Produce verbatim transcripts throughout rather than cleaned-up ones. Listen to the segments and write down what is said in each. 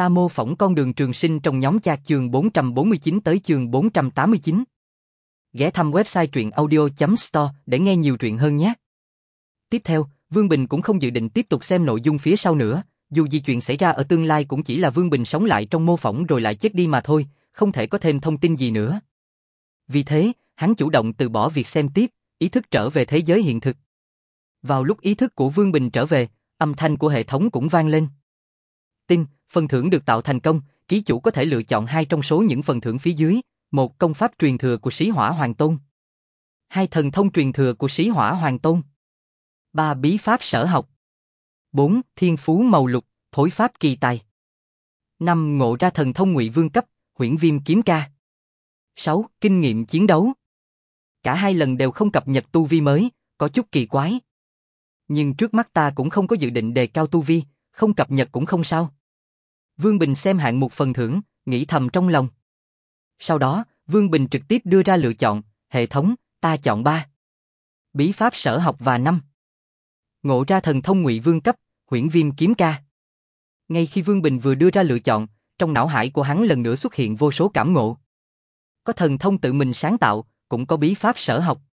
Ta mô phỏng con đường trường sinh trong nhóm chat chương bốn trăm bốn mươi chín tới chương bốn trăm tám mươi chín. Ghé thăm website truyện audio chấm store để nghe nhiều truyện hơn nhé. Tiếp theo, Vương Bình cũng không dự định tiếp tục xem nội dung phía sau nữa, dù gì chuyện xảy ra ở tương lai cũng chỉ là Vương Bình sống lại trong mô phỏng rồi lại chết đi mà thôi, không thể có thêm thông tin gì nữa. Vì thế, hắn chủ động từ bỏ việc xem tiếp, ý thức trở về thế giới hiện thực. Vào lúc ý thức của Vương Bình trở về, âm thanh của hệ thống cũng vang lên. Tin, phần thưởng được tạo thành công, ký chủ có thể lựa chọn hai trong số những phần thưởng phía dưới, một công pháp truyền thừa của Sĩ Hỏa Hoàng Tôn, hai thần thông truyền thừa của Sĩ Hỏa Hoàng Tôn, ba bí pháp sở học, bốn thiên phú màu lục, thối pháp kỳ tài, năm ngộ ra thần thông Ngụy Vương cấp, Huyễn Viêm kiếm ca, sáu kinh nghiệm chiến đấu. Cả hai lần đều không cập nhật tu vi mới, có chút kỳ quái. Nhưng trước mắt ta cũng không có dự định đề cao tu vi, không cập nhật cũng không sao. Vương Bình xem hạng mục phần thưởng, nghĩ thầm trong lòng. Sau đó, Vương Bình trực tiếp đưa ra lựa chọn, hệ thống, ta chọn ba. Bí pháp sở học và năm. Ngộ ra thần thông Ngụy Vương cấp, Huyễn Viêm kiếm ca. Ngay khi Vương Bình vừa đưa ra lựa chọn, trong não hải của hắn lần nữa xuất hiện vô số cảm ngộ. Có thần thông tự mình sáng tạo, cũng có bí pháp sở học.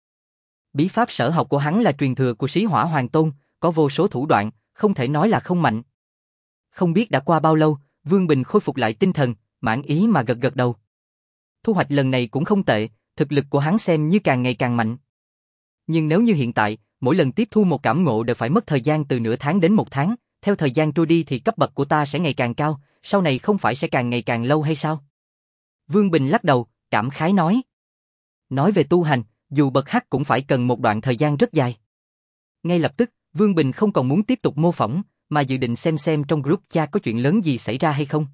Bí pháp sở học của hắn là truyền thừa của Sĩ Hỏa Hoàng Tôn, có vô số thủ đoạn, không thể nói là không mạnh. Không biết đã qua bao lâu, Vương Bình khôi phục lại tinh thần, mãn ý mà gật gật đầu. Thu hoạch lần này cũng không tệ, thực lực của hắn xem như càng ngày càng mạnh. Nhưng nếu như hiện tại, mỗi lần tiếp thu một cảm ngộ đều phải mất thời gian từ nửa tháng đến một tháng, theo thời gian trôi đi thì cấp bậc của ta sẽ ngày càng cao, sau này không phải sẽ càng ngày càng lâu hay sao? Vương Bình lắc đầu, cảm khái nói. Nói về tu hành, dù bậc hắc cũng phải cần một đoạn thời gian rất dài. Ngay lập tức, Vương Bình không còn muốn tiếp tục mô phỏng, mà dự định xem xem trong group chat có chuyện lớn gì xảy ra hay không.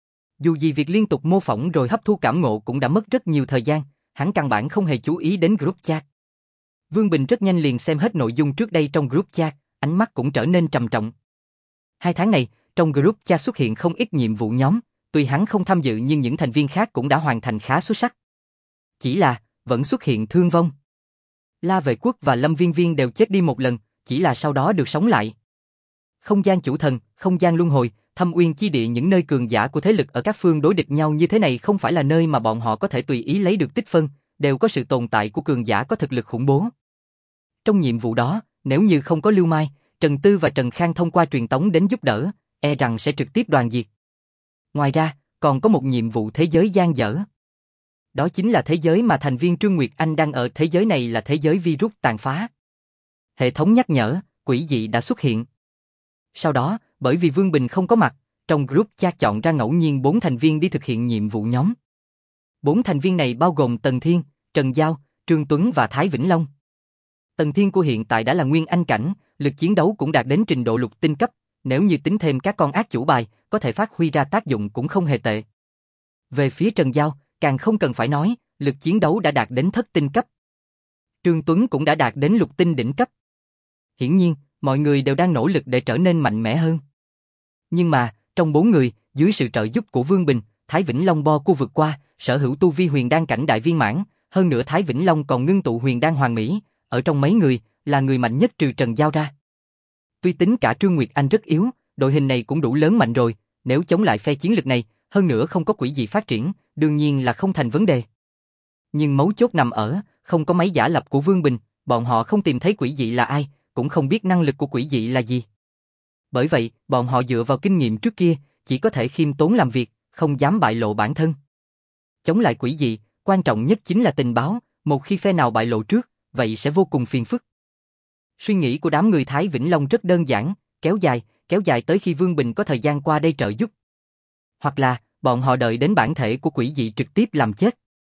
Dù gì việc liên tục mô phỏng rồi hấp thu cảm ngộ cũng đã mất rất nhiều thời gian, hắn căn bản không hề chú ý đến group chat. Vương Bình rất nhanh liền xem hết nội dung trước đây trong group chat, ánh mắt cũng trở nên trầm trọng. Hai tháng này, trong group chat xuất hiện không ít nhiệm vụ nhóm, tuy hắn không tham dự nhưng những thành viên khác cũng đã hoàn thành khá xuất sắc. Chỉ là, vẫn xuất hiện thương vong. La Vệ Quốc và Lâm Viên Viên đều chết đi một lần, chỉ là sau đó được sống lại. Không gian chủ thần, không gian luân hồi, Thâm Uyên chi địa, những nơi cường giả của thế lực ở các phương đối địch nhau như thế này không phải là nơi mà bọn họ có thể tùy ý lấy được tích phân, đều có sự tồn tại của cường giả có thực lực khủng bố. Trong nhiệm vụ đó, nếu như không có Lưu Mai, Trần Tư và Trần Khang thông qua truyền tống đến giúp đỡ, e rằng sẽ trực tiếp đoàn diệt. Ngoài ra, còn có một nhiệm vụ thế giới dang dở. Đó chính là thế giới mà thành viên Trương Nguyệt Anh đang ở, thế giới này là thế giới virus tàn phá. Hệ thống nhắc nhở, quỷ dị đã xuất hiện. Sau đó, bởi vì Vương Bình không có mặt, trong group chat chọn ra ngẫu nhiên bốn thành viên đi thực hiện nhiệm vụ nhóm. Bốn thành viên này bao gồm Tần Thiên, Trần Giao, Trương Tuấn và Thái Vĩnh Long. Tần Thiên của hiện tại đã là Nguyên Anh cảnh, lực chiến đấu cũng đạt đến trình độ lục tinh cấp, nếu như tính thêm các con ác chủ bài, có thể phát huy ra tác dụng cũng không hề tệ. Về phía Trần Giao, càng không cần phải nói, lực chiến đấu đã đạt đến thất tinh cấp. Trương Tuấn cũng đã đạt đến lục tinh đỉnh cấp. Hiển nhiên, mọi người đều đang nỗ lực để trở nên mạnh mẽ hơn. Nhưng mà, trong bốn người, dưới sự trợ giúp của Vương Bình, Thái Vĩnh Long bo cô vượt qua, sở hữu tu vi huyền đan cảnh đại viên mãn, hơn nữa Thái Vĩnh Long còn ngưng tụ huyền đan hoàn mỹ, ở trong mấy người, là người mạnh nhất trừ Trần Giao ra. Tuy tính cả Trương Nguyệt Anh rất yếu, đội hình này cũng đủ lớn mạnh rồi, nếu chống lại phe chiến lực này, hơn nữa không có quỷ dị phát triển, đương nhiên là không thành vấn đề. Nhưng mấu chốt nằm ở, không có máy giả lập của Vương Bình, bọn họ không tìm thấy quỷ dị là ai, cũng không biết năng lực của quỷ dị là gì. Bởi vậy, bọn họ dựa vào kinh nghiệm trước kia, chỉ có thể khiêm tốn làm việc, không dám bại lộ bản thân. Chống lại quỷ dị, quan trọng nhất chính là tình báo, một khi phe nào bại lộ trước, vậy sẽ vô cùng phiền phức. Suy nghĩ của đám người Thái Vĩnh Long rất đơn giản, kéo dài, kéo dài tới khi Vương Bình có thời gian qua đây trợ giúp. Hoặc là, bọn họ đợi đến bản thể của quỷ dị trực tiếp làm chết.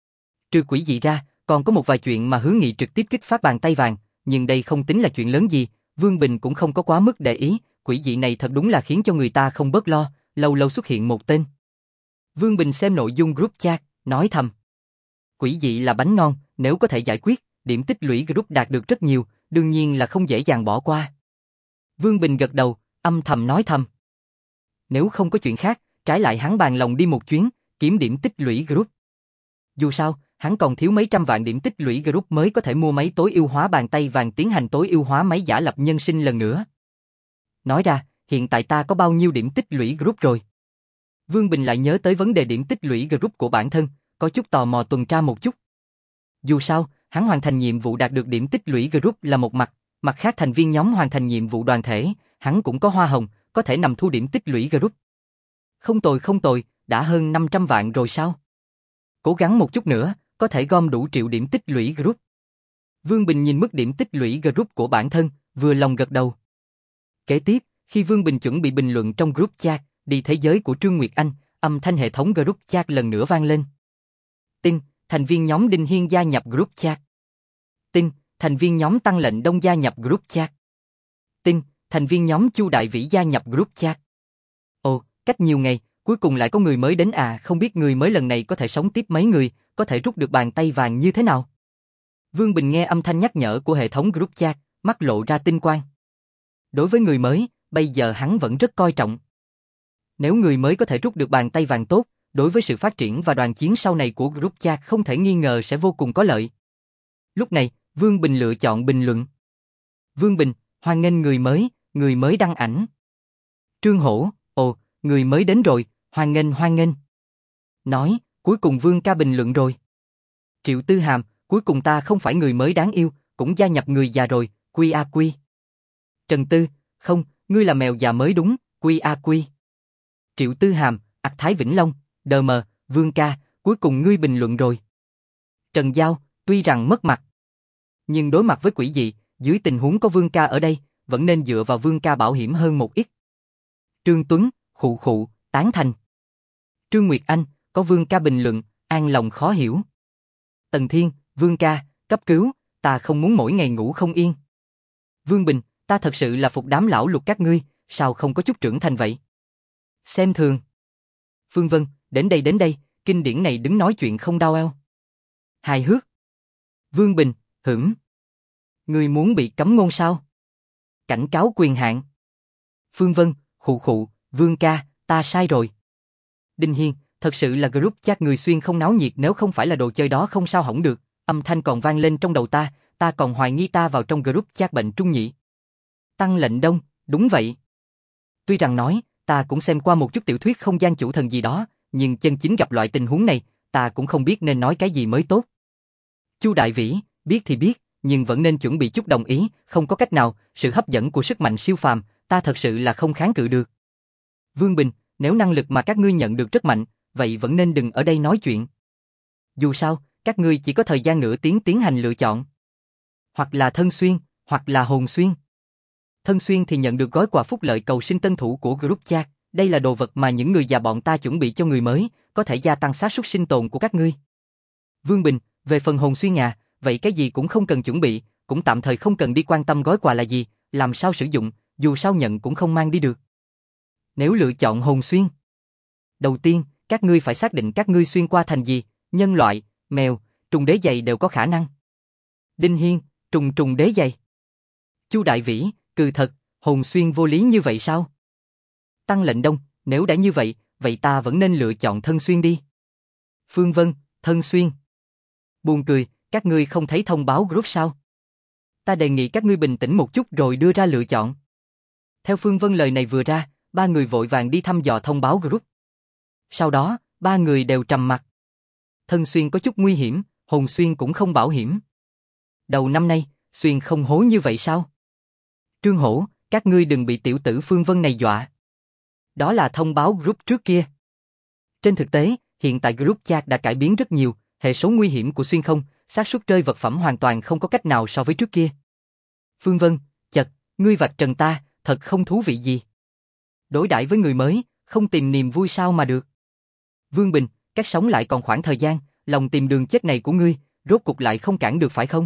Trừ quỷ dị ra, còn có một vài chuyện mà Hứa Nghị trực tiếp kích phát bàn tay vàng, nhưng đây không tính là chuyện lớn gì, Vương Bình cũng không có quá mức để ý, quỷ dị này thật đúng là khiến cho người ta không bớt lo, lâu lâu xuất hiện một tên. Vương Bình xem nội dung group chat, nói thầm. Quỷ dị là bánh ngon, nếu có thể giải quyết, điểm tích lũy group đạt được rất nhiều, đương nhiên là không dễ dàng bỏ qua. Vương Bình gật đầu, âm thầm nói thầm. Nếu không có chuyện khác, trái lại hắn bàn lòng đi một chuyến, kiếm điểm tích lũy group. Dù sao, hắn còn thiếu mấy trăm vạn điểm tích lũy group mới có thể mua máy tối ưu hóa bàn tay vàng tiến hành tối ưu hóa máy giả lập nhân sinh lần nữa. Nói ra, hiện tại ta có bao nhiêu điểm tích lũy group rồi? Vương Bình lại nhớ tới vấn đề điểm tích lũy group của bản thân, có chút tò mò tuần tra một chút. Dù sao, hắn hoàn thành nhiệm vụ đạt được điểm tích lũy group là một mặt, mặt khác thành viên nhóm hoàn thành nhiệm vụ đoàn thể, hắn cũng có hoa hồng, có thể nằm thu điểm tích lũy group. Không tồi không tồi, đã hơn năm trăm vạn rồi sao? Cố gắng một chút nữa, có thể gom đủ triệu điểm tích lũy group. Vương Bình nhìn mức điểm tích lũy group của bản thân, vừa lòng gật đầu. Kế tiếp, khi Vương Bình chuẩn bị bình luận trong group chat, đi thế giới của Trương Nguyệt Anh, âm thanh hệ thống group chat lần nữa vang lên. Tin, thành viên nhóm Đinh Hiên gia nhập group chat. Tin, thành viên nhóm Tăng Lệnh Đông gia nhập group chat. Tin, thành viên nhóm Chu Đại Vĩ gia nhập group chat. Ồ, cách nhiều ngày, cuối cùng lại có người mới đến à, không biết người mới lần này có thể sống tiếp mấy người, có thể rút được bàn tay vàng như thế nào? Vương Bình nghe âm thanh nhắc nhở của hệ thống group chat, mắt lộ ra tinh quang. Đối với người mới, bây giờ hắn vẫn rất coi trọng. Nếu người mới có thể rút được bàn tay vàng tốt, đối với sự phát triển và đoàn chiến sau này của group chat không thể nghi ngờ sẽ vô cùng có lợi. Lúc này, Vương Bình lựa chọn bình luận. Vương Bình, hoan nghênh người mới, người mới đăng ảnh. Trương Hổ, ồ, người mới đến rồi, hoan nghênh hoan nghênh. Nói, cuối cùng Vương ca bình luận rồi. Triệu Tư Hàm, cuối cùng ta không phải người mới đáng yêu, cũng gia nhập người già rồi, quy a quy. Trần Tư, không, ngươi là mèo già mới đúng, quy a quy. Triệu Tư Hàm, ặc Thái Vĩnh Long, đờ mờ, Vương ca, cuối cùng ngươi bình luận rồi. Trần Giao, tuy rằng mất mặt, nhưng đối mặt với quỷ dị, dưới tình huống có Vương ca ở đây, vẫn nên dựa vào Vương ca bảo hiểm hơn một ít. Trương Tuấn, khụ khụ, tán thành. Trương Nguyệt Anh, có Vương ca bình luận, an lòng khó hiểu. Tần Thiên, Vương ca, cấp cứu, ta không muốn mỗi ngày ngủ không yên. Vương Bình, ta thật sự là phục đám lão lục các ngươi, sao không có chút trưởng thành vậy? Xem thường. Phương Vân, đến đây đến đây, kinh điển này đứng nói chuyện không đau eo. Hài hước. Vương Bình, hửng. Ngươi muốn bị cấm ngôn sao? Cảnh cáo quyền hạn. Phương Vân, khụ khụ, Vương ca, ta sai rồi. Đinh Hiên, thật sự là group chat người xuyên không náo nhiệt, nếu không phải là đồ chơi đó không sao hỏng được, âm thanh còn vang lên trong đầu ta, ta còn hoài nghi ta vào trong group chat bệnh trung nhỉ. Tăng Lệnh Đông, đúng vậy. Tuy rằng nói, ta cũng xem qua một chút tiểu thuyết không gian chủ thần gì đó, nhưng chân chính gặp loại tình huống này, ta cũng không biết nên nói cái gì mới tốt. Chu Đại Vĩ, biết thì biết, nhưng vẫn nên chuẩn bị chút đồng ý, không có cách nào, sự hấp dẫn của sức mạnh siêu phàm, ta thật sự là không kháng cự được. Vương Bình, nếu năng lực mà các ngươi nhận được rất mạnh, vậy vẫn nên đừng ở đây nói chuyện. Dù sao, các ngươi chỉ có thời gian nửa tiếng tiến hành lựa chọn. Hoặc là thân xuyên, hoặc là hồn xuyên. Thân xuyên thì nhận được gói quà phúc lợi cầu sinh tân thủ của group chat, đây là đồ vật mà những người già bọn ta chuẩn bị cho người mới, có thể gia tăng xác suất sinh tồn của các ngươi. Vương Bình, về phần hồn xuyên à, vậy cái gì cũng không cần chuẩn bị, cũng tạm thời không cần đi quan tâm gói quà là gì, làm sao sử dụng, dù sao nhận cũng không mang đi được. Nếu lựa chọn hồn xuyên, đầu tiên, các ngươi phải xác định các ngươi xuyên qua thành gì, nhân loại, mèo, trùng đế giày đều có khả năng. Đinh Hiên, trùng trùng đế giày. Chu Đại Vĩ, cừ thật, hồn xuyên vô lý như vậy sao? Tăng Lệnh Đông, nếu đã như vậy, vậy ta vẫn nên lựa chọn thân xuyên đi. Phương Vân, thân xuyên. Buồn cười, các ngươi không thấy thông báo group sao? Ta đề nghị các ngươi bình tĩnh một chút rồi đưa ra lựa chọn. Theo Phương Vân lời này vừa ra, ba người vội vàng đi thăm dò thông báo group. Sau đó, ba người đều trầm mặc. Thân xuyên có chút nguy hiểm, hồn xuyên cũng không bảo hiểm. Đầu năm nay, xuyên không hố như vậy sao? Trương Hổ, các ngươi đừng bị tiểu tử Phương Vân này dọa. Đó là thông báo group trước kia. Trên thực tế, hiện tại group chat đã cải biến rất nhiều, hệ số nguy hiểm của xuyên không, xác suất rơi vật phẩm hoàn toàn không có cách nào so với trước kia. Phương Vân, chật, ngươi vạch trần ta, thật không thú vị gì. Đối đãi với người mới, không tìm niềm vui sao mà được. Vương Bình, cách sống lại còn khoảng thời gian, lòng tìm đường chết này của ngươi, rốt cục lại không cản được phải không?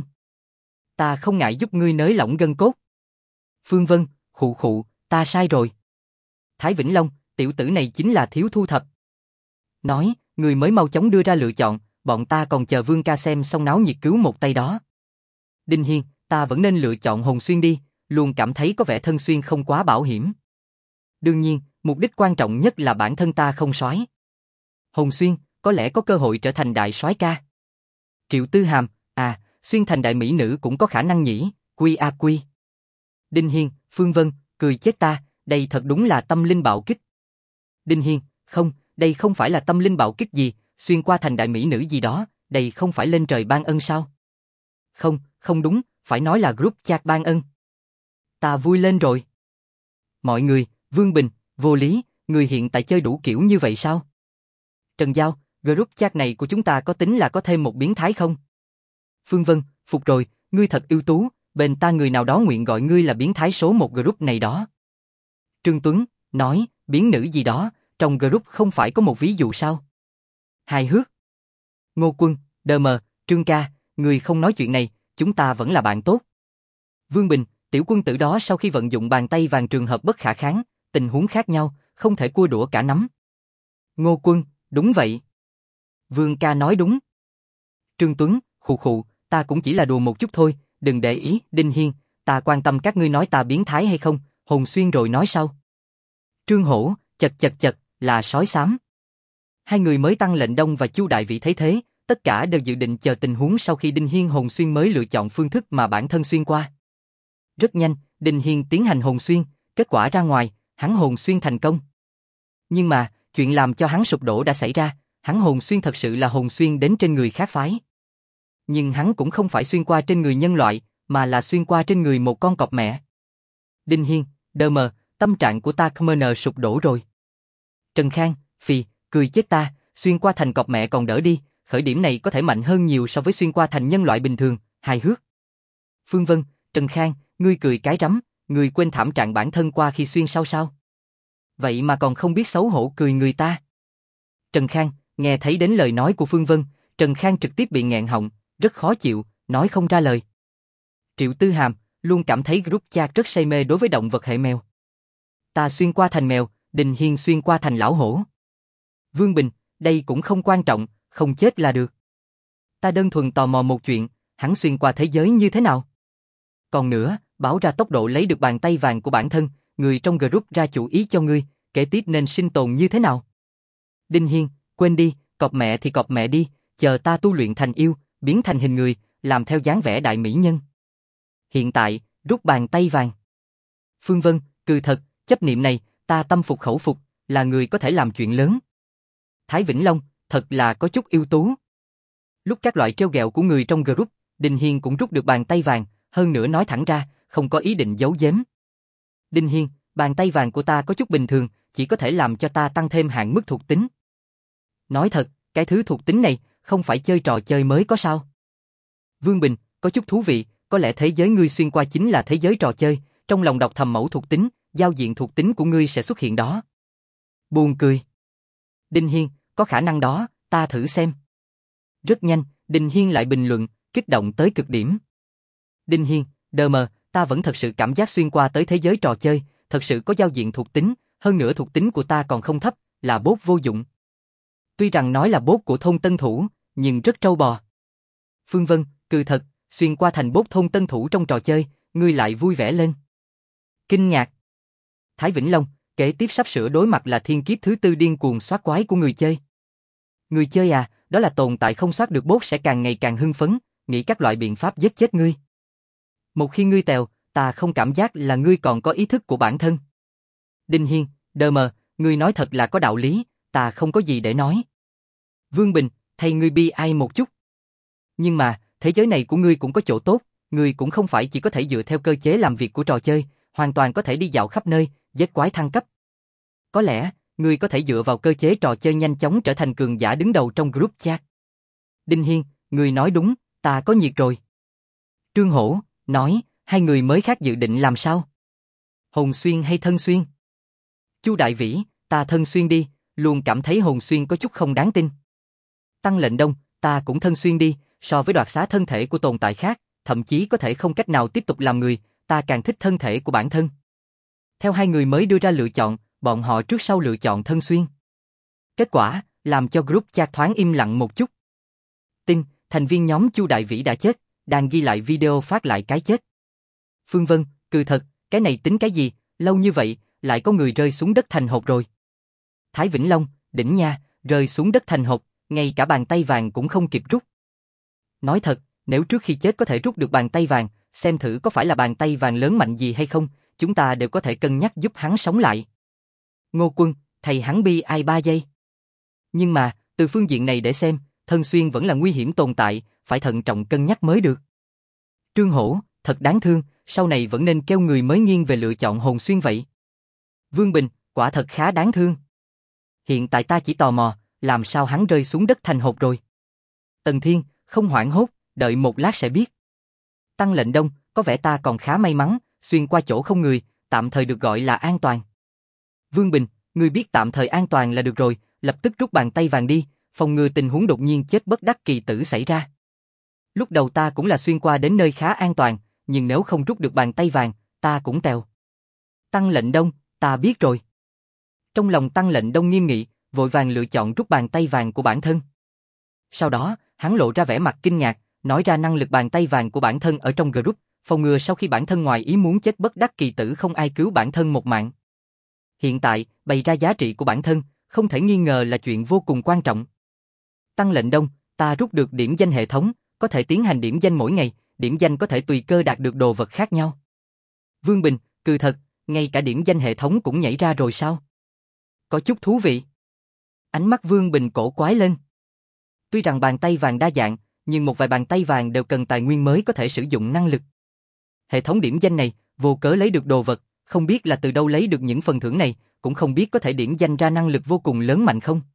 Ta không ngại giúp ngươi nới lỏng gân cốt. Phương Vân, khụ khụ, ta sai rồi. Thái Vĩnh Long, tiểu tử này chính là thiếu thu thập. Nói, người mới mau chóng đưa ra lựa chọn, bọn ta còn chờ Vương ca xem xong náo nhiệt cứu một tay đó. Đinh Hiên, ta vẫn nên lựa chọn hồn xuyên đi, luôn cảm thấy có vẻ thân xuyên không quá bảo hiểm. Đương nhiên, mục đích quan trọng nhất là bản thân ta không soái. Hồn xuyên, có lẽ có cơ hội trở thành đại soái ca. Triệu Tư Hàm, à, xuyên thành đại mỹ nữ cũng có khả năng nhỉ, quy a quy. Đinh Hiên, Phương Vân, cười chết ta, đây thật đúng là tâm linh bạo kích. Đinh Hiên, không, đây không phải là tâm linh bạo kích gì, xuyên qua thành đại mỹ nữ gì đó, đây không phải lên trời ban ân sao? Không, không đúng, phải nói là group chat ban ân. Ta vui lên rồi. Mọi người, Vương Bình, vô lý, người hiện tại chơi đủ kiểu như vậy sao? Trần Giao, group chat này của chúng ta có tính là có thêm một biến thái không? Phương Vân, phục rồi, ngươi thật ưu tú, bên ta người nào đó nguyện gọi ngươi là biến thái số một group này đó. Trương Tuấn, nói, biến nữ gì đó, trong group không phải có một ví dụ sao? Hài hước. Ngô Quân, đờ mờ, Trương ca, người không nói chuyện này, chúng ta vẫn là bạn tốt. Vương Bình, tiểu quân tử đó sau khi vận dụng bàn tay vàng trường hợp bất khả kháng, tình huống khác nhau, không thể cua đũa cả nắm. Ngô Quân, đúng vậy. Vương ca nói đúng. Trương Tuấn, khụ khụ, ta cũng chỉ là đùa một chút thôi, đừng để ý. Đinh Hiên, ta quan tâm các ngươi nói ta biến thái hay không, Hồn Xuyên rồi nói sau. Trương Hổ, chật chật chật, là sói xám. Hai người mới tăng lệnh Đông và Chu Đại Vĩ thấy thế, tất cả đều dự định chờ tình huống sau khi Đinh Hiên Hồn Xuyên mới lựa chọn phương thức mà bản thân xuyên qua. Rất nhanh, Đinh Hiên tiến hành Hồn Xuyên, kết quả ra ngoài, hắn Hồn Xuyên thành công. Nhưng mà, chuyện làm cho hắn sụp đổ đã xảy ra, hắn Hồn Xuyên thật sự là Hồn Xuyên đến trên người khác phái. Nhưng hắn cũng không phải xuyên qua trên người nhân loại, mà là xuyên qua trên người một con cọp mẹ. Đinh Hiên, đờ mờ, tâm trạng của ta không ngờ sụp đổ rồi. Trần Khang, phì, cười chết ta, xuyên qua thành cọp mẹ còn đỡ đi, khởi điểm này có thể mạnh hơn nhiều so với xuyên qua thành nhân loại bình thường, hài hước. Phương Vân, Trần Khang, ngươi cười cái rắm, ngươi quên thảm trạng bản thân qua khi xuyên sao sao? Vậy mà còn không biết xấu hổ cười người ta. Trần Khang, nghe thấy đến lời nói của Phương Vân, Trần Khang trực tiếp bị nghẹn họng, rất khó chịu, nói không ra lời. Triệu Tư Hàm, luôn cảm thấy group chat rất say mê đối với động vật hệ mèo. Ta xuyên qua thành mèo, Đình Hiên xuyên qua thành lão hổ. Vương Bình, đây cũng không quan trọng, không chết là được. Ta đơn thuần tò mò một chuyện, hắn xuyên qua thế giới như thế nào? Còn nữa, báo ra tốc độ lấy được bàn tay vàng của bản thân, người trong group ra chủ ý cho ngươi, kế tiếp nên sinh tồn như thế nào? Đinh Hiên, quên đi, cọp mẹ thì cọp mẹ đi, chờ ta tu luyện thành yêu, biến thành hình người, làm theo dáng vẻ đại mỹ nhân. Hiện tại, rút bàn tay vàng. Phương Vân, cừ thật, chấp niệm này, ta tâm phục khẩu phục, là người có thể làm chuyện lớn. Thái Vĩnh Long, thật là có chút ưu tú. Lúc các loại trêu ghẹo của người trong group, Đinh Hiên cũng rút được bàn tay vàng, hơn nữa nói thẳng ra, không có ý định giấu giếm. Đinh Hiên, bàn tay vàng của ta có chút bình thường, chỉ có thể làm cho ta tăng thêm hạn mức thuộc tính. Nói thật, cái thứ thuộc tính này, không phải chơi trò chơi mới có sao. Vương Bình, có chút thú vị, có lẽ thế giới ngươi xuyên qua chính là thế giới trò chơi, trong lòng đọc thầm mẫu thuộc tính, giao diện thuộc tính của ngươi sẽ xuất hiện đó. Buồn cười. Đinh Hiên, có khả năng đó, ta thử xem. Rất nhanh, Đinh Hiên lại bình luận, kích động tới cực điểm. Đinh Hiên, đờ mờ, ta vẫn thật sự cảm giác xuyên qua tới thế giới trò chơi, thật sự có giao diện thuộc tính, hơn nữa thuộc tính của ta còn không thấp, là bot vô dụng. Tuy rằng nói là bot của thôn Tân Thủ, nhưng rất trâu bò. Phương Vân, cừ thật, xuyên qua thành bot thôn Tân Thủ trong trò chơi, ngươi lại vui vẻ lên. Kinh ngạc. Thái Vĩnh Long, kế tiếp sắp sửa đối mặt là thiên kiếp thứ tư điên cuồng soát quái của người chơi. Người chơi à, đó là tồn tại không soát được bot sẽ càng ngày càng hưng phấn, nghĩ các loại biện pháp giết chết ngươi. Một khi ngươi tèo, ta không cảm giác là ngươi còn có ý thức của bản thân. Đinh Hiên, đờ mờ, ngươi nói thật là có đạo lý, ta không có gì để nói. Vương Bình, thay ngươi bi ai một chút. Nhưng mà, thế giới này của ngươi cũng có chỗ tốt, ngươi cũng không phải chỉ có thể dựa theo cơ chế làm việc của trò chơi, hoàn toàn có thể đi dạo khắp nơi, giết quái thăng cấp. Có lẽ, ngươi có thể dựa vào cơ chế trò chơi nhanh chóng trở thành cường giả đứng đầu trong group chat. Đinh Hiên, ngươi nói đúng, ta có nhiệt rồi. Trương Hổ, nói, hai người mới khác dự định làm sao? Hồn xuyên hay thân xuyên? Chu Đại Vĩ, ta thân xuyên đi, luôn cảm thấy hồn xuyên có chút không đáng tin. Tăng lệnh Đông, ta cũng thân xuyên đi, so với đoạt xá thân thể của tồn tại khác, thậm chí có thể không cách nào tiếp tục làm người, ta càng thích thân thể của bản thân. Theo hai người mới đưa ra lựa chọn, bọn họ trước sau lựa chọn thân xuyên. Kết quả, làm cho group chat thoáng im lặng một chút. Tin, thành viên nhóm Chu Đại Vĩ đã chết, đang ghi lại video phát lại cái chết. Phương Vân, cừ thật, cái này tính cái gì, lâu như vậy, lại có người rơi xuống đất thành hộp rồi. Thái Vĩnh Long, đỉnh nha, rơi xuống đất thành hộp, ngay cả bàn tay vàng cũng không kịp rút. Nói thật, nếu trước khi chết có thể rút được bàn tay vàng, xem thử có phải là bàn tay vàng lớn mạnh gì hay không, chúng ta đều có thể cân nhắc giúp hắn sống lại. Ngô Quân, thầy hắn bi ai ba giây. Nhưng mà, từ phương diện này để xem, Thân Xuyên vẫn là nguy hiểm tồn tại, phải thận trọng cân nhắc mới được. Trương Hổ, thật đáng thương, sau này vẫn nên kêu người mới nghiêng về lựa chọn Hồn Xuyên vậy. Vương Bình, quả thật khá đáng thương. Hiện tại ta chỉ tò mò, làm sao hắn rơi xuống đất thành hột rồi. Tần Thiên, không hoảng hốt, đợi một lát sẽ biết. Tăng lệnh đông, có vẻ ta còn khá may mắn, xuyên qua chỗ không người, tạm thời được gọi là an toàn. Vương Bình, ngươi biết tạm thời an toàn là được rồi, lập tức rút bàn tay vàng đi, phòng ngừa tình huống đột nhiên chết bất đắc kỳ tử xảy ra. Lúc đầu ta cũng là xuyên qua đến nơi khá an toàn, nhưng nếu không rút được bàn tay vàng, ta cũng tèo. Tăng lệnh đông, ta biết rồi. Trong lòng Tăng lệnh đông nghiêm nghị, vội vàng lựa chọn rút bàn tay vàng của bản thân. Sau đó, hắn lộ ra vẻ mặt kinh ngạc, nói ra năng lực bàn tay vàng của bản thân ở trong group, phòng ngừa sau khi bản thân ngoài ý muốn chết bất đắc kỳ tử không ai cứu bản thân một mạng. Hiện tại, bày ra giá trị của bản thân, không thể nghi ngờ là chuyện vô cùng quan trọng. Tăng lệnh đông, ta rút được điểm danh hệ thống, có thể tiến hành điểm danh mỗi ngày, điểm danh có thể tùy cơ đạt được đồ vật khác nhau. Vương Bình, cừ thật, ngay cả điểm danh hệ thống cũng nhảy ra rồi sao? Có chút thú vị. Ánh mắt Vương Bình cổ quái lên. Tuy rằng bàn tay vàng đa dạng, nhưng một vài bàn tay vàng đều cần tài nguyên mới có thể sử dụng năng lực. Hệ thống điểm danh này, vô cớ lấy được đồ vật, không biết là từ đâu lấy được những phần thưởng này, cũng không biết có thể điểm danh ra năng lực vô cùng lớn mạnh không?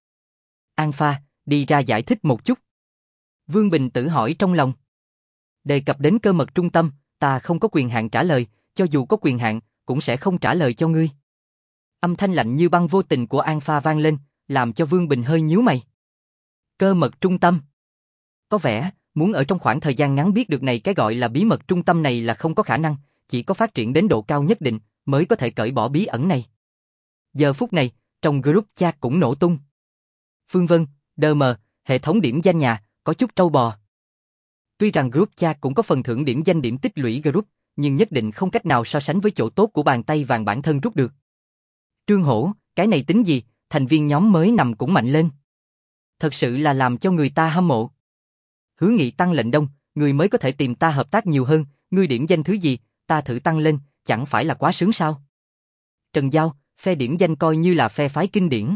An Pha, đi ra giải thích một chút. Vương Bình tự hỏi trong lòng. Đề cập đến cơ mật trung tâm, ta không có quyền hạn trả lời, cho dù có quyền hạn, cũng sẽ không trả lời cho ngươi. Âm thanh lạnh như băng vô tình của An Pha vang lên, làm cho Vương Bình hơi nhíu mày. Cơ mật trung tâm. Có vẻ, muốn ở trong khoảng thời gian ngắn biết được này cái gọi là bí mật trung tâm này là không có khả năng, chỉ có phát triển đến độ cao nhất định, mới có thể cởi bỏ bí ẩn này. Giờ phút này, trong group chat cũng nổ tung. Phương Vân, đê em, hệ thống điểm danh nhà, có chút trâu bò. Tuy rằng group chat cũng có phần thưởng điểm danh điểm tích lũy group, nhưng nhất định không cách nào so sánh với chỗ tốt của bàn tay vàng bản thân rút được. Trương Hổ, cái này tính gì, thành viên nhóm mới nằm cũng mạnh lên. Thật sự là làm cho người ta hâm mộ. Hứa Nghị Tăng lệnh đông, người mới có thể tìm ta hợp tác nhiều hơn, ngươi điểm danh thứ gì, ta thử tăng lên, chẳng phải là quá sướng sao? Trần Giao, phe điểm danh coi như là phe phái kinh điển.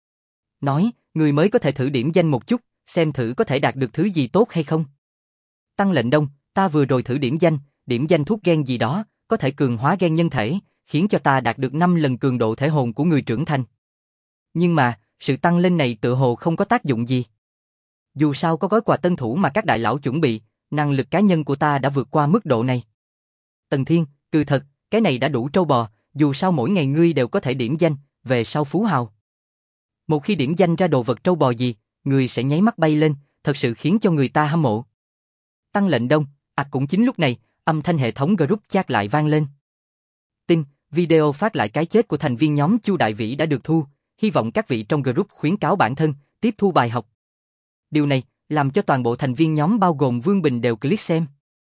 Nói, người mới có thể thử điểm danh một chút, xem thử có thể đạt được thứ gì tốt hay không. Tăng lệnh đông, ta vừa rồi thử điểm danh, điểm danh thuốc gen gì đó, có thể cường hóa gen nhân thể, khiến cho ta đạt được năm lần cường độ thể hồn của người trưởng thành. Nhưng mà, sự tăng lên này tựa hồ không có tác dụng gì. Dù sao có gói quà tân thủ mà các đại lão chuẩn bị, năng lực cá nhân của ta đã vượt qua mức độ này. Tần Thiên, cừ thật, cái này đã đủ trâu bò, dù sao mỗi ngày ngươi đều có thể điểm danh, về sau phú hào. Một khi điểm danh ra đồ vật trâu bò gì, ngươi sẽ nháy mắt bay lên, thật sự khiến cho người ta hâm mộ. Tăng lệnh đông, à cũng chính lúc này, âm thanh hệ thống group chat lại vang lên. Tin, video phát lại cái chết của thành viên nhóm Chu Đại Vĩ đã được thu, hy vọng các vị trong group khuyến cáo bản thân, tiếp thu bài học. Điều này, làm cho toàn bộ thành viên nhóm bao gồm Vương Bình đều click xem.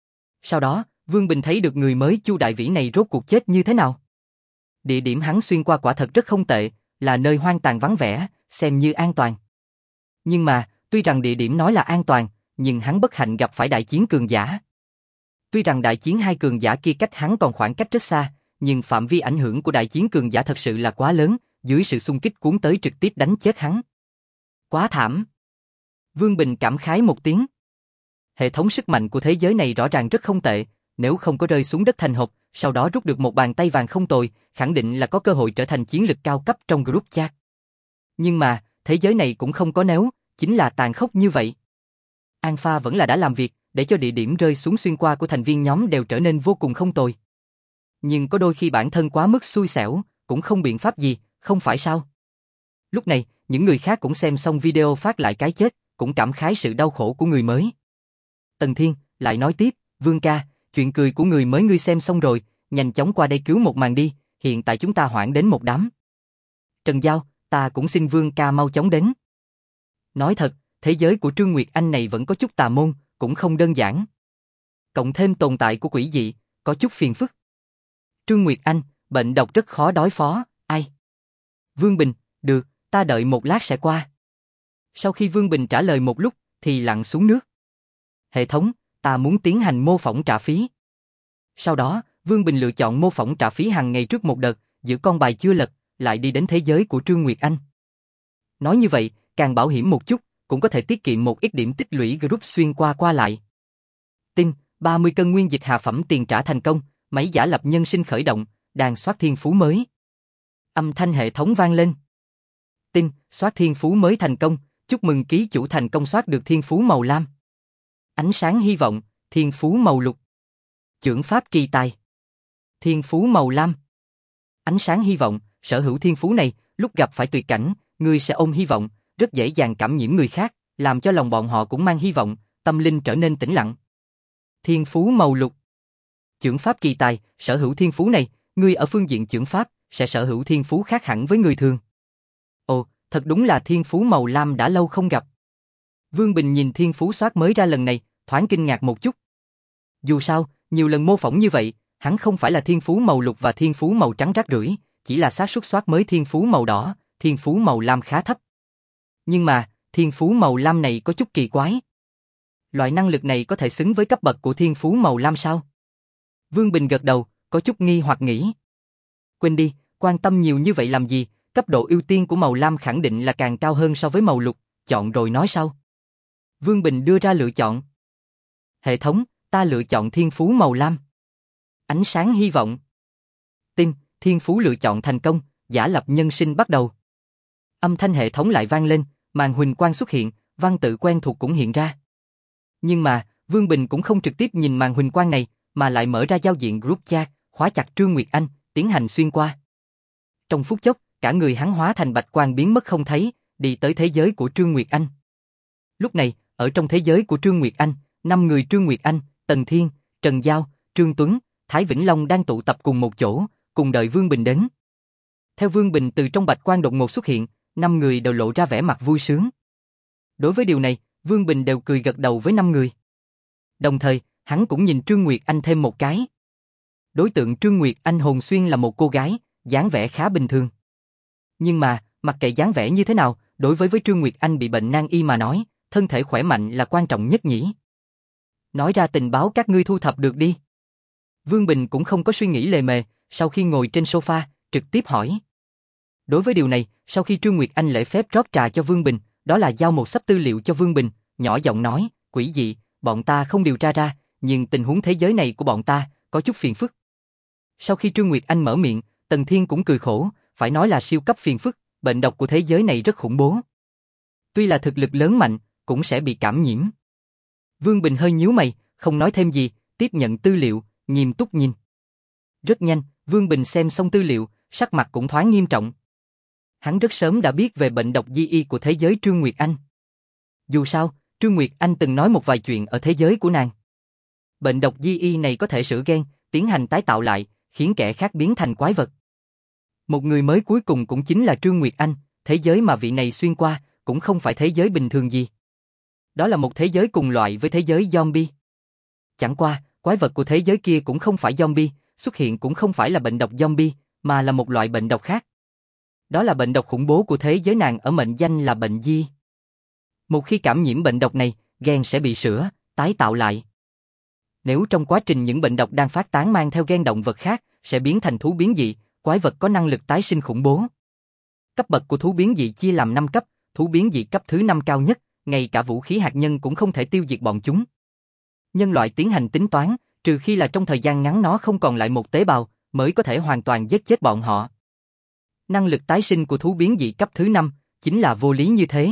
Sau đó, Vương Bình thấy được người mới Chu Đại Vĩ này rốt cuộc chết như thế nào. Địa điểm hắn xuyên qua quả thật rất không tệ, là nơi hoang tàn vắng vẻ, xem như an toàn. Nhưng mà, tuy rằng địa điểm nói là an toàn, nhưng hắn bất hạnh gặp phải đại chiến cường giả. Tuy rằng đại chiến hai cường giả kia cách hắn còn khoảng cách rất xa, nhưng phạm vi ảnh hưởng của đại chiến cường giả thật sự là quá lớn, dưới sự xung kích cuốn tới trực tiếp đánh chết hắn. Quá thảm. Vương Bình cảm khái một tiếng. Hệ thống sức mạnh của thế giới này rõ ràng rất không tệ, nếu không có rơi xuống đất thành hộp, sau đó rút được một bàn tay vàng không tồi, khẳng định là có cơ hội trở thành chiến lực cao cấp trong group chat. Nhưng mà, thế giới này cũng không có nếu, chính là tàn khốc như vậy. An Pha vẫn là đã làm việc, để cho địa điểm rơi xuống xuyên qua của thành viên nhóm đều trở nên vô cùng không tồi. Nhưng có đôi khi bản thân quá mức xui xẻo, cũng không biện pháp gì, không phải sao? Lúc này, những người khác cũng xem xong video phát lại cái chết, cũng cảm khái sự đau khổ của người mới. Tần Thiên lại nói tiếp, Vương ca, chuyện cười của người mới ngươi xem xong rồi, nhanh chóng qua đây cứu một màn đi, hiện tại chúng ta hoảng đến một đám. Trần Giao, ta cũng xin Vương ca mau chóng đến. Nói thật, thế giới của Trương Nguyệt Anh này vẫn có chút tà môn, cũng không đơn giản. Cộng thêm tồn tại của quỷ dị, có chút phiền phức. Trương Nguyệt Anh, bệnh độc rất khó đối phó, ai? Vương Bình, được, ta đợi một lát sẽ qua. Sau khi Vương Bình trả lời một lúc, thì lặn xuống nước. Hệ thống, ta muốn tiến hành mô phỏng trả phí. Sau đó, Vương Bình lựa chọn mô phỏng trả phí hàng ngày trước một đợt, giữ con bài chưa lật, lại đi đến thế giới của Trương Nguyệt Anh. Nói như vậy, càng bảo hiểm một chút, cũng có thể tiết kiệm một ít điểm tích lũy group xuyên qua qua lại. Tin, ba mươi cân nguyên dịch hạ phẩm tiền trả thành công, máy giả lập nhân sinh khởi động, đàn soát thiên phú mới. Âm thanh hệ thống vang lên. Tin, soát thiên phú mới thành công, chúc mừng ký chủ thành công soát được thiên phú màu lam. Ánh sáng hy vọng, thiên phú màu lục. Chưởng pháp kỳ tài. Thiên phú màu lam. Ánh sáng hy vọng, sở hữu thiên phú này, lúc gặp phải tuyệt cảnh, người sẽ ôm hy vọng, rất dễ dàng cảm nhiễm người khác, làm cho lòng bọn họ cũng mang hy vọng, tâm linh trở nên tĩnh lặng. Thiên phú màu lục. Chưởng pháp kỳ tài, sở hữu thiên phú này, người ở phương diện chưởng pháp, sẽ sở hữu thiên phú khác hẳn với người thường. Ồ, thật đúng là thiên phú màu lam đã lâu không gặp. Vương Bình nhìn thiên phú soát mới ra lần này, thoáng kinh ngạc một chút. Dù sao, nhiều lần mô phỏng như vậy, hắn không phải là thiên phú màu lục và thiên phú màu trắng rác rưởi, chỉ là xác suất soát mới thiên phú màu đỏ, thiên phú màu lam khá thấp. Nhưng mà, thiên phú màu lam này có chút kỳ quái. Loại năng lực này có thể xứng với cấp bậc của thiên phú màu lam sao? Vương Bình gật đầu, có chút nghi hoặc nghĩ. Quên đi, quan tâm nhiều như vậy làm gì, cấp độ ưu tiên của màu lam khẳng định là càng cao hơn so với màu lục, chọn rồi nói sau. Vương Bình đưa ra lựa chọn. Hệ thống, ta lựa chọn thiên phú màu lam. Ánh sáng hy vọng. Tin, thiên phú lựa chọn thành công, giả lập nhân sinh bắt đầu. Âm thanh hệ thống lại vang lên, màn huỳnh quang xuất hiện, văn tự quen thuộc cũng hiện ra. Nhưng mà, Vương Bình cũng không trực tiếp nhìn màn huỳnh quang này, mà lại mở ra giao diện group chat, khóa chặt Trương Nguyệt Anh, tiến hành xuyên qua. Trong phút chốc, cả người hắn hóa thành bạch quang biến mất không thấy, đi tới thế giới của Trương Nguyệt Anh. Lúc này, ở trong thế giới của Trương Nguyệt Anh, năm người Trương Nguyệt Anh, Tần Thiên, Trần Giao, Trương Tuấn, Thái Vĩnh Long đang tụ tập cùng một chỗ, cùng đợi Vương Bình đến. Theo Vương Bình từ trong bạch quang đột ngột xuất hiện, năm người đều lộ ra vẻ mặt vui sướng. Đối với điều này, Vương Bình đều cười gật đầu với năm người. Đồng thời, hắn cũng nhìn Trương Nguyệt Anh thêm một cái. Đối tượng Trương Nguyệt Anh hồn xuyên là một cô gái, dáng vẻ khá bình thường. Nhưng mà, mặc kệ dáng vẻ như thế nào, đối với với Trương Nguyệt Anh bị bệnh nan y mà nói, thân thể khỏe mạnh là quan trọng nhất nhỉ. Nói ra tình báo các ngươi thu thập được đi. Vương Bình cũng không có suy nghĩ lề mề, sau khi ngồi trên sofa, trực tiếp hỏi. Đối với điều này, sau khi Trương Nguyệt Anh lễ phép rót trà cho Vương Bình, đó là giao một sấp tư liệu cho Vương Bình, nhỏ giọng nói, quỷ dị, bọn ta không điều tra ra, nhưng tình huống thế giới này của bọn ta, có chút phiền phức. Sau khi Trương Nguyệt Anh mở miệng, Tần Thiên cũng cười khổ, phải nói là siêu cấp phiền phức, bệnh độc của thế giới này rất khủng bố. Tuy là thực lực lớn mạnh, cũng sẽ bị cảm nhiễm. Vương Bình hơi nhíu mày, không nói thêm gì, tiếp nhận tư liệu, nghiêm túc nhìn. Rất nhanh, Vương Bình xem xong tư liệu, sắc mặt cũng thoáng nghiêm trọng. Hắn rất sớm đã biết về bệnh độc di y của thế giới Trương Nguyệt Anh. Dù sao, Trương Nguyệt Anh từng nói một vài chuyện ở thế giới của nàng. Bệnh độc di y này có thể sửa gen, tiến hành tái tạo lại, khiến kẻ khác biến thành quái vật. Một người mới cuối cùng cũng chính là Trương Nguyệt Anh, thế giới mà vị này xuyên qua, cũng không phải thế giới bình thường gì. Đó là một thế giới cùng loại với thế giới zombie. Chẳng qua, quái vật của thế giới kia cũng không phải zombie, xuất hiện cũng không phải là bệnh độc zombie, mà là một loại bệnh độc khác. Đó là bệnh độc khủng bố của thế giới nàng ở mệnh danh là bệnh di. Một khi cảm nhiễm bệnh độc này, gen sẽ bị sửa, tái tạo lại. Nếu trong quá trình những bệnh độc đang phát tán mang theo gen động vật khác, sẽ biến thành thú biến dị, quái vật có năng lực tái sinh khủng bố. Cấp bậc của thú biến dị chia làm năm cấp, thú biến dị cấp thứ năm cao nhất, ngay cả vũ khí hạt nhân cũng không thể tiêu diệt bọn chúng. Nhân loại tiến hành tính toán, trừ khi là trong thời gian ngắn nó không còn lại một tế bào, mới có thể hoàn toàn giết chết bọn họ. Năng lực tái sinh của thú biến dị cấp thứ năm, chính là vô lý như thế.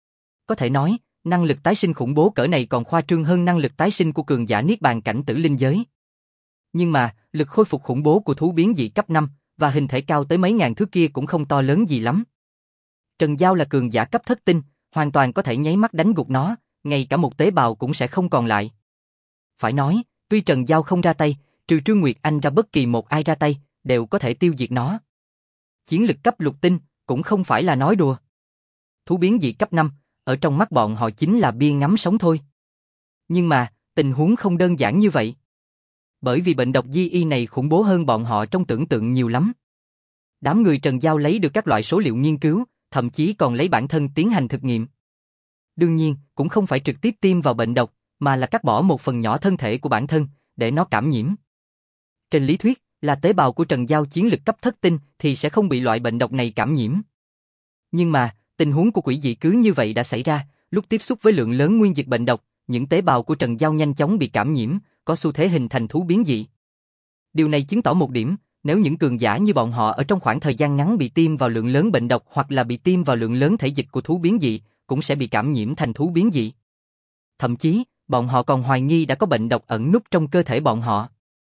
Có thể nói, năng lực tái sinh khủng bố cỡ này còn khoa trương hơn năng lực tái sinh của cường giả niết bàn cảnh tử linh giới. Nhưng mà, lực khôi phục khủng bố của thú biến dị cấp năm, và hình thể cao tới mấy ngàn thước kia cũng không to lớn gì lắm. Trần Giao là cường giả cấp thất tinh, hoàn toàn có thể nháy mắt đánh gục nó, ngay cả một tế bào cũng sẽ không còn lại. Phải nói, tuy Trần Giao không ra tay, trừ Trương Nguyệt Anh ra bất kỳ một ai ra tay, đều có thể tiêu diệt nó. Chiến lực cấp lục tinh, cũng không phải là nói đùa. Thú biến dị cấp năm, ở trong mắt bọn họ chính là bia ngắm sống thôi. Nhưng mà, tình huống không đơn giản như vậy. Bởi vì bệnh độc di y này khủng bố hơn bọn họ trong tưởng tượng nhiều lắm. Đám người Trần Giao lấy được các loại số liệu nghiên cứu, thậm chí còn lấy bản thân tiến hành thực nghiệm. Đương nhiên, cũng không phải trực tiếp tiêm vào bệnh độc, mà là cắt bỏ một phần nhỏ thân thể của bản thân, để nó cảm nhiễm. Trên lý thuyết, là tế bào của Trần Giao chiến lực cấp thất tinh thì sẽ không bị loại bệnh độc này cảm nhiễm. Nhưng mà, tình huống của quỷ dị cứ như vậy đã xảy ra, lúc tiếp xúc với lượng lớn nguyên dịch bệnh độc, những tế bào của Trần Giao nhanh chóng bị cảm nhiễm, có xu thế hình thành thú biến dị. Điều này chứng tỏ một điểm, nếu những cường giả như bọn họ ở trong khoảng thời gian ngắn bị tiêm vào lượng lớn bệnh độc hoặc là bị tiêm vào lượng lớn thể dịch của thú biến dị, cũng sẽ bị cảm nhiễm thành thú biến dị. Thậm chí, bọn họ còn hoài nghi đã có bệnh độc ẩn núp trong cơ thể bọn họ.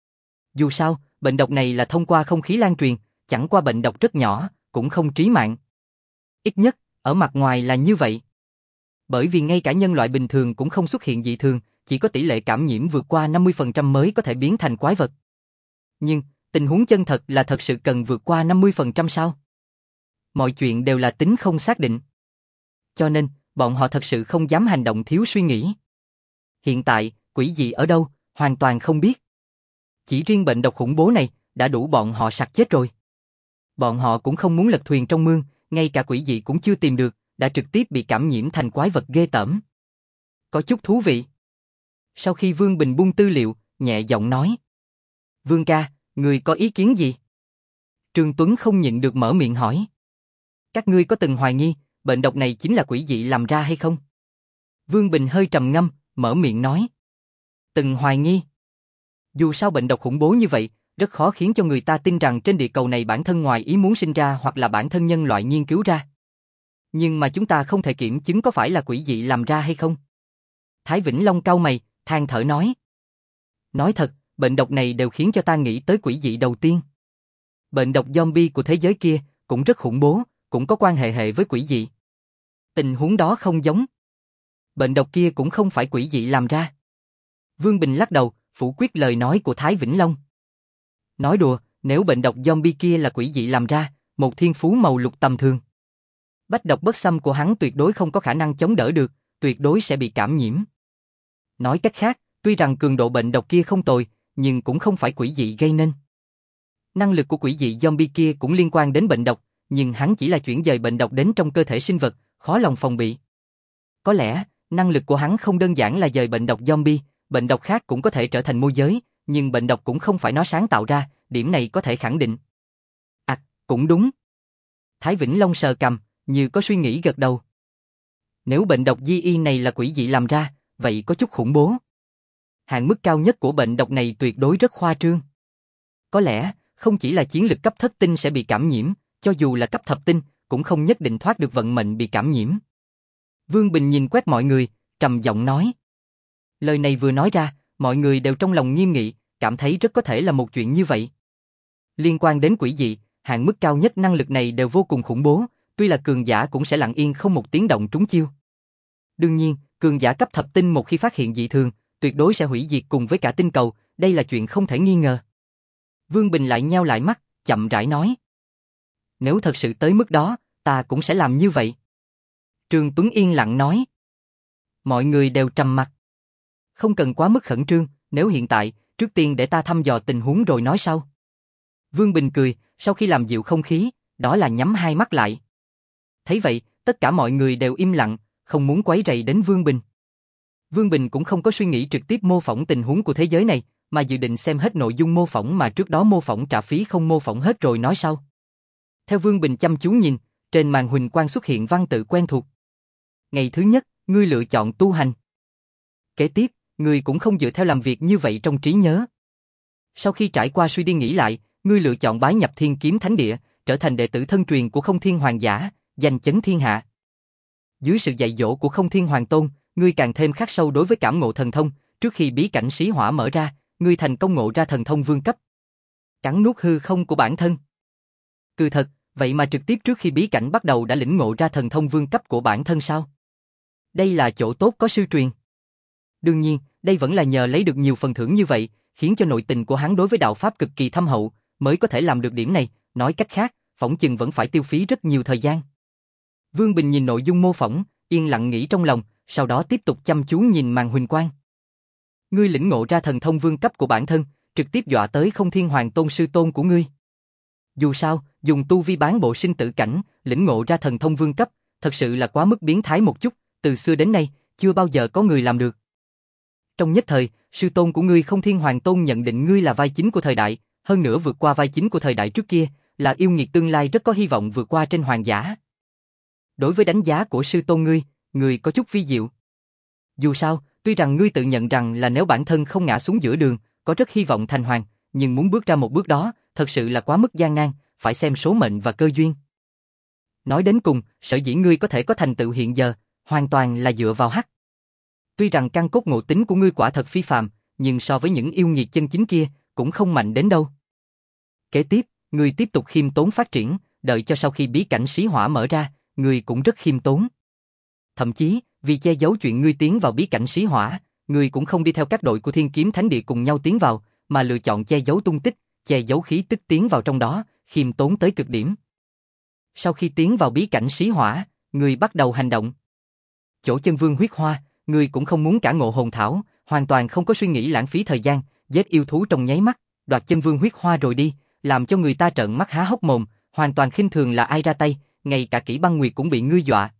Dù sao, bệnh độc này là thông qua không khí lan truyền, chẳng qua bệnh độc rất nhỏ, cũng không trí mạng. Ít nhất, ở mặt ngoài là như vậy. Bởi vì ngay cả nhân loại bình thường cũng không xuất hiện dị thường, chỉ có tỷ lệ cảm nhiễm vượt qua năm mươi phần trăm mới có thể biến thành quái vật. Nhưng, tình huống chân thật là thật sự cần vượt qua năm mươi phần trăm sao? Mọi chuyện đều là tính không xác định. Cho nên, bọn họ thật sự không dám hành động thiếu suy nghĩ. Hiện tại, quỷ dị ở đâu, hoàn toàn không biết. Chỉ riêng bệnh độc khủng bố này, đã đủ bọn họ sặc chết rồi. Bọn họ cũng không muốn lật thuyền trong mương, ngay cả quỷ dị cũng chưa tìm được, đã trực tiếp bị cảm nhiễm thành quái vật ghê tởm. Có chút thú vị. Sau khi Vương Bình buông tư liệu, nhẹ giọng nói. Vương ca, người có ý kiến gì? Trương Tuấn không nhịn được mở miệng hỏi. Các ngươi có từng hoài nghi, bệnh độc này chính là quỷ dị làm ra hay không? Vương Bình hơi trầm ngâm, mở miệng nói. Từng hoài nghi. Dù sao bệnh độc khủng bố như vậy, rất khó khiến cho người ta tin rằng trên địa cầu này bản thân ngoài ý muốn sinh ra hoặc là bản thân nhân loại nghiên cứu ra. Nhưng mà chúng ta không thể kiểm chứng có phải là quỷ dị làm ra hay không. Thái Vĩnh Long cau mày, than thở nói. Nói thật, bệnh độc này đều khiến cho ta nghĩ tới quỷ dị đầu tiên. Bệnh độc zombie của thế giới kia cũng rất khủng bố, cũng có quan hệ hệ với quỷ dị. Tình huống đó không giống. Bệnh độc kia cũng không phải quỷ dị làm ra. Vương Bình lắc đầu, phủ quyết lời nói của Thái Vĩnh Long. Nói đùa, nếu bệnh độc zombie kia là quỷ dị làm ra, một thiên phú màu lục tầm thường. Bách độc bất xâm của hắn tuyệt đối không có khả năng chống đỡ được, tuyệt đối sẽ bị cảm nhiễm. Nói cách khác, tuy rằng cường độ bệnh độc kia không tồi, nhưng cũng không phải quỷ dị gây nên. Năng lực của quỷ dị zombie kia cũng liên quan đến bệnh độc, nhưng hắn chỉ là chuyển dời bệnh độc đến trong cơ thể sinh vật, khó lòng phòng bị. Có lẽ, năng lực của hắn không đơn giản là dời bệnh độc zombie, bệnh độc khác cũng có thể trở thành môi giới, nhưng bệnh độc cũng không phải nó sáng tạo ra, điểm này có thể khẳng định. À, cũng đúng. Thái Vĩnh Long sờ cằm, như có suy nghĩ gật đầu. Nếu bệnh độc di y này là quỷ dị làm ra, vậy có chút khủng bố. Hạn mức cao nhất của bệnh độc này tuyệt đối rất khoa trương. Có lẽ, không chỉ là chiến lực cấp thất tinh sẽ bị cảm nhiễm, cho dù là cấp thập tinh, cũng không nhất định thoát được vận mệnh bị cảm nhiễm. Vương Bình nhìn quét mọi người, trầm giọng nói. Lời này vừa nói ra, mọi người đều trong lòng nghiêm nghị, cảm thấy rất có thể là một chuyện như vậy. Liên quan đến quỷ dị, hạn mức cao nhất năng lực này đều vô cùng khủng bố, tuy là cường giả cũng sẽ lặng yên không một tiếng động trúng chiêu. Đương nhiên, cường giả cấp thập tinh một khi phát hiện dị thường, tuyệt đối sẽ hủy diệt cùng với cả tinh cầu, đây là chuyện không thể nghi ngờ. Vương Bình lại nheo lại mắt, chậm rãi nói. Nếu thật sự tới mức đó, ta cũng sẽ làm như vậy. Trương Tuấn yên lặng nói. Mọi người đều trầm mặc. Không cần quá mức khẩn trương, nếu hiện tại, trước tiên để ta thăm dò tình huống rồi nói sau. Vương Bình cười, sau khi làm dịu không khí, đó là nhắm hai mắt lại. Thấy vậy, tất cả mọi người đều im lặng, không muốn quấy rầy đến Vương Bình. Vương Bình cũng không có suy nghĩ trực tiếp mô phỏng tình huống của thế giới này, mà dự định xem hết nội dung mô phỏng mà trước đó mô phỏng trả phí không mô phỏng hết rồi nói sau. Theo Vương Bình chăm chú nhìn, trên màn huỳnh quang xuất hiện văn tự quen thuộc. Ngày thứ nhất, ngươi lựa chọn tu hành. Kế tiếp, ngươi cũng không dựa theo làm việc như vậy trong trí nhớ. Sau khi trải qua suy đi nghĩ lại, ngươi lựa chọn bái nhập Thiên Kiếm Thánh Địa, trở thành đệ tử thân truyền của Không Thiên Hoàng Giả, giành chấn thiên hạ. Dưới sự dạy dỗ của Không Thiên Hoàng Tôn, ngươi càng thêm khắc sâu đối với cảm ngộ thần thông, trước khi bí cảnh xí hỏa mở ra, ngươi thành công ngộ ra thần thông vương cấp. Cắn nuốt hư không của bản thân. Cứ thật, vậy mà trực tiếp trước khi bí cảnh bắt đầu đã lĩnh ngộ ra thần thông vương cấp của bản thân sao? Đây là chỗ tốt có sư truyền. Đương nhiên, đây vẫn là nhờ lấy được nhiều phần thưởng như vậy, khiến cho nội tình của hắn đối với đạo pháp cực kỳ thâm hậu, mới có thể làm được điểm này, nói cách khác, phỏng chừng vẫn phải tiêu phí rất nhiều thời gian. Vương Bình nhìn nội dung mô phỏng, yên lặng nghĩ trong lòng, sau đó tiếp tục chăm chú nhìn màn huỳnh quang. Ngươi lĩnh ngộ ra thần thông vương cấp của bản thân, trực tiếp dọa tới Không Thiên Hoàng Tôn sư tôn của ngươi. Dù sao, dùng tu vi bán bộ sinh tử cảnh, lĩnh ngộ ra thần thông vương cấp, thật sự là quá mức biến thái một chút, từ xưa đến nay, chưa bao giờ có người làm được. Trong nhất thời, sư tôn của ngươi Không Thiên Hoàng Tôn nhận định ngươi là vai chính của thời đại, hơn nữa vượt qua vai chính của thời đại trước kia, là yêu nghiệt tương lai rất có hy vọng vượt qua trên hoàng giả. Đối với đánh giá của sư tôn ngươi, ngươi có chút vi diệu. Dù sao, tuy rằng ngươi tự nhận rằng là nếu bản thân không ngã xuống giữa đường, có rất hy vọng thành hoàng, nhưng muốn bước ra một bước đó, thật sự là quá mức gian nan, phải xem số mệnh và cơ duyên. Nói đến cùng, sở dĩ ngươi có thể có thành tựu hiện giờ, hoàn toàn là dựa vào hắc. Tuy rằng căn cốt ngộ tính của ngươi quả thật phi phàm, nhưng so với những yêu nghiệt chân chính kia, cũng không mạnh đến đâu. Kế tiếp, ngươi tiếp tục khiêm tốn phát triển, đợi cho sau khi bí cảnh xí hỏa mở ra, ngươi cũng rất khiêm tốn. Thậm chí, vì che giấu chuyện ngươi tiến vào bí cảnh xí hỏa, ngươi cũng không đi theo các đội của Thiên Kiếm Thánh Địa cùng nhau tiến vào, mà lựa chọn che giấu tung tích, che giấu khí tức tiến vào trong đó, khiêm tốn tới cực điểm. Sau khi tiến vào bí cảnh xí hỏa, ngươi bắt đầu hành động. Chỗ chân vương huyết hoa, ngươi cũng không muốn cả ngộ hồn thảo, hoàn toàn không có suy nghĩ lãng phí thời gian, giết yêu thú trong nháy mắt, đoạt chân vương huyết hoa rồi đi, làm cho người ta trợn mắt há hốc mồm, hoàn toàn khinh thường là ai ra tay, ngay cả Kỷ Băng Nguyệt cũng bị ngươi dọa.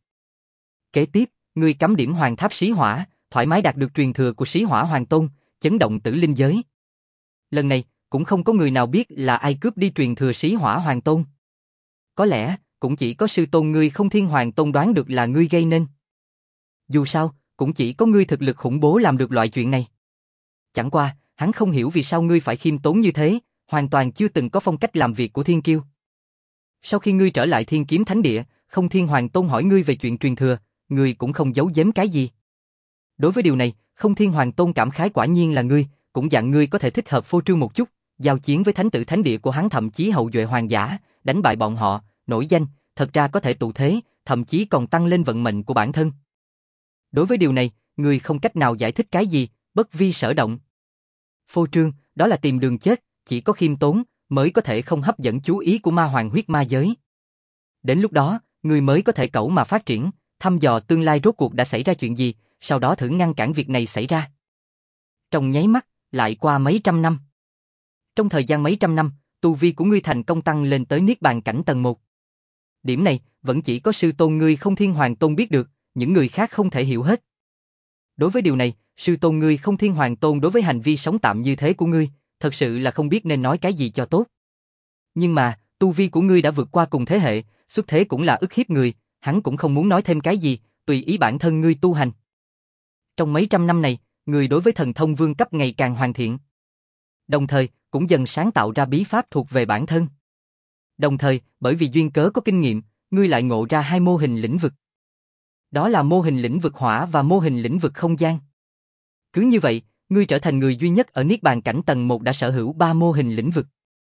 Kế tiếp, ngươi cắm điểm hoàng tháp xí hỏa, thoải mái đạt được truyền thừa của xí hỏa hoàng tôn, chấn động tử linh giới. Lần này, cũng không có người nào biết là ai cướp đi truyền thừa xí hỏa hoàng tôn. Có lẽ, cũng chỉ có sư tôn ngươi Không Thiên Hoàng Tôn đoán được là ngươi gây nên. Dù sao, cũng chỉ có ngươi thực lực khủng bố làm được loại chuyện này. Chẳng qua, hắn không hiểu vì sao ngươi phải khiêm tốn như thế, hoàn toàn chưa từng có phong cách làm việc của thiên kiêu. Sau khi ngươi trở lại Thiên Kiếm Thánh Địa, Không Thiên Hoàng Tôn hỏi ngươi về chuyện truyền thừa, ngươi cũng không giấu giếm cái gì. Đối với điều này, Không Thiên Hoàng Tôn cảm khái quả nhiên là ngươi, cũng dặn ngươi có thể thích hợp phô trương một chút, giao chiến với thánh tử thánh địa của hắn thậm chí hậu duệ hoàng giả, đánh bại bọn họ, nổi danh, thật ra có thể tụ thế, thậm chí còn tăng lên vận mệnh của bản thân. Đối với điều này, ngươi không cách nào giải thích cái gì, bất vi sở động. Phô trương, đó là tìm đường chết, chỉ có khiêm tốn mới có thể không hấp dẫn chú ý của ma hoàng huyết ma giới. Đến lúc đó, ngươi mới có thể cẩu mà phát triển, thăm dò tương lai rốt cuộc đã xảy ra chuyện gì, sau đó thử ngăn cản việc này xảy ra. Trong nháy mắt, lại qua mấy trăm năm. Trong thời gian mấy trăm năm, tu vi của ngươi thành công tăng lên tới niết bàn cảnh tầng một. Điểm này, vẫn chỉ có sư tôn ngươi Không Thiên Hoàng Tôn biết được, những người khác không thể hiểu hết. Đối với điều này, sư tôn ngươi Không Thiên Hoàng Tôn đối với hành vi sống tạm như thế của ngươi, thật sự là không biết nên nói cái gì cho tốt. Nhưng mà, tu vi của ngươi đã vượt qua cùng thế hệ, xuất thế cũng là ức hiếp người, hắn cũng không muốn nói thêm cái gì, tùy ý bản thân ngươi tu hành. Trong mấy trăm năm này, ngươi đối với thần thông vương cấp ngày càng hoàn thiện. Đồng thời, cũng dần sáng tạo ra bí pháp thuộc về bản thân. Đồng thời, bởi vì duyên cớ có kinh nghiệm, ngươi lại ngộ ra hai mô hình lĩnh vực. Đó là mô hình lĩnh vực hỏa và mô hình lĩnh vực không gian. Cứ như vậy, ngươi trở thành người duy nhất ở niết bàn cảnh tầng một đã sở hữu ba mô hình lĩnh vực.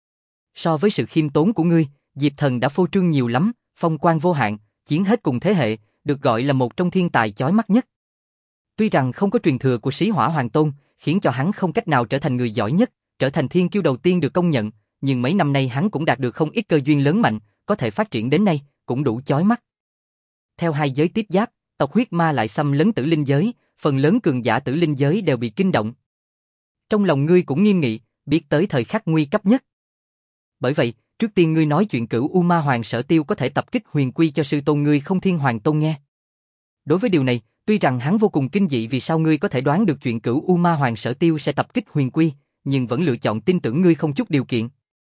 So với sự khiêm tốn của ngươi, Diệp Thần đã phô trương nhiều lắm, phong quang vô hạn, chiến hết cùng thế hệ, được gọi là một trong thiên tài chói mắt nhất. Tuy rằng không có truyền thừa của Xí Hỏa Hoàng Tôn, khiến cho hắn không cách nào trở thành người giỏi nhất, trở thành thiên kiêu đầu tiên được công nhận, nhưng mấy năm nay hắn cũng đạt được không ít cơ duyên lớn mạnh, có thể phát triển đến nay, cũng đủ chói mắt. Theo hai giới tiếp giáp, tộc huyết ma lại xâm lấn tử linh giới, phần lớn cường giả tử linh giới đều bị kinh động. Trong lòng ngươi cũng nghiêm nghị, biết tới thời khắc nguy cấp nhất. Bởi vậy, trước tiên ngươi nói chuyện cửu U Ma Hoàng Sở Tiêu có thể tập kích huyền quy cho sư tôn ngươi Không Thiên Hoàng Tôn nghe. Đối với điều này, tuy rằng hắn vô cùng kinh dị vì sao ngươi có thể đoán được chuyện cửu U Ma Hoàng Sở Tiêu sẽ tập kích huyền quy, nhưng vẫn lựa chọn tin tưởng ngươi không chút điều kiện.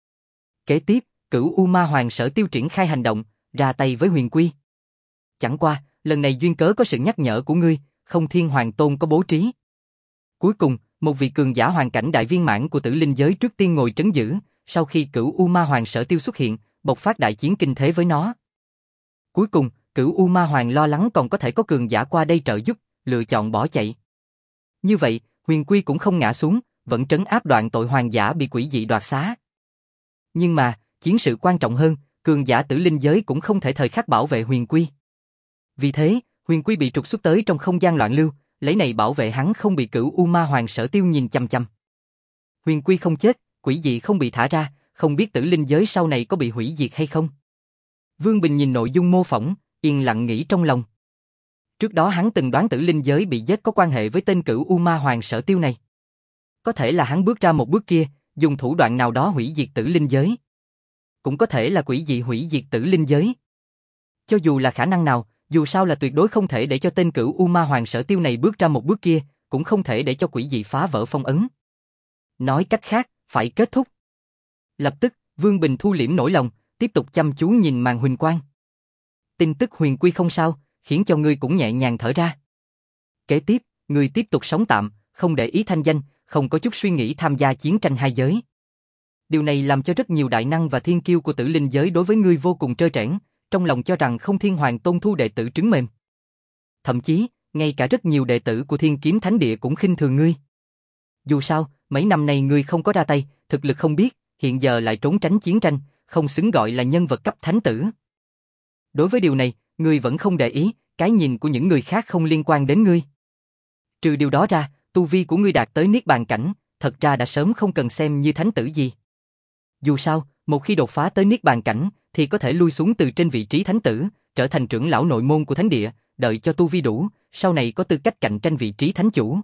Kế tiếp, cửu U Ma Hoàng Sở Tiêu triển khai hành động, ra tay với huyền quy. Chẳng qua, lần này duyên cớ có sự nhắc nhở của ngươi, Không Thiên Hoàng Tôn có bố trí. Cuối cùng, một vị cường giả hoàn cảnh đại viên mãn của tử linh giới trước tiên ngồi trấn giữ, sau khi cửu U Ma Hoàng Sở Tiêu xuất hiện, bộc phát đại chiến kinh thế với nó. Cuối cùng, cửu U Ma Hoàng lo lắng còn có thể có cường giả qua đây trợ giúp, lựa chọn bỏ chạy. Như vậy, huyền quy cũng không ngã xuống, vẫn trấn áp đoạn tội hoàng giả bị quỷ dị đoạt xá. Nhưng mà, chiến sự quan trọng hơn, cường giả tử linh giới cũng không thể thời khắc bảo vệ huyền quy. Vì thế, huyền quy bị trục xuất tới trong không gian loạn lưu, lấy này bảo vệ hắn không bị cửu U Ma Hoàng Sở Tiêu nhìn chằm chằm. Huyền quy không chết, quỷ dị không bị thả ra, không biết tử linh giới sau này có bị hủy diệt hay không. Vương Bình nhìn nội dung mô phỏng, yên lặng nghĩ trong lòng. Trước đó hắn từng đoán tử linh giới bị giết có quan hệ với tên cửu U Ma Hoàng Sở Tiêu này. Có thể là hắn bước ra một bước kia, dùng thủ đoạn nào đó hủy diệt tử linh giới. Cũng có thể là quỷ dị hủy diệt tử linh giới. Cho dù là khả năng nào, dù sao là tuyệt đối không thể để cho tên cửu U Ma Hoàng Sở Tiêu này bước ra một bước kia, cũng không thể để cho quỷ dị phá vỡ phong ấn. Nói cách khác, phải kết thúc. Lập tức, Vương Bình thu liễm nỗi lòng, tiếp tục chăm chú nhìn màn huỳnh quang. Tin tức huyền quy không sao, khiến cho ngươi cũng nhẹ nhàng thở ra. Kế tiếp, ngươi tiếp tục sống tạm, không để ý thanh danh, không có chút suy nghĩ tham gia chiến tranh hai giới. Điều này làm cho rất nhiều đại năng và thiên kiêu của tử linh giới đối với ngươi vô cùng trơ trẽn, trong lòng cho rằng không Thiên Hoàng Tôn thu đệ tử trứng mềm. Thậm chí, ngay cả rất nhiều đệ tử của Thiên Kiếm Thánh Địa cũng khinh thường ngươi. Dù sao, mấy năm nay ngươi không có ra tay, thực lực không biết, hiện giờ lại trốn tránh chiến tranh, không xứng gọi là nhân vật cấp thánh tử. Đối với điều này, ngươi vẫn không để ý, cái nhìn của những người khác không liên quan đến ngươi. Trừ điều đó ra, tu vi của ngươi đạt tới niết bàn cảnh, thật ra đã sớm không cần xem như thánh tử gì. Dù sao, một khi đột phá tới niết bàn cảnh, thì có thể lui xuống từ trên vị trí thánh tử, trở thành trưởng lão nội môn của thánh địa, đợi cho tu vi đủ, sau này có tư cách cạnh tranh vị trí thánh chủ.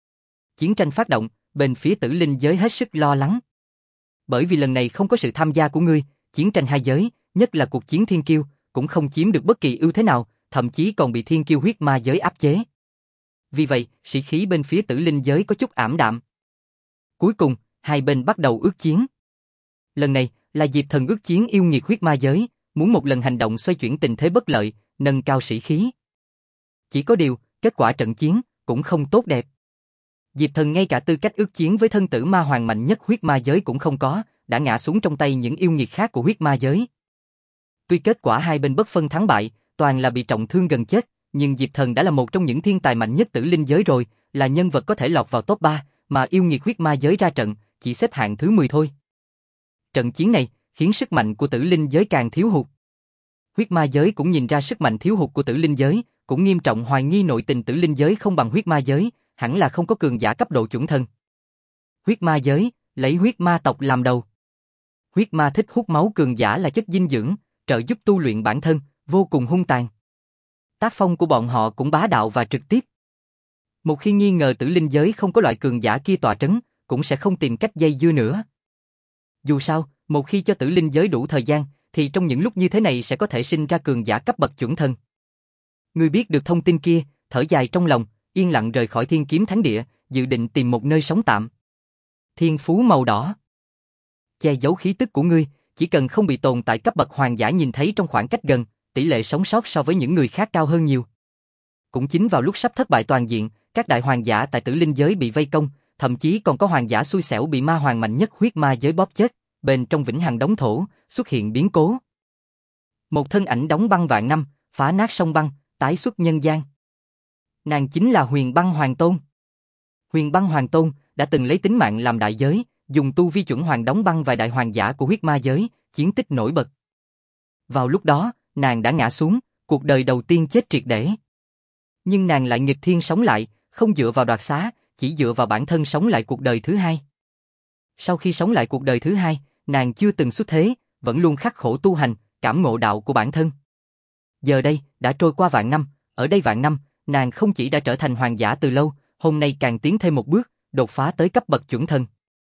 Chiến tranh phát động, bên phía tử linh giới hết sức lo lắng. Bởi vì lần này không có sự tham gia của ngươi, chiến tranh hai giới, nhất là cuộc chiến thiên kiêu, cũng không chiếm được bất kỳ ưu thế nào, thậm chí còn bị thiên kiêu huyết ma giới áp chế. Vì vậy, sĩ khí bên phía tử linh giới có chút ảm đạm. Cuối cùng, hai bên bắt đầu ước chiến. Lần này, là Diệp Thần ước chiến yêu nghiệt huyết ma giới, muốn một lần hành động xoay chuyển tình thế bất lợi, nâng cao sĩ khí. Chỉ có điều, kết quả trận chiến cũng không tốt đẹp. Diệp Thần ngay cả tư cách ước chiến với thân tử ma hoàng mạnh nhất huyết ma giới cũng không có, đã ngã xuống trong tay những yêu nghiệt khác của huyết ma giới. Tuy kết quả hai bên bất phân thắng bại, toàn là bị trọng thương gần chết, nhưng Diệp Thần đã là một trong những thiên tài mạnh nhất tử linh giới rồi, là nhân vật có thể lọt vào top ba, mà yêu nghiệt huyết ma giới ra trận, chỉ xếp hạng thứ mười thôi. Trận chiến này khiến sức mạnh của tử linh giới càng thiếu hụt. Huyết ma giới cũng nhìn ra sức mạnh thiếu hụt của tử linh giới, cũng nghiêm trọng hoài nghi nội tình tử linh giới không bằng huyết ma giới, hẳn là không có cường giả cấp độ chuẩn thần. Huyết ma giới, lấy huyết ma tộc làm đầu. Huyết ma thích hút máu cường giả là chất dinh dưỡng, trợ giúp tu luyện bản thân, vô cùng hung tàn. Tác phong của bọn họ cũng bá đạo và trực tiếp. Một khi nghi ngờ tử linh giới không có loại cường giả kia tọa trấn, cũng sẽ không tìm cách dây dưa nữa. Dù sao, một khi cho tử linh giới đủ thời gian, thì trong những lúc như thế này sẽ có thể sinh ra cường giả cấp bậc chuẩn thần. Người biết được thông tin kia, thở dài trong lòng, yên lặng rời khỏi Thiên Kiếm Thánh Địa, dự định tìm một nơi sống tạm. Thiên phú màu đỏ. Che giấu khí tức của ngươi, chỉ cần không bị tồn tại cấp bậc hoàng giả nhìn thấy trong khoảng cách gần, tỷ lệ sống sót so với những người khác cao hơn nhiều. Cũng chính vào lúc sắp thất bại toàn diện, các đại hoàng giả tại tử linh giới bị vây công, thậm chí còn có hoàng giả xui xẻo bị ma hoàng mạnh nhất huyết ma giới bóp chết, bên trong vĩnh hằng đống thổ, xuất hiện biến cố. Một thân ảnh đóng băng vạn năm, phá nát sông băng, tái xuất nhân gian. Nàng chính là Huyền Băng Hoàng Tôn. Huyền Băng Hoàng Tôn đã từng lấy tính mạng làm đại giới, dùng tu vi chuẩn hoàng đóng băng vài đại hoàng giả của huyết ma giới, chiến tích nổi bật. Vào lúc đó, nàng đã ngã xuống, cuộc đời đầu tiên chết triệt để. Nhưng nàng lại nghịch thiên sống lại, không dựa vào đoạt xá, chỉ dựa vào bản thân sống lại cuộc đời thứ hai. Sau khi sống lại cuộc đời thứ hai, nàng chưa từng xuất thế, vẫn luôn khắc khổ tu hành, cảm ngộ đạo của bản thân. Giờ đây, đã trôi qua vạn năm, ở đây vạn năm, nàng không chỉ đã trở thành hoàng giả từ lâu, hôm nay càng tiến thêm một bước, đột phá tới cấp bậc chuẩn thần.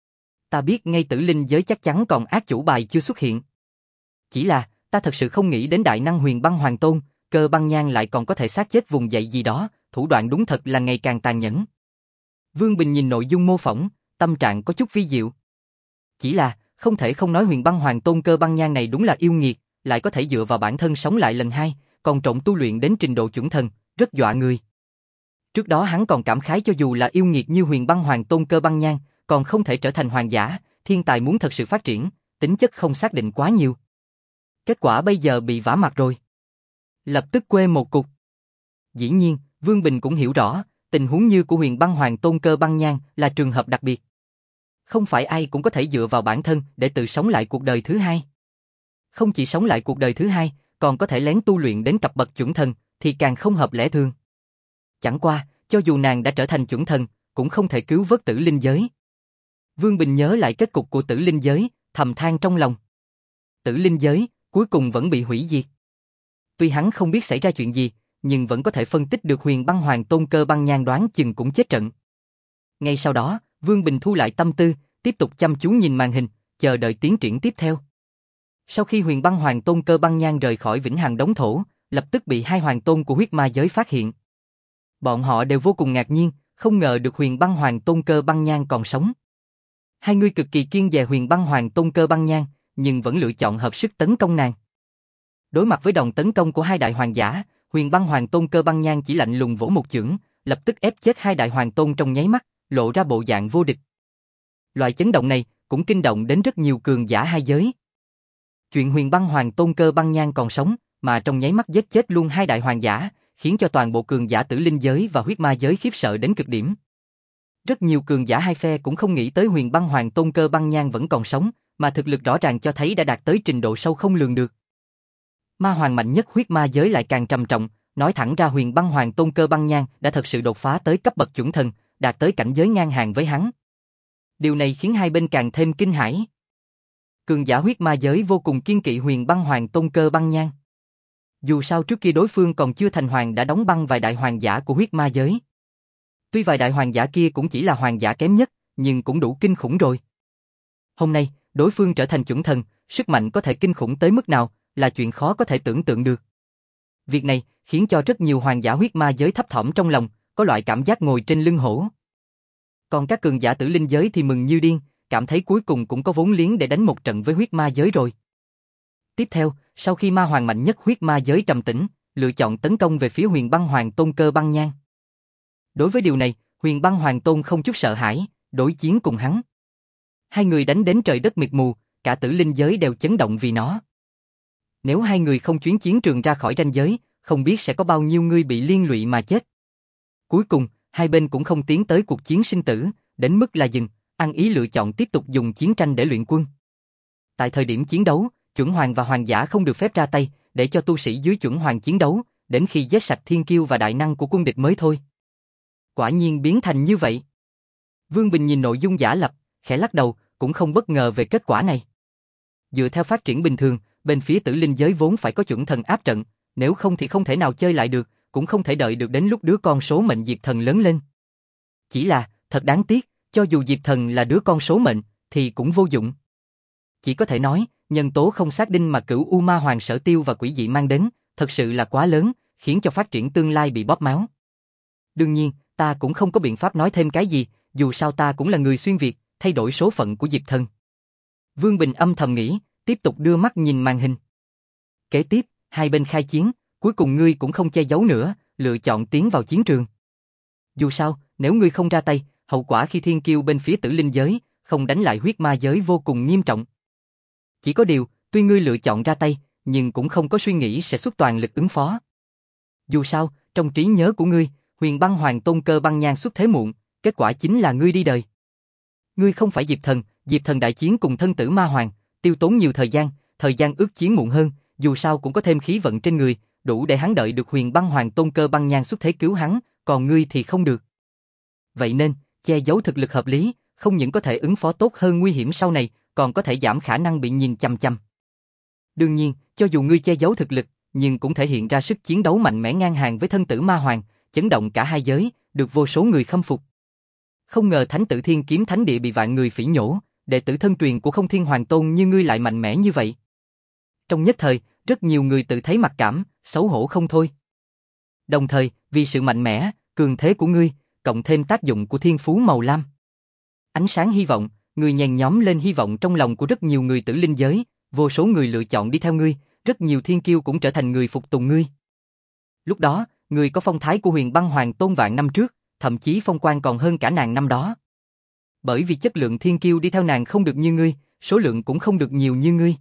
Ta biết ngay tử linh giới chắc chắn còn ác chủ bài chưa xuất hiện. Chỉ là, ta thật sự không nghĩ đến đại năng Huyền Băng Hoàng Tôn, Cơ Băng Nhan lại còn có thể sát chết vùng dậy gì đó, thủ đoạn đúng thật là ngày càng tàn nhẫn. Vương Bình nhìn nội dung mô phỏng, tâm trạng có chút vi diệu. Chỉ là, không thể không nói Huyền Băng Hoàng Tôn Cơ Băng Nhan này đúng là yêu nghiệt, lại có thể dựa vào bản thân sống lại lần hai, còn trộn tu luyện đến trình độ chuẩn thần, rất dọa người. Trước đó hắn còn cảm khái cho dù là yêu nghiệt như Huyền Băng Hoàng Tôn Cơ Băng Nhan, còn không thể trở thành hoàng giả, thiên tài muốn thật sự phát triển, tính chất không xác định quá nhiều. Kết quả bây giờ bị vả mặt rồi. Lập tức quê một cục. Dĩ nhiên, Vương Bình cũng hiểu rõ, tình huống như của Huyền Băng Hoàng Tôn Cơ Băng Nhan là trường hợp đặc biệt. Không phải ai cũng có thể dựa vào bản thân để tự sống lại cuộc đời thứ hai. Không chỉ sống lại cuộc đời thứ hai, còn có thể lén tu luyện đến cấp bậc chuẩn thần, thì càng không hợp lẽ thường. Chẳng qua, cho dù nàng đã trở thành chuẩn thần, cũng không thể cứu vớt tử linh giới. Vương Bình nhớ lại kết cục của tử linh giới, thầm than trong lòng. Tử linh giới, cuối cùng vẫn bị hủy diệt. Tuy hắn không biết xảy ra chuyện gì, nhưng vẫn có thể phân tích được Huyền Băng Hoàng Tôn Cơ Băng Nhan đoán chừng cũng chết trận. Ngay sau đó, Vương Bình thu lại tâm tư, tiếp tục chăm chú nhìn màn hình, chờ đợi tiến triển tiếp theo. Sau khi Huyền Băng Hoàng Tôn Cơ Băng Nhan rời khỏi vĩnh hằng đống thổ, lập tức bị hai hoàng tôn của huyết ma giới phát hiện. Bọn họ đều vô cùng ngạc nhiên, không ngờ được Huyền Băng Hoàng Tôn Cơ Băng Nhan còn sống. Hai người cực kỳ kiêng dè Huyền Băng Hoàng Tôn Cơ Băng Nhan, nhưng vẫn lựa chọn hợp sức tấn công nàng. Đối mặt với đòn tấn công của hai đại hoàng giả, Huyền Băng Hoàng Tôn Cơ Băng Nhan chỉ lạnh lùng vỗ một chưởng, lập tức ép chết hai đại hoàng tôn trong nháy mắt, lộ ra bộ dạng vô địch. Loại chấn động này cũng kinh động đến rất nhiều cường giả hai giới. Chuyện Huyền Băng Hoàng Tôn Cơ Băng Nhan còn sống, mà trong nháy mắt giết chết luôn hai đại hoàng giả, khiến cho toàn bộ cường giả tử linh giới và huyết ma giới khiếp sợ đến cực điểm. Rất nhiều cường giả hai phe cũng không nghĩ tới Huyền Băng Hoàng Tôn Cơ Băng Nhan vẫn còn sống, mà thực lực rõ ràng cho thấy đã đạt tới trình độ sâu không lường được. Ma hoàng mạnh nhất huyết ma giới lại càng trầm trọng, nói thẳng ra Huyền Băng Hoàng Tôn Cơ Băng Nhan đã thật sự đột phá tới cấp bậc chuẩn thần, đạt tới cảnh giới ngang hàng với hắn. Điều này khiến hai bên càng thêm kinh hãi. Cường giả huyết ma giới vô cùng kiên kỵ Huyền Băng Hoàng Tôn Cơ Băng Nhan. Dù sao trước kia đối phương còn chưa thành hoàng đã đóng băng vài đại hoàng giả của huyết ma giới. Tuy vài đại hoàng giả kia cũng chỉ là hoàng giả kém nhất, nhưng cũng đủ kinh khủng rồi. Hôm nay, đối phương trở thành chuẩn thần, sức mạnh có thể kinh khủng tới mức nào, là chuyện khó có thể tưởng tượng được. Việc này khiến cho rất nhiều hoàng giả huyết ma giới thấp thỏm trong lòng, có loại cảm giác ngồi trên lưng hổ. Còn các cường giả tử linh giới thì mừng như điên, cảm thấy cuối cùng cũng có vốn liếng để đánh một trận với huyết ma giới rồi. Tiếp theo, sau khi ma hoàng mạnh nhất huyết ma giới trầm tĩnh, lựa chọn tấn công về phía Huyền Băng Hoàng Tôn Cơ Băng Nhan. Đối với điều này, Huyền Băng Hoàng Tôn không chút sợ hãi, đối chiến cùng hắn. Hai người đánh đến trời đất mịt mù, cả tử linh giới đều chấn động vì nó. Nếu hai người không chuyến chiến trường ra khỏi ranh giới, không biết sẽ có bao nhiêu người bị liên lụy mà chết. Cuối cùng, hai bên cũng không tiến tới cuộc chiến sinh tử, đến mức là dừng, ăn ý lựa chọn tiếp tục dùng chiến tranh để luyện quân. Tại thời điểm chiến đấu, chuẩn hoàng và hoàng giả không được phép ra tay, để cho tu sĩ dưới chuẩn hoàng chiến đấu, đến khi giết sạch thiên kiêu và đại năng của quân địch mới thôi. Quả nhiên biến thành như vậy. Vương Bình nhìn nội dung giả lập, khẽ lắc đầu, cũng không bất ngờ về kết quả này. Dựa theo phát triển bình thường, bên phía tử linh giới vốn phải có chuẩn thần áp trận, nếu không thì không thể nào chơi lại được, cũng không thể đợi được đến lúc đứa con số mệnh Diệp Thần lớn lên. Chỉ là, thật đáng tiếc, cho dù Diệp Thần là đứa con số mệnh, thì cũng vô dụng. Chỉ có thể nói, nhân tố không xác định mà Cửu U Ma Hoàng Sở Tiêu và quỷ dị mang đến, thật sự là quá lớn, khiến cho phát triển tương lai bị bóp méo. Đương nhiên, ta cũng không có biện pháp nói thêm cái gì, dù sao ta cũng là người xuyên Việt, thay đổi số phận của Diệp Thần. Vương Bình âm thầm nghĩ, tiếp tục đưa mắt nhìn màn hình. Kế tiếp, hai bên khai chiến, cuối cùng ngươi cũng không che giấu nữa, lựa chọn tiến vào chiến trường. Dù sao, nếu ngươi không ra tay, hậu quả khi thiên kiêu bên phía tử linh giới, không đánh lại huyết ma giới vô cùng nghiêm trọng. Chỉ có điều, tuy ngươi lựa chọn ra tay, nhưng cũng không có suy nghĩ sẽ xuất toàn lực ứng phó. Dù sao, trong trí nhớ của ngươi, Huyền Băng Hoàng Tôn Cơ Băng Nhan xuất thế muộn, kết quả chính là ngươi đi đời. Ngươi không phải Diệp Thần, Diệp Thần đại chiến cùng thân tử ma hoàng, tiêu tốn nhiều thời gian, thời gian ước chiến muộn hơn, dù sao cũng có thêm khí vận trên người, đủ để hắn đợi được Huyền Băng Hoàng Tôn Cơ Băng Nhan xuất thế cứu hắn, còn ngươi thì không được. Vậy nên, che giấu thực lực hợp lý, không những có thể ứng phó tốt hơn nguy hiểm sau này, còn có thể giảm khả năng bị nhìn chằm chằm. Đương nhiên, cho dù ngươi che giấu thực lực, nhưng cũng thể hiện ra sức chiến đấu mạnh mẽ ngang hàng với thân tử ma hoàng, chấn động cả hai giới, được vô số người khâm phục. Không ngờ Thánh Tử Thiên Kiếm Thánh Địa bị vạn người phỉ nhổ, đệ tử thân truyền của Không Thiên Hoàng Tôn như ngươi lại mạnh mẽ như vậy. Trong nhất thời, rất nhiều người tự thấy mặc cảm, xấu hổ không thôi. Đồng thời, vì sự mạnh mẽ, cường thế của ngươi, cộng thêm tác dụng của thiên phú màu lam, ánh sáng hy vọng, ngươi nhen nhóm lên hy vọng trong lòng của rất nhiều người tử linh giới, vô số người lựa chọn đi theo ngươi, rất nhiều thiên kiêu cũng trở thành người phục tùng ngươi. Lúc đó, ngươi có phong thái của Huyền Băng Hoàng Tôn vạn năm trước, thậm chí phong quan còn hơn cả nàng năm đó. Bởi vì chất lượng thiên kiêu đi theo nàng không được như ngươi, số lượng cũng không được nhiều như ngươi.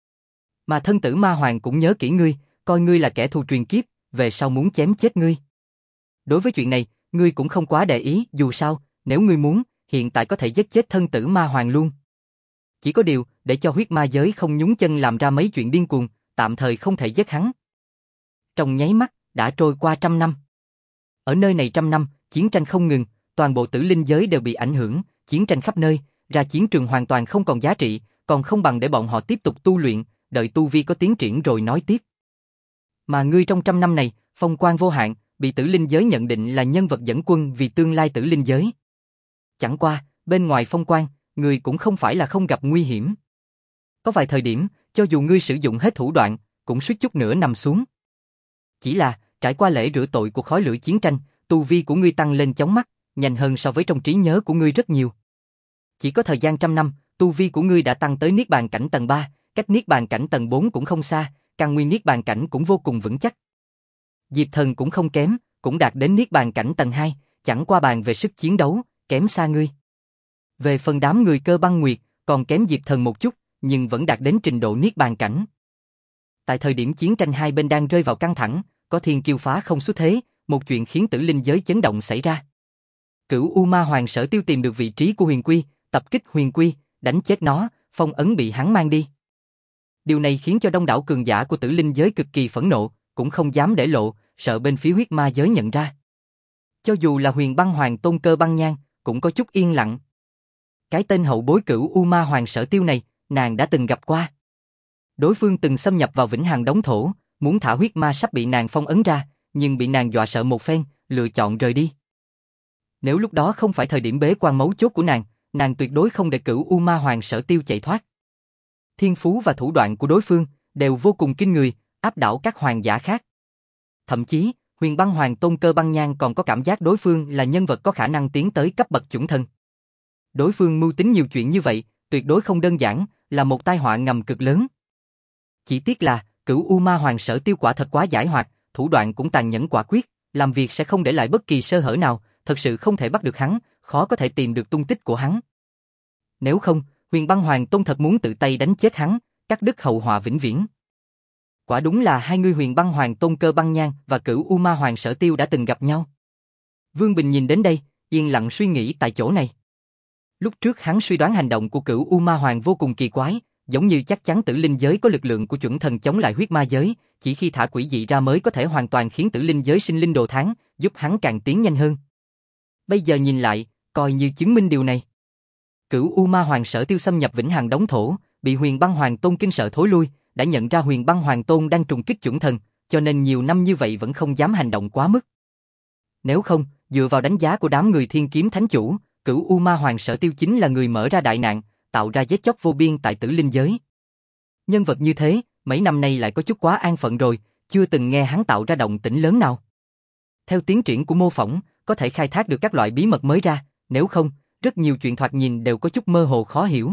Mà thân tử ma hoàng cũng nhớ kỹ ngươi, coi ngươi là kẻ thù truyền kiếp, về sau muốn chém chết ngươi. Đối với chuyện này, ngươi cũng không quá để ý, dù sao, nếu ngươi muốn, hiện tại có thể giết chết thân tử ma hoàng luôn. Chỉ có điều, để cho huyết ma giới không nhúng chân làm ra mấy chuyện điên cuồng, tạm thời không thể giết hắn. Trong nháy mắt, đã trôi qua trăm năm. Ở nơi này trăm năm, chiến tranh không ngừng, toàn bộ tử linh giới đều bị ảnh hưởng, chiến tranh khắp nơi, ra chiến trường hoàn toàn không còn giá trị, còn không bằng để bọn họ tiếp tục tu luyện, đợi tu vi có tiến triển rồi nói tiếp. Mà ngươi trong trăm năm này, phong quang vô hạn, bị tử linh giới nhận định là nhân vật dẫn quân vì tương lai tử linh giới. Chẳng qua, bên ngoài phong quang, ngươi cũng không phải là không gặp nguy hiểm. Có vài thời điểm, cho dù ngươi sử dụng hết thủ đoạn, cũng suýt chút nữa nằm xuống. Chỉ là, trải qua lễ rửa tội của khói lửa chiến tranh, tu vi của ngươi tăng lên chóng mắt, nhanh hơn so với trong trí nhớ của ngươi rất nhiều. Chỉ có thời gian trăm năm, tu vi của ngươi đã tăng tới Niết Bàn cảnh tầng ba, cách Niết Bàn cảnh tầng bốn cũng không xa, căn nguyên niết bàn cảnh cũng vô cùng vững chắc. Diệp Thần cũng không kém, cũng đạt đến niết bàn cảnh tầng hai, chẳng qua bàn về sức chiến đấu, kém xa ngươi. Về phần đám người Cơ Băng Nguyệt, còn kém Diệp Thần một chút, nhưng vẫn đạt đến trình độ niết bàn cảnh. Tại thời điểm chiến tranh hai bên đang rơi vào căng thẳng, có thiên kiêu phá không xuất thế, một chuyện khiến tử linh giới chấn động xảy ra. Cửu U Ma Hoàng Sở Tiêu tìm được vị trí của Huyền Quy, tập kích Huyền Quy, đánh chết nó, phong ấn bị hắn mang đi. Điều này khiến cho đông đảo cường giả của tử linh giới cực kỳ phẫn nộ, cũng không dám để lộ, sợ bên phía huyết ma giới nhận ra. Cho dù là Huyền Băng Hoàng Tôn Cơ Băng Nhan, cũng có chút yên lặng. Cái tên hậu bối Cửu U Ma Hoàng Sở Tiêu này, nàng đã từng gặp qua. Đối phương từng xâm nhập vào Vĩnh Hằng đống thổ, muốn thả huyết ma sắp bị nàng phong ấn ra, nhưng bị nàng dọa sợ một phen, lựa chọn rời đi. Nếu lúc đó không phải thời điểm bế quan mấu chốt của nàng, nàng tuyệt đối không để Cửu U Ma Hoàng Sở Tiêu chạy thoát. Thiên phú và thủ đoạn của đối phương đều vô cùng kinh người, áp đảo các hoàng giả khác. Thậm chí, Huyền Băng Hoàng Tôn Cơ Băng Nhan còn có cảm giác đối phương là nhân vật có khả năng tiến tới cấp bậc chuẩn thần. Đối phương mưu tính nhiều chuyện như vậy, tuyệt đối không đơn giản, là một tai họa ngầm cực lớn. Chỉ tiếc là, Cửu U Ma Hoàng Sở Tiêu quả thật quá giỏi hoạt, thủ đoạn cũng tàn nhẫn quả quyết, làm việc sẽ không để lại bất kỳ sơ hở nào, thật sự không thể bắt được hắn, khó có thể tìm được tung tích của hắn. Nếu không, Huyền Băng Hoàng Tôn thật muốn tự tay đánh chết hắn, cắt đứt hậu họa vĩnh viễn. Quả đúng là hai người Huyền Băng Hoàng Tôn Cơ Băng Nhan và Cửu U Ma Hoàng Sở Tiêu đã từng gặp nhau. Vương Bình nhìn đến đây, yên lặng suy nghĩ tại chỗ này. Lúc trước hắn suy đoán hành động của Cửu U Ma Hoàng vô cùng kỳ quái, giống như chắc chắn tử linh giới có lực lượng của chuẩn thần chống lại huyết ma giới, chỉ khi thả quỷ dị ra mới có thể hoàn toàn khiến tử linh giới sinh linh đồ thán, giúp hắn càng tiến nhanh hơn. Bây giờ nhìn lại, coi như chứng minh điều này. Cửu U Ma Hoàng Sở Tiêu xâm nhập Vĩnh Hằng đống thổ, bị Huyền Băng Hoàng Tôn kinh sợ thối lui, đã nhận ra Huyền Băng Hoàng Tôn đang trùng kích chuẩn thần, cho nên nhiều năm như vậy vẫn không dám hành động quá mức. Nếu không, dựa vào đánh giá của đám người Thiên Kiếm Thánh Chủ, Cửu U Ma Hoàng Sở Tiêu chính là người mở ra đại nạn, tạo ra giết chóc vô biên tại tử linh giới. Nhân vật như thế, mấy năm nay lại có chút quá an phận rồi, chưa từng nghe hắn tạo ra động tĩnh lớn nào. Theo tiến triển của mô phỏng, có thể khai thác được các loại bí mật mới ra, nếu không, rất nhiều chuyện thoạt nhìn đều có chút mơ hồ khó hiểu.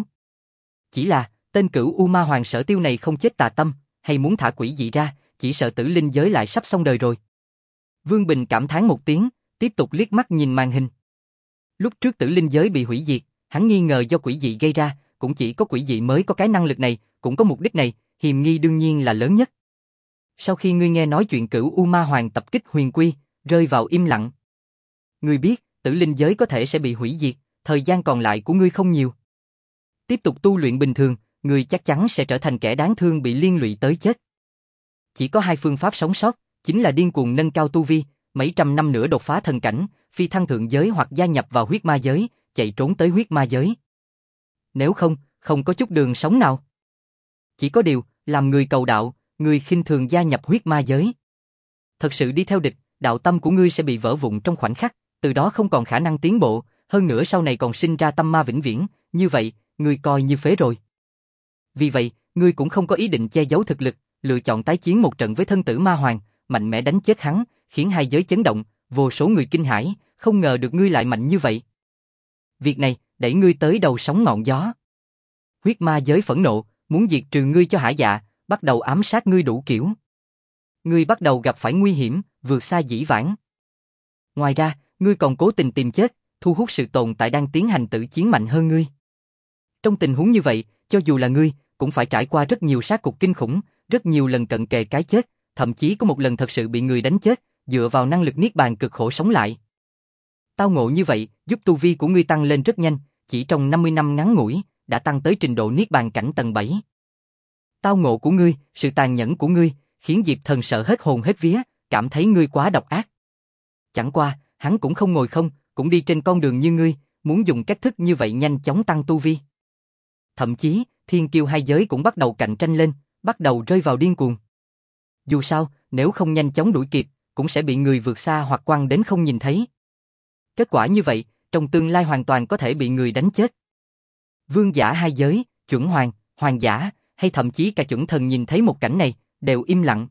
Chỉ là, tên Cửu U Ma Hoàng Sở Tiêu này không chết tà tâm, hay muốn thả quỷ dị ra, chỉ sợ tử linh giới lại sắp xong đời rồi. Vương Bình cảm thán một tiếng, tiếp tục liếc mắt nhìn màn hình. Lúc trước tử linh giới bị hủy diệt, hắn nghi ngờ do quỷ dị gây ra, cũng chỉ có quỷ dị mới có cái năng lực này, cũng có mục đích này, hiềm nghi đương nhiên là lớn nhất. Sau khi ngươi nghe nói chuyện Cửu U Ma Hoàng tập kích Huyền Quy, rơi vào im lặng. Ngươi biết, tử linh giới có thể sẽ bị hủy diệt, thời gian còn lại của ngươi không nhiều. Tiếp tục tu luyện bình thường, ngươi chắc chắn sẽ trở thành kẻ đáng thương bị liên lụy tới chết. Chỉ có hai phương pháp sống sót, chính là điên cuồng nâng cao tu vi, mấy trăm năm nữa đột phá thần cảnh, phi thăng thượng giới hoặc gia nhập vào huyết ma giới, chạy trốn tới huyết ma giới. Nếu không, không có chút đường sống nào. Chỉ có điều, làm người cầu đạo, người khinh thường gia nhập huyết ma giới. Thật sự đi theo địch, đạo tâm của ngươi sẽ bị vỡ vụn trong khoảnh khắc, từ đó không còn khả năng tiến bộ, hơn nữa sau này còn sinh ra tâm ma vĩnh viễn, như vậy, ngươi coi như phế rồi. Vì vậy, ngươi cũng không có ý định che giấu thực lực, lựa chọn tái chiến một trận với thân tử ma hoàng, mạnh mẽ đánh chết hắn, khiến hai giới chấn động, vô số người kinh hãi, không ngờ được ngươi lại mạnh như vậy. Việc này, đẩy ngươi tới đầu sóng ngọn gió. Huyết ma giới phẫn nộ, muốn diệt trừ ngươi cho hả dạ, bắt đầu ám sát ngươi đủ kiểu. Ngươi bắt đầu gặp phải nguy hiểm, vượt xa dĩ vãng. Ngoài ra, ngươi còn cố tình tìm chết, thu hút sự tồn tại đang tiến hành tử chiến mạnh hơn ngươi. Trong tình huống như vậy, cho dù là ngươi, cũng phải trải qua rất nhiều sát cục kinh khủng, rất nhiều lần cận kề cái chết, thậm chí có một lần thật sự bị người đánh chết, dựa vào năng lực niết bàn cực khổ sống lại. Tao ngộ như vậy, giúp tu vi của ngươi tăng lên rất nhanh, chỉ trong năm mươi năm ngắn ngủi, đã tăng tới trình độ niết bàn cảnh tầng bảy. Tao ngộ của ngươi, sự tàn nhẫn của ngươi, khiến Diệp Thần sợ hết hồn hết vía, cảm thấy ngươi quá độc ác. Chẳng qua, hắn cũng không ngồi không, cũng đi trên con đường như ngươi, muốn dùng cách thức như vậy nhanh chóng tăng tu vi. Thậm chí, thiên kiêu hai giới cũng bắt đầu cạnh tranh lên, bắt đầu rơi vào điên cuồng. Dù sao, nếu không nhanh chóng đuổi kịp, cũng sẽ bị người vượt xa hoặc quăng đến không nhìn thấy. Kết quả như vậy, trong tương lai hoàn toàn có thể bị người đánh chết. Vương giả hai giới, chuẩn hoàng, hoàng giả, hay thậm chí cả chuẩn thần nhìn thấy một cảnh này, đều im lặng.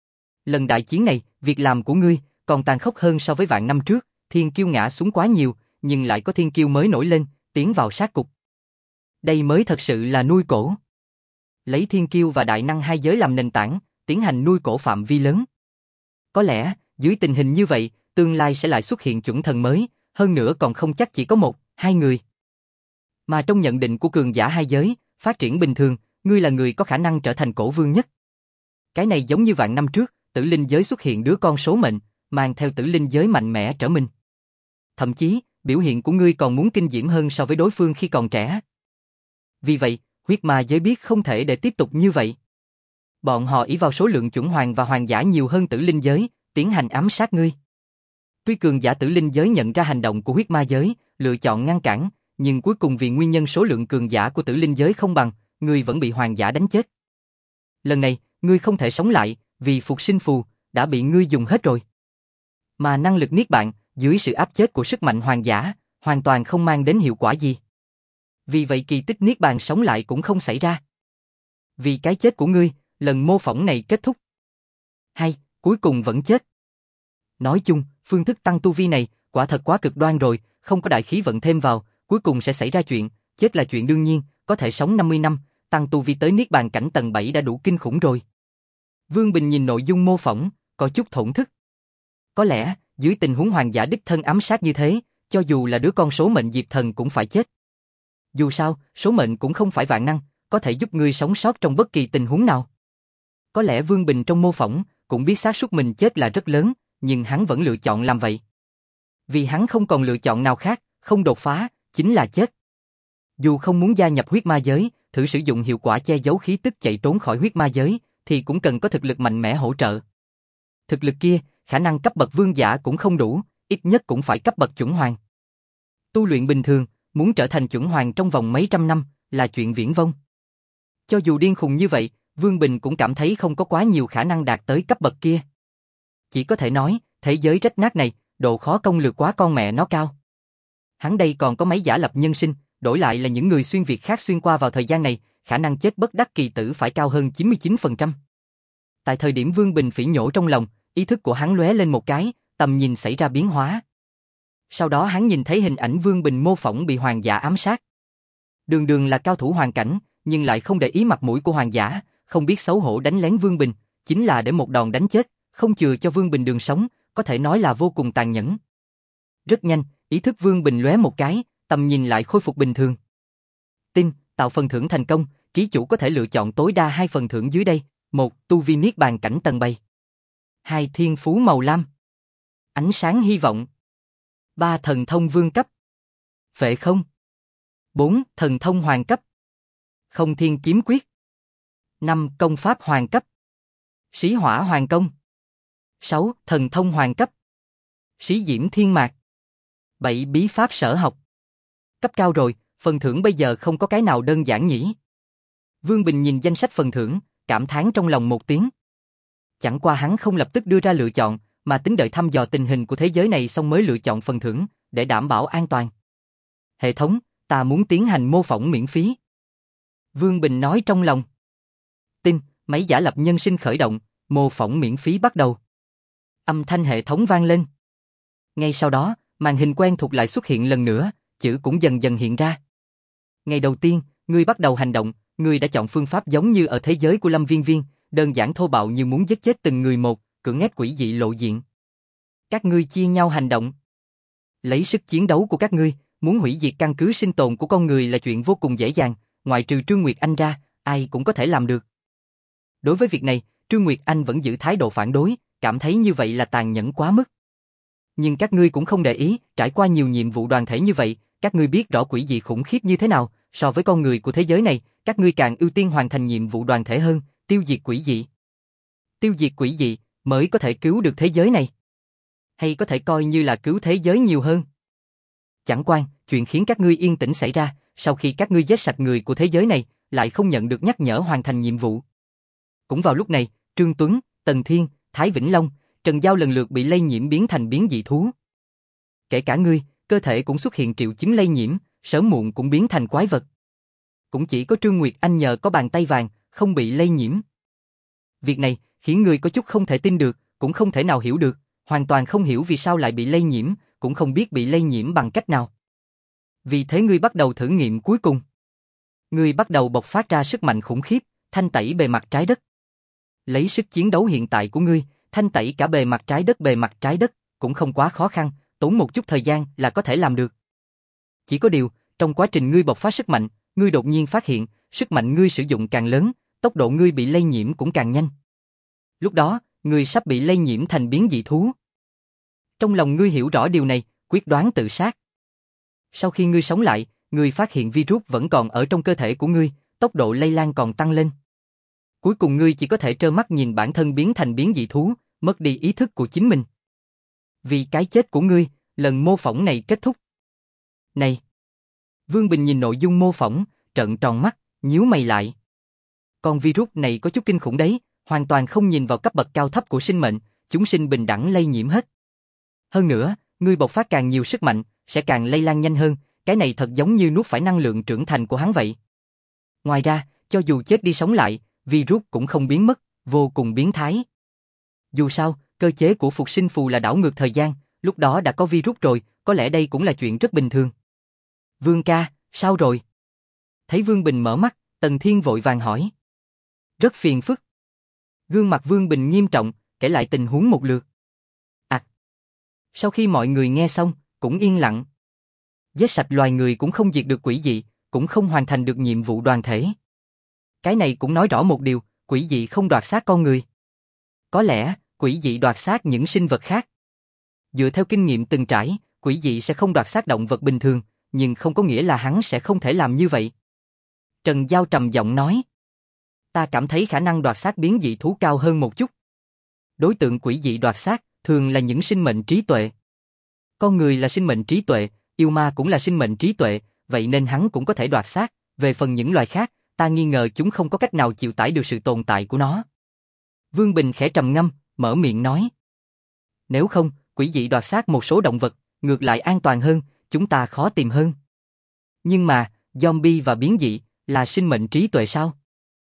Lần đại chiến này, việc làm của ngươi còn tàn khốc hơn so với vạn năm trước, thiên kiêu ngã xuống quá nhiều, nhưng lại có thiên kiêu mới nổi lên, tiến vào sát cục. Đây mới thật sự là nuôi cổ. Lấy thiên kiêu và đại năng hai giới làm nền tảng, tiến hành nuôi cổ phạm vi lớn. Có lẽ, dưới tình hình như vậy, tương lai sẽ lại xuất hiện chuẩn thần mới, hơn nữa còn không chắc chỉ có một, hai người. Mà trong nhận định của cường giả hai giới, phát triển bình thường, ngươi là người có khả năng trở thành cổ vương nhất. Cái này giống như vạn năm trước, tử linh giới xuất hiện đứa con số mệnh, mang theo tử linh giới mạnh mẽ trở mình. Thậm chí, biểu hiện của ngươi còn muốn kinh diễm hơn so với đối phương khi còn trẻ. Vì vậy, huyết ma giới biết không thể để tiếp tục như vậy. Bọn họ ỷ vào số lượng chuẩn hoàng và hoàng giả nhiều hơn tử linh giới, tiến hành ám sát ngươi. Tuy cường giả tử linh giới nhận ra hành động của huyết ma giới, lựa chọn ngăn cản, nhưng cuối cùng vì nguyên nhân số lượng cường giả của tử linh giới không bằng, ngươi vẫn bị hoàng giả đánh chết. Lần này, ngươi không thể sống lại, vì phục sinh phù đã bị ngươi dùng hết rồi. Mà năng lực niết bàn, dưới sự áp chế của sức mạnh hoàng giả, hoàn toàn không mang đến hiệu quả gì. Vì vậy kỳ tích niết bàn sống lại cũng không xảy ra. Vì cái chết của ngươi, lần mô phỏng này kết thúc. Hay, cuối cùng vẫn chết. Nói chung, phương thức tăng tu vi này, quả thật quá cực đoan rồi, không có đại khí vận thêm vào, cuối cùng sẽ xảy ra chuyện, chết là chuyện đương nhiên, có thể sống năm mươi năm, tăng tu vi tới niết bàn cảnh tầng bảy đã đủ kinh khủng rồi. Vương Bình nhìn nội dung mô phỏng, có chút thổn thức. Có lẽ, dưới tình huống hoàng giả đích thân ám sát như thế, cho dù là đứa con số mệnh diệp thần cũng phải chết. Dù sao, số mệnh cũng không phải vạn năng, có thể giúp ngươi sống sót trong bất kỳ tình huống nào. Có lẽ Vương Bình trong mô phỏng, cũng biết xác suất mình chết là rất lớn, nhưng hắn vẫn lựa chọn làm vậy. Vì hắn không còn lựa chọn nào khác, không đột phá, chính là chết. Dù không muốn gia nhập huyết ma giới, thử sử dụng hiệu quả che giấu khí tức chạy trốn khỏi huyết ma giới, thì cũng cần có thực lực mạnh mẽ hỗ trợ. Thực lực kia, khả năng cấp bậc vương giả cũng không đủ, ít nhất cũng phải cấp bậc chuẩn hoàng. Tu luyện bình thường, muốn trở thành chuẩn hoàng trong vòng mấy trăm năm, là chuyện viển vông. Cho dù điên khùng như vậy, Vương Bình cũng cảm thấy không có quá nhiều khả năng đạt tới cấp bậc kia. Chỉ có thể nói, thế giới rách nát này, độ khó công lược quá con mẹ nó cao. Hắn đây còn có mấy giả lập nhân sinh, đổi lại là những người xuyên việt khác xuyên qua vào thời gian này, khả năng chết bất đắc kỳ tử phải cao hơn chín mươi chín phần trăm. Tại thời điểm Vương Bình phỉ nhổ trong lòng, ý thức của hắn lóe lên một cái, tầm nhìn xảy ra biến hóa. Sau đó hắn nhìn thấy hình ảnh Vương Bình mô phỏng bị hoàng giả ám sát. Đường đường là cao thủ hoàng cảnh, nhưng lại không để ý mặt mũi của hoàng giả, không biết xấu hổ đánh lén Vương Bình, chính là để một đòn đánh chết, không chừa cho Vương Bình đường sống, có thể nói là vô cùng tàn nhẫn. Rất nhanh, ý thức Vương Bình lóe một cái, tầm nhìn lại khôi phục bình thường. Tin, tạo phần thưởng thành công, ký chủ có thể lựa chọn tối đa hai phần thưởng dưới đây. Một, tu vi niết bàn cảnh tầng bảy. Hai, thiên phú màu lam. Ánh sáng hy vọng. Ba, thần thông vương cấp. Phệ không. Bốn, thần thông hoàng cấp. Không thiên kiếm quyết. Năm, công pháp hoàng cấp. Sĩ hỏa hoàng công. Sáu, thần thông hoàng cấp. Sĩ diễm thiên mạc. Bảy, bí pháp sở học. Cấp cao rồi, phần thưởng bây giờ không có cái nào đơn giản nhỉ. Vương Bình nhìn danh sách phần thưởng, cảm thán trong lòng một tiếng. Chẳng qua hắn không lập tức đưa ra lựa chọn, mà tính đợi thăm dò tình hình của thế giới này xong mới lựa chọn phần thưởng, để đảm bảo an toàn. Hệ thống, ta muốn tiến hành mô phỏng miễn phí. Vương Bình nói trong lòng. Tin, máy giả lập nhân sinh khởi động, mô phỏng miễn phí bắt đầu. Âm thanh hệ thống vang lên. Ngay sau đó, màn hình quen thuộc lại xuất hiện lần nữa, chữ cũng dần dần hiện ra. Ngày đầu tiên, ngươi bắt đầu hành động, ngươi đã chọn phương pháp giống như ở thế giới của Lâm Viên Viên, đơn giản thô bạo như muốn giết chết từng người một, cưỡng ép quỷ dị lộ diện. Các ngươi chia nhau hành động. Lấy sức chiến đấu của các ngươi, muốn hủy diệt căn cứ sinh tồn của con người là chuyện vô cùng dễ dàng, ngoại trừ Trương Nguyệt Anh ra, ai cũng có thể làm được. Đối với việc này, Trương Nguyệt Anh vẫn giữ thái độ phản đối, cảm thấy như vậy là tàn nhẫn quá mức. Nhưng các ngươi cũng không để ý, trải qua nhiều nhiệm vụ đoàn thể như vậy, các ngươi biết rõ quỷ dị khủng khiếp như thế nào, so với con người của thế giới này, các ngươi càng ưu tiên hoàn thành nhiệm vụ đoàn thể hơn, tiêu diệt quỷ dị. Tiêu diệt quỷ dị mới có thể cứu được thế giới này. Hay có thể coi như là cứu thế giới nhiều hơn. Chẳng qua, chuyện khiến các ngươi yên tĩnh xảy ra, sau khi các ngươi giết sạch người của thế giới này, lại không nhận được nhắc nhở hoàn thành nhiệm vụ. Cũng vào lúc này, Trương Tuấn, Tần Thiên, Thái Vĩnh Long, Trần Giao lần lượt bị lây nhiễm biến thành biến dị thú. Kể cả ngươi, cơ thể cũng xuất hiện triệu chứng lây nhiễm, sớm muộn cũng biến thành quái vật. Cũng chỉ có Trương Nguyệt Anh nhờ có bàn tay vàng, không bị lây nhiễm. Việc này khiến người có chút không thể tin được, cũng không thể nào hiểu được, hoàn toàn không hiểu vì sao lại bị lây nhiễm, cũng không biết bị lây nhiễm bằng cách nào. Vì thế ngươi bắt đầu thử nghiệm cuối cùng. Ngươi bắt đầu bộc phát ra sức mạnh khủng khiếp, thanh tẩy bề mặt trái đất. Lấy sức chiến đấu hiện tại của ngươi, thanh tẩy cả bề mặt trái đất bề mặt trái đất, cũng không quá khó khăn, tốn một chút thời gian là có thể làm được. Chỉ có điều, trong quá trình ngươi bộc phát sức mạnh, ngươi đột nhiên phát hiện, sức mạnh ngươi sử dụng càng lớn, tốc độ ngươi bị lây nhiễm cũng càng nhanh. Lúc đó, ngươi sắp bị lây nhiễm thành biến dị thú. Trong lòng ngươi hiểu rõ điều này, quyết đoán tự sát. Sau khi ngươi sống lại, ngươi phát hiện virus vẫn còn ở trong cơ thể của ngươi, tốc độ lây lan còn tăng lên. Cuối cùng ngươi chỉ có thể trơ mắt nhìn bản thân biến thành biến dị thú, mất đi ý thức của chính mình. Vì cái chết của ngươi, lần mô phỏng này kết thúc. Này! Vương Bình nhìn nội dung mô phỏng, trợn tròn mắt, nhíu mày lại. Con virus này có chút kinh khủng đấy, hoàn toàn không nhìn vào cấp bậc cao thấp của sinh mệnh, chúng sinh bình đẳng lây nhiễm hết. Hơn nữa, ngươi bộc phát càng nhiều sức mạnh, sẽ càng lây lan nhanh hơn, cái này thật giống như nuốt phải năng lượng trưởng thành của hắn vậy. Ngoài ra, cho dù chết đi sống lại, virus cũng không biến mất, vô cùng biến thái. Dù sao, cơ chế của phục sinh phù là đảo ngược thời gian, lúc đó đã có virus rồi, có lẽ đây cũng là chuyện rất bình thường. Vương ca, sao rồi? Thấy Vương Bình mở mắt, Tần Thiên vội vàng hỏi. Rất phiền phức. Gương mặt Vương Bình nghiêm trọng, kể lại tình huống một lượt. À. Sau khi mọi người nghe xong, cũng yên lặng. Giết sạch loài người cũng không diệt được quỷ dị, cũng không hoàn thành được nhiệm vụ đoàn thể. Cái này cũng nói rõ một điều, quỷ dị không đoạt xác con người. Có lẽ, quỷ dị đoạt xác những sinh vật khác. Dựa theo kinh nghiệm từng trải, quỷ dị sẽ không đoạt xác động vật bình thường, nhưng không có nghĩa là hắn sẽ không thể làm như vậy. Trần Giao trầm giọng nói. Ta cảm thấy khả năng đoạt xác biến dị thú cao hơn một chút. Đối tượng quỷ dị đoạt xác thường là những sinh mệnh trí tuệ. Con người là sinh mệnh trí tuệ, yêu ma cũng là sinh mệnh trí tuệ, vậy nên hắn cũng có thể đoạt xác. Về phần những loài khác, ta nghi ngờ chúng không có cách nào chịu tải được sự tồn tại của nó. Vương Bình khẽ trầm ngâm, mở miệng nói. Nếu không, quỷ dị đoạt xác một số động vật, ngược lại an toàn hơn, chúng ta khó tìm hơn. Nhưng mà, zombie và biến dị, là sinh mệnh trí tuệ sao?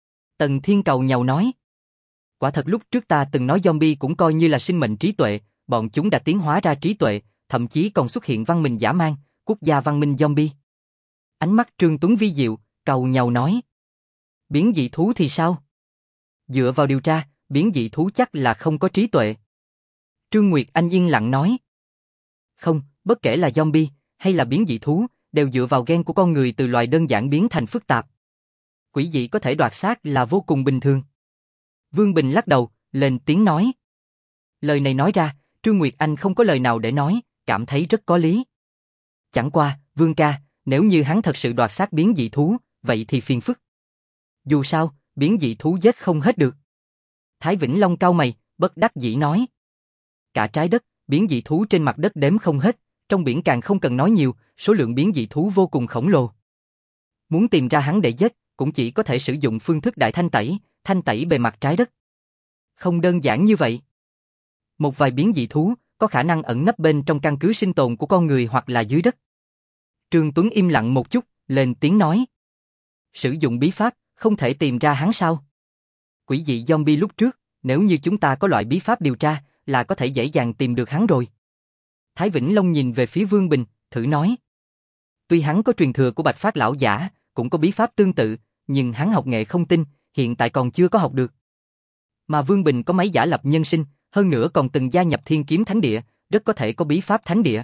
Tần Thiên cầu nhàu nói. Quả thật lúc trước ta từng nói zombie cũng coi như là sinh mệnh trí tuệ, bọn chúng đã tiến hóa ra trí tuệ, thậm chí còn xuất hiện văn minh dã man, quốc gia văn minh zombie. Ánh mắt Trương Tuấn vi diệu, cầu nhàu nói. Biến dị thú thì sao? Dựa vào điều tra, biến dị thú chắc là không có trí tuệ. Trương Nguyệt Anh yên lặng nói. Không, bất kể là zombie, hay là biến dị thú, đều dựa vào gen của con người từ loài đơn giản biến thành phức tạp. Quỷ dị có thể đoạt xác là vô cùng bình thường. Vương Bình lắc đầu, lên tiếng nói. Lời này nói ra, Trương Nguyệt Anh không có lời nào để nói, cảm thấy rất có lý. Chẳng qua, Vương ca, nếu như hắn thật sự đoạt xác biến dị thú, vậy thì phiền phức. Dù sao, biến dị thú giết không hết được. Thái Vĩnh Long cau mày, bất đắc dĩ nói. Cả trái đất, biến dị thú trên mặt đất đếm không hết, trong biển càng không cần nói nhiều, số lượng biến dị thú vô cùng khổng lồ. Muốn tìm ra hắn để giết, cũng chỉ có thể sử dụng phương thức đại thanh tẩy, thanh tẩy bề mặt trái đất. Không đơn giản như vậy. Một vài biến dị thú có khả năng ẩn nấp bên trong căn cứ sinh tồn của con người hoặc là dưới đất. Trương Tuấn im lặng một chút, lên tiếng nói. Sử dụng bí pháp, không thể tìm ra hắn sao? Quỷ dị zombie lúc trước, nếu như chúng ta có loại bí pháp điều tra, là có thể dễ dàng tìm được hắn rồi. Thái Vĩnh Long nhìn về phía Vương Bình, thử nói. Tuy hắn có truyền thừa của Bạch Phát lão giả, cũng có bí pháp tương tự, nhưng hắn học nghệ không tinh, hiện tại còn chưa có học được. Mà Vương Bình có máy giả lập nhân sinh, hơn nữa còn từng gia nhập Thiên Kiếm Thánh Địa, rất có thể có bí pháp thánh địa.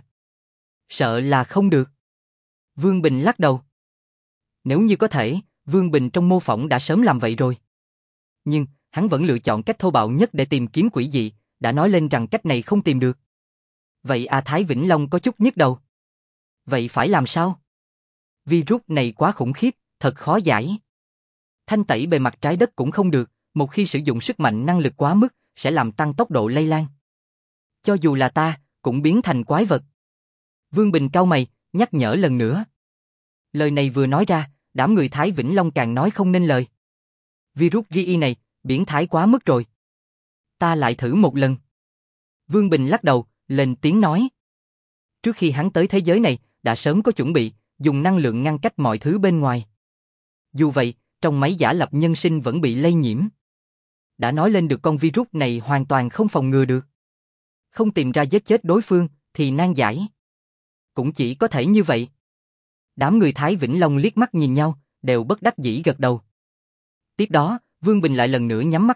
Sợ là không được. Vương Bình lắc đầu. Nếu như có thể, Vương Bình trong mô phỏng đã sớm làm vậy rồi. Nhưng, hắn vẫn lựa chọn cách thô bạo nhất để tìm kiếm quỷ dị, đã nói lên rằng cách này không tìm được. Vậy à, Thái Vĩnh Long có chút nhức đầu. Vậy phải làm sao? Virus này quá khủng khiếp, thật khó giải. Thanh tẩy bề mặt trái đất cũng không được, một khi sử dụng sức mạnh năng lực quá mức, sẽ làm tăng tốc độ lây lan. Cho dù là ta, cũng biến thành quái vật. Vương Bình cau mày, nhắc nhở lần nữa. Lời này vừa nói ra, đám người Thái Vĩnh Long càng nói không nên lời. Virus giê e này, biến thái quá mức rồi. Ta lại thử một lần. Vương Bình lắc đầu, lên tiếng nói. Trước khi hắn tới thế giới này, đã sớm có chuẩn bị, dùng năng lượng ngăn cách mọi thứ bên ngoài. Dù vậy, trong máy giả lập nhân sinh vẫn bị lây nhiễm. Đã nói lên được con virus này hoàn toàn không phòng ngừa được. Không tìm ra giết chết đối phương, thì nan giải. Cũng chỉ có thể như vậy. Đám người Thái Vĩnh Long liếc mắt nhìn nhau, đều bất đắc dĩ gật đầu. Tiếp đó, Vương Bình lại lần nữa nhắm mắt lại,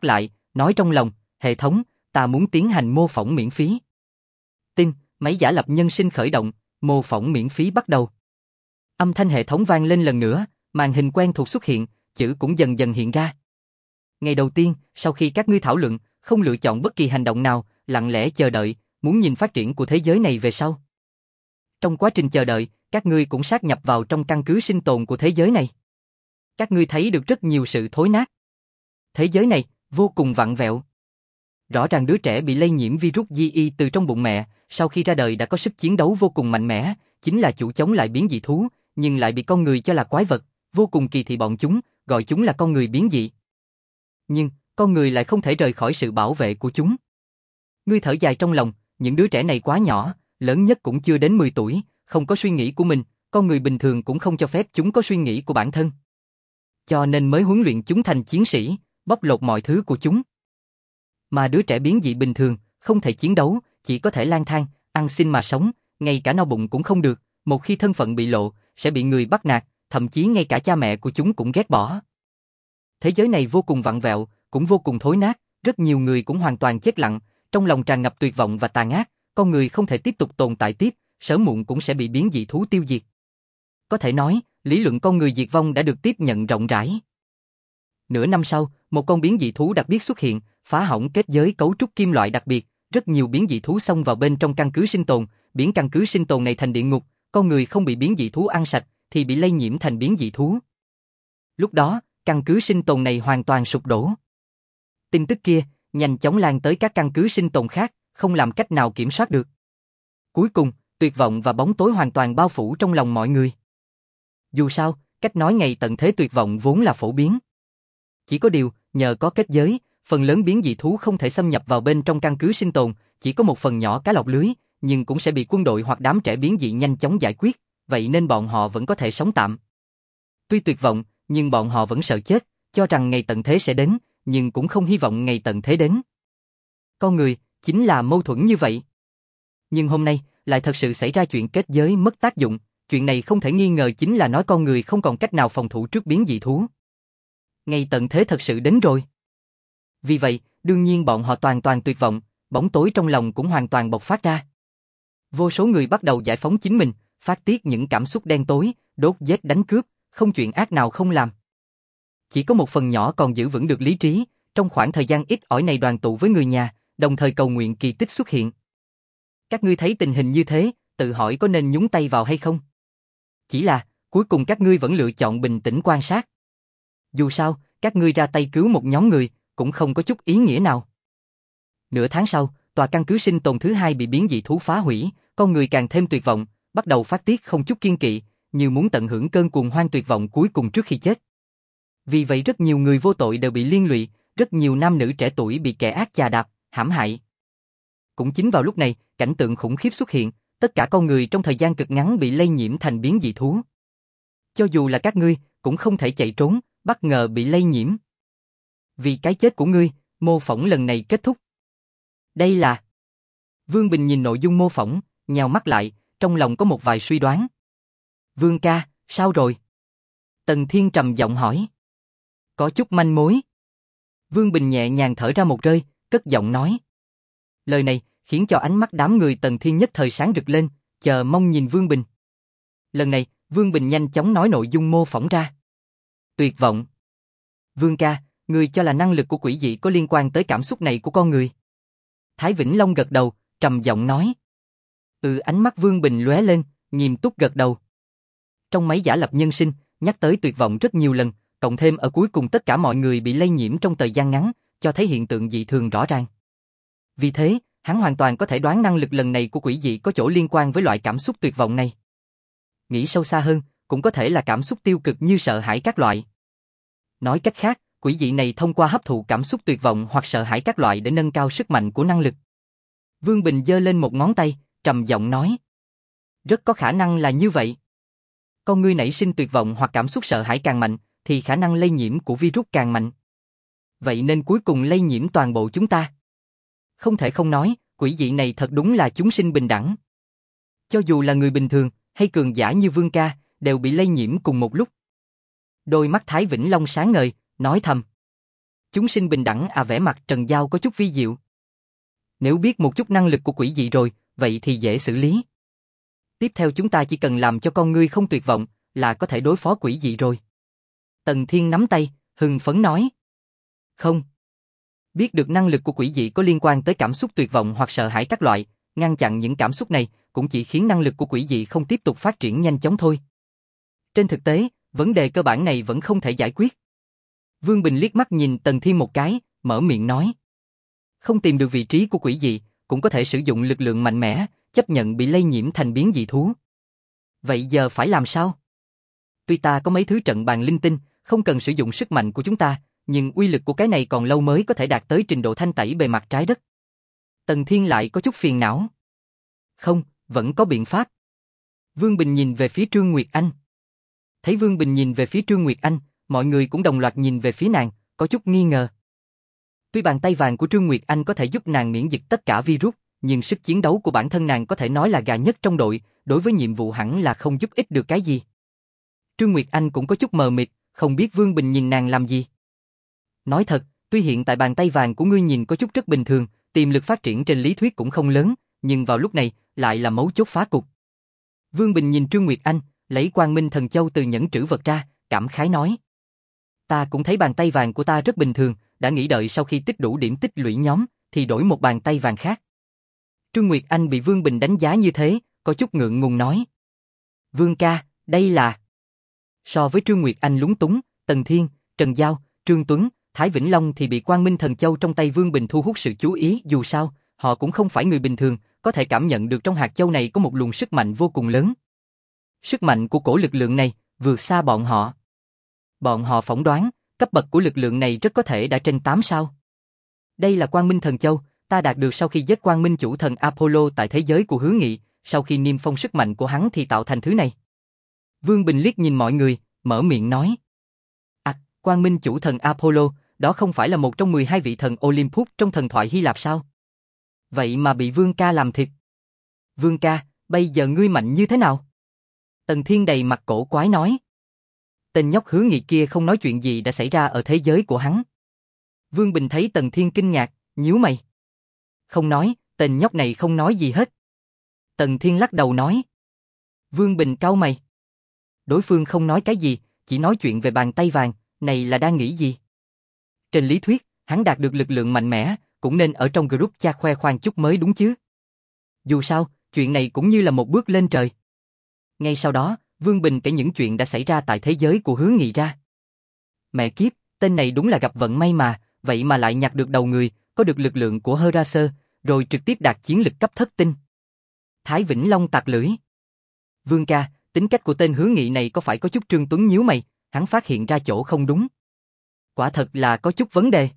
nói trong lòng, hệ thống, ta muốn tiến hành mô phỏng miễn phí. Tin, máy giả lập nhân sinh khởi động, mô phỏng miễn phí bắt đầu. Âm thanh hệ thống vang lên lần nữa, màn hình quen thuộc xuất hiện, chữ cũng dần dần hiện ra. Ngày đầu tiên, sau khi các ngươi thảo luận, không lựa chọn bất kỳ hành động nào, lặng lẽ chờ đợi, muốn nhìn phát triển của thế giới này về sau. Trong quá trình chờ đợi, các ngươi cũng sát nhập vào trong căn cứ sinh tồn của thế giới này. Các ngươi thấy được rất nhiều sự thối nát. Thế giới này, vô cùng vặn vẹo. Rõ ràng đứa trẻ bị lây nhiễm virus gi i từ trong bụng mẹ, sau khi ra đời đã có sức chiến đấu vô cùng mạnh mẽ, chính là chủ chống lại biến dị thú, nhưng lại bị con người cho là quái vật, vô cùng kỳ thị bọn chúng, gọi chúng là con người biến dị. Nhưng, con người lại không thể rời khỏi sự bảo vệ của chúng. Ngươi thở dài trong lòng, những đứa trẻ này quá nhỏ, lớn nhất cũng chưa đến mười tuổi, không có suy nghĩ của mình, con người bình thường cũng không cho phép chúng có suy nghĩ của bản thân. Cho nên mới huấn luyện chúng thành chiến sĩ, bóc lột mọi thứ của chúng. Mà đứa trẻ biến dị bình thường, không thể chiến đấu, chỉ có thể lang thang, ăn xin mà sống, ngay cả no bụng cũng không được, một khi thân phận bị lộ, sẽ bị người bắt nạt, thậm chí ngay cả cha mẹ của chúng cũng ghét bỏ. Thế giới này vô cùng vặn vẹo, cũng vô cùng thối nát, rất nhiều người cũng hoàn toàn chết lặng, trong lòng tràn ngập tuyệt vọng và tàn ác, con người không thể tiếp tục tồn tại tiếp, sớm muộn cũng sẽ bị biến dị thú tiêu diệt. Có thể nói, lý luận con người diệt vong đã được tiếp nhận rộng rãi. Nửa năm sau, một con biến dị thú đặc biệt xuất hiện, phá hỏng kết giới cấu trúc kim loại đặc biệt, rất nhiều biến dị thú xông vào bên trong căn cứ sinh tồn, biến căn cứ sinh tồn này thành địa ngục, con người không bị biến dị thú ăn sạch, thì bị lây nhiễm thành biến dị thú. Lúc đó, căn cứ sinh tồn này hoàn toàn sụp đổ. Tin tức kia, nhanh chóng lan tới các căn cứ sinh tồn khác, không làm cách nào kiểm soát được. Cuối cùng, tuyệt vọng và bóng tối hoàn toàn bao phủ trong lòng mọi người. Dù sao, cách nói ngày tận thế tuyệt vọng vốn là phổ biến. Chỉ có điều, nhờ có kết giới, phần lớn biến dị thú không thể xâm nhập vào bên trong căn cứ sinh tồn, chỉ có một phần nhỏ cá lọc lưới, nhưng cũng sẽ bị quân đội hoặc đám trẻ biến dị nhanh chóng giải quyết, vậy nên bọn họ vẫn có thể sống tạm. Tuy tuyệt vọng, nhưng bọn họ vẫn sợ chết, cho rằng ngày tận thế sẽ đến, nhưng cũng không hy vọng ngày tận thế đến. Con người, chính là mâu thuẫn như vậy. Nhưng hôm nay, lại thật sự xảy ra chuyện kết giới mất tác dụng, chuyện này không thể nghi ngờ chính là nói con người không còn cách nào phòng thủ trước biến dị thú. Ngày tận thế thật sự đến rồi. Vì vậy, đương nhiên bọn họ toàn toàn tuyệt vọng, bóng tối trong lòng cũng hoàn toàn bộc phát ra. Vô số người bắt đầu giải phóng chính mình, phát tiết những cảm xúc đen tối, đốt giết đánh cướp, không chuyện ác nào không làm. Chỉ có một phần nhỏ còn giữ vững được lý trí, trong khoảng thời gian ít ỏi này đoàn tụ với người nhà, đồng thời cầu nguyện kỳ tích xuất hiện. Các ngươi thấy tình hình như thế, tự hỏi có nên nhúng tay vào hay không? Chỉ là, cuối cùng các ngươi vẫn lựa chọn bình tĩnh quan sát. Dù sao, các ngươi ra tay cứu một nhóm người, cũng không có chút ý nghĩa nào. Nửa tháng sau, tòa căn cứ sinh tồn thứ hai bị biến dị thú phá hủy, con người càng thêm tuyệt vọng, bắt đầu phát tiết không chút kiên kỵ, như muốn tận hưởng cơn cuồng hoan tuyệt vọng cuối cùng trước khi chết. Vì vậy rất nhiều người vô tội đều bị liên lụy, rất nhiều nam nữ trẻ tuổi bị kẻ ác chà đạp, hãm hại. Cũng chính vào lúc này, cảnh tượng khủng khiếp xuất hiện, tất cả con người trong thời gian cực ngắn bị lây nhiễm thành biến dị thú. Cho dù là các ngươi, cũng không thể chạy trốn, bất ngờ bị lây nhiễm. Vì cái chết của ngươi, mô phỏng lần này kết thúc. Đây là... Vương Bình nhìn nội dung mô phỏng, nhào mắt lại, trong lòng có một vài suy đoán. Vương ca, sao rồi? Tần Thiên trầm giọng hỏi. Có chút manh mối. Vương Bình nhẹ nhàng thở ra một hơi, cất giọng nói. Lời này khiến cho ánh mắt đám người Tần Thiên nhất thời sáng rực lên, chờ mong nhìn Vương Bình. Lần này, Vương Bình nhanh chóng nói nội dung mô phỏng ra. Tuyệt vọng. Vương ca, người cho là năng lực của quỷ dị có liên quan tới cảm xúc này của con người. Thái Vĩnh Long gật đầu, trầm giọng nói. Ừ, ánh mắt Vương Bình lóe lên, nghiêm túc gật đầu. Trong máy giả lập nhân sinh, nhắc tới tuyệt vọng rất nhiều lần, cộng thêm ở cuối cùng tất cả mọi người bị lây nhiễm trong thời gian ngắn, cho thấy hiện tượng dị thường rõ ràng. Vì thế, hắn hoàn toàn có thể đoán năng lực lần này của quỷ dị có chỗ liên quan với loại cảm xúc tuyệt vọng này. Nghĩ sâu xa hơn, cũng có thể là cảm xúc tiêu cực như sợ hãi các loại. Nói cách khác, quỷ dị này thông qua hấp thụ cảm xúc tuyệt vọng hoặc sợ hãi các loại để nâng cao sức mạnh của năng lực. Vương Bình giơ lên một ngón tay, trầm giọng nói. Rất có khả năng là như vậy. Con ngươi nảy sinh tuyệt vọng hoặc cảm xúc sợ hãi càng mạnh, thì khả năng lây nhiễm của virus càng mạnh. Vậy nên cuối cùng lây nhiễm toàn bộ chúng ta. Không thể không nói, quỷ dị này thật đúng là chúng sinh bình đẳng. Cho dù là người bình thường, hay cường giả như Vương ca, đều bị lây nhiễm cùng một lúc. Đôi mắt Thái Vĩnh Long sáng ngời, nói thầm. Chúng sinh bình đẳng à, vẻ mặt Trần Giao có chút vi diệu. Nếu biết một chút năng lực của quỷ dị rồi, vậy thì dễ xử lý. Tiếp theo chúng ta chỉ cần làm cho con ngươi không tuyệt vọng, là có thể đối phó quỷ dị rồi. Tần Thiên nắm tay, hưng phấn nói. Không. Biết được năng lực của quỷ dị có liên quan tới cảm xúc tuyệt vọng hoặc sợ hãi các loại, ngăn chặn những cảm xúc này cũng chỉ khiến năng lực của quỷ dị không tiếp tục phát triển nhanh chóng thôi. Trên thực tế, vấn đề cơ bản này vẫn không thể giải quyết. Vương Bình liếc mắt nhìn Tần Thiên một cái, mở miệng nói. Không tìm được vị trí của quỷ dị, cũng có thể sử dụng lực lượng mạnh mẽ, chấp nhận bị lây nhiễm thành biến dị thú. Vậy giờ phải làm sao? Tuy ta có mấy thứ trận bàn linh tinh, không cần sử dụng sức mạnh của chúng ta, nhưng uy lực của cái này còn lâu mới có thể đạt tới trình độ thanh tẩy bề mặt trái đất. Tần Thiên lại có chút phiền não. Không, vẫn có biện pháp. Vương Bình nhìn về phía Trương Nguyệt Anh. Thấy Vương Bình nhìn về phía Trương Nguyệt Anh, mọi người cũng đồng loạt nhìn về phía nàng, có chút nghi ngờ. Tuy bàn tay vàng của Trương Nguyệt Anh có thể giúp nàng miễn dịch tất cả virus, nhưng sức chiến đấu của bản thân nàng có thể nói là gà nhất trong đội, đối với nhiệm vụ hẳn là không giúp ích được cái gì. Trương Nguyệt Anh cũng có chút mờ mịt, không biết Vương Bình nhìn nàng làm gì. Nói thật, tuy hiện tại bàn tay vàng của ngươi nhìn có chút rất bình thường, tiềm lực phát triển trên lý thuyết cũng không lớn, nhưng vào lúc này, lại là mấu chốt phá cục. Vương Bình nhìn Trương Nguyệt Anh, lấy Quang Minh Thần Châu từ nhẫn trữ vật ra, cảm khái nói. Ta cũng thấy bàn tay vàng của ta rất bình thường, đã nghĩ đợi sau khi tích đủ điểm tích lũy nhóm, thì đổi một bàn tay vàng khác. Trương Nguyệt Anh bị Vương Bình đánh giá như thế, có chút ngượng ngùng nói. Vương ca, đây là... So với Trương Nguyệt Anh lúng túng, Tần Thiên, Trần Giao, Trương Tuấn, Thái Vĩnh Long thì bị Quang Minh Thần Châu trong tay Vương Bình thu hút sự chú ý, dù sao, họ cũng không phải người bình thường, có thể cảm nhận được trong hạt châu này có một luồng sức mạnh vô cùng lớn. Sức mạnh của cổ lực lượng này vượt xa bọn họ. Bọn họ phỏng đoán, cấp bậc của lực lượng này rất có thể đã trên tám sao. Đây là Quang Minh Thần Châu, ta đạt được sau khi giết Quang Minh chủ thần Apollo tại thế giới của Hứa Nghị, sau khi niêm phong sức mạnh của hắn thì tạo thành thứ này. Vương Bình liếc nhìn mọi người, mở miệng nói. À, Quang Minh chủ thần Apollo, đó không phải là một trong mười hai vị thần Olympus trong thần thoại Hy Lạp sao? Vậy mà bị Vương ca làm thịt. Vương ca, bây giờ ngươi mạnh như thế nào? Tần Thiên đầy mặt cổ quái nói. Tên nhóc Hứa Nghị kia không nói chuyện gì đã xảy ra ở thế giới của hắn. Vương Bình thấy Tần Thiên kinh ngạc, nhíu mày. Không nói, tên nhóc này không nói gì hết. Tần Thiên lắc đầu nói. Vương Bình cau mày. Đối phương không nói cái gì, chỉ nói chuyện về bàn tay vàng, này là đang nghĩ gì? Trên lý thuyết, hắn đạt được lực lượng mạnh mẽ, cũng nên ở trong group cha khoe khoang chút mới đúng chứ. Dù sao, chuyện này cũng như là một bước lên trời. Ngay sau đó, Vương Bình kể những chuyện đã xảy ra tại thế giới của Hứa Nghị ra. Mẹ kiếp, tên này đúng là gặp vận may mà, vậy mà lại nhặt được đầu người, có được lực lượng của Heraser, rồi trực tiếp đạt chiến lực cấp thất tinh. Thái Vĩnh Long tặc lưỡi. Vương ca, tính cách của tên Hứa Nghị này có phải có chút Trương Tuấn nhíu mày, hắn phát hiện ra chỗ không đúng. Quả thật là có chút vấn đề.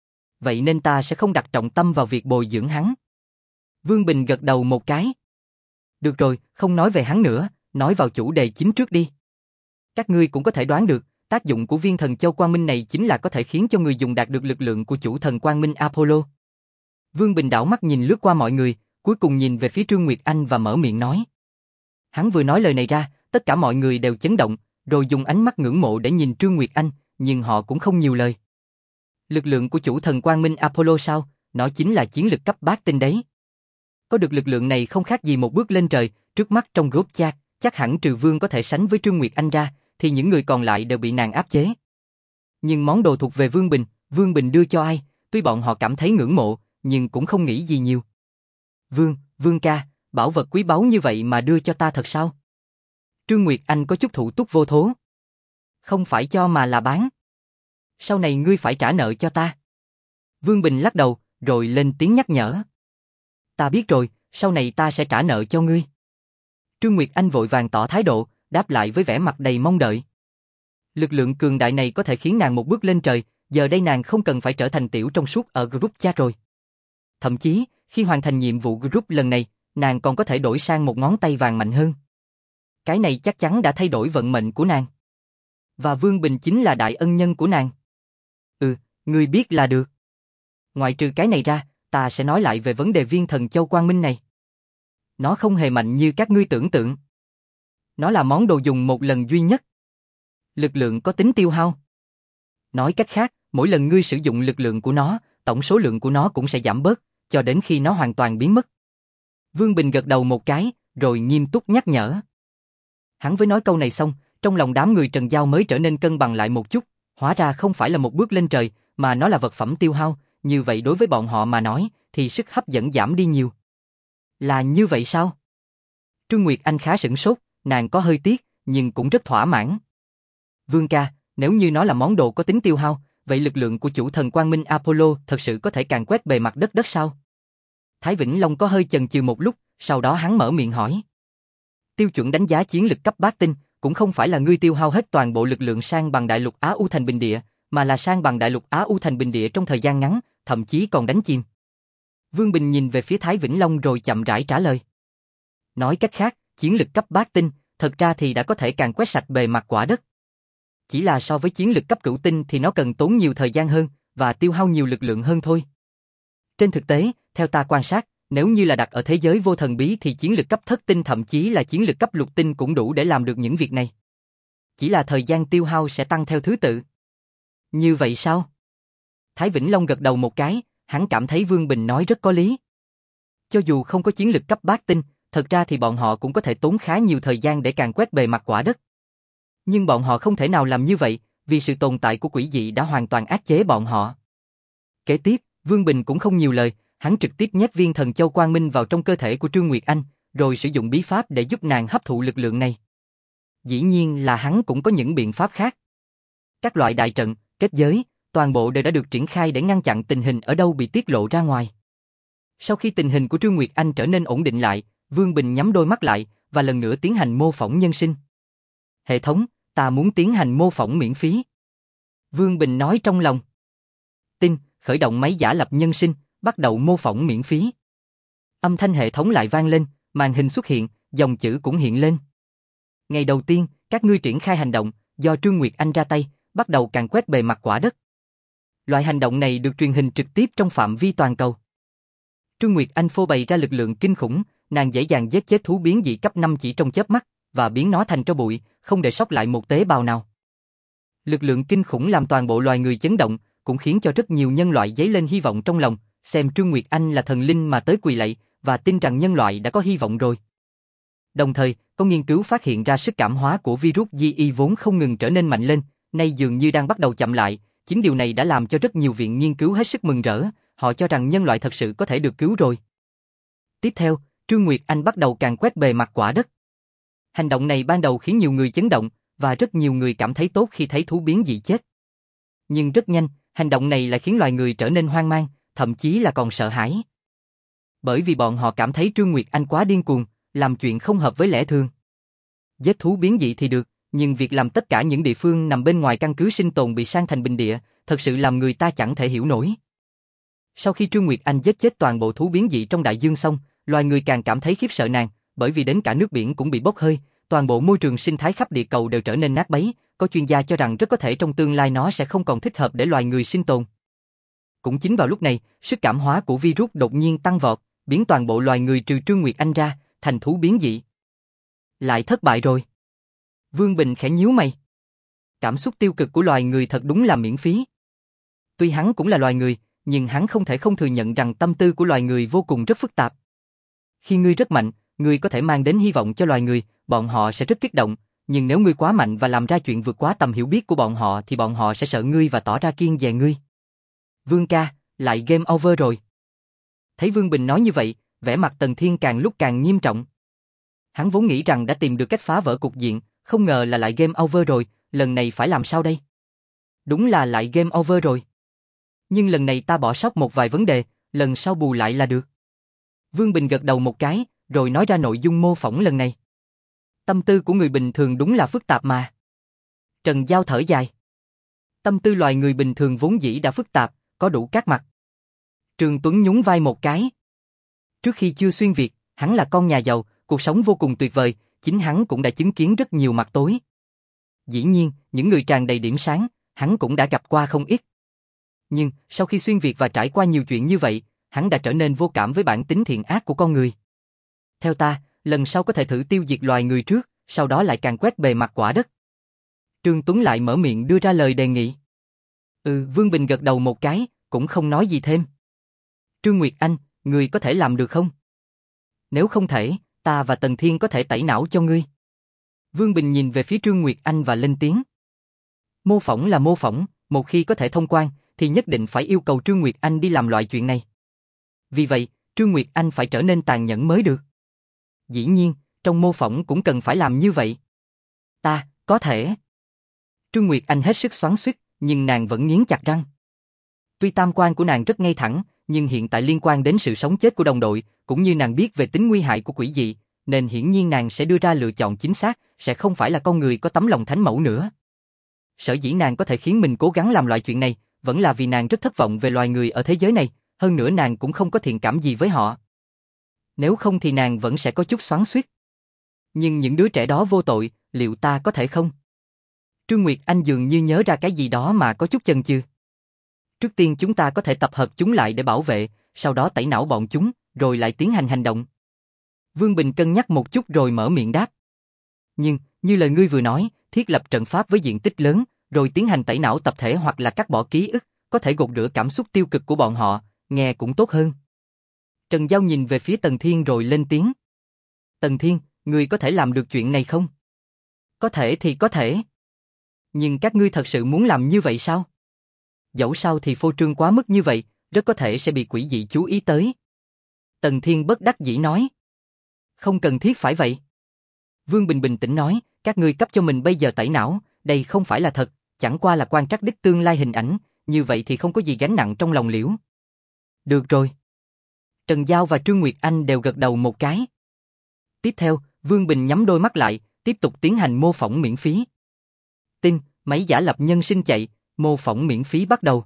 Vậy nên ta sẽ không đặt trọng tâm vào việc bồi dưỡng hắn. Vương Bình gật đầu một cái. Được rồi, không nói về hắn nữa, nói vào chủ đề chính trước đi. Các ngươi cũng có thể đoán được, tác dụng của viên thần châu quang minh này chính là có thể khiến cho người dùng đạt được lực lượng của chủ thần quang minh Apollo. Vương Bình đảo mắt nhìn lướt qua mọi người, cuối cùng nhìn về phía Trương Nguyệt Anh và mở miệng nói. Hắn vừa nói lời này ra, tất cả mọi người đều chấn động, rồi dùng ánh mắt ngưỡng mộ để nhìn Trương Nguyệt Anh, nhưng họ cũng không nhiều lời. Lực lượng của chủ thần quang minh Apollo sao, nó chính là chiến lực cấp bát tinh đấy. Có được lực lượng này không khác gì một bước lên trời, trước mắt trong group chat, chắc hẳn trừ Vương có thể sánh với Trương Nguyệt Anh ra, thì những người còn lại đều bị nàng áp chế. Nhưng món đồ thuộc về Vương Bình, Vương Bình đưa cho ai, tuy bọn họ cảm thấy ngưỡng mộ, nhưng cũng không nghĩ gì nhiều. Vương, Vương ca, bảo vật quý báu như vậy mà đưa cho ta thật sao? Trương Nguyệt Anh có chút thủ túc vô thố. Không phải cho mà là bán. Sau này ngươi phải trả nợ cho ta. Vương Bình lắc đầu, rồi lên tiếng nhắc nhở. Ta biết rồi, sau này ta sẽ trả nợ cho ngươi. Trương Nguyệt Anh vội vàng tỏ thái độ, đáp lại với vẻ mặt đầy mong đợi. Lực lượng cường đại này có thể khiến nàng một bước lên trời, giờ đây nàng không cần phải trở thành tiểu trong suốt ở group chat rồi. Thậm chí, khi hoàn thành nhiệm vụ group lần này, nàng còn có thể đổi sang một ngón tay vàng mạnh hơn. Cái này chắc chắn đã thay đổi vận mệnh của nàng. Và Vương Bình chính là đại ân nhân của nàng. Ừ, ngươi biết là được. Ngoại trừ cái này ra, ta sẽ nói lại về vấn đề viên thần châu quang minh này. Nó không hề mạnh như các ngươi tưởng tượng. Nó là món đồ dùng một lần duy nhất. Lực lượng có tính tiêu hao. Nói cách khác, mỗi lần ngươi sử dụng lực lượng của nó, tổng số lượng của nó cũng sẽ giảm bớt, cho đến khi nó hoàn toàn biến mất. Vương Bình gật đầu một cái, rồi nghiêm túc nhắc nhở. Hắn với nói câu này xong, trong lòng đám người Trần Giao mới trở nên cân bằng lại một chút, hóa ra không phải là một bước lên trời, mà nó là vật phẩm tiêu hao, như vậy đối với bọn họ mà nói, thì sức hấp dẫn giảm đi nhiều. Là như vậy sao? Trương Nguyệt Anh khá sửng sốt, nàng có hơi tiếc, nhưng cũng rất thỏa mãn. Vương ca, nếu như nó là món đồ có tính tiêu hao, vậy lực lượng của chủ thần Quang Minh Apollo thật sự có thể càn quét bề mặt đất đất sao? Thái Vĩnh Long có hơi chần chừ một lúc, sau đó hắn mở miệng hỏi. Tiêu chuẩn đánh giá chiến lực cấp bát tinh, cũng không phải là ngươi tiêu hao hết toàn bộ lực lượng sang bằng đại lục Á U thành bình địa, mà là sang bằng đại lục Á U thành bình địa trong thời gian ngắn, thậm chí còn đánh chìm. Vương Bình nhìn về phía Thái Vĩnh Long rồi chậm rãi trả lời. Nói cách khác, chiến lực cấp bát tinh, thật ra thì đã có thể càn quét sạch bề mặt quả đất. Chỉ là so với chiến lực cấp cửu tinh thì nó cần tốn nhiều thời gian hơn, và tiêu hao nhiều lực lượng hơn thôi. Trên thực tế, theo ta quan sát, nếu như là đặt ở thế giới vô thần bí thì chiến lực cấp thất tinh thậm chí là chiến lực cấp lục tinh cũng đủ để làm được những việc này. Chỉ là thời gian tiêu hao sẽ tăng theo thứ tự. Như vậy sao? Thái Vĩnh Long gật đầu một cái, hắn cảm thấy Vương Bình nói rất có lý. Cho dù không có chiến lực cấp bát tinh, thật ra thì bọn họ cũng có thể tốn khá nhiều thời gian để càn quét bề mặt quả đất. Nhưng bọn họ không thể nào làm như vậy, vì sự tồn tại của quỷ dị đã hoàn toàn áp chế bọn họ. Kế tiếp, Vương Bình cũng không nhiều lời, hắn trực tiếp nhét viên thần châu quang minh vào trong cơ thể của Trương Nguyệt Anh, rồi sử dụng bí pháp để giúp nàng hấp thụ lực lượng này. Dĩ nhiên là hắn cũng có những biện pháp khác. Các loại đại trận, kết giới, toàn bộ đều đã được triển khai để ngăn chặn tình hình ở đâu bị tiết lộ ra ngoài. Sau khi tình hình của Trương Nguyệt Anh trở nên ổn định lại, Vương Bình nhắm đôi mắt lại và lần nữa tiến hành mô phỏng nhân sinh. Hệ thống, ta muốn tiến hành mô phỏng miễn phí. Vương Bình nói trong lòng. Tin, khởi động máy giả lập nhân sinh, bắt đầu mô phỏng miễn phí. Âm thanh hệ thống lại vang lên, màn hình xuất hiện, dòng chữ cũng hiện lên. Ngày đầu tiên, các ngươi triển khai hành động, do Trương Nguyệt Anh ra tay, bắt đầu càn quét bề mặt quả đất. Loại hành động này được truyền hình trực tiếp trong phạm vi toàn cầu. Trương Nguyệt Anh phô bày ra lực lượng kinh khủng, nàng dễ dàng giết chết thú biến dị cấp năm chỉ trong chớp mắt, và biến nó thành tro bụi, không để sót lại một tế bào nào. Lực lượng kinh khủng làm toàn bộ loài người chấn động, cũng khiến cho rất nhiều nhân loại dấy lên hy vọng trong lòng, xem Trương Nguyệt Anh là thần linh mà tới quỳ lạy, và tin rằng nhân loại đã có hy vọng rồi. Đồng thời, có nghiên cứu phát hiện ra sức cảm hóa của virus gi i vốn không ngừng trở nên mạnh lên, nay dường như đang bắt đầu chậm lại, chính điều này đã làm cho rất nhiều viện nghiên cứu hết sức mừng rỡ, họ cho rằng nhân loại thật sự có thể được cứu rồi. Tiếp theo, Trương Nguyệt Anh bắt đầu càn quét bề mặt quả đất. Hành động này ban đầu khiến nhiều người chấn động, và rất nhiều người cảm thấy tốt khi thấy thú biến dị chết. Nhưng rất nhanh, hành động này lại khiến loài người trở nên hoang mang, thậm chí là còn sợ hãi. Bởi vì bọn họ cảm thấy Trương Nguyệt Anh quá điên cuồng, làm chuyện không hợp với lẽ thường. Giết thú biến dị thì được, nhưng việc làm tất cả những địa phương nằm bên ngoài căn cứ sinh tồn bị san thành bình địa, thật sự làm người ta chẳng thể hiểu nổi. Sau khi Trương Nguyệt Anh giết chết toàn bộ thú biến dị trong đại dương xong, loài người càng cảm thấy khiếp sợ nàng, bởi vì đến cả nước biển cũng bị bốc hơi, toàn bộ môi trường sinh thái khắp địa cầu đều trở nên nát bấy, có chuyên gia cho rằng rất có thể trong tương lai nó sẽ không còn thích hợp để loài người sinh tồn. Cũng chính vào lúc này, sức cảm hóa của virus đột nhiên tăng vọt, biến toàn bộ loài người trừ Trương Nguyệt Anh ra, thành thú biến dị. Lại thất bại rồi. Vương Bình khẽ nhíu mày. Cảm xúc tiêu cực của loài người thật đúng là miễn phí. Tuy hắn cũng là loài người, nhưng hắn không thể không thừa nhận rằng tâm tư của loài người vô cùng rất phức tạp. Khi ngươi rất mạnh, ngươi có thể mang đến hy vọng cho loài người, bọn họ sẽ rất kích động, nhưng nếu ngươi quá mạnh và làm ra chuyện vượt quá tầm hiểu biết của bọn họ thì bọn họ sẽ sợ ngươi và tỏ ra kiêng dè ngươi. Vương ca, lại game over rồi. Thấy Vương Bình nói như vậy, vẻ mặt Tần Thiên càng lúc càng nghiêm trọng. Hắn vốn nghĩ rằng đã tìm được cách phá vỡ cục diện, không ngờ là lại game over rồi, lần này phải làm sao đây? Đúng là lại game over rồi. Nhưng lần này ta bỏ sót một vài vấn đề, lần sau bù lại là được. Vương Bình gật đầu một cái, rồi nói ra nội dung mô phỏng lần này. Tâm tư của người bình thường đúng là phức tạp mà. Trần Giao thở dài. Tâm tư loài người bình thường vốn dĩ đã phức tạp, có đủ các mặt. Trường Tuấn nhún vai một cái. Trước khi chưa xuyên Việt, hắn là con nhà giàu, cuộc sống vô cùng tuyệt vời, chính hắn cũng đã chứng kiến rất nhiều mặt tối. Dĩ nhiên, những người tràn đầy điểm sáng, hắn cũng đã gặp qua không ít. Nhưng, sau khi xuyên Việt và trải qua nhiều chuyện như vậy, hắn đã trở nên vô cảm với bản tính thiện ác của con người. Theo ta, lần sau có thể thử tiêu diệt loài người trước, sau đó lại càn quét bề mặt quả đất. Trương Tuấn lại mở miệng đưa ra lời đề nghị. Ừ, Vương Bình gật đầu một cái, cũng không nói gì thêm. Trương Nguyệt Anh, ngươi có thể làm được không? Nếu không thể, ta và Tần Thiên có thể tẩy não cho ngươi. Vương Bình nhìn về phía Trương Nguyệt Anh và lên tiếng. Mô phỏng là mô phỏng, một khi có thể thông quan, thì nhất định phải yêu cầu Trương Nguyệt Anh đi làm loại chuyện này. Vì vậy, Trương Nguyệt Anh phải trở nên tàn nhẫn mới được. Dĩ nhiên, trong mô phỏng cũng cần phải làm như vậy. Ta, có thể. Trương Nguyệt Anh hết sức xoắn xuýt, nhưng nàng vẫn nghiến chặt răng. Tuy tam quan của nàng rất ngay thẳng, nhưng hiện tại liên quan đến sự sống chết của đồng đội, cũng như nàng biết về tính nguy hại của quỷ dị, nên hiển nhiên nàng sẽ đưa ra lựa chọn chính xác, sẽ không phải là con người có tấm lòng thánh mẫu nữa. Sở dĩ nàng có thể khiến mình cố gắng làm loại chuyện này, vẫn là vì nàng rất thất vọng về loài người ở thế giới này, hơn nữa nàng cũng không có thiện cảm gì với họ. Nếu không thì nàng vẫn sẽ có chút xoắn xuýt. Nhưng những đứa trẻ đó vô tội, liệu ta có thể không? Trương Nguyệt Anh dường như nhớ ra cái gì đó mà có chút chần chừ. Trước tiên chúng ta có thể tập hợp chúng lại để bảo vệ, sau đó tẩy não bọn chúng, rồi lại tiến hành hành động. Vương Bình cân nhắc một chút rồi mở miệng đáp. Nhưng, như lời ngươi vừa nói, thiết lập trận pháp với diện tích lớn, rồi tiến hành tẩy não tập thể hoặc là cắt bỏ ký ức, có thể gột rửa cảm xúc tiêu cực của bọn họ, nghe cũng tốt hơn. Trần Giao nhìn về phía Tần Thiên rồi lên tiếng. Tần Thiên, ngươi có thể làm được chuyện này không? Có thể thì có thể. Nhưng các ngươi thật sự muốn làm như vậy sao? Dẫu sao thì phô trương quá mức như vậy, rất có thể sẽ bị quỷ dị chú ý tới. Tần Thiên bất đắc dĩ nói. Không cần thiết phải vậy. Vương Bình bình tĩnh nói, các ngươi cấp cho mình bây giờ tẩy não, đây không phải là thật, chẳng qua là quan trắc đích tương lai hình ảnh, như vậy thì không có gì gánh nặng trong lòng liễu. Được rồi. Trần Giao và Trương Nguyệt Anh đều gật đầu một cái. Tiếp theo, Vương Bình nhắm đôi mắt lại, tiếp tục tiến hành mô phỏng miễn phí. Tin, máy giả lập nhân sinh chạy, mô phỏng miễn phí bắt đầu.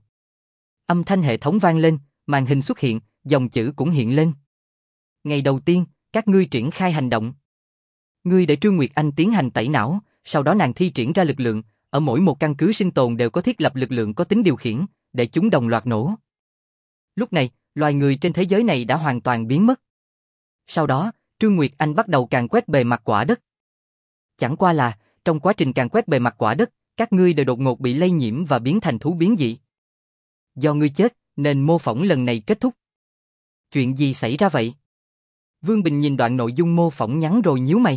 Âm thanh hệ thống vang lên, màn hình xuất hiện, dòng chữ cũng hiện lên. Ngày đầu tiên, các ngươi triển khai hành động. Ngươi để Trương Nguyệt Anh tiến hành tẩy não, sau đó nàng thi triển ra lực lượng, ở mỗi một căn cứ sinh tồn đều có thiết lập lực lượng có tính điều khiển, để chúng đồng loạt nổ. Lúc này, loài người trên thế giới này đã hoàn toàn biến mất. Sau đó, Trương Nguyệt Anh bắt đầu càn quét bề mặt quả đất. Chẳng qua là, trong quá trình càn quét bề mặt quả đất, các ngươi đều đột ngột bị lây nhiễm và biến thành thú biến dị. Do ngươi chết, nên mô phỏng lần này kết thúc. Chuyện gì xảy ra vậy? Vương Bình nhìn đoạn nội dung mô phỏng nhắn rồi nhíu mày.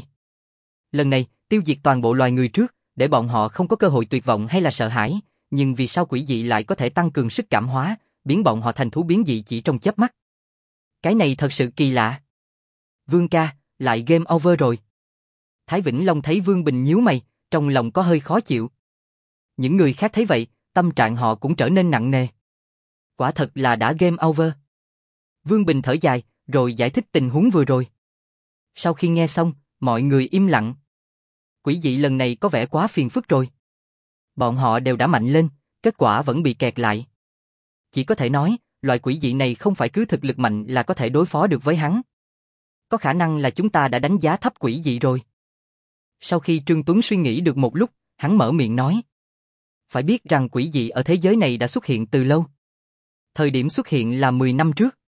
Lần này, tiêu diệt toàn bộ loài người trước, để bọn họ không có cơ hội tuyệt vọng hay là sợ hãi, nhưng vì sao quỷ dị lại có thể tăng cường sức cảm hóa, biến bọn họ thành thú biến dị chỉ trong chớp mắt? Cái này thật sự kỳ lạ. Vương ca, lại game over rồi. Thái Vĩnh Long thấy Vương Bình nhíu mày, trong lòng có hơi khó chịu. Những người khác thấy vậy, tâm trạng họ cũng trở nên nặng nề. Quả thật là đã game over. Vương Bình thở dài, rồi giải thích tình huống vừa rồi. Sau khi nghe xong, mọi người im lặng. Quỷ dị lần này có vẻ quá phiền phức rồi. Bọn họ đều đã mạnh lên, kết quả vẫn bị kẹt lại. Chỉ có thể nói, loại quỷ dị này không phải cứ thực lực mạnh là có thể đối phó được với hắn. Có khả năng là chúng ta đã đánh giá thấp quỷ dị rồi. Sau khi Trương Tuấn suy nghĩ được một lúc, hắn mở miệng nói. Phải biết rằng quỷ dị ở thế giới này đã xuất hiện từ lâu. Thời điểm xuất hiện là mười năm trước.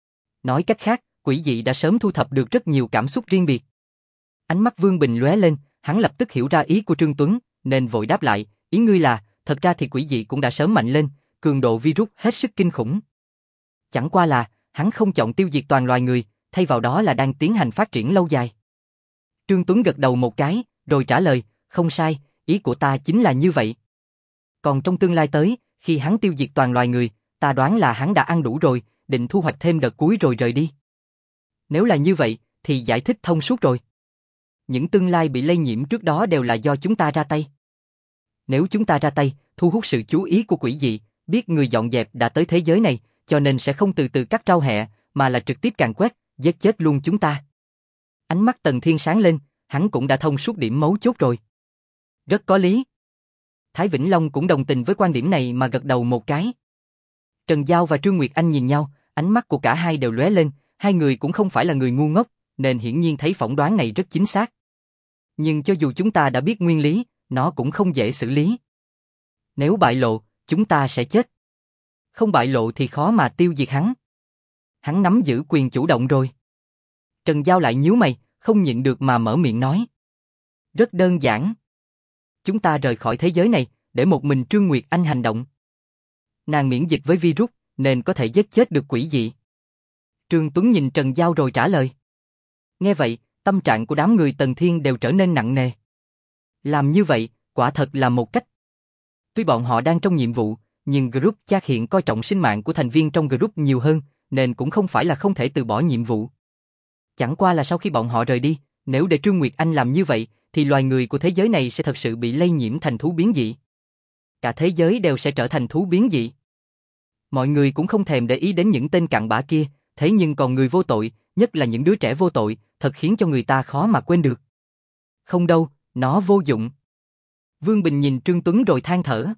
Nói cách khác, quỷ dị đã sớm thu thập được rất nhiều cảm xúc riêng biệt. Ánh mắt Vương Bình lóe lên, hắn lập tức hiểu ra ý của Trương Tuấn, nên vội đáp lại, ý ngươi là, thật ra thì quỷ dị cũng đã sớm mạnh lên, cường độ virus hết sức kinh khủng. Chẳng qua là, hắn không chọn tiêu diệt toàn loài người, thay vào đó là đang tiến hành phát triển lâu dài. Trương Tuấn gật đầu một cái, rồi trả lời, không sai, ý của ta chính là như vậy. Còn trong tương lai tới, khi hắn tiêu diệt toàn loài người, ta đoán là hắn đã ăn đủ rồi, định thu hoạch thêm đợt cuối rồi rời đi. Nếu là như vậy, thì giải thích thông suốt rồi. Những tương lai bị lây nhiễm trước đó đều là do chúng ta ra tay. Nếu chúng ta ra tay, thu hút sự chú ý của quỷ dị, biết người dọn dẹp đã tới thế giới này, cho nên sẽ không từ từ cắt rau hẹ, mà là trực tiếp càn quét, giết chết luôn chúng ta. Ánh mắt Tần Thiên sáng lên, hắn cũng đã thông suốt điểm mấu chốt rồi. Rất có lý. Thái Vĩnh Long cũng đồng tình với quan điểm này mà gật đầu một cái. Trần Giao và Trương Nguyệt Anh nhìn nhau, ánh mắt của cả hai đều lóe lên, hai người cũng không phải là người ngu ngốc, nên hiển nhiên thấy phỏng đoán này rất chính xác. Nhưng cho dù chúng ta đã biết nguyên lý, nó cũng không dễ xử lý. Nếu bại lộ, chúng ta sẽ chết. Không bại lộ thì khó mà tiêu diệt hắn. Hắn nắm giữ quyền chủ động rồi. Trần Giao lại nhíu mày, không nhịn được mà mở miệng nói. Rất đơn giản. Chúng ta rời khỏi thế giới này, để một mình Trương Nguyệt Anh hành động. Nàng miễn dịch với virus, nên có thể giết chết được quỷ dị. Trương Tuấn nhìn Trần Giao rồi trả lời. Nghe vậy, tâm trạng của đám người Tần Thiên đều trở nên nặng nề. Làm như vậy, quả thật là một cách. Tuy bọn họ đang trong nhiệm vụ, nhưng group chat hiện coi trọng sinh mạng của thành viên trong group nhiều hơn, nên cũng không phải là không thể từ bỏ nhiệm vụ. Chẳng qua là sau khi bọn họ rời đi, nếu để Trương Nguyệt Anh làm như vậy, thì loài người của thế giới này sẽ thật sự bị lây nhiễm thành thú biến dị. Cả thế giới đều sẽ trở thành thú biến dị. Mọi người cũng không thèm để ý đến những tên cặn bã kia, thế nhưng còn người vô tội, nhất là những đứa trẻ vô tội, thật khiến cho người ta khó mà quên được. Không đâu, nó vô dụng. Vương Bình nhìn Trương Tuấn rồi than thở.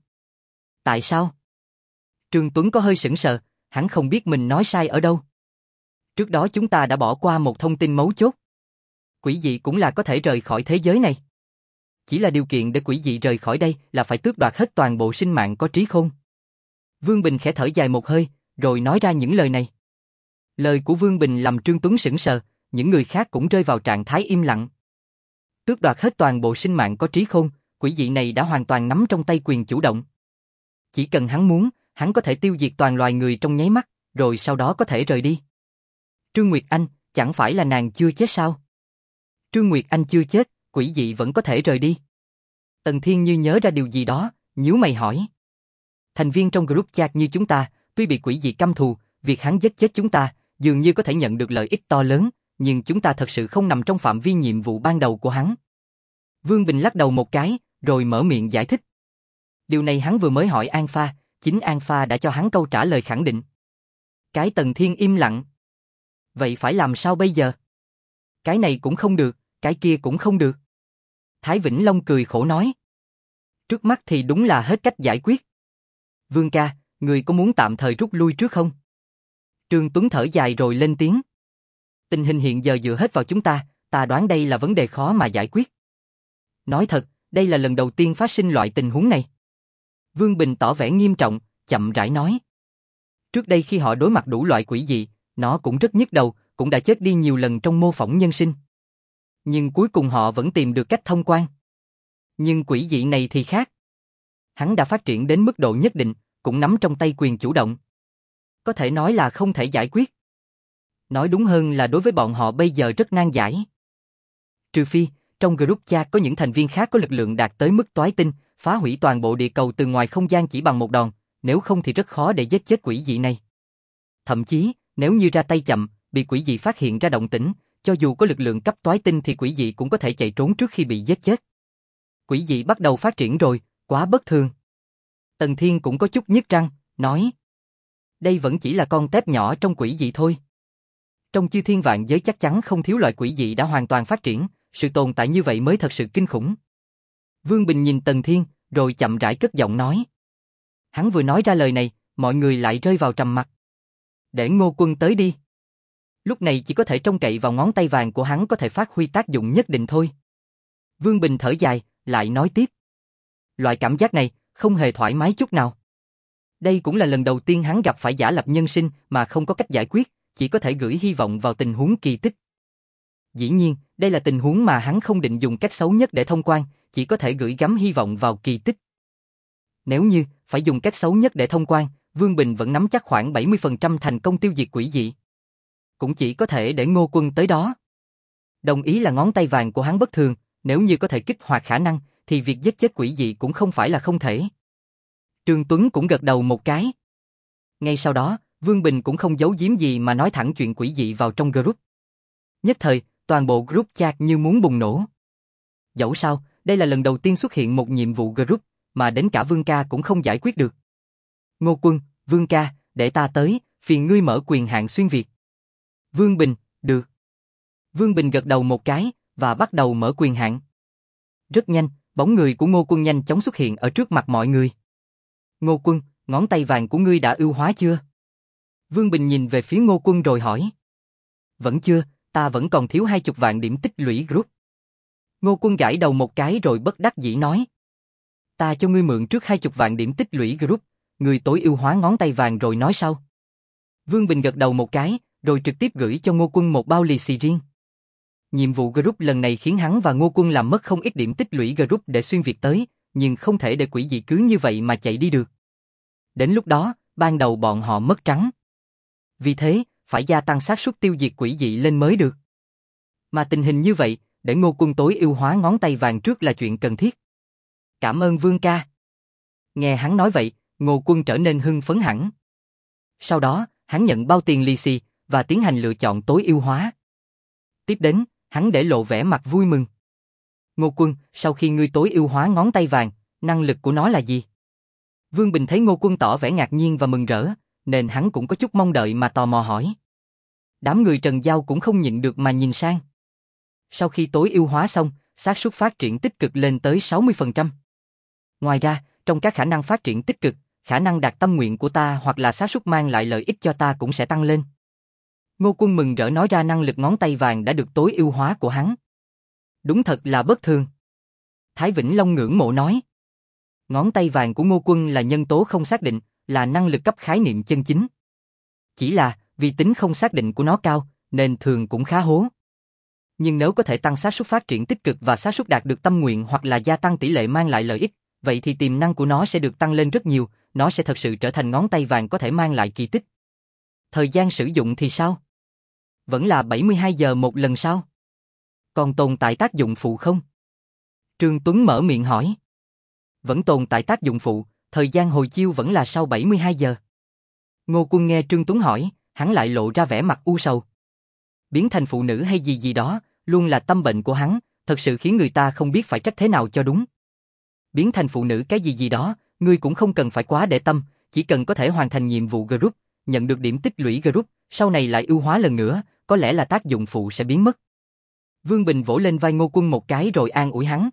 Tại sao? Trương Tuấn có hơi sững sờ, hắn không biết mình nói sai ở đâu. Trước đó chúng ta đã bỏ qua một thông tin mấu chốt. Quỷ dị cũng là có thể rời khỏi thế giới này. Chỉ là điều kiện để quỷ dị rời khỏi đây là phải tước đoạt hết toàn bộ sinh mạng có trí khôn. Vương Bình khẽ thở dài một hơi, rồi nói ra những lời này. Lời của Vương Bình làm Trương Tuấn sững sờ, những người khác cũng rơi vào trạng thái im lặng. Tước đoạt hết toàn bộ sinh mạng có trí khôn, quỷ dị này đã hoàn toàn nắm trong tay quyền chủ động. Chỉ cần hắn muốn, hắn có thể tiêu diệt toàn loài người trong nháy mắt, rồi sau đó có thể rời đi. Trương Nguyệt Anh, chẳng phải là nàng chưa chết sao? Trương Nguyệt Anh chưa chết, quỷ dị vẫn có thể rời đi. Tần Thiên như nhớ ra điều gì đó, nhíu mày hỏi. Thành viên trong group chat như chúng ta, tuy bị quỷ dị căm thù, việc hắn giết chết chúng ta, dường như có thể nhận được lợi ích to lớn, nhưng chúng ta thật sự không nằm trong phạm vi nhiệm vụ ban đầu của hắn. Vương Bình lắc đầu một cái, rồi mở miệng giải thích. Điều này hắn vừa mới hỏi An Pha, chính An Pha đã cho hắn câu trả lời khẳng định. Cái Tần Thiên im lặng. Vậy phải làm sao bây giờ? Cái này cũng không được, cái kia cũng không được. Thái Vĩnh Long cười khổ nói. Trước mắt thì đúng là hết cách giải quyết. Vương ca, người có muốn tạm thời rút lui trước không? Trương Tuấn thở dài rồi lên tiếng. Tình hình hiện giờ dựa hết vào chúng ta, ta đoán đây là vấn đề khó mà giải quyết. Nói thật, đây là lần đầu tiên phát sinh loại tình huống này. Vương Bình tỏ vẻ nghiêm trọng, chậm rãi nói. Trước đây khi họ đối mặt đủ loại quỷ dị, nó cũng rất nhức đầu, cũng đã chết đi nhiều lần trong mô phỏng nhân sinh. Nhưng cuối cùng họ vẫn tìm được cách thông quan. Nhưng quỷ dị này thì khác. Hắn đã phát triển đến mức độ nhất định, cũng nắm trong tay quyền chủ động. Có thể nói là không thể giải quyết. Nói đúng hơn là đối với bọn họ bây giờ rất nan giải. Trừ phi, trong group chat có những thành viên khác có lực lượng đạt tới mức toái tinh, phá hủy toàn bộ địa cầu từ ngoài không gian chỉ bằng một đòn, nếu không thì rất khó để giết chết quỷ dị này. Thậm chí, nếu như ra tay chậm, bị quỷ dị phát hiện ra động tĩnh, cho dù có lực lượng cấp toái tinh thì quỷ dị cũng có thể chạy trốn trước khi bị giết chết. Quỷ dị bắt đầu phát triển rồi, quá bất thường. Tần Thiên cũng có chút nhức răng, nói. Đây vẫn chỉ là con tép nhỏ trong quỷ dị thôi. Trong chư thiên vạn giới chắc chắn không thiếu loại quỷ dị đã hoàn toàn phát triển, sự tồn tại như vậy mới thật sự kinh khủng. Vương Bình nhìn Tần Thiên, rồi chậm rãi cất giọng nói. Hắn vừa nói ra lời này, mọi người lại rơi vào trầm mặc. Để Ngô Quân tới đi. Lúc này chỉ có thể trông cậy vào ngón tay vàng của hắn có thể phát huy tác dụng nhất định thôi. Vương Bình thở dài, lại nói tiếp. Loại cảm giác này, không hề thoải mái chút nào. Đây cũng là lần đầu tiên hắn gặp phải giả lập nhân sinh mà không có cách giải quyết, chỉ có thể gửi hy vọng vào tình huống kỳ tích. Dĩ nhiên, đây là tình huống mà hắn không định dùng cách xấu nhất để thông quan, chỉ có thể gửi gắm hy vọng vào kỳ tích. Nếu như phải dùng cách xấu nhất để thông quan, Vương Bình vẫn nắm chắc khoảng bảy mươi phần trăm thành công tiêu diệt quỷ dị. Cũng chỉ có thể để Ngô Quân tới đó. Đồng ý là ngón tay vàng của hắn bất thường, nếu như có thể kích hoạt khả năng, thì việc giết chết quỷ dị cũng không phải là không thể. Trương Tuấn cũng gật đầu một cái. Ngay sau đó, Vương Bình cũng không giấu giếm gì mà nói thẳng chuyện quỷ dị vào trong group. Nhất thời, toàn bộ group chat như muốn bùng nổ. Dẫu sao, đây là lần đầu tiên xuất hiện một nhiệm vụ group, mà đến cả Vương ca cũng không giải quyết được. Ngô Quân, Vương ca, để ta tới, phiền ngươi mở quyền hạn xuyên Việt. Vương Bình, được. Vương Bình gật đầu một cái, và bắt đầu mở quyền hạn. Rất nhanh, bóng người của Ngô Quân nhanh chóng xuất hiện ở trước mặt mọi người. Ngô Quân, ngón tay vàng của ngươi đã ưu hóa chưa? Vương Bình nhìn về phía Ngô Quân rồi hỏi. Vẫn chưa, ta vẫn còn thiếu hai chục vạn điểm tích lũy group. Ngô Quân gãi đầu một cái rồi bất đắc dĩ nói. Ta cho ngươi mượn trước hai chục vạn điểm tích lũy group, ngươi tối ưu hóa ngón tay vàng rồi nói sau. Vương Bình gật đầu một cái, rồi trực tiếp gửi cho Ngô Quân một bao lì xì riêng. Nhiệm vụ group lần này khiến hắn và Ngô Quân làm mất không ít điểm tích lũy group để xuyên Việt tới, nhưng không thể để quỷ dị cứ như vậy mà chạy đi được. Đến lúc đó, ban đầu bọn họ mất trắng. Vì thế, phải gia tăng xác suất tiêu diệt quỷ dị lên mới được. Mà tình hình như vậy, để Ngô Quân tối ưu hóa ngón tay vàng trước là chuyện cần thiết. Cảm ơn Vương ca. Nghe hắn nói vậy, Ngô Quân trở nên hưng phấn hẳn. Sau đó, hắn nhận bao tiền lì xì và tiến hành lựa chọn tối ưu hóa. Tiếp đến, hắn để lộ vẻ mặt vui mừng. Ngô Quân, sau khi ngươi tối ưu hóa ngón tay vàng, năng lực của nó là gì? Vương Bình thấy Ngô Quân tỏ vẻ ngạc nhiên và mừng rỡ, nên hắn cũng có chút mong đợi mà tò mò hỏi. Đám người Trần Giao cũng không nhịn được mà nhìn sang. Sau khi tối ưu hóa xong, xác suất phát triển tích cực lên tới sáu mươi phần trăm. Ngoài ra, trong các khả năng phát triển tích cực, khả năng đạt tâm nguyện của ta hoặc là xác suất mang lại lợi ích cho ta cũng sẽ tăng lên. Ngô Quân mừng rỡ nói ra năng lực ngón tay vàng đã được tối ưu hóa của hắn. Đúng thật là bất thường. Thái Vĩnh Long ngưỡng mộ nói. Ngón tay vàng của Ngô Quân là nhân tố không xác định, là năng lực cấp khái niệm chân chính. Chỉ là, vì tính không xác định của nó cao, nên thường cũng khá hố. Nhưng nếu có thể tăng xác suất phát triển tích cực và xác suất đạt được tâm nguyện hoặc là gia tăng tỷ lệ mang lại lợi ích, vậy thì tiềm năng của nó sẽ được tăng lên rất nhiều, nó sẽ thật sự trở thành ngón tay vàng có thể mang lại kỳ tích. Thời gian sử dụng thì sao? Vẫn là bảy mươi hai giờ một lần sao? Còn tồn tại tác dụng phụ không? Trương Tuấn mở miệng hỏi. Vẫn tồn tại tác dụng phụ, thời gian hồi chiêu vẫn là sau bảy mươi hai giờ. Ngô Quân nghe Trương Tuấn hỏi, hắn lại lộ ra vẻ mặt u sầu. Biến thành phụ nữ hay gì gì đó, luôn là tâm bệnh của hắn, thật sự khiến người ta không biết phải trách thế nào cho đúng. Biến thành phụ nữ cái gì gì đó, ngươi cũng không cần phải quá để tâm, chỉ cần có thể hoàn thành nhiệm vụ group, nhận được điểm tích lũy group, sau này lại ưu hóa lần nữa, có lẽ là tác dụng phụ sẽ biến mất. Vương Bình vỗ lên vai Ngô Quân một cái rồi an ủi hắn.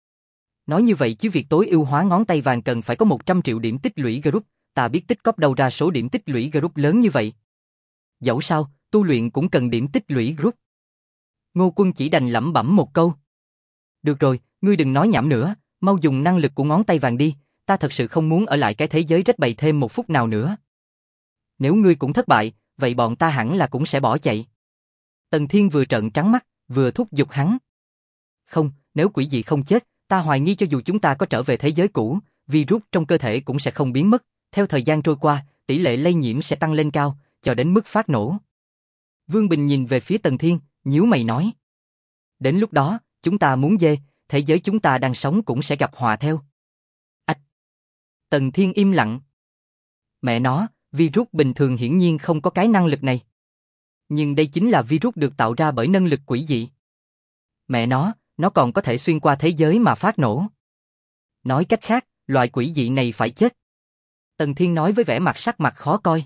Nói như vậy chứ việc tối ưu hóa ngón tay vàng cần phải có một trăm triệu điểm tích lũy group, ta biết tích cóp đâu ra số điểm tích lũy group lớn như vậy. Dẫu sao, tu luyện cũng cần điểm tích lũy group. Ngô Quân chỉ đành lẩm bẩm một câu. Được rồi, ngươi đừng nói nhảm nữa, mau dùng năng lực của ngón tay vàng đi, ta thật sự không muốn ở lại cái thế giới rách bầy thêm một phút nào nữa. Nếu ngươi cũng thất bại, vậy bọn ta hẳn là cũng sẽ bỏ chạy. Tần Thiên vừa trợn trắng mắt, vừa thúc giục hắn. Không, nếu quỷ dị không chết, ta hoài nghi cho dù chúng ta có trở về thế giới cũ, virus trong cơ thể cũng sẽ không biến mất, theo thời gian trôi qua, tỷ lệ lây nhiễm sẽ tăng lên cao, cho đến mức phát nổ. Vương Bình nhìn về phía Tần Thiên, nhíu mày nói. Đến lúc đó, chúng ta muốn dê, thế giới chúng ta đang sống cũng sẽ gặp họa theo. Ách! Tần Thiên im lặng. Mẹ nó, virus bình thường hiển nhiên không có cái năng lực này. Nhưng đây chính là virus được tạo ra bởi năng lực quỷ dị. Mẹ nó, nó còn có thể xuyên qua thế giới mà phát nổ. Nói cách khác, loại quỷ dị này phải chết. Tần Thiên nói với vẻ mặt sắc mặt khó coi.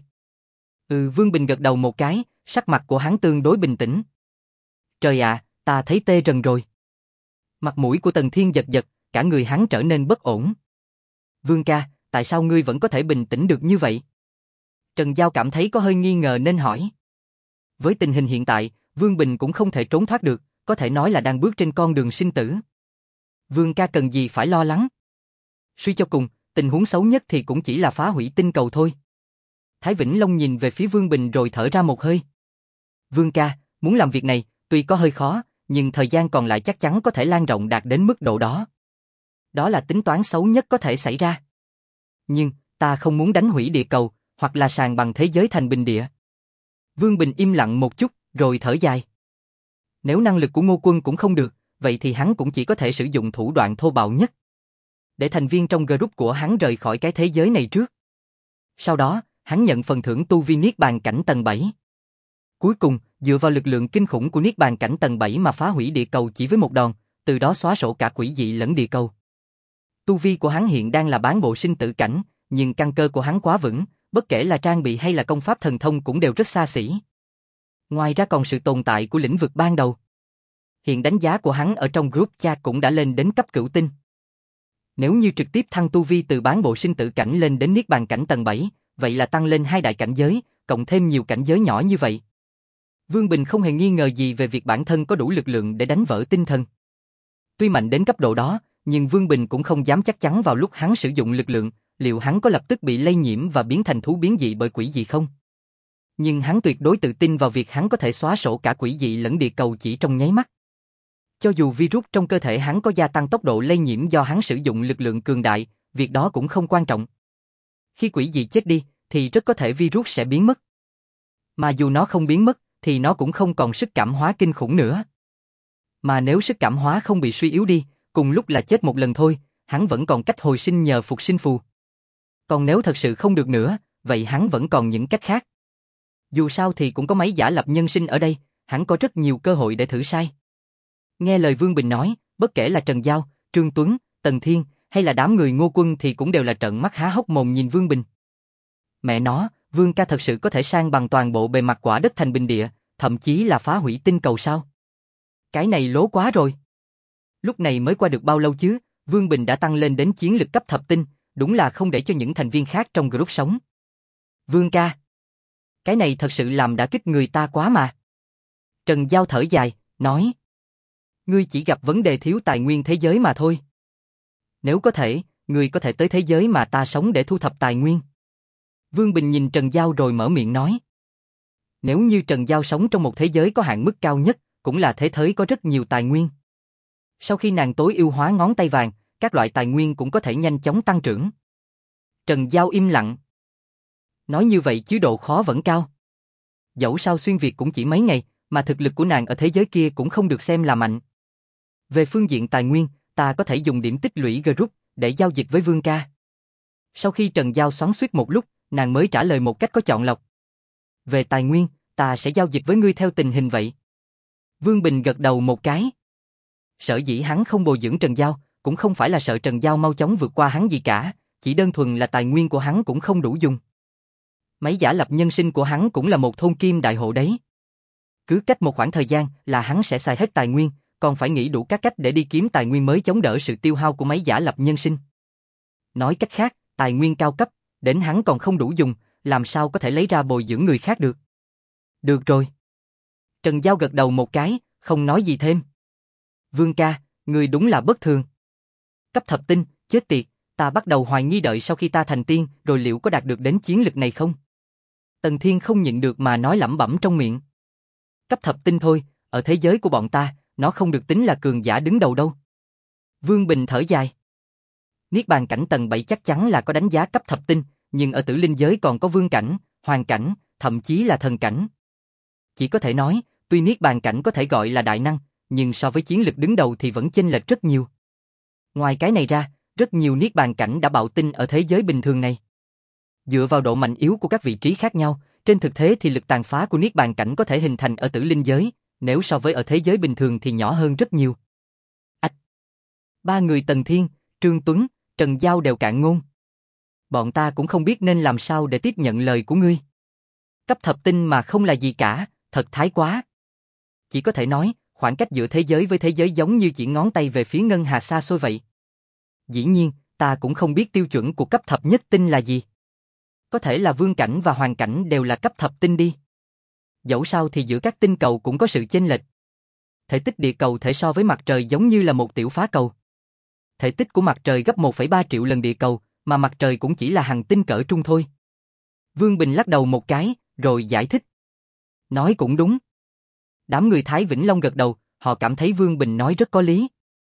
Ừ, Vương Bình gật đầu một cái, sắc mặt của hắn tương đối bình tĩnh. Trời ạ, à, ta thấy tê rần rồi. Mặt mũi của Tần Thiên giật giật, cả người hắn trở nên bất ổn. Vương ca, tại sao ngươi vẫn có thể bình tĩnh được như vậy? Trần Giao cảm thấy có hơi nghi ngờ nên hỏi. Với tình hình hiện tại, Vương Bình cũng không thể trốn thoát được, có thể nói là đang bước trên con đường sinh tử. Vương ca cần gì phải lo lắng? Suy cho cùng, tình huống xấu nhất thì cũng chỉ là phá hủy tinh cầu thôi. Thái Vĩnh Long nhìn về phía Vương Bình rồi thở ra một hơi. Vương ca, muốn làm việc này, tuy có hơi khó, nhưng thời gian còn lại chắc chắn có thể lan rộng đạt đến mức độ đó. Đó là tính toán xấu nhất có thể xảy ra. Nhưng, ta không muốn đánh hủy địa cầu, hoặc là sàn bằng thế giới thành bình địa. Vương Bình im lặng một chút, rồi thở dài. Nếu năng lực của Ngô Quân cũng không được, vậy thì hắn cũng chỉ có thể sử dụng thủ đoạn thô bạo nhất. Để thành viên trong group của hắn rời khỏi cái thế giới này trước. Sau đó, hắn nhận phần thưởng tu vi Niết Bàn cảnh tầng bảy. Cuối cùng, dựa vào lực lượng kinh khủng của Niết Bàn cảnh tầng bảy mà phá hủy địa cầu chỉ với một đòn, từ đó xóa sổ cả quỷ dị lẫn địa cầu. Tu vi của hắn hiện đang là bán bộ sinh tử cảnh, nhưng căn cơ của hắn quá vững, bất kể là trang bị hay là công pháp thần thông cũng đều rất xa xỉ. Ngoài ra còn sự tồn tại của lĩnh vực ban đầu. Hiện đánh giá của hắn ở trong group chat cũng đã lên đến cấp cửu tinh. Nếu như trực tiếp thăng tu vi từ bán bộ sinh tử cảnh lên đến Niết Bàn cảnh tầng bảy, vậy là tăng lên hai đại cảnh giới, cộng thêm nhiều cảnh giới nhỏ như vậy. Vương Bình không hề nghi ngờ gì về việc bản thân có đủ lực lượng để đánh vỡ tinh thần. Tuy mạnh đến cấp độ đó, nhưng Vương Bình cũng không dám chắc chắn vào lúc hắn sử dụng lực lượng, liệu hắn có lập tức bị lây nhiễm và biến thành thú biến dị bởi quỷ dị không? Nhưng hắn tuyệt đối tự tin vào việc hắn có thể xóa sổ cả quỷ dị lẫn địa cầu chỉ trong nháy mắt. Cho dù virus trong cơ thể hắn có gia tăng tốc độ lây nhiễm do hắn sử dụng lực lượng cường đại, việc đó cũng không quan trọng. Khi quỷ dị chết đi, thì rất có thể virus sẽ biến mất. Mà dù nó không biến mất, thì nó cũng không còn sức cảm hóa kinh khủng nữa. Mà nếu sức cảm hóa không bị suy yếu đi, cùng lúc là chết một lần thôi, hắn vẫn còn cách hồi sinh nhờ phục sinh phù. Còn nếu thật sự không được nữa, vậy hắn vẫn còn những cách khác. Dù sao thì cũng có máy giả lập nhân sinh ở đây, hắn có rất nhiều cơ hội để thử sai. Nghe lời Vương Bình nói, bất kể là Trần Giao, Trương Tuấn, Tần Thiên, hay là đám người Ngô Quân thì cũng đều là trợn mắt há hốc mồm nhìn Vương Bình. Mẹ nó, Vương ca thật sự có thể san bằng toàn bộ bề mặt quả đất thành bình địa, thậm chí là phá hủy tinh cầu sao? Cái này lố quá rồi. Lúc này mới qua được bao lâu chứ, Vương Bình đã tăng lên đến chiến lực cấp thập tinh, đúng là không để cho những thành viên khác trong group sống. Vương ca, cái này thật sự làm đả kích người ta quá mà. Trần Giao thở dài, nói. Ngươi chỉ gặp vấn đề thiếu tài nguyên thế giới mà thôi. Nếu có thể, ngươi có thể tới thế giới mà ta sống để thu thập tài nguyên. Vương Bình nhìn Trần Giao rồi mở miệng nói. Nếu như Trần Giao sống trong một thế giới có hạn mức cao nhất, cũng là thế giới có rất nhiều tài nguyên. Sau khi nàng tối ưu hóa ngón tay vàng, các loại tài nguyên cũng có thể nhanh chóng tăng trưởng. Trần Giao im lặng. Nói như vậy chứ độ khó vẫn cao. Dẫu sao xuyên Việt cũng chỉ mấy ngày, mà thực lực của nàng ở thế giới kia cũng không được xem là mạnh. Về phương diện tài nguyên, ta có thể dùng điểm tích lũy group để giao dịch với Vương ca. Sau khi Trần Giao xoắn xuýt một lúc, nàng mới trả lời một cách có chọn lọc. Về tài nguyên, ta sẽ giao dịch với ngươi theo tình hình vậy. Vương Bình gật đầu một cái. Sở dĩ hắn không bồi dưỡng Trần Giao, cũng không phải là sợ Trần Giao mau chóng vượt qua hắn gì cả, chỉ đơn thuần là tài nguyên của hắn cũng không đủ dùng. Máy giả lập nhân sinh của hắn cũng là một thôn kim đại hộ đấy. Cứ cách một khoảng thời gian là hắn sẽ xài hết tài nguyên, còn phải nghĩ đủ các cách để đi kiếm tài nguyên mới chống đỡ sự tiêu hao của máy giả lập nhân sinh. Nói cách khác, tài nguyên cao cấp, đến hắn còn không đủ dùng, làm sao có thể lấy ra bồi dưỡng người khác được. Được rồi. Trần Giao gật đầu một cái, không nói gì thêm. Vương ca, người đúng là bất thường. Cấp thập tinh, chết tiệt, ta bắt đầu hoài nghi đợi sau khi ta thành tiên, rồi liệu có đạt được đến chiến lực này không? Tần Thiên không nhịn được mà nói lẩm bẩm trong miệng. Cấp thập tinh thôi, ở thế giới của bọn ta, nó không được tính là cường giả đứng đầu đâu. Vương Bình thở dài. Niết bàn cảnh tầng bảy chắc chắn là có đánh giá cấp thập tinh, nhưng ở tử linh giới còn có vương cảnh, hoàng cảnh, thậm chí là thần cảnh. Chỉ có thể nói, tuy niết bàn cảnh có thể gọi là đại năng, nhưng so với chiến lực đứng đầu thì vẫn chênh lệch rất nhiều. Ngoài cái này ra, rất nhiều niết bàn cảnh đã bạo tinh ở thế giới bình thường này. Dựa vào độ mạnh yếu của các vị trí khác nhau, trên thực tế thì lực tàn phá của niết bàn cảnh có thể hình thành ở tử linh giới, nếu so với ở thế giới bình thường thì nhỏ hơn rất nhiều. Ách! Ba người Tần Thiên, Trương Tuấn, Trần Giao đều cạn ngôn. Bọn ta cũng không biết nên làm sao để tiếp nhận lời của ngươi. Cấp thập tinh mà không là gì cả, thật thái quá. Chỉ có thể nói, khoảng cách giữa thế giới với thế giới giống như chỉ ngón tay về phía ngân hà xa xôi vậy. Dĩ nhiên, ta cũng không biết tiêu chuẩn của cấp thập nhất tinh là gì. Có thể là vương cảnh và hoàng cảnh đều là cấp thập tinh đi. Dẫu sao thì giữa các tinh cầu cũng có sự chênh lệch. Thể tích địa cầu thể so với mặt trời giống như là một tiểu phá cầu. Thể tích của mặt trời gấp một phẩy ba triệu lần địa cầu, mà mặt trời cũng chỉ là hành tinh cỡ trung thôi. Vương Bình lắc đầu một cái, rồi giải thích. Nói cũng đúng. Đám người Thái Vĩnh Long gật đầu, họ cảm thấy Vương Bình nói rất có lý.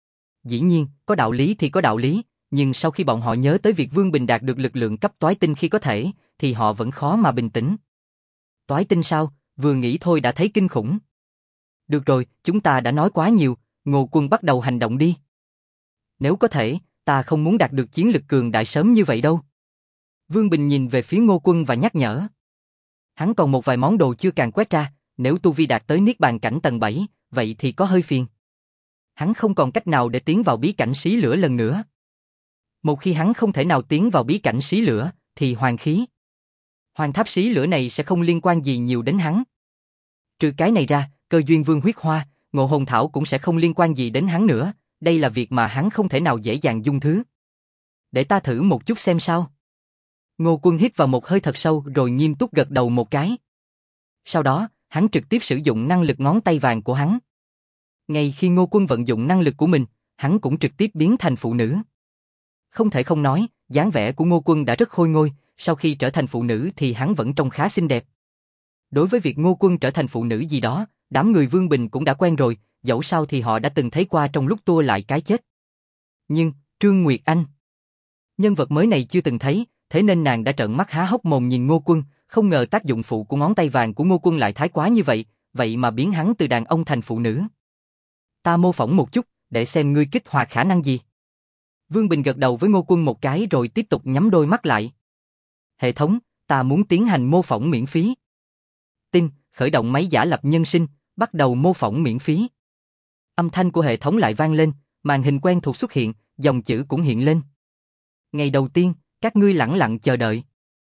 Dĩ nhiên, có đạo lý thì có đạo lý, nhưng sau khi bọn họ nhớ tới việc Vương Bình đạt được lực lượng cấp toái tinh khi có thể, thì họ vẫn khó mà bình tĩnh. Toái tinh sao, vừa nghĩ thôi đã thấy kinh khủng. Được rồi, chúng ta đã nói quá nhiều, Ngô Quân bắt đầu hành động đi. Nếu có thể, ta không muốn đạt được chiến lực cường đại sớm như vậy đâu. Vương Bình nhìn về phía Ngô Quân và nhắc nhở. Hắn còn một vài món đồ chưa càng quét ra, nếu tu vi đạt tới niết bàn cảnh tầng bảy, vậy thì có hơi phiền. Hắn không còn cách nào để tiến vào bí cảnh xí lửa lần nữa. Một khi hắn không thể nào tiến vào bí cảnh xí lửa, thì hoàng khí, hoàng tháp xí lửa này sẽ không liên quan gì nhiều đến hắn. Trừ cái này ra, cơ duyên vương huyết hoa, ngộ hồn thảo cũng sẽ không liên quan gì đến hắn nữa, đây là việc mà hắn không thể nào dễ dàng dung thứ. Để ta thử một chút xem sao. Ngô Quân hít vào một hơi thật sâu rồi nghiêm túc gật đầu một cái. Sau đó, hắn trực tiếp sử dụng năng lực ngón tay vàng của hắn. Ngay khi Ngô Quân vận dụng năng lực của mình, hắn cũng trực tiếp biến thành phụ nữ. Không thể không nói, dáng vẻ của Ngô Quân đã rất khôi ngôi, sau khi trở thành phụ nữ thì hắn vẫn trông khá xinh đẹp. Đối với việc Ngô Quân trở thành phụ nữ gì đó, đám người Vương Bình cũng đã quen rồi, dẫu sao thì họ đã từng thấy qua trong lúc tua lại cái chết. Nhưng, Trương Nguyệt Anh, nhân vật mới này chưa từng thấy, thế nên nàng đã trợn mắt há hốc mồm nhìn Ngô Quân, không ngờ tác dụng phụ của ngón tay vàng của Ngô Quân lại thái quá như vậy, vậy mà biến hắn từ đàn ông thành phụ nữ. Ta mô phỏng một chút, để xem ngươi kích hoạt khả năng gì. Vương Bình gật đầu với Ngô Quân một cái rồi tiếp tục nhắm đôi mắt lại. Hệ thống, ta muốn tiến hành mô phỏng miễn phí. Tin, khởi động máy giả lập nhân sinh, bắt đầu mô phỏng miễn phí. Âm thanh của hệ thống lại vang lên, màn hình quen thuộc xuất hiện, dòng chữ cũng hiện lên. Ngày đầu tiên, các ngươi lẳng lặng chờ đợi.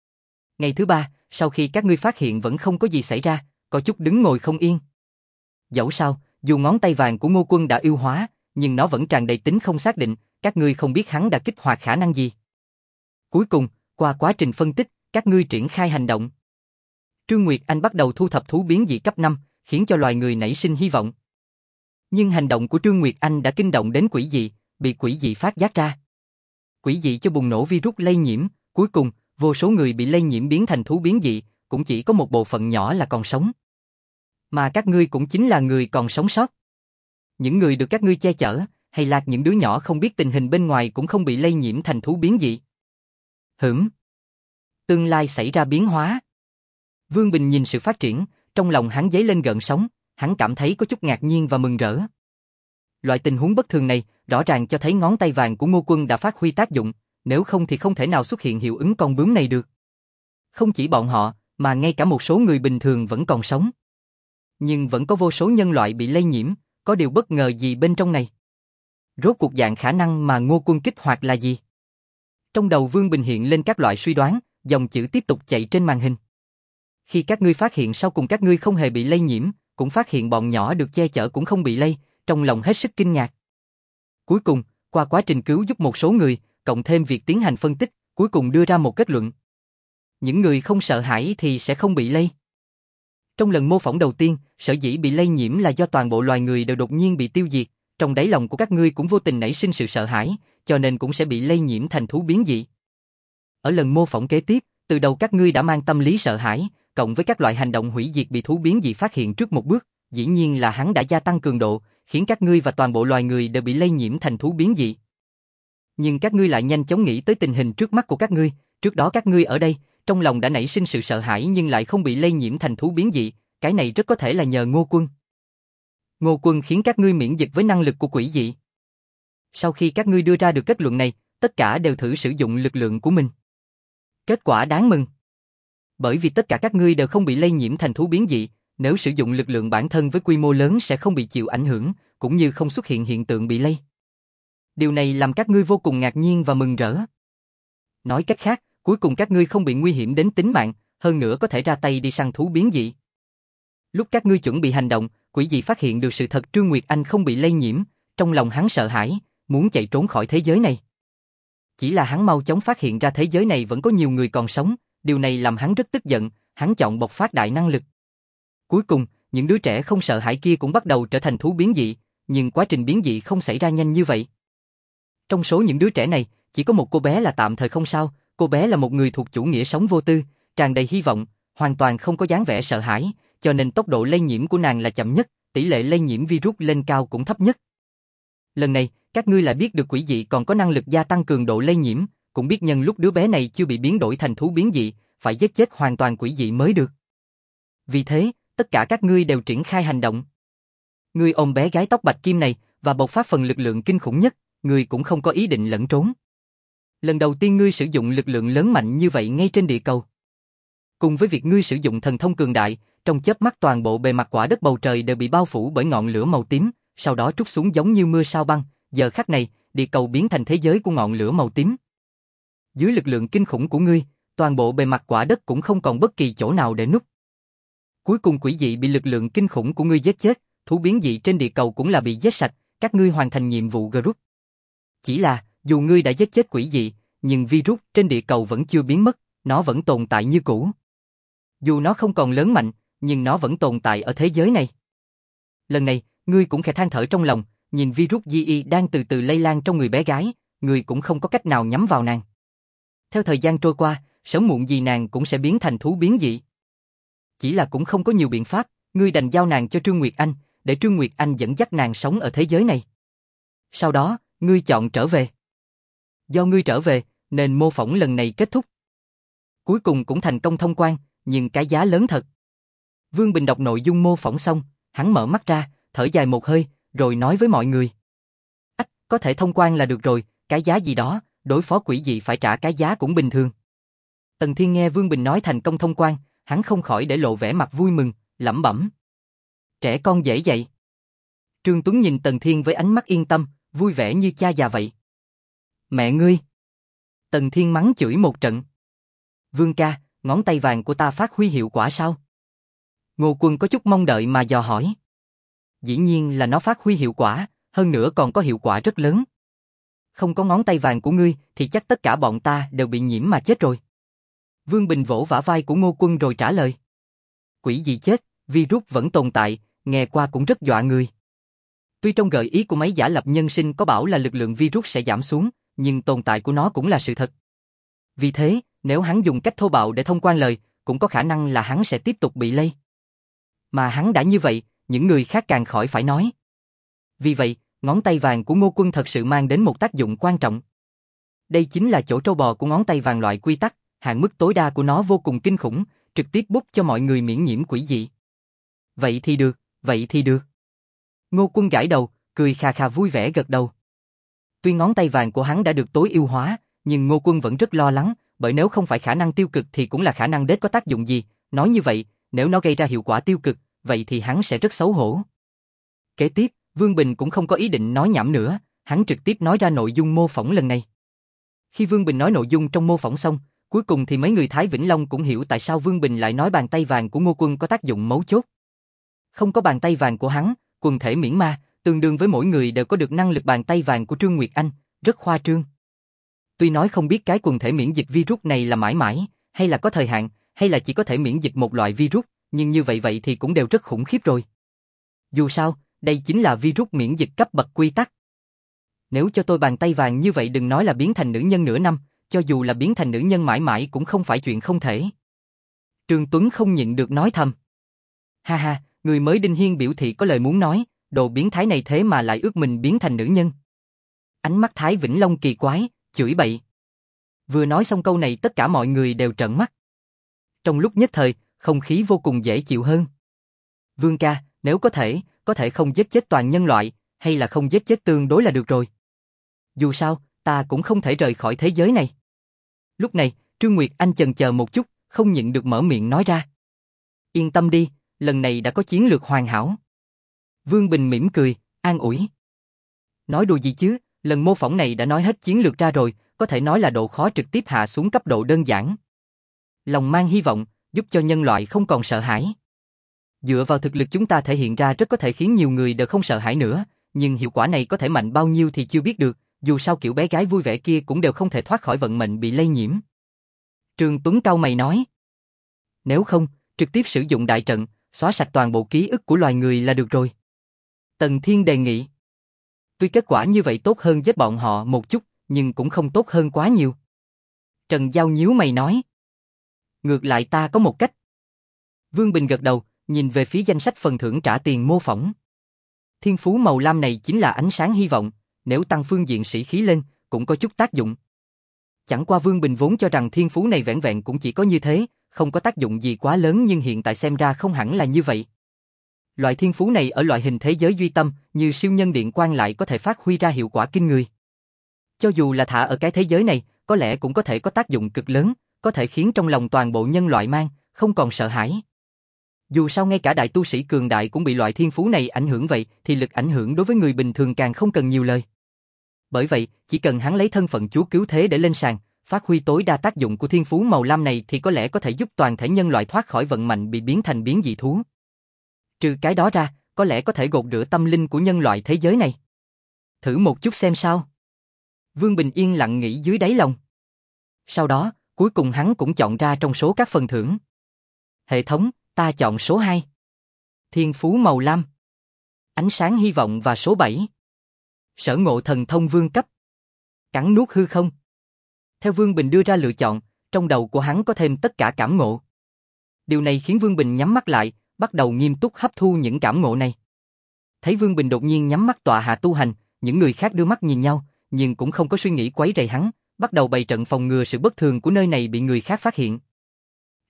Ngày thứ ba, sau khi các ngươi phát hiện vẫn không có gì xảy ra, có chút đứng ngồi không yên. Dẫu sao, dù ngón tay vàng của Ngô Quân đã yêu hóa, nhưng nó vẫn tràn đầy tính không xác định, các ngươi không biết hắn đã kích hoạt khả năng gì. Cuối cùng, qua quá trình phân tích, các ngươi triển khai hành động. Trương Nguyệt Anh bắt đầu thu thập thú biến dị cấp năm, khiến cho loài người nảy sinh hy vọng. Nhưng hành động của Trương Nguyệt Anh đã kinh động đến quỷ dị, bị quỷ dị phát giác ra. Quỷ dị cho bùng nổ virus lây nhiễm, cuối cùng, vô số người bị lây nhiễm biến thành thú biến dị, cũng chỉ có một bộ phận nhỏ là còn sống. Mà các ngươi cũng chính là người còn sống sót. Những người được các ngươi che chở, hay là những đứa nhỏ không biết tình hình bên ngoài cũng không bị lây nhiễm thành thú biến dị. Hửm. Tương lai xảy ra biến hóa. Vương Bình nhìn sự phát triển, trong lòng hắn dấy lên gợn sóng, hắn cảm thấy có chút ngạc nhiên và mừng rỡ. Loại tình huống bất thường này, rõ ràng cho thấy ngón tay vàng của Ngô Quân đã phát huy tác dụng, nếu không thì không thể nào xuất hiện hiệu ứng con bướm này được. Không chỉ bọn họ, mà ngay cả một số người bình thường vẫn còn sống. Nhưng vẫn có vô số nhân loại bị lây nhiễm, có điều bất ngờ gì bên trong này. Rốt cuộc dạng khả năng mà Ngô Quân kích hoạt là gì? Trong đầu Vương Bình hiện lên các loại suy đoán, dòng chữ tiếp tục chạy trên màn hình. Khi các ngươi phát hiện sau cùng các ngươi không hề bị lây nhiễm, cũng phát hiện bọn nhỏ được che chở cũng không bị lây, trong lòng hết sức kinh ngạc. Cuối cùng, qua quá trình cứu giúp một số người, cộng thêm việc tiến hành phân tích, cuối cùng đưa ra một kết luận. Những người không sợ hãi thì sẽ không bị lây. Trong lần mô phỏng đầu tiên, sở dĩ bị lây nhiễm là do toàn bộ loài người đều đột nhiên bị tiêu diệt, trong đáy lòng của các ngươi cũng vô tình nảy sinh sự sợ hãi, cho nên cũng sẽ bị lây nhiễm thành thú biến dị. Ở lần mô phỏng kế tiếp, từ đầu các ngươi đã mang tâm lý sợ hãi, cộng với các loại hành động hủy diệt bị thú biến dị phát hiện trước một bước, dĩ nhiên là hắn đã gia tăng cường độ, khiến các ngươi và toàn bộ loài người đều bị lây nhiễm thành thú biến dị. Nhưng các ngươi lại nhanh chóng nghĩ tới tình hình trước mắt của các ngươi, trước đó các ngươi ở đây, trong lòng đã nảy sinh sự sợ hãi nhưng lại không bị lây nhiễm thành thú biến dị, cái này rất có thể là nhờ Ngô Quân. Ngô Quân khiến các ngươi miễn dịch với năng lực của quỷ dị. Sau khi các ngươi đưa ra được kết luận này, tất cả đều thử sử dụng lực lượng của mình. Kết quả đáng mừng. Bởi vì tất cả các ngươi đều không bị lây nhiễm thành thú biến dị, nếu sử dụng lực lượng bản thân với quy mô lớn sẽ không bị chịu ảnh hưởng, cũng như không xuất hiện hiện tượng bị lây. Điều này làm các ngươi vô cùng ngạc nhiên và mừng rỡ. Nói cách khác, cuối cùng các ngươi không bị nguy hiểm đến tính mạng, hơn nữa có thể ra tay đi săn thú biến dị. Lúc các ngươi chuẩn bị hành động, quỷ dị phát hiện được sự thật Trương Nguyệt Anh không bị lây nhiễm, trong lòng hắn sợ hãi, muốn chạy trốn khỏi thế giới này. Chỉ là hắn mau chóng phát hiện ra thế giới này vẫn có nhiều người còn sống, điều này làm hắn rất tức giận, hắn chọn bộc phát đại năng lực. Cuối cùng, những đứa trẻ không sợ hãi kia cũng bắt đầu trở thành thú biến dị, nhưng quá trình biến dị không xảy ra nhanh như vậy. Trong số những đứa trẻ này, chỉ có một cô bé là tạm thời không sao, cô bé là một người thuộc chủ nghĩa sống vô tư, tràn đầy hy vọng, hoàn toàn không có dáng vẻ sợ hãi, cho nên tốc độ lây nhiễm của nàng là chậm nhất, tỷ lệ lây nhiễm virus lên cao cũng thấp nhất. Lần này, các ngươi lại biết được quỷ dị còn có năng lực gia tăng cường độ lây nhiễm, cũng biết nhân lúc đứa bé này chưa bị biến đổi thành thú biến dị, phải giết chết hoàn toàn quỷ dị mới được. Vì thế, tất cả các ngươi đều triển khai hành động. Ngươi ôm bé gái tóc bạch kim này và bộc phát phần lực lượng kinh khủng nhất, ngươi cũng không có ý định lẩn trốn. Lần đầu tiên ngươi sử dụng lực lượng lớn mạnh như vậy ngay trên địa cầu. Cùng với việc ngươi sử dụng thần thông cường đại, trong chớp mắt toàn bộ bề mặt quả đất bầu trời đều bị bao phủ bởi ngọn lửa màu tím, sau đó trút xuống giống như mưa sao băng, giờ khắc này, địa cầu biến thành thế giới của ngọn lửa màu tím. Dưới lực lượng kinh khủng của ngươi, toàn bộ bề mặt quả đất cũng không còn bất kỳ chỗ nào để núp. Cuối cùng quỷ dị bị lực lượng kinh khủng của ngươi giết chết, thú biến dị trên địa cầu cũng là bị giết sạch, các ngươi hoàn thành nhiệm vụ group. Chỉ là, dù ngươi đã giết chết quỷ dị, nhưng virus trên địa cầu vẫn chưa biến mất, nó vẫn tồn tại như cũ. Dù nó không còn lớn mạnh, nhưng nó vẫn tồn tại ở thế giới này. Lần này, ngươi cũng khẽ than thở trong lòng, nhìn virus gi i đang từ từ lây lan trong người bé gái, ngươi cũng không có cách nào nhắm vào nàng. Theo thời gian trôi qua, sớm muộn gì nàng cũng sẽ biến thành thú biến dị. Chỉ là cũng không có nhiều biện pháp, ngươi đành giao nàng cho Trương Nguyệt Anh, để Trương Nguyệt Anh dẫn dắt nàng sống ở thế giới này. Sau đó, ngươi chọn trở về. Do ngươi trở về, nên mô phỏng lần này kết thúc. Cuối cùng cũng thành công thông quan, nhưng cái giá lớn thật. Vương Bình đọc nội dung mô phỏng xong, hắn mở mắt ra, thở dài một hơi, rồi nói với mọi người. Ách, có thể thông quan là được rồi, cái giá gì đó, đối phó quỷ dị phải trả cái giá cũng bình thường. Tần Thiên nghe Vương Bình nói thành công thông quan, hắn không khỏi để lộ vẻ mặt vui mừng, lẩm bẩm. Trẻ con dễ dạy. Trương Tuấn nhìn Tần Thiên với ánh mắt yên tâm, vui vẻ như cha già vậy. Mẹ ngươi! Tần Thiên mắng chửi một trận. Vương ca, ngón tay vàng của ta phát huy hiệu quả sao? Ngô Quân có chút mong đợi mà dò hỏi. Dĩ nhiên là nó phát huy hiệu quả, hơn nữa còn có hiệu quả rất lớn. Không có ngón tay vàng của ngươi thì chắc tất cả bọn ta đều bị nhiễm mà chết rồi. Vương Bình vỗ vả vai của Ngô Quân rồi trả lời. Quỷ gì chết, virus vẫn tồn tại, nghe qua cũng rất dọa người. Tuy trong gợi ý của máy giả lập nhân sinh có bảo là lực lượng virus sẽ giảm xuống, nhưng tồn tại của nó cũng là sự thật. Vì thế, nếu hắn dùng cách thô bạo để thông quan lời, cũng có khả năng là hắn sẽ tiếp tục bị lây. Mà hắn đã như vậy, những người khác càng khỏi phải nói. Vì vậy, ngón tay vàng của Ngô Quân thật sự mang đến một tác dụng quan trọng. Đây chính là chỗ trâu bò của ngón tay vàng loại quy tắc, hạn mức tối đa của nó vô cùng kinh khủng, trực tiếp bút cho mọi người miễn nhiễm quỷ dị. Vậy thì được, vậy thì được. Ngô Quân gãi đầu, cười khà khà vui vẻ gật đầu. Tuy ngón tay vàng của hắn đã được tối ưu hóa, nhưng Ngô Quân vẫn rất lo lắng, bởi nếu không phải khả năng tiêu cực thì cũng là khả năng đết có tác dụng gì. Nói như vậy, nếu nó gây ra hiệu quả tiêu cực, vậy thì hắn sẽ rất xấu hổ. Kế tiếp, Vương Bình cũng không có ý định nói nhảm nữa, hắn trực tiếp nói ra nội dung mô phỏng lần này. Khi Vương Bình nói nội dung trong mô phỏng xong, cuối cùng thì mấy người Thái Vĩnh Long cũng hiểu tại sao Vương Bình lại nói bàn tay vàng của Ngô Quân có tác dụng mấu chốt. Không có bàn tay vàng của hắn, quần thể miễn ma, tương đương với mỗi người đều có được năng lực bàn tay vàng của Trương Nguyệt Anh, rất khoa trương. Tuy nói không biết cái quần thể miễn dịch virus này là mãi mãi, hay là có thời hạn, hay là chỉ có thể miễn dịch một loại virus, nhưng như vậy vậy thì cũng đều rất khủng khiếp rồi. Dù sao, đây chính là virus miễn dịch cấp bậc quy tắc. Nếu cho tôi bàn tay vàng như vậy đừng nói là biến thành nữ nhân nửa năm, cho dù là biến thành nữ nhân mãi mãi cũng không phải chuyện không thể. Trương Tuấn không nhịn được nói thầm. Ha ha, người mới Đinh Hiên biểu thị có lời muốn nói, đồ biến thái này thế mà lại ước mình biến thành nữ nhân. Ánh mắt Thái Vĩnh Long kỳ quái, chửi bậy. Vừa nói xong câu này tất cả mọi người đều trợn mắt. Trong lúc nhất thời, không khí vô cùng dễ chịu hơn. Vương ca, nếu có thể, có thể không giết chết toàn nhân loại, hay là không giết chết tương đối là được rồi. Dù sao, ta cũng không thể rời khỏi thế giới này. Lúc này, Trương Nguyệt Anh chần chờ một chút, không nhịn được mở miệng nói ra. Yên tâm đi, lần này đã có chiến lược hoàn hảo. Vương Bình mỉm cười, an ủi. Nói đùa gì chứ, lần mô phỏng này đã nói hết chiến lược ra rồi, có thể nói là độ khó trực tiếp hạ xuống cấp độ đơn giản. Lòng mang hy vọng, giúp cho nhân loại không còn sợ hãi. Dựa vào thực lực chúng ta thể hiện ra rất có thể khiến nhiều người đều không sợ hãi nữa, nhưng hiệu quả này có thể mạnh bao nhiêu thì chưa biết được, dù sao kiểu bé gái vui vẻ kia cũng đều không thể thoát khỏi vận mệnh bị lây nhiễm. Trương Tuấn cau mày nói. Nếu không, trực tiếp sử dụng đại trận, xóa sạch toàn bộ ký ức của loài người là được rồi. Tần Thiên đề nghị. Tuy kết quả như vậy tốt hơn giết bọn họ một chút, nhưng cũng không tốt hơn quá nhiều. Trần Giao nhíu mày nói. Ngược lại ta có một cách. Vương Bình gật đầu, nhìn về phía danh sách phần thưởng trả tiền mô phỏng. Thiên phú màu lam này chính là ánh sáng hy vọng, nếu tăng phương diện sĩ khí lên, cũng có chút tác dụng. Chẳng qua Vương Bình vốn cho rằng thiên phú này vẻn vẹn cũng chỉ có như thế, không có tác dụng gì quá lớn nhưng hiện tại xem ra không hẳn là như vậy. Loại thiên phú này ở loại hình thế giới duy tâm, như siêu nhân điện quang lại có thể phát huy ra hiệu quả kinh người. Cho dù là thả ở cái thế giới này, có lẽ cũng có thể có tác dụng cực lớn, có thể khiến trong lòng toàn bộ nhân loại mang, không còn sợ hãi. Dù sao ngay cả đại tu sĩ cường đại cũng bị loại thiên phú này ảnh hưởng vậy, thì lực ảnh hưởng đối với người bình thường càng không cần nhiều lời. Bởi vậy, chỉ cần hắn lấy thân phận chúa cứu thế để lên sàn, phát huy tối đa tác dụng của thiên phú màu lam này thì có lẽ có thể giúp toàn thể nhân loại thoát khỏi vận mệnh bị biến thành biến dị thú. Trừ cái đó ra, có lẽ có thể gột rửa tâm linh của nhân loại thế giới này. Thử một chút xem sao. Vương Bình yên lặng nghĩ dưới đáy lòng. Sau đó, cuối cùng hắn cũng chọn ra trong số các phần thưởng. Hệ thống, ta chọn số hai. Thiên phú màu lam. Ánh sáng hy vọng và số bảy. Sở ngộ thần thông vương cấp. Cắn nuốt hư không. Theo Vương Bình đưa ra lựa chọn, trong đầu của hắn có thêm tất cả cảm ngộ. Điều này khiến Vương Bình nhắm mắt lại, bắt đầu nghiêm túc hấp thu những cảm ngộ này. Thấy Vương Bình đột nhiên nhắm mắt tọa hạ tu hành, những người khác đưa mắt nhìn nhau, nhưng cũng không có suy nghĩ quấy rầy hắn, bắt đầu bày trận phòng ngừa sự bất thường của nơi này bị người khác phát hiện.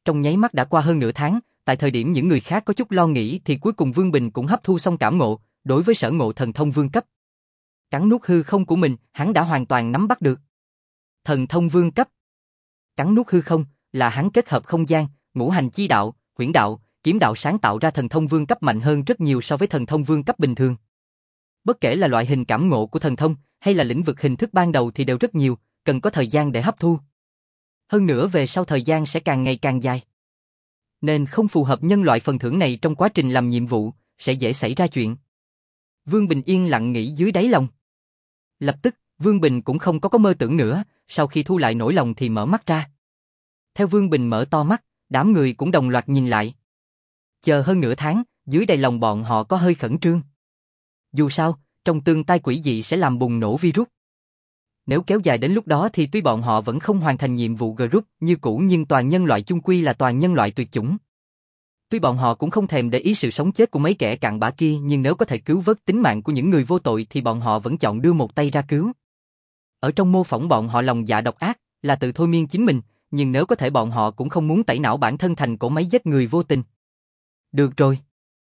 trong nháy mắt đã qua hơn nửa tháng, tại thời điểm những người khác có chút lo nghĩ thì cuối cùng Vương Bình cũng hấp thu xong cảm ngộ, đối với sở ngộ thần thông vương cấp. Cắn nuốt hư không của mình, hắn đã hoàn toàn nắm bắt được. Thần thông vương cấp. Cắn nuốt hư không, là hắn kết hợp không gian, ngũ hành chi đạo, huyễn đạo, kiếm đạo sáng tạo ra thần thông vương cấp mạnh hơn rất nhiều so với thần thông vương cấp bình thường. Bất kể là loại hình cảm ngộ của thần thông, hay là lĩnh vực hình thức ban đầu thì đều rất nhiều, cần có thời gian để hấp thu. Hơn nữa về sau thời gian sẽ càng ngày càng dài. Nên không phù hợp nhân loại phần thưởng này trong quá trình làm nhiệm vụ, sẽ dễ xảy ra chuyện. Vương Bình yên lặng nghĩ dưới đáy lòng. Lập tức, Vương Bình cũng không có có mơ tưởng nữa, sau khi thu lại nỗi lòng thì mở mắt ra. Theo Vương Bình mở to mắt, đám người cũng đồng loạt nhìn lại. Chờ hơn nửa tháng, dưới đầy lòng bọn họ có hơi khẩn trương. Dù sao, trong tương tai quỷ dị sẽ làm bùng nổ virus. Nếu kéo dài đến lúc đó thì tuy bọn họ vẫn không hoàn thành nhiệm vụ group như cũ nhưng toàn nhân loại chung quy là toàn nhân loại tuyệt chủng. Tuy bọn họ cũng không thèm để ý sự sống chết của mấy kẻ cặn bã kia nhưng nếu có thể cứu vớt tính mạng của những người vô tội thì bọn họ vẫn chọn đưa một tay ra cứu. Ở trong mô phỏng bọn họ lòng dạ độc ác, là tự thôi miên chính mình, nhưng nếu có thể bọn họ cũng không muốn tẩy não bản thân thành cỗ máy giết người vô tình. Được rồi.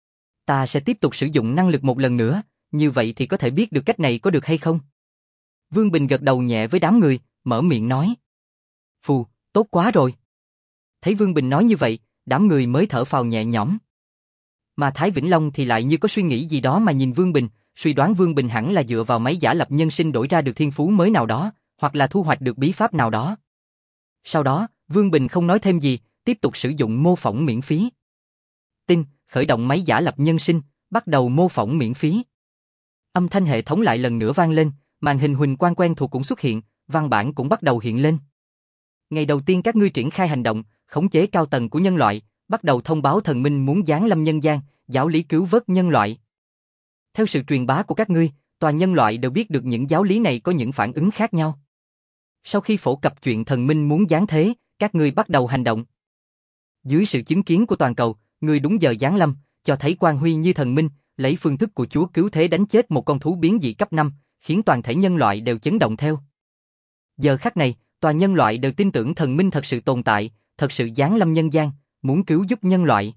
Ta sẽ tiếp tục sử dụng năng lực một lần nữa, như vậy thì có thể biết được cách này có được hay không? Vương Bình gật đầu nhẹ với đám người, mở miệng nói. Phù, tốt quá rồi. Thấy Vương Bình nói như vậy, đám người mới thở phào nhẹ nhõm. Mà Thái Vĩnh Long thì lại như có suy nghĩ gì đó mà nhìn Vương Bình, suy đoán Vương Bình hẳn là dựa vào máy giả lập nhân sinh đổi ra được thiên phú mới nào đó, hoặc là thu hoạch được bí pháp nào đó. Sau đó, Vương Bình không nói thêm gì, tiếp tục sử dụng mô phỏng miễn phí. Tinh, khởi động máy giả lập nhân sinh, bắt đầu mô phỏng miễn phí. Âm thanh hệ thống lại lần nữa vang lên, màn hình huỳnh quang quen thuộc cũng xuất hiện, văn bản cũng bắt đầu hiện lên. Ngày đầu tiên các ngươi triển khai hành động, khống chế cao tầng của nhân loại, bắt đầu thông báo thần minh muốn giáng lâm nhân gian, giáo lý cứu vớt nhân loại. Theo sự truyền bá của các ngươi, toàn nhân loại đều biết được những giáo lý này có những phản ứng khác nhau. Sau khi phổ cập chuyện thần minh muốn giáng thế, các ngươi bắt đầu hành động. Dưới sự chứng kiến của toàn cầu, ngươi đúng giờ giáng lâm, cho thấy quang huy như thần minh, lấy phương thức của Chúa cứu thế đánh chết một con thú biến dị cấp năm, khiến toàn thể nhân loại đều chấn động theo. Giờ khắc này, toàn nhân loại đều tin tưởng thần minh thật sự tồn tại, thật sự giáng lâm nhân gian, muốn cứu giúp nhân loại.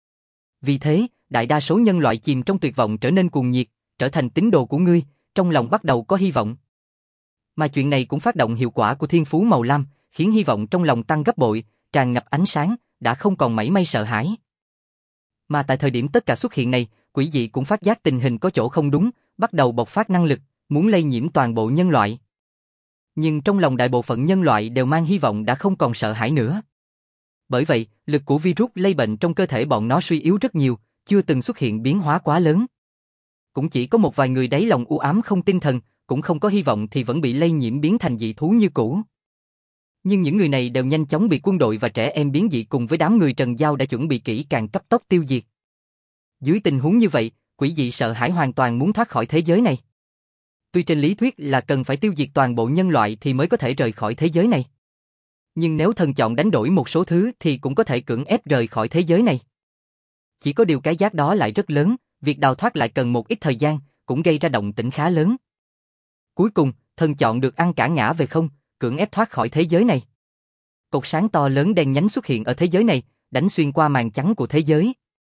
Vì thế, đại đa số nhân loại chìm trong tuyệt vọng trở nên cuồng nhiệt, trở thành tín đồ của ngươi, trong lòng bắt đầu có hy vọng. Mà chuyện này cũng phát động hiệu quả của thiên phú màu lam, khiến hy vọng trong lòng tăng gấp bội, tràn ngập ánh sáng, đã không còn mảy may sợ hãi. Mà tại thời điểm tất cả xuất hiện này, quỷ dị cũng phát giác tình hình có chỗ không đúng, bắt đầu bộc phát năng lực, muốn lây nhiễm toàn bộ nhân loại. Nhưng trong lòng đại bộ phận nhân loại đều mang hy vọng đã không còn sợ hãi nữa. Bởi vậy, lực của virus lây bệnh trong cơ thể bọn nó suy yếu rất nhiều, chưa từng xuất hiện biến hóa quá lớn. Cũng chỉ có một vài người đáy lòng u ám không tinh thần, cũng không có hy vọng thì vẫn bị lây nhiễm biến thành dị thú như cũ. Nhưng những người này đều nhanh chóng bị quân đội và trẻ em biến dị cùng với đám người Trần Giao đã chuẩn bị kỹ càng cấp tốc tiêu diệt. Dưới tình huống như vậy, quỷ dị sợ hãi hoàn toàn muốn thoát khỏi thế giới này. Tuy trên lý thuyết là cần phải tiêu diệt toàn bộ nhân loại thì mới có thể rời khỏi thế giới này. Nhưng nếu thần chọn đánh đổi một số thứ thì cũng có thể cưỡng ép rời khỏi thế giới này. Chỉ có điều cái giá đó lại rất lớn, việc đào thoát lại cần một ít thời gian, cũng gây ra động tĩnh khá lớn. Cuối cùng, thần chọn được ăn cả ngã về không, cưỡng ép thoát khỏi thế giới này. Cột sáng to lớn đen nhánh xuất hiện ở thế giới này, đánh xuyên qua màn trắng của thế giới.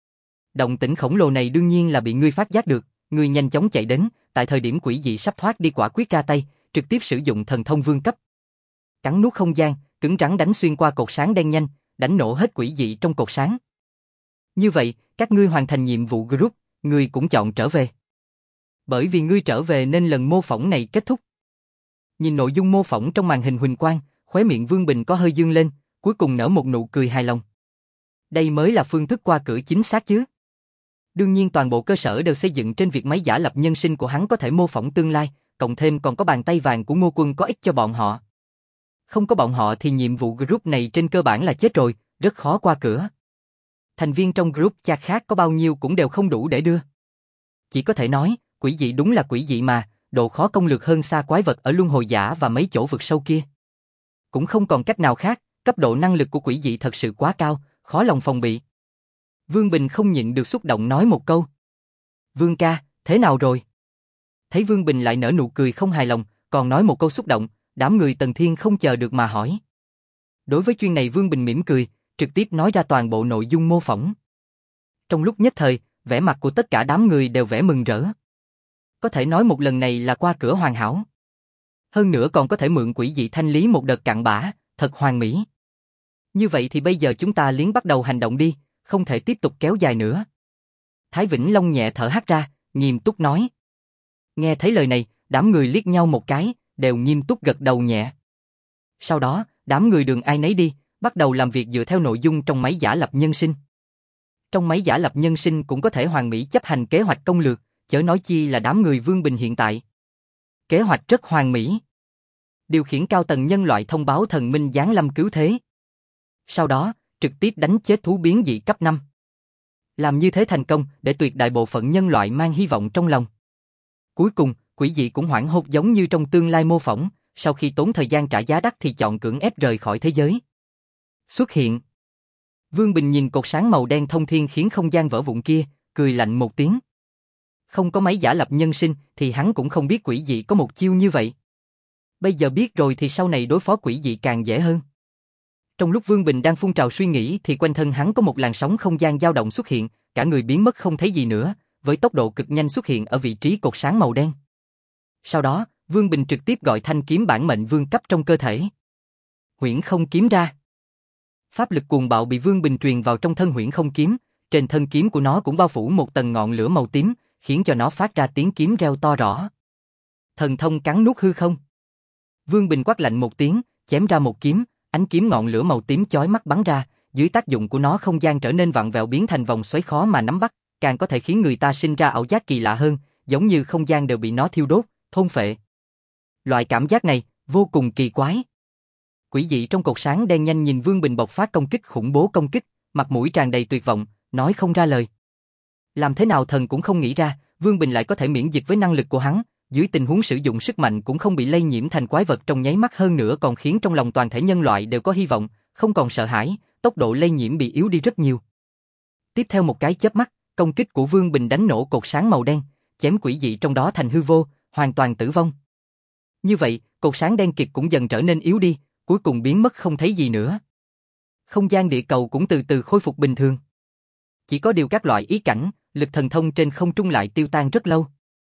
Động tĩnh khổng lồ này đương nhiên là bị ngươi phát giác được, ngươi nhanh chóng chạy đến, tại thời điểm quỷ dị sắp thoát đi quả quyết ra tay, trực tiếp sử dụng thần thông vương cấp. Cắn nuốt không gian, cứng rắn đánh xuyên qua cột sáng đen nhanh, đánh nổ hết quỷ dị trong cột sáng. Như vậy, các ngươi hoàn thành nhiệm vụ group, ngươi cũng chọn trở về. Bởi vì ngươi trở về nên lần mô phỏng này kết thúc. Nhìn nội dung mô phỏng trong màn hình huỳnh quang, khóe miệng Vương Bình có hơi dương lên, cuối cùng nở một nụ cười hài lòng. Đây mới là phương thức qua cửa chính xác chứ. Đương nhiên toàn bộ cơ sở đều xây dựng trên việc máy giả lập nhân sinh của hắn có thể mô phỏng tương lai, cộng thêm còn có bàn tay vàng của Ngô Quân có ích cho bọn họ. Không có bọn họ thì nhiệm vụ group này trên cơ bản là chết rồi, rất khó qua cửa. Thành viên trong group chat khác có bao nhiêu cũng đều không đủ để đưa. Chỉ có thể nói, quỷ dị đúng là quỷ dị mà, độ khó công lược hơn xa quái vật ở luân hồi giả và mấy chỗ vực sâu kia. Cũng không còn cách nào khác, cấp độ năng lực của quỷ dị thật sự quá cao, khó lòng phòng bị. Vương Bình không nhịn được xúc động nói một câu. Vương ca, thế nào rồi? Thấy Vương Bình lại nở nụ cười không hài lòng, còn nói một câu xúc động, đám người Tần Thiên không chờ được mà hỏi. Đối với chuyện này Vương Bình mỉm cười, trực tiếp nói ra toàn bộ nội dung mô phỏng. Trong lúc nhất thời, vẻ mặt của tất cả đám người đều vẻ mừng rỡ. Có thể nói một lần này là qua cửa hoàn hảo. Hơn nữa còn có thể mượn quỷ dị thanh lý một đợt cặn bã, thật hoàn mỹ. Như vậy thì bây giờ chúng ta liền bắt đầu hành động đi, không thể tiếp tục kéo dài nữa. Thái Vĩnh Long nhẹ thở hắt ra, nghiêm túc nói. Nghe thấy lời này, đám người liếc nhau một cái, đều nghiêm túc gật đầu nhẹ. Sau đó, đám người đường ai nấy đi, bắt đầu làm việc dựa theo nội dung trong máy giả lập nhân sinh. Trong máy giả lập nhân sinh cũng có thể hoàn mỹ chấp hành kế hoạch công lược, chớ nói chi là đám người Vương Bình hiện tại. Kế hoạch rất hoàn mỹ. Điều khiển cao tầng nhân loại thông báo thần minh giáng lâm cứu thế. Sau đó, trực tiếp đánh chết thú biến dị cấp năm. Làm như thế thành công để tuyệt đại bộ phận nhân loại mang hy vọng trong lòng. Cuối cùng, quỷ dị cũng hoảng hốt giống như trong tương lai mô phỏng, sau khi tốn thời gian trả giá đắt thì chọn cưỡng ép rời khỏi thế giới. Xuất hiện. Vương Bình nhìn cột sáng màu đen thông thiên khiến không gian vỡ vụn kia, cười lạnh một tiếng. Không có máy giả lập nhân sinh thì hắn cũng không biết quỷ dị có một chiêu như vậy. Bây giờ biết rồi thì sau này đối phó quỷ dị càng dễ hơn. Trong lúc Vương Bình đang phun trào suy nghĩ thì quanh thân hắn có một làn sóng không gian dao động xuất hiện, cả người biến mất không thấy gì nữa, với tốc độ cực nhanh xuất hiện ở vị trí cột sáng màu đen. Sau đó, Vương Bình trực tiếp gọi thanh kiếm bản mệnh vương cấp trong cơ thể. Huyễn không kiếm ra. Pháp lực cuồng bạo bị Vương Bình truyền vào trong thân huyễn không kiếm, trên thân kiếm của nó cũng bao phủ một tầng ngọn lửa màu tím, khiến cho nó phát ra tiếng kiếm reo to rõ. Thần thông cắn nuốt hư không. Vương Bình quát lạnh một tiếng, chém ra một kiếm, ánh kiếm ngọn lửa màu tím chói mắt bắn ra, dưới tác dụng của nó không gian trở nên vặn vẹo biến thành vòng xoáy khó mà nắm bắt, càng có thể khiến người ta sinh ra ảo giác kỳ lạ hơn, giống như không gian đều bị nó thiêu đốt, thôn phệ. Loại cảm giác này vô cùng kỳ quái. Quỷ dị trong cột sáng đen nhanh nhìn Vương Bình bộc phát công kích khủng bố công kích, mặt mũi tràn đầy tuyệt vọng, nói không ra lời. Làm thế nào thần cũng không nghĩ ra, Vương Bình lại có thể miễn dịch với năng lực của hắn, dưới tình huống sử dụng sức mạnh cũng không bị lây nhiễm thành quái vật trong nháy mắt, hơn nữa còn khiến trong lòng toàn thể nhân loại đều có hy vọng, không còn sợ hãi, tốc độ lây nhiễm bị yếu đi rất nhiều. Tiếp theo một cái chớp mắt, công kích của Vương Bình đánh nổ cột sáng màu đen, chém quỷ dị trong đó thành hư vô, hoàn toàn tử vong. Như vậy, cột sáng đen kịt cũng dần trở nên yếu đi, cuối cùng biến mất không thấy gì nữa. Không gian địa cầu cũng từ từ khôi phục bình thường. Chỉ có điều các loại ý cảnh, lực thần thông trên không trung lại tiêu tan rất lâu.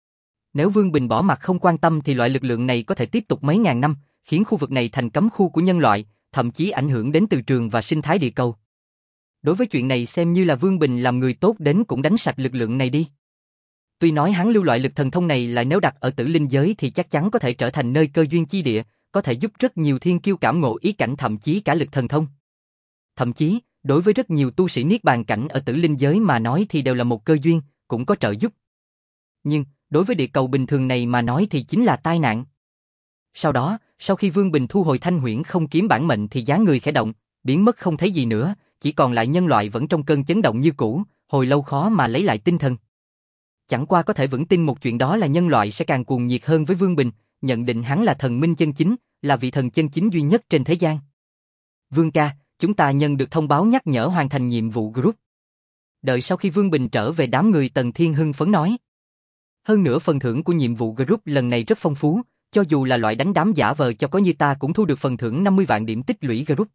Nếu Vương Bình bỏ mặt không quan tâm thì loại lực lượng này có thể tiếp tục mấy ngàn năm, khiến khu vực này thành cấm khu của nhân loại, thậm chí ảnh hưởng đến từ trường và sinh thái địa cầu. Đối với chuyện này xem như là Vương Bình làm người tốt đến cũng đánh sạch lực lượng này đi. Tuy nói hắn lưu loại lực thần thông này là nếu đặt ở tử linh giới thì chắc chắn có thể trở thành nơi cơ duyên chi địa, có thể giúp rất nhiều thiên kiêu cảm ngộ ý cảnh thậm chí cả lực thần thông. Thậm chí, đối với rất nhiều tu sĩ niết bàn cảnh ở tử linh giới mà nói thì đều là một cơ duyên, cũng có trợ giúp. Nhưng, đối với địa cầu bình thường này mà nói thì chính là tai nạn. Sau đó, sau khi Vương Bình thu hồi thanh huyễn không kiếm bản mệnh thì dáng người khẽ động, biến mất không thấy gì nữa, chỉ còn lại nhân loại vẫn trong cơn chấn động như cũ, hồi lâu khó mà lấy lại tinh thần. Chẳng qua có thể vững tin một chuyện đó là nhân loại sẽ càng cuồng nhiệt hơn với Vương Bình, nhận định hắn là thần minh chân chính, là vị thần chân chính duy nhất trên thế gian. Vương ca, chúng ta nhận được thông báo nhắc nhở hoàn thành nhiệm vụ group. Đợi sau khi Vương Bình trở về đám người Tần Thiên hưng phấn nói. Hơn nữa phần thưởng của nhiệm vụ group lần này rất phong phú, cho dù là loại đánh đám giả vờ cho có như ta cũng thu được phần thưởng năm mươi vạn điểm tích lũy group.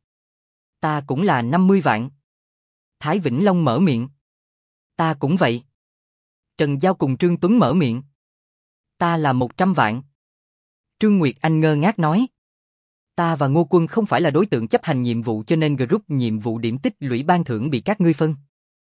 Ta cũng là năm mươi vạn. Thái Vĩnh Long mở miệng. Ta cũng vậy. Trần Giao cùng Trương Tuấn mở miệng. Ta là một trăm vạn. Trương Nguyệt Anh ngơ ngác nói. Ta và Ngô Quân không phải là đối tượng chấp hành nhiệm vụ cho nên group nhiệm vụ điểm tích lũy ban thưởng bị các ngươi phân.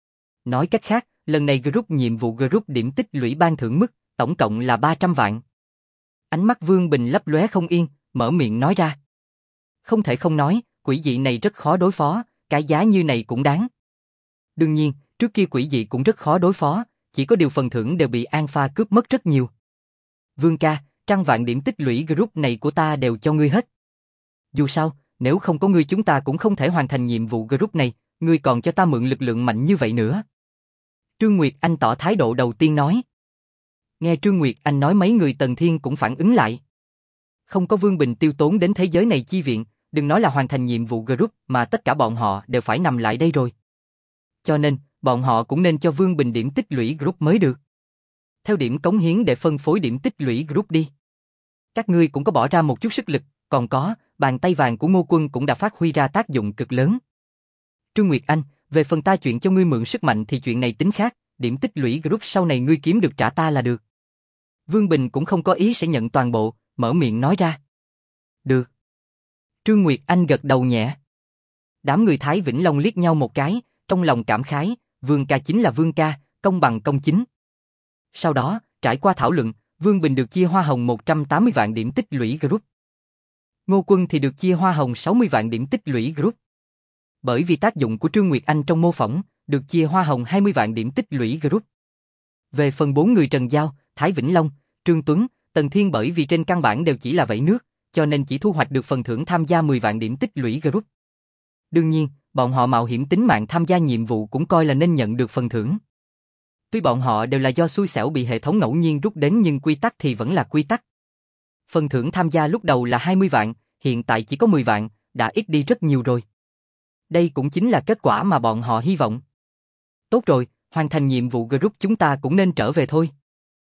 Nói cách khác, lần này group nhiệm vụ group điểm tích lũy ban thưởng mức, tổng cộng là ba trăm vạn. Ánh mắt Vương Bình lấp lóe không yên, mở miệng nói ra. Không thể không nói, quỷ dị này rất khó đối phó, cái giá như này cũng đáng. Đương nhiên, trước kia quỷ dị cũng rất khó đối phó, chỉ có điều phần thưởng đều bị Alpha cướp mất rất nhiều. Vương ca, trăm vạn điểm tích lũy group này của ta đều cho ngươi hết. Dù sao, nếu không có ngươi chúng ta cũng không thể hoàn thành nhiệm vụ group này, ngươi còn cho ta mượn lực lượng mạnh như vậy nữa. Trương Nguyệt Anh tỏ thái độ đầu tiên nói. Nghe Trương Nguyệt Anh nói mấy người Tần Thiên cũng phản ứng lại. Không có Vương Bình tiêu tốn đến thế giới này chi viện, đừng nói là hoàn thành nhiệm vụ group mà tất cả bọn họ đều phải nằm lại đây rồi. Cho nên, bọn họ cũng nên cho Vương Bình điểm tích lũy group mới được. Theo điểm cống hiến để phân phối điểm tích lũy group đi. Các ngươi cũng có bỏ ra một chút sức lực, còn có, bàn tay vàng của Ngô Quân cũng đã phát huy ra tác dụng cực lớn. Trương Nguyệt Anh, về phần ta chuyện cho ngươi mượn sức mạnh thì chuyện này tính khác, điểm tích lũy group sau này ngươi kiếm được trả ta là được. Vương Bình cũng không có ý sẽ nhận toàn bộ, mở miệng nói ra. Được. Trương Nguyệt Anh gật đầu nhẹ. Đám người Thái Vĩnh Long liếc nhau một cái, trong lòng cảm khái, Vương ca chính là Vương ca, công bằng công chính. Sau đó, trải qua thảo luận, Vương Bình được chia hoa hồng một trăm tám mươi vạn điểm tích lũy group. Ngô Quân thì được chia hoa hồng sáu mươi vạn điểm tích lũy group. Bởi vì tác dụng của Trương Nguyệt Anh trong mô phỏng, được chia hoa hồng hai mươi vạn điểm tích lũy group. Về phần bốn người Trần Giao, Thái Vĩnh Long, Trương Tuấn, Tần Thiên bởi vì trên căn bản đều chỉ là vẩy nước, cho nên chỉ thu hoạch được phần thưởng tham gia mười vạn điểm tích lũy group. Đương nhiên, bọn họ mạo hiểm tính mạng tham gia nhiệm vụ cũng coi là nên nhận được phần thưởng. Tuy bọn họ đều là do xui xẻo bị hệ thống ngẫu nhiên rút đến nhưng quy tắc thì vẫn là quy tắc. Phần thưởng tham gia lúc đầu là hai mươi vạn, hiện tại chỉ có mười vạn, đã ít đi rất nhiều rồi. Đây cũng chính là kết quả mà bọn họ hy vọng. Tốt rồi, hoàn thành nhiệm vụ group chúng ta cũng nên trở về thôi.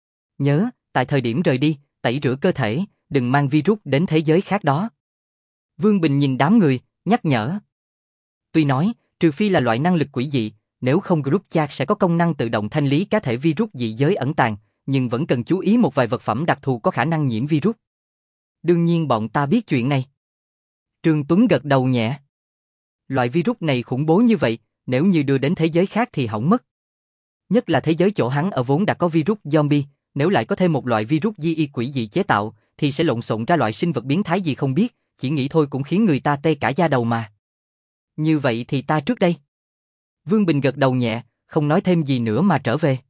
Nhớ, tại thời điểm rời đi, tẩy rửa cơ thể, đừng mang virus đến thế giới khác đó. Vương Bình nhìn đám người, nhắc nhở. Tuy nói, trừ phi là loại năng lực quỷ dị, nếu không group chat sẽ có công năng tự động thanh lý cá thể virus dị giới ẩn tàng, nhưng vẫn cần chú ý một vài vật phẩm đặc thù có khả năng nhiễm virus. Đương nhiên bọn ta biết chuyện này. Trương Tuấn gật đầu nhẹ. Loại virus này khủng bố như vậy, nếu như đưa đến thế giới khác thì hỏng mất. Nhất là thế giới chỗ hắn ở vốn đã có virus zombie, nếu lại có thêm một loại virus di y quỷ dị chế tạo, thì sẽ lộn xộn ra loại sinh vật biến thái gì không biết, chỉ nghĩ thôi cũng khiến người ta tê cả da đầu mà. Như vậy thì ta trước đây. Vương Bình gật đầu nhẹ, không nói thêm gì nữa mà trở về.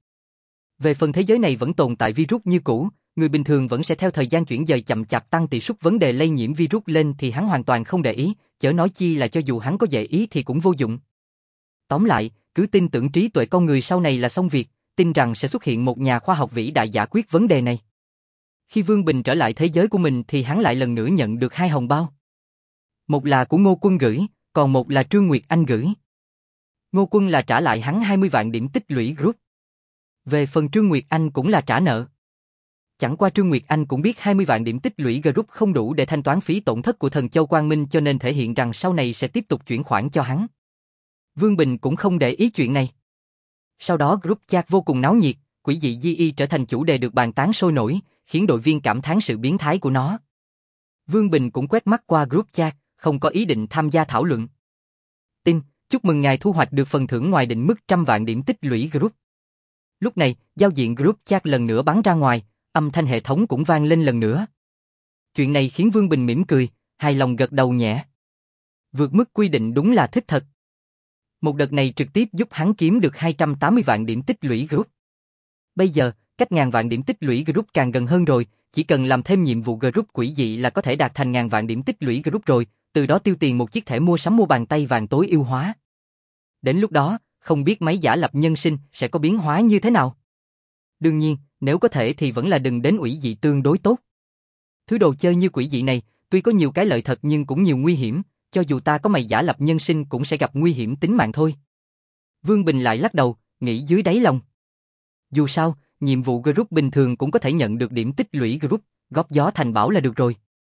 Về phần thế giới này vẫn tồn tại virus như cũ, người bình thường vẫn sẽ theo thời gian chuyển dời chậm chạp tăng tỷ suất vấn đề lây nhiễm virus lên thì hắn hoàn toàn không để ý, chớ nói chi là cho dù hắn có để ý thì cũng vô dụng. Tóm lại, cứ tin tưởng trí tuệ con người sau này là xong việc, tin rằng sẽ xuất hiện một nhà khoa học vĩ đại giải quyết vấn đề này. Khi Vương Bình trở lại thế giới của mình thì hắn lại lần nữa nhận được hai hồng bao. Một là của Ngô Quân gửi, còn một là Trương Nguyệt Anh gửi. Ngô Quân là trả lại hắn hai mươi vạn điểm tích lũy group. Về phần Trương Nguyệt Anh cũng là trả nợ. Chẳng qua Trương Nguyệt Anh cũng biết hai mươi vạn điểm tích lũy group không đủ để thanh toán phí tổn thất của Thần Châu Quang Minh cho nên thể hiện rằng sau này sẽ tiếp tục chuyển khoản cho hắn. Vương Bình cũng không để ý chuyện này. Sau đó group chat vô cùng náo nhiệt, quỷ dị di y trở thành chủ đề được bàn tán sôi nổi, khiến đội viên cảm thán sự biến thái của nó. Vương Bình cũng quét mắt qua group chat, không có ý định tham gia thảo luận. Tin, chúc mừng ngài thu hoạch được phần thưởng ngoài định mức trăm vạn điểm tích lũy group. Lúc này, giao diện group chat lần nữa bắn ra ngoài, âm thanh hệ thống cũng vang lên lần nữa. Chuyện này khiến Vương Bình mỉm cười, hài lòng gật đầu nhẹ. Vượt mức quy định đúng là thích thật. Một đợt này trực tiếp giúp hắn kiếm được hai trăm tám mươi vạn điểm tích lũy group. Bây giờ, cách ngàn vạn điểm tích lũy group càng gần hơn rồi, chỉ cần làm thêm nhiệm vụ group quỷ dị là có thể đạt thành ngàn vạn điểm tích lũy group rồi, từ đó tiêu tiền một chiếc thẻ mua sắm mua bàn tay vàng tối ưu hóa. Đến lúc đó, không biết máy giả lập nhân sinh sẽ có biến hóa như thế nào. Đương nhiên, nếu có thể thì vẫn là đừng đến ủy dị tương đối tốt. Thứ đồ chơi như quỷ dị này, tuy có nhiều cái lợi thật nhưng cũng nhiều nguy hiểm, cho dù ta có mày giả lập nhân sinh cũng sẽ gặp nguy hiểm tính mạng thôi. Vương Bình lại lắc đầu, nghĩ dưới đáy lòng. Dù sao, nhiệm vụ group bình thường cũng có thể nhận được điểm tích lũy group, góp gió thành bão là được rồi.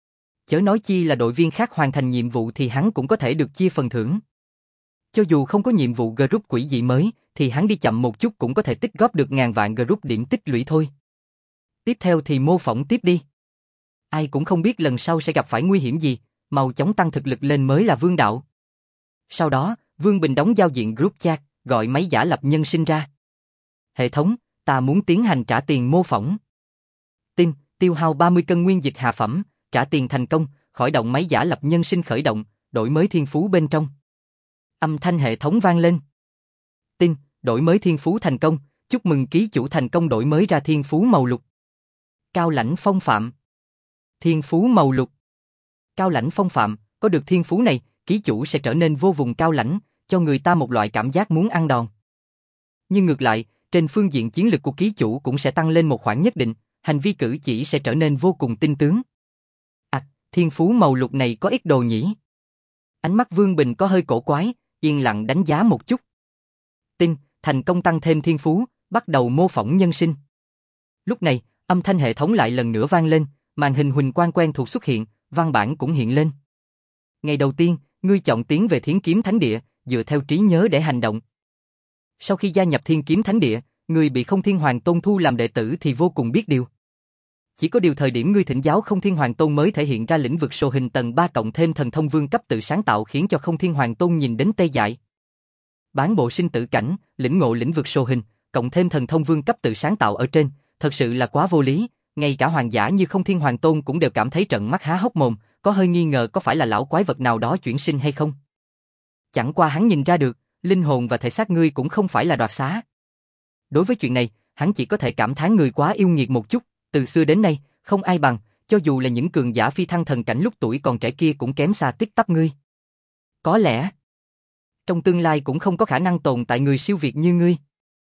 Chớ nói chi là đội viên khác hoàn thành nhiệm vụ thì hắn cũng có thể được chia phần thưởng. Cho dù không có nhiệm vụ group quỷ dị mới, thì hắn đi chậm một chút cũng có thể tích góp được ngàn vạn group điểm tích lũy thôi. Tiếp theo thì mô phỏng tiếp đi. Ai cũng không biết lần sau sẽ gặp phải nguy hiểm gì, mau chóng tăng thực lực lên mới là vương đạo. Sau đó, Vương Bình đóng giao diện group chat, gọi máy giả lập nhân sinh ra. Hệ thống, ta muốn tiến hành trả tiền mô phỏng. Tin, tiêu hao ba mươi cân nguyên dịch hạ phẩm, trả tiền thành công, khởi động máy giả lập nhân sinh khởi động, đổi mới thiên phú bên trong. Âm thanh hệ thống vang lên. Tin, đổi mới thiên phú thành công, chúc mừng ký chủ thành công đổi mới ra thiên phú màu lục. Cao lãnh phong phạm. Thiên phú màu lục. Cao lãnh phong phạm, có được thiên phú này, ký chủ sẽ trở nên vô vùng cao lãnh, cho người ta một loại cảm giác muốn ăn đòn. Nhưng ngược lại, trên phương diện chiến lực của ký chủ cũng sẽ tăng lên một khoản nhất định, hành vi cử chỉ sẽ trở nên vô cùng tinh tướng. À, thiên phú màu lục này có ít đồ nhỉ? Ánh mắt Vương Bình có hơi cổ quái, yên lặng đánh giá một chút. Tin, thành công tăng thêm thiên phú, bắt đầu mô phỏng nhân sinh. Lúc này, âm thanh hệ thống lại lần nữa vang lên, màn hình huỳnh quang quen thuộc xuất hiện, văn bản cũng hiện lên. Ngày đầu tiên, ngươi chọn tiến về Thiến Kiếm Thánh Địa, dựa theo trí nhớ để hành động. Sau khi gia nhập Thiên Kiếm Thánh Địa, ngươi bị Không Thiên Hoàng Tôn thu làm đệ tử thì vô cùng biết điều. Chỉ có điều thời điểm ngươi thỉnh giáo Không Thiên Hoàng Tôn mới thể hiện ra lĩnh vực sồ hình tầng ba cộng thêm thần thông vương cấp tự sáng tạo khiến cho Không Thiên Hoàng Tôn nhìn đến tê dại. Bán bộ sinh tử cảnh, lĩnh ngộ lĩnh vực sồ hình, cộng thêm thần thông vương cấp tự sáng tạo ở trên, thật sự là quá vô lý, ngay cả hoàng giả như Không Thiên Hoàng Tôn cũng đều cảm thấy trợn mắt há hốc mồm, có hơi nghi ngờ có phải là lão quái vật nào đó chuyển sinh hay không. Chẳng qua hắn nhìn ra được, linh hồn và thể xác ngươi cũng không phải là đoạt xá. Đối với chuyện này, hắn chỉ có thể cảm thán người quá yêu nghiệt một chút, từ xưa đến nay, không ai bằng, cho dù là những cường giả phi thăng thần cảnh lúc tuổi còn trẻ kia cũng kém xa tích tắp ngươi. Có lẽ, trong tương lai cũng không có khả năng tồn tại người siêu việt như ngươi.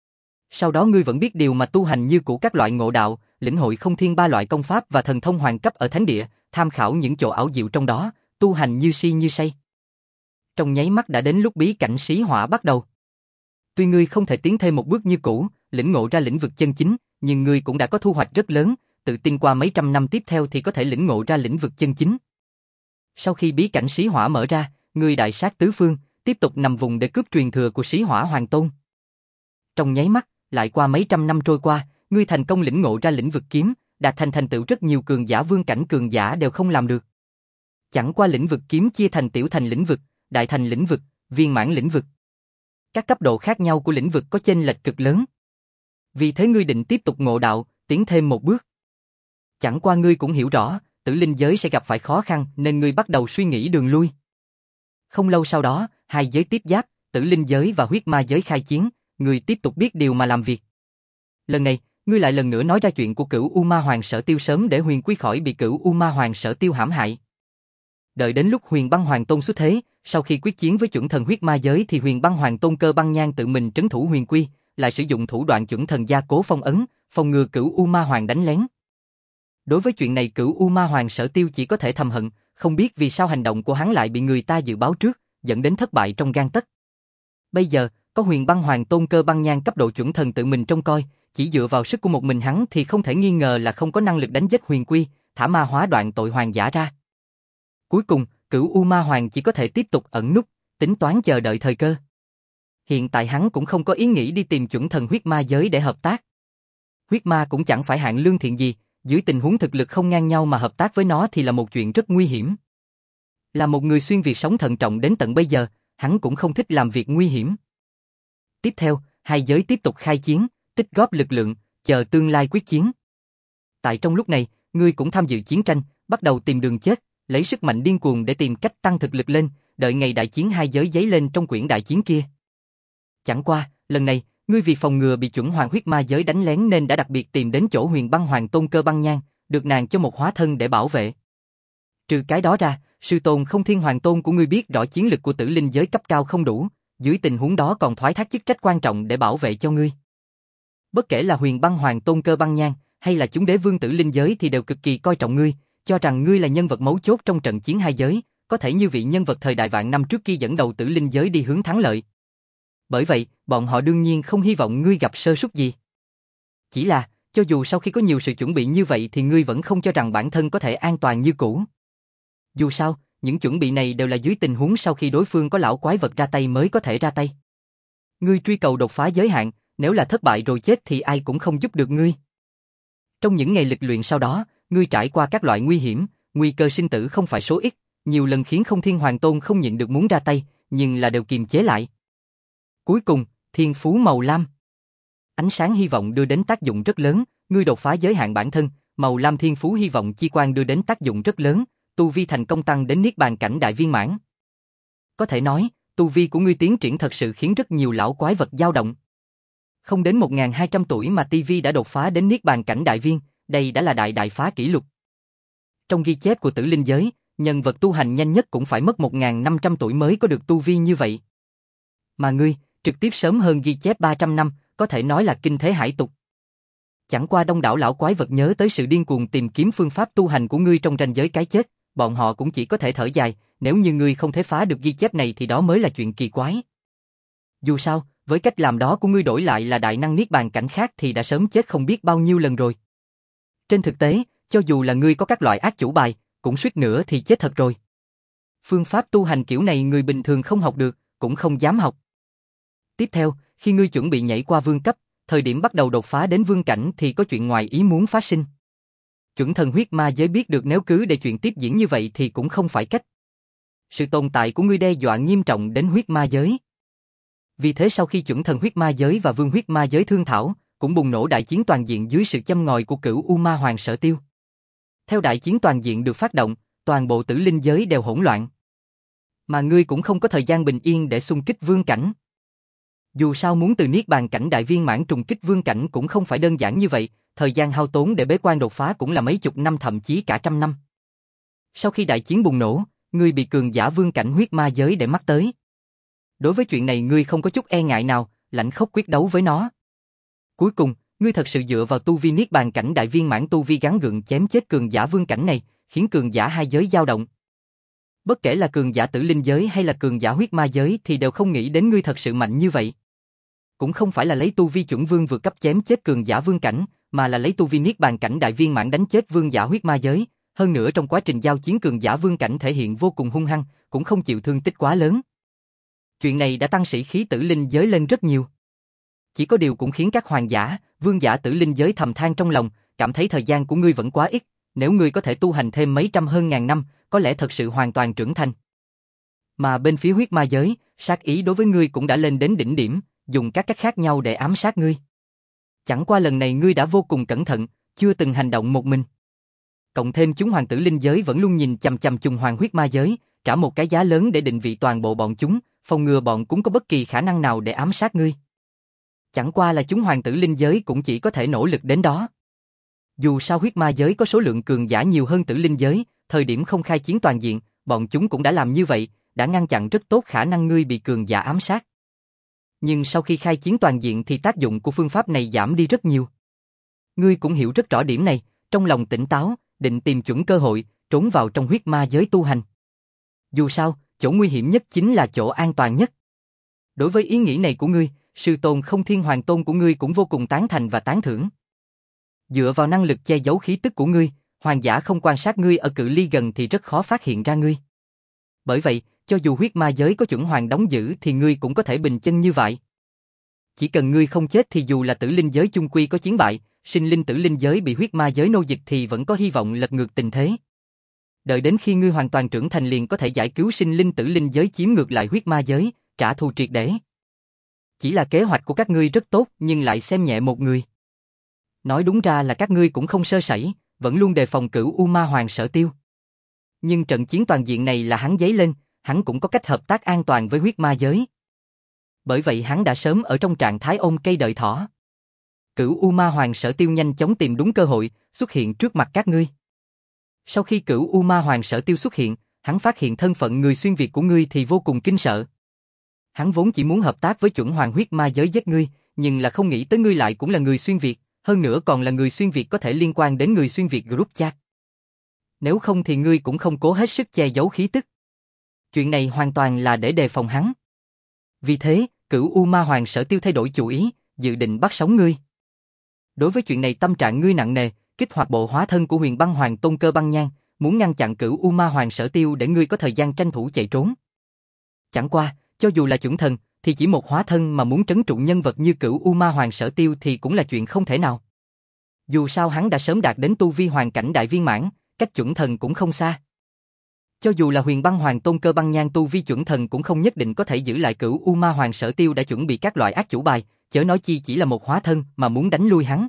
Sau đó ngươi vẫn biết điều mà tu hành như cũ các loại ngộ đạo, lĩnh hội không thiên ba loại công pháp và thần thông hoàng cấp ở thánh địa, tham khảo những chỗ ảo diệu trong đó, tu hành như si như say. Trong nháy mắt đã đến lúc bí cảnh xí hỏa bắt đầu. Tuy ngươi không thể tiến thêm một bước như cũ, lĩnh ngộ ra lĩnh vực chân chính, nhưng ngươi cũng đã có thu hoạch rất lớn, tự tin qua mấy trăm năm tiếp theo thì có thể lĩnh ngộ ra lĩnh vực chân chính. Sau khi bí cảnh xí hỏa mở ra, ngươi đại sát tứ phương, tiếp tục nằm vùng để cướp truyền thừa của xí hỏa hoàng tôn. Trong nháy mắt, lại qua mấy trăm năm trôi qua, ngươi thành công lĩnh ngộ ra lĩnh vực kiếm, đạt thành thành tựu rất nhiều cường giả vương cảnh cường giả đều không làm được. Chẳng qua lĩnh vực kiếm chia thành tiểu thành lĩnh vực, đại thành lĩnh vực, viên mãn lĩnh vực. Các cấp độ khác nhau của lĩnh vực có chênh lệch cực lớn. Vì thế ngươi định tiếp tục ngộ đạo, tiến thêm một bước. Chẳng qua ngươi cũng hiểu rõ, tử linh giới sẽ gặp phải khó khăn nên ngươi bắt đầu suy nghĩ đường lui. Không lâu sau đó, hai giới tiếp giáp, tử linh giới và huyết ma giới khai chiến, ngươi tiếp tục biết điều mà làm việc. Lần này, ngươi lại lần nữa nói ra chuyện của Cửu U Ma Hoàng Sở Tiêu sớm để Huyền Quy khỏi bị Cửu U Ma Hoàng Sở Tiêu hãm hại. Đợi đến lúc Huyền Băng Hoàng Tôn xuất thế, sau khi quyết chiến với chuẩn thần huyết ma giới thì Huyền Băng Hoàng Tôn Cơ Băng Nhan tự mình trấn thủ Huyền Quy, lại sử dụng thủ đoạn chuẩn thần gia cố phong ấn, phòng ngừa Cửu U Ma Hoàng đánh lén. Đối với chuyện này Cửu U Ma Hoàng Sở Tiêu chỉ có thể thầm hận, không biết vì sao hành động của hắn lại bị người ta dự báo trước, dẫn đến thất bại trong gang tấc. Bây giờ, có Huyền Băng Hoàng Tôn Cơ Băng Nhan cấp độ chuẩn thần tự mình trông coi, chỉ dựa vào sức của một mình hắn thì không thể nghi ngờ là không có năng lực đánh giết Huyền Quy, thả ma hóa đoạn tội hoàng giả ra. Cuối cùng, Cửu U Ma Hoàng chỉ có thể tiếp tục ẩn núp, tính toán chờ đợi thời cơ. Hiện tại hắn cũng không có ý nghĩ đi tìm chuẩn thần huyết ma giới để hợp tác. Huyết ma cũng chẳng phải hạng lương thiện gì, dưới tình huống thực lực không ngang nhau mà hợp tác với nó thì là một chuyện rất nguy hiểm. Là một người xuyên việt sống thận trọng đến tận bây giờ, hắn cũng không thích làm việc nguy hiểm. Tiếp theo, hai giới tiếp tục khai chiến, tích góp lực lượng, chờ tương lai quyết chiến. Tại trong lúc này, ngươi cũng tham dự chiến tranh, bắt đầu tìm đường chết, lấy sức mạnh điên cuồng để tìm cách tăng thực lực lên, đợi ngày đại chiến hai giới giấy lên trong quyển đại chiến kia. Chẳng qua, lần này, ngươi vì phòng ngừa bị chuẩn hoàng huyết ma giới đánh lén nên đã đặc biệt tìm đến chỗ Huyền Băng Hoàng Tôn Cơ Băng Nhan, được nàng cho một hóa thân để bảo vệ. Trừ cái đó ra, sư tôn Không Thiên Hoàng Tôn của ngươi biết rõ chiến lực của tử linh giới cấp cao không đủ, dưới tình huống đó còn thoái thác chức trách quan trọng để bảo vệ cho ngươi. Bất kể là Huyền Băng Hoàng Tôn Cơ Băng Nhan, hay là chúng đế vương tử linh giới thì đều cực kỳ coi trọng ngươi, cho rằng ngươi là nhân vật mấu chốt trong trận chiến hai giới, có thể như vị nhân vật thời đại vạn năm trước kia dẫn đầu tử linh giới đi hướng thắng lợi. Bởi vậy, bọn họ đương nhiên không hy vọng ngươi gặp sơ suất gì. Chỉ là, cho dù sau khi có nhiều sự chuẩn bị như vậy thì ngươi vẫn không cho rằng bản thân có thể an toàn như cũ. Dù sao, những chuẩn bị này đều là dưới tình huống sau khi đối phương có lão quái vật ra tay mới có thể ra tay. Ngươi truy cầu đột phá giới hạn, nếu là thất bại rồi chết thì ai cũng không giúp được ngươi. Trong những ngày lịch luyện sau đó, ngươi trải qua các loại nguy hiểm, nguy cơ sinh tử không phải số ít, nhiều lần khiến Không Thiên Hoàng Tôn không nhịn được muốn ra tay, nhưng là đều kiềm chế lại. Cuối cùng, thiên phú màu lam. Ánh sáng hy vọng đưa đến tác dụng rất lớn, ngươi đột phá giới hạn bản thân, màu lam thiên phú hy vọng chi quang đưa đến tác dụng rất lớn, tu vi thành công tăng đến niết bàn cảnh đại viên mãn. Có thể nói, tu vi của ngươi tiến triển thật sự khiến rất nhiều lão quái vật dao động. Không đến một nghìn hai trăm tuổi mà ti vi đã đột phá đến niết bàn cảnh đại viên, đây đã là đại đại phá kỷ lục. Trong ghi chép của tử linh giới, nhân vật tu hành nhanh nhất cũng phải mất một nghìn năm trăm tuổi mới có được tu vi như vậy. Mà ngươi, trực tiếp sớm hơn ghi chép ba trăm năm, có thể nói là kinh thế hải tục. Chẳng qua đông đảo lão quái vật nhớ tới sự điên cuồng tìm kiếm phương pháp tu hành của ngươi trong ranh giới cái chết, bọn họ cũng chỉ có thể thở dài, nếu như ngươi không thể phá được ghi chép này thì đó mới là chuyện kỳ quái. Dù sao, với cách làm đó của ngươi đổi lại là đại năng niết bàn cảnh khác thì đã sớm chết không biết bao nhiêu lần rồi. Trên thực tế, cho dù là ngươi có các loại ác chủ bài, cũng suýt nữa thì chết thật rồi. Phương pháp tu hành kiểu này người bình thường không học được, cũng không dám học. Tiếp theo, khi ngươi chuẩn bị nhảy qua vương cấp, thời điểm bắt đầu đột phá đến vương cảnh thì có chuyện ngoài ý muốn phát sinh. Chuẩn thần huyết ma giới biết được nếu cứ để chuyện tiếp diễn như vậy thì cũng không phải cách. Sự tồn tại của ngươi đe dọa nghiêm trọng đến huyết ma giới. Vì thế sau khi chuẩn thần huyết ma giới và vương huyết ma giới thương thảo, cũng bùng nổ đại chiến toàn diện dưới sự châm ngòi của Cửu U Ma Hoàng Sở Tiêu. Theo đại chiến toàn diện được phát động, toàn bộ tử linh giới đều hỗn loạn. Mà ngươi cũng không có thời gian bình yên để xung kích vương cảnh. Dù sao muốn từ niết bàn cảnh đại viên mãn trùng kích vương cảnh cũng không phải đơn giản như vậy, thời gian hao tốn để bế quan đột phá cũng là mấy chục năm thậm chí cả trăm năm. Sau khi đại chiến bùng nổ, ngươi bị cường giả vương cảnh huyết ma giới để mắt tới. Đối với chuyện này ngươi không có chút e ngại nào, lãnh khốc quyết đấu với nó. Cuối cùng, ngươi thật sự dựa vào tu vi niết bàn cảnh đại viên mãn tu vi gắng gượng chém chết cường giả vương cảnh này, khiến cường giả hai giới dao động. Bất kể là cường giả tử linh giới hay là cường giả huyết ma giới thì đều không nghĩ đến ngươi thật sự mạnh như vậy. Cũng không phải là lấy tu vi chuẩn vương vượt cấp chém chết cường giả vương cảnh, mà là lấy tu vi niết bàn cảnh đại viên mãn đánh chết vương giả huyết ma giới. Hơn nữa trong quá trình giao chiến cường giả vương cảnh thể hiện vô cùng hung hăng, cũng không chịu thương tích quá lớn. Chuyện này đã tăng sĩ khí tử linh giới lên rất nhiều. Chỉ có điều cũng khiến các hoàng giả, vương giả tử linh giới thầm than trong lòng, cảm thấy thời gian của ngươi vẫn quá ít, nếu ngươi có thể tu hành thêm mấy trăm hơn ngàn năm, có lẽ thật sự hoàn toàn trưởng thành. Mà bên phía huyết ma giới, sát ý đối với ngươi cũng đã lên đến đỉnh điểm, dùng các cách khác nhau để ám sát ngươi. Chẳng qua lần này ngươi đã vô cùng cẩn thận, chưa từng hành động một mình. Cộng thêm chúng hoàng tử linh giới vẫn luôn nhìn chằm chằm trùng hoàng huyết ma giới, trả một cái giá lớn để định vị toàn bộ bọn chúng, phòng ngừa bọn chúng có bất kỳ khả năng nào để ám sát ngươi. Chẳng qua là chúng hoàng tử linh giới cũng chỉ có thể nỗ lực đến đó. Dù sao huyết ma giới có số lượng cường giả nhiều hơn tử linh giới, thời điểm không khai chiến toàn diện, bọn chúng cũng đã làm như vậy, đã ngăn chặn rất tốt khả năng ngươi bị cường giả ám sát. Nhưng sau khi khai chiến toàn diện thì tác dụng của phương pháp này giảm đi rất nhiều. Ngươi cũng hiểu rất rõ điểm này, trong lòng tỉnh táo, định tìm chuẩn cơ hội, trốn vào trong huyết ma giới tu hành. Dù sao, chỗ nguy hiểm nhất chính là chỗ an toàn nhất. Đối với ý nghĩ này của ngươi, sư tôn Không Thiên Hoàng Tôn của ngươi cũng vô cùng tán thành và tán thưởng. Dựa vào năng lực che giấu khí tức của ngươi, hoàng giả không quan sát ngươi ở cự ly gần thì rất khó phát hiện ra ngươi. Bởi vậy, cho dù huyết ma giới có chuẩn hoàng đóng giữ thì ngươi cũng có thể bình chân như vậy. Chỉ cần ngươi không chết thì dù là tử linh giới chung quy có chiến bại, sinh linh tử linh giới bị huyết ma giới nô dịch thì vẫn có hy vọng lật ngược tình thế. Đợi đến khi ngươi hoàn toàn trưởng thành liền có thể giải cứu sinh linh tử linh giới chiếm ngược lại huyết ma giới, trả thù triệt để. Chỉ là kế hoạch của các ngươi rất tốt nhưng lại xem nhẹ một người. Nói đúng ra là các ngươi cũng không sơ sẩy, vẫn luôn đề phòng Cửu U Ma Hoàng Sở Tiêu. Nhưng trận chiến toàn diện này là hắn dấy lên, hắn cũng có cách hợp tác an toàn với huyết ma giới. Bởi vậy hắn đã sớm ở trong trạng thái ôm cây đợi thỏ. Cửu U Ma Hoàng Sở Tiêu nhanh chóng tìm đúng cơ hội, xuất hiện trước mặt các ngươi. Sau khi Cửu U Ma Hoàng Sở Tiêu xuất hiện, hắn phát hiện thân phận người xuyên việt của ngươi thì vô cùng kinh sợ. Hắn vốn chỉ muốn hợp tác với chuẩn hoàng huyết ma giới giết ngươi, nhưng là không nghĩ tới ngươi lại cũng là người xuyên việt, hơn nữa còn là người xuyên việt có thể liên quan đến người xuyên việt group chat. Nếu không thì ngươi cũng không cố hết sức che giấu khí tức. Chuyện này hoàn toàn là để đề phòng hắn. Vì thế, Cửu U Ma Hoàng Sở Tiêu thay đổi chủ ý, dự định bắt sống ngươi. Đối với chuyện này tâm trạng ngươi nặng nề, kích hoạt bộ hóa thân của Huyền Băng Hoàng Tôn Cơ Băng Nhan, muốn ngăn chặn Cửu U Ma Hoàng Sở Tiêu để ngươi có thời gian tranh thủ chạy trốn. Chẳng qua, cho dù là chuẩn thần, thì chỉ một hóa thân mà muốn trấn trụ nhân vật như Cửu U Ma Hoàng Sở Tiêu thì cũng là chuyện không thể nào. Dù sao hắn đã sớm đạt đến tu vi hoàn cảnh đại viên mãn, cách chuẩn thần cũng không xa. Cho dù là Huyền Băng Hoàng Tôn Cơ Băng Nhan tu vi chuẩn thần cũng không nhất định có thể giữ lại Cửu U Ma Hoàng Sở Tiêu đã chuẩn bị các loại ác chủ bài, chớ nói chi chỉ là một hóa thân mà muốn đánh lui hắn.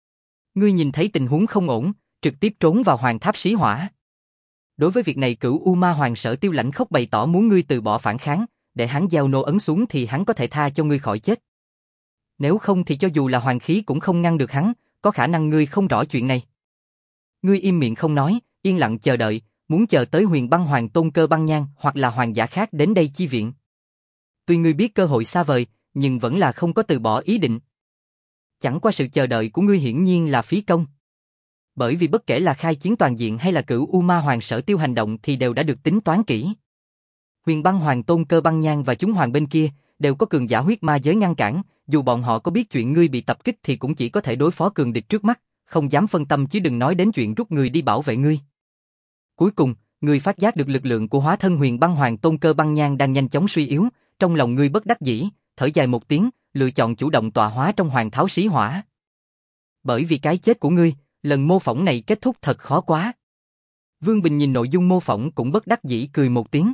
Ngươi nhìn thấy tình huống không ổn, trực tiếp trốn vào Hoàng Tháp Xí Hỏa. Đối với việc này Cửu U Ma Hoàng Sở Tiêu lãnh khốc bày tỏ muốn ngươi từ bỏ phản kháng, để hắn gieo nô ấn xuống thì hắn có thể tha cho ngươi khỏi chết. Nếu không thì cho dù là hoàng khí cũng không ngăn được hắn, có khả năng ngươi không rõ chuyện này. Ngươi im miệng không nói, yên lặng chờ đợi, muốn chờ tới Huyền Băng Hoàng Tôn Cơ Băng Nhan hoặc là hoàng giả khác đến đây chi viện. Tuy ngươi biết cơ hội xa vời, nhưng vẫn là không có từ bỏ ý định. Chẳng qua sự chờ đợi của ngươi hiển nhiên là phí công. Bởi vì bất kể là khai chiến toàn diện hay là Cửu U Ma Hoàng Sở Tiêu hành động thì đều đã được tính toán kỹ. Huyền Băng Hoàng Tôn Cơ Băng Nhan và chúng hoàng bên kia đều có cường giả huyết ma giới ngăn cản, dù bọn họ có biết chuyện ngươi bị tập kích thì cũng chỉ có thể đối phó cường địch trước mắt, không dám phân tâm chứ đừng nói đến chuyện rút người đi bảo vệ ngươi. Cuối cùng, ngươi phát giác được lực lượng của hóa thân Huyền Băng Hoàng Tôn Cơ Băng Nhan đang nhanh chóng suy yếu, trong lòng ngươi bất đắc dĩ, thở dài một tiếng, lựa chọn chủ động tọa hóa trong hoàng tháo sĩ hỏa. Bởi vì cái chết của ngươi, lần mô phỏng này kết thúc thật khó quá. Vương Bình nhìn nội dung mô phỏng cũng bất đắc dĩ cười một tiếng.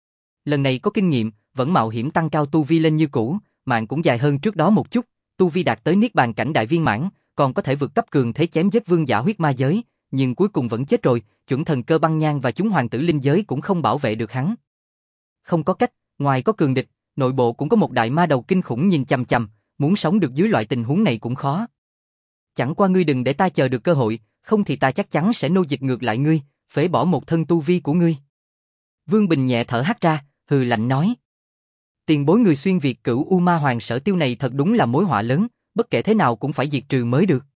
Lần này có kinh nghiệm, vẫn mạo hiểm tăng cao tu vi lên như cũ, mạng cũng dài hơn trước đó một chút, tu vi đạt tới niết bàn cảnh đại viên mãn, còn có thể vượt cấp cường thế chém giết vương giả huyết ma giới, nhưng cuối cùng vẫn chết rồi, chuẩn thần cơ băng nhang và chúng hoàng tử linh giới cũng không bảo vệ được hắn. Không có cách, ngoài có cường địch, nội bộ cũng có một đại ma đầu kinh khủng nhìn chằm chằm, muốn sống được dưới loại tình huống này cũng khó. Chẳng qua ngươi đừng để ta chờ được cơ hội, không thì ta chắc chắn sẽ nô dịch ngược lại ngươi, phế bỏ một thân tu vi của ngươi. Vương Bình nhẹ thở hắt ra, hừ lạnh nói. Tiền bối người xuyên Việt cửu U Ma Hoàng Sở Tiêu này thật đúng là mối họa lớn, bất kể thế nào cũng phải diệt trừ mới được.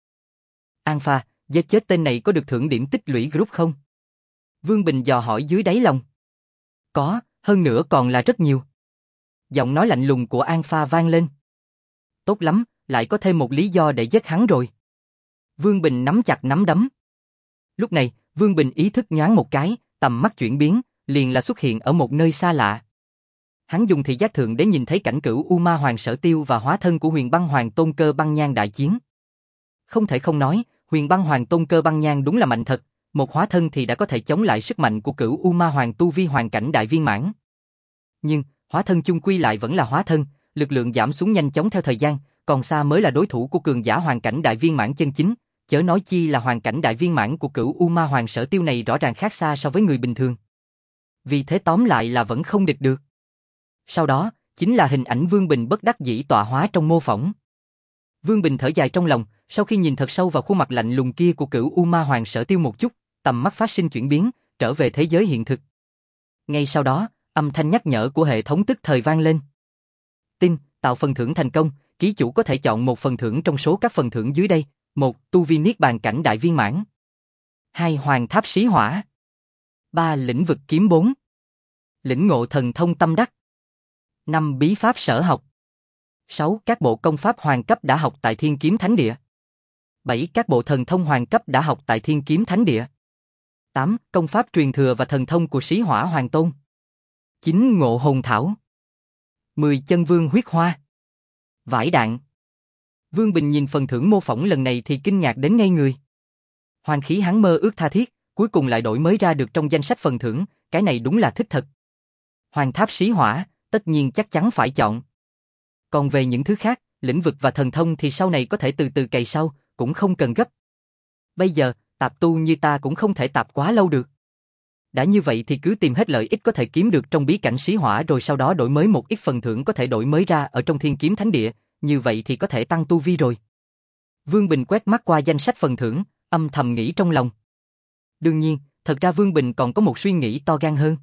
An Pha, giết chết tên này có được thưởng điểm tích lũy group không? Vương Bình dò hỏi dưới đáy lòng. Có, hơn nữa còn là rất nhiều. Giọng nói lạnh lùng của An Pha vang lên. Tốt lắm, lại có thêm một lý do để giết hắn rồi. Vương Bình nắm chặt nắm đấm. Lúc này, Vương Bình ý thức nhoáng một cái, tầm mắt chuyển biến, liền là xuất hiện ở một nơi xa lạ. Hắn dùng thị giác thượng để nhìn thấy cảnh cửu U Ma Hoàng Sở Tiêu và hóa thân của Huyền Băng Hoàng Tôn Cơ Băng Nhang đại chiến. Không thể không nói, Huyền Băng Hoàng Tôn Cơ Băng Nhang đúng là mạnh thật, một hóa thân thì đã có thể chống lại sức mạnh của cửu U Ma Hoàng tu vi hoàn cảnh đại viên mãn. Nhưng, hóa thân chung quy lại vẫn là hóa thân, lực lượng giảm xuống nhanh chóng theo thời gian, còn xa mới là đối thủ của cường giả hoàn cảnh đại viên mãn chân chính, chớ nói chi là hoàn cảnh đại viên mãn của cửu U Ma Hoàng Sở Tiêu này rõ ràng khác xa so với người bình thường. Vì thế tóm lại là vẫn không địch được. Sau đó, chính là hình ảnh Vương Bình bất đắc dĩ tọa hóa trong mô phỏng. Vương Bình thở dài trong lòng, sau khi nhìn thật sâu vào khuôn mặt lạnh lùng kia của cửu U Ma Hoàng Sở Tiêu một chút, tầm mắt phát sinh chuyển biến, trở về thế giới hiện thực. Ngay sau đó, âm thanh nhắc nhở của hệ thống tức thời vang lên. Tin, tạo phần thưởng thành công, ký chủ có thể chọn một phần thưởng trong số các phần thưởng dưới đây. Một, tu vi niết bàn cảnh đại viên mãn. Hai, hoàng tháp xí hỏa. Ba, lĩnh vực kiếm bốn. Lĩnh ngộ thần thông tâm đắc. Năm, bí pháp sở học. Sáu, các bộ công pháp hoàng cấp đã học tại Thiên Kiếm Thánh Địa. Bảy, các bộ thần thông hoàng cấp đã học tại Thiên Kiếm Thánh Địa. Tám, công pháp truyền thừa và thần thông của Xí Hỏa Hoàng Tôn. Chín, ngộ hồn thảo. Mười, chân vương huyết hoa. Vải đạn. Vương Bình nhìn phần thưởng mô phỏng lần này thì kinh ngạc đến ngây người. Hoàng khí hắn mơ ước tha thiết, cuối cùng lại đổi mới ra được trong danh sách phần thưởng, cái này đúng là thích thật. Hoàng tháp xí hỏa, tất nhiên chắc chắn phải chọn. Còn về những thứ khác, lĩnh vực và thần thông thì sau này có thể từ từ cày sau, cũng không cần gấp. Bây giờ, tạp tu như ta cũng không thể tạp quá lâu được. Đã như vậy thì cứ tìm hết lợi ích có thể kiếm được trong bí cảnh xí hỏa rồi sau đó đổi mới một ít phần thưởng có thể đổi mới ra ở trong Thiên Kiếm Thánh Địa, như vậy thì có thể tăng tu vi rồi. Vương Bình quét mắt qua danh sách phần thưởng, âm thầm nghĩ trong lòng. Đương nhiên, thật ra Vương Bình còn có một suy nghĩ to gan hơn.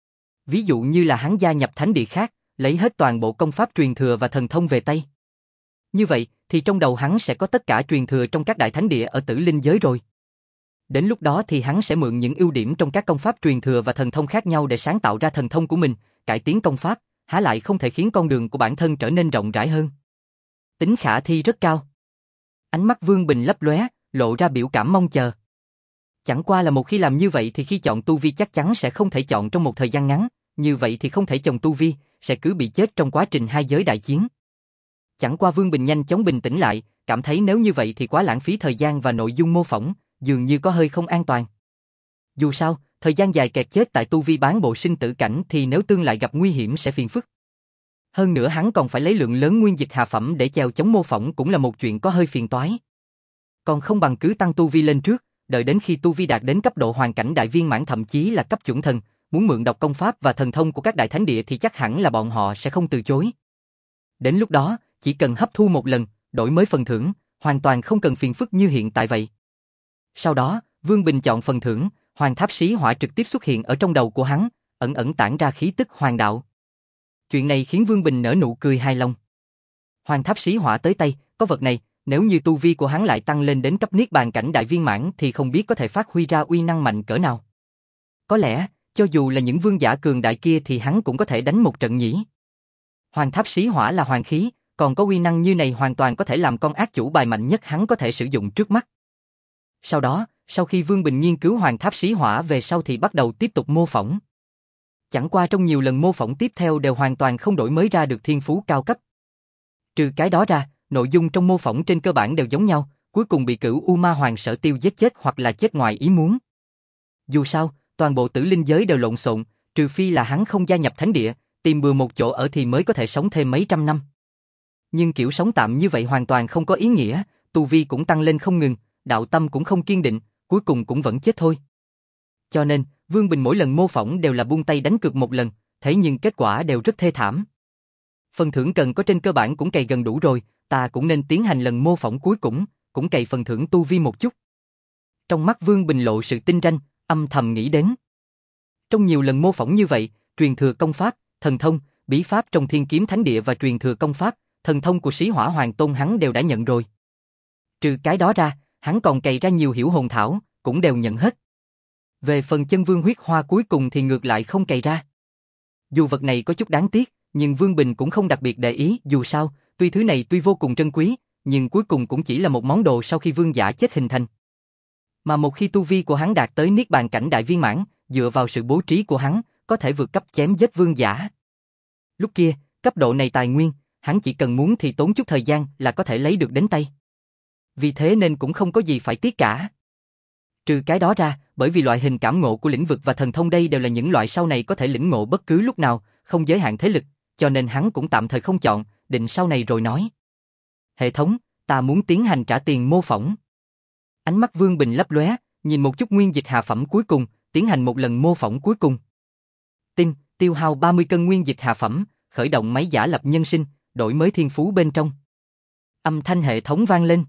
Ví dụ như là hắn gia nhập thánh địa khác, lấy hết toàn bộ công pháp truyền thừa và thần thông về tay. Như vậy, thì trong đầu hắn sẽ có tất cả truyền thừa trong các đại thánh địa ở Tử Linh giới rồi. Đến lúc đó thì hắn sẽ mượn những ưu điểm trong các công pháp truyền thừa và thần thông khác nhau để sáng tạo ra thần thông của mình, cải tiến công pháp, há lại không thể khiến con đường của bản thân trở nên rộng rãi hơn. Tính khả thi rất cao. Ánh mắt Vương Bình lấp lóe, lộ ra biểu cảm mong chờ. Chẳng qua là một khi làm như vậy thì khi chọn tu vi chắc chắn sẽ không thể chọn trong một thời gian ngắn, như vậy thì không thể chồng tu vi, sẽ cứ bị chết trong quá trình hai giới đại chiến. Chẳng qua Vương Bình nhanh chóng bình tĩnh lại, cảm thấy nếu như vậy thì quá lãng phí thời gian và nội dung mô phỏng, dường như có hơi không an toàn. Dù sao, thời gian dài kẹt chết tại tu vi bán bộ sinh tử cảnh thì nếu tương lại gặp nguy hiểm sẽ phiền phức. Hơn nữa hắn còn phải lấy lượng lớn nguyên dịch hạ phẩm để chèo chống mô phỏng cũng là một chuyện có hơi phiền toái. Còn không bằng cứ tăng tu vi lên trước, đợi đến khi tu vi đạt đến cấp độ hoàn cảnh đại viên mãn thậm chí là cấp chuẩn thần, muốn mượn đọc công pháp và thần thông của các đại thánh địa thì chắc hẳn là bọn họ sẽ không từ chối. Đến lúc đó, chỉ cần hấp thu một lần, đổi mới phần thưởng, hoàn toàn không cần phiền phức như hiện tại vậy. Sau đó, Vương Bình chọn phần thưởng, Hoàng Tháp Xí Hỏa trực tiếp xuất hiện ở trong đầu của hắn, ẩn ẩn tản ra khí tức hoàng đạo. Chuyện này khiến Vương Bình nở nụ cười hài lòng. Hoàng Tháp Xí Hỏa tới tay, có vật này, nếu như tu vi của hắn lại tăng lên đến cấp niết bàn cảnh đại viên mãn thì không biết có thể phát huy ra uy năng mạnh cỡ nào. Có lẽ, cho dù là những vương giả cường đại kia thì hắn cũng có thể đánh một trận nhỉ. Hoàng Tháp Xí Hỏa là hoàng khí, còn có uy năng như này hoàn toàn có thể làm con ác chủ bài mạnh nhất hắn có thể sử dụng trước mắt. Sau đó, sau khi Vương Bình nghiên cứu Hoàng Tháp Xí Hỏa về sau thì bắt đầu tiếp tục mô phỏng. Chẳng qua trong nhiều lần mô phỏng tiếp theo đều hoàn toàn không đổi mới ra được thiên phú cao cấp. Trừ cái đó ra, nội dung trong mô phỏng trên cơ bản đều giống nhau, cuối cùng bị Cửu U Ma Hoàng Sở Tiêu giết chết hoặc là chết ngoài ý muốn. Dù sao, toàn bộ tử linh giới đều lộn xộn, trừ phi là hắn không gia nhập thánh địa, tìm bừa một chỗ ở thì mới có thể sống thêm mấy trăm năm. Nhưng kiểu sống tạm như vậy hoàn toàn không có ý nghĩa, tu vi cũng tăng lên không ngừng, đạo tâm cũng không kiên định, cuối cùng cũng vẫn chết thôi. Cho nên, Vương Bình mỗi lần mô phỏng đều là buông tay đánh cược một lần, thế nhưng kết quả đều rất thê thảm. Phần thưởng cần có trên cơ bản cũng cày gần đủ rồi, ta cũng nên tiến hành lần mô phỏng cuối cùng, cũng cày phần thưởng tu vi một chút. Trong mắt Vương Bình lộ sự tinh ranh, âm thầm nghĩ đến. Trong nhiều lần mô phỏng như vậy, truyền thừa công pháp, thần thông, bí pháp trong Thiên Kiếm Thánh Địa và truyền thừa công pháp, thần thông của Sĩ Hỏa Hoàng Tôn hắn đều đã nhận rồi. Trừ cái đó ra, hắn còn cày ra nhiều hiểu hồn thảo, cũng đều nhận hết. Về phần chân vương huyết hoa cuối cùng thì ngược lại không cày ra. Dù vật này có chút đáng tiếc, nhưng Vương Bình cũng không đặc biệt để ý, dù sao, tuy thứ này tuy vô cùng trân quý, nhưng cuối cùng cũng chỉ là một món đồ sau khi vương giả chết hình thành. Mà một khi tu vi của hắn đạt tới niết bàn cảnh đại viên mãn, dựa vào sự bố trí của hắn, có thể vượt cấp chém giết vương giả. Lúc kia, cấp độ này tài nguyên, hắn chỉ cần muốn thì tốn chút thời gian là có thể lấy được đến tay. Vì thế nên cũng không có gì phải tiếc cả. Trừ cái đó ra, bởi vì loại hình cảm ngộ của lĩnh vực và thần thông đây đều là những loại sau này có thể lĩnh ngộ bất cứ lúc nào, không giới hạn thế lực, cho nên hắn cũng tạm thời không chọn, định sau này rồi nói. Hệ thống, ta muốn tiến hành trả tiền mô phỏng. Ánh mắt Vương Bình lấp lóe, nhìn một chút nguyên dịch hạ phẩm cuối cùng, tiến hành một lần mô phỏng cuối cùng. Tin, tiêu hao ba mươi cân nguyên dịch hạ phẩm, khởi động máy giả lập nhân sinh, đổi mới thiên phú bên trong. Âm thanh hệ thống vang lên.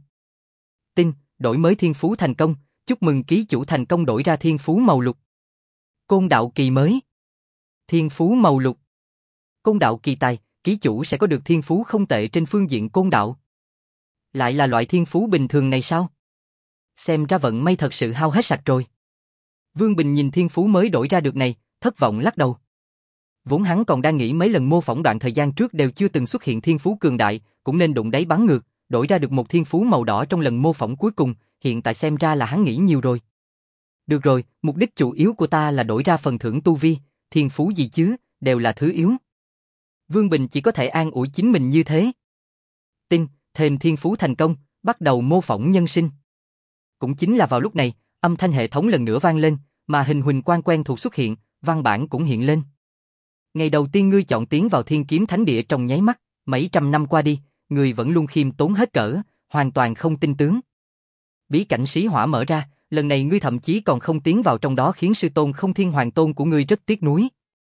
Tin, đổi mới thiên phú thành công, chúc mừng ký chủ thành công đổi ra thiên phú màu lục. Côn đạo kỳ mới. Thiên phú màu lục. Côn đạo kỳ tài, ký chủ sẽ có được thiên phú không tệ trên phương diện côn đạo. Lại là loại thiên phú bình thường này sao? Xem ra vận may thật sự hao hết sạch rồi. Vương Bình nhìn thiên phú mới đổi ra được này, thất vọng lắc đầu. Vốn hắn còn đang nghĩ mấy lần mô phỏng đoạn thời gian trước đều chưa từng xuất hiện thiên phú cường đại, cũng nên đụng đáy bắn ngược, đổi ra được một thiên phú màu đỏ trong lần mô phỏng cuối cùng, hiện tại xem ra là hắn nghĩ nhiều rồi. Được rồi, mục đích chủ yếu của ta là đổi ra phần thưởng tu vi, thiên phú gì chứ, đều là thứ yếu. Vương Bình chỉ có thể an ủi chính mình như thế. Tin, thêm thiên phú thành công, bắt đầu mô phỏng nhân sinh. Cũng chính là vào lúc này, âm thanh hệ thống lần nữa vang lên, mà hình huỳnh quang quen thuộc xuất hiện, văn bản cũng hiện lên. Ngày đầu tiên ngươi chọn tiến vào Thiên Kiếm Thánh Địa trong nháy mắt, mấy trăm năm qua đi, ngươi vẫn luôn khiêm tốn hết cỡ, hoàn toàn không tin tướng. Bí cảnh Sĩ Hỏa mở ra, lần này ngươi thậm chí còn không tiến vào trong đó khiến sư tôn Không Thiên Hoàng Tôn của ngươi rất tiếc nuối.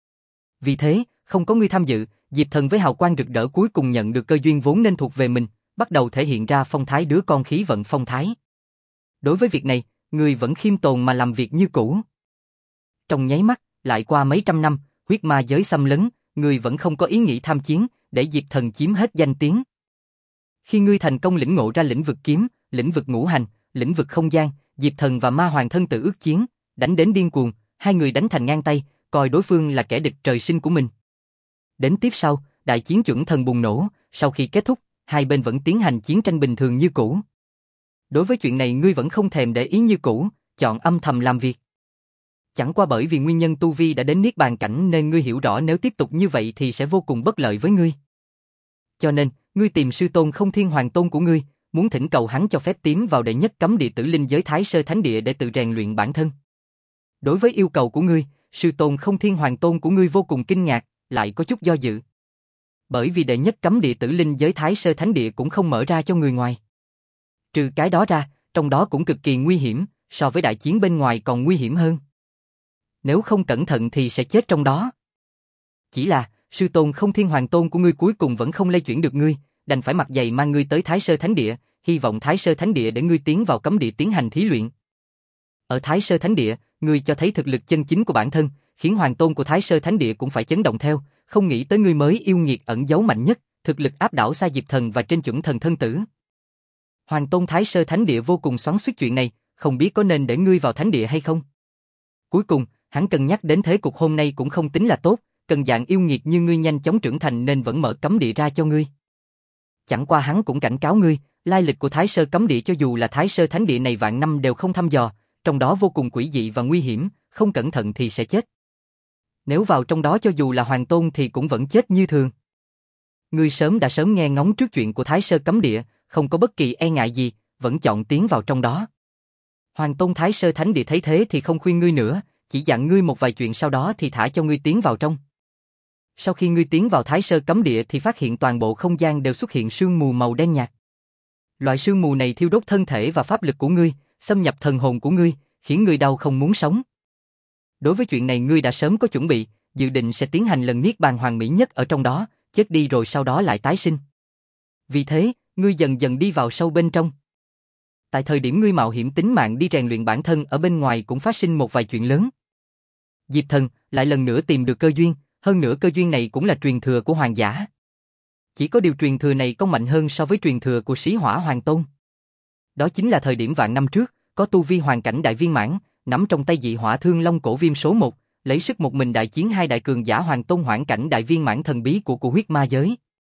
Vì thế, không có ngươi tham dự, Diệp Thần với hào quang rực rỡ cuối cùng nhận được cơ duyên vốn nên thuộc về mình, bắt đầu thể hiện ra phong thái đứa con khí vận phong thái. Đối với việc này, ngươi vẫn khiêm tốn mà làm việc như cũ. Trong nháy mắt, lại qua mấy trăm năm, huyết ma giới xâm lấn, ngươi vẫn không có ý nghĩ tham chiến, để Diệp Thần chiếm hết danh tiếng. Khi ngươi thành công lĩnh ngộ ra lĩnh vực kiếm, lĩnh vực ngũ hành, lĩnh vực không gian, Diệp Thần và Ma Hoàng thân tự ước chiến, đánh đến điên cuồng, hai người đánh thành ngang tay, coi đối phương là kẻ địch trời sinh của mình. Đến tiếp sau, đại chiến chuẩn thần bùng nổ, sau khi kết thúc, hai bên vẫn tiến hành chiến tranh bình thường như cũ. Đối với chuyện này ngươi vẫn không thèm để ý như cũ, chọn âm thầm làm việc. Chẳng qua bởi vì nguyên nhân tu vi đã đến niết bàn cảnh nên ngươi hiểu rõ nếu tiếp tục như vậy thì sẽ vô cùng bất lợi với ngươi. Cho nên, ngươi tìm sư tôn Không Thiên Hoàng Tôn của ngươi, muốn thỉnh cầu hắn cho phép tiến vào đệ nhất cấm địa tử linh giới Thái Sơ Thánh Địa để tự rèn luyện bản thân. Đối với yêu cầu của ngươi, sư tôn Không Thiên Hoàng Tôn của ngươi vô cùng kinh ngạc, lại có chút do dự. Bởi vì đệ nhất cấm địa tử linh giới Thái Sơ Thánh Địa cũng không mở ra cho người ngoài. Trừ cái đó ra, trong đó cũng cực kỳ nguy hiểm, so với đại chiến bên ngoài còn nguy hiểm hơn. Nếu không cẩn thận thì sẽ chết trong đó. Chỉ là, sư tôn Không Thiên Hoàng Tôn của ngươi cuối cùng vẫn không lay chuyển được ngươi, đành phải mặc giày mang ngươi tới Thái Sơ Thánh Địa, hy vọng Thái Sơ Thánh Địa để ngươi tiến vào cấm địa tiến hành thí luyện. Ở Thái Sơ Thánh Địa, ngươi cho thấy thực lực chân chính của bản thân, khiến Hoàng Tôn của Thái Sơ Thánh Địa cũng phải chấn động theo, không nghĩ tới ngươi mới yêu nghiệt ẩn giấu mạnh nhất, thực lực áp đảo xa Diệp Thần và trên chuẩn thần thân tử. Hoàng Tôn Thái Sơ Thánh Địa vô cùng xoắn xuýt chuyện này, không biết có nên để ngươi vào Thánh Địa hay không. Cuối cùng, hắn cân nhắc đến thế cục hôm nay cũng không tính là tốt, cần dạng yêu nghiệt như ngươi nhanh chóng trưởng thành nên vẫn mở cấm địa ra cho ngươi. Chẳng qua hắn cũng cảnh cáo ngươi, lai lịch của Thái Sơ cấm địa cho dù là Thái Sơ Thánh Địa này vạn năm đều không thăm dò, trong đó vô cùng quỷ dị và nguy hiểm, không cẩn thận thì sẽ chết. Nếu vào trong đó cho dù là hoàng tôn thì cũng vẫn chết như thường. Ngươi sớm đã sớm nghe ngóng trước chuyện của Thái Sơ cấm địa, không có bất kỳ e ngại gì, vẫn chọn tiến vào trong đó. Hoàng tôn Thái Sơ thánh địa thấy thế thì không khuyên ngươi nữa, chỉ dặn ngươi một vài chuyện sau đó thì thả cho ngươi tiến vào trong. Sau khi ngươi tiến vào Thái Sơ cấm địa thì phát hiện toàn bộ không gian đều xuất hiện sương mù màu đen nhạt. Loại sương mù này thiêu đốt thân thể và pháp lực của ngươi, xâm nhập thần hồn của ngươi, khiến ngươi đau không muốn sống. Đối với chuyện này ngươi đã sớm có chuẩn bị, dự định sẽ tiến hành lần niết bàn hoàn mỹ nhất ở trong đó, chết đi rồi sau đó lại tái sinh. Vì thế, ngươi dần dần đi vào sâu bên trong. Tại thời điểm ngươi mạo hiểm tính mạng đi rèn luyện bản thân ở bên ngoài cũng phát sinh một vài chuyện lớn. Diệp Thần lại lần nữa tìm được cơ duyên, hơn nữa cơ duyên này cũng là truyền thừa của hoàng giả. Chỉ có điều truyền thừa này công mạnh hơn so với truyền thừa của Sĩ Hỏa Hoàng Tôn. Đó chính là thời điểm vạn năm trước, có tu vi hoàn cảnh đại viên mãn, nắm trong tay dị hỏa thương long cổ viêm số một, lấy sức một mình đại chiến hai đại cường giả Hoàng Tôn hoàn cảnh đại viên mãn thần bí của của huyết ma giới.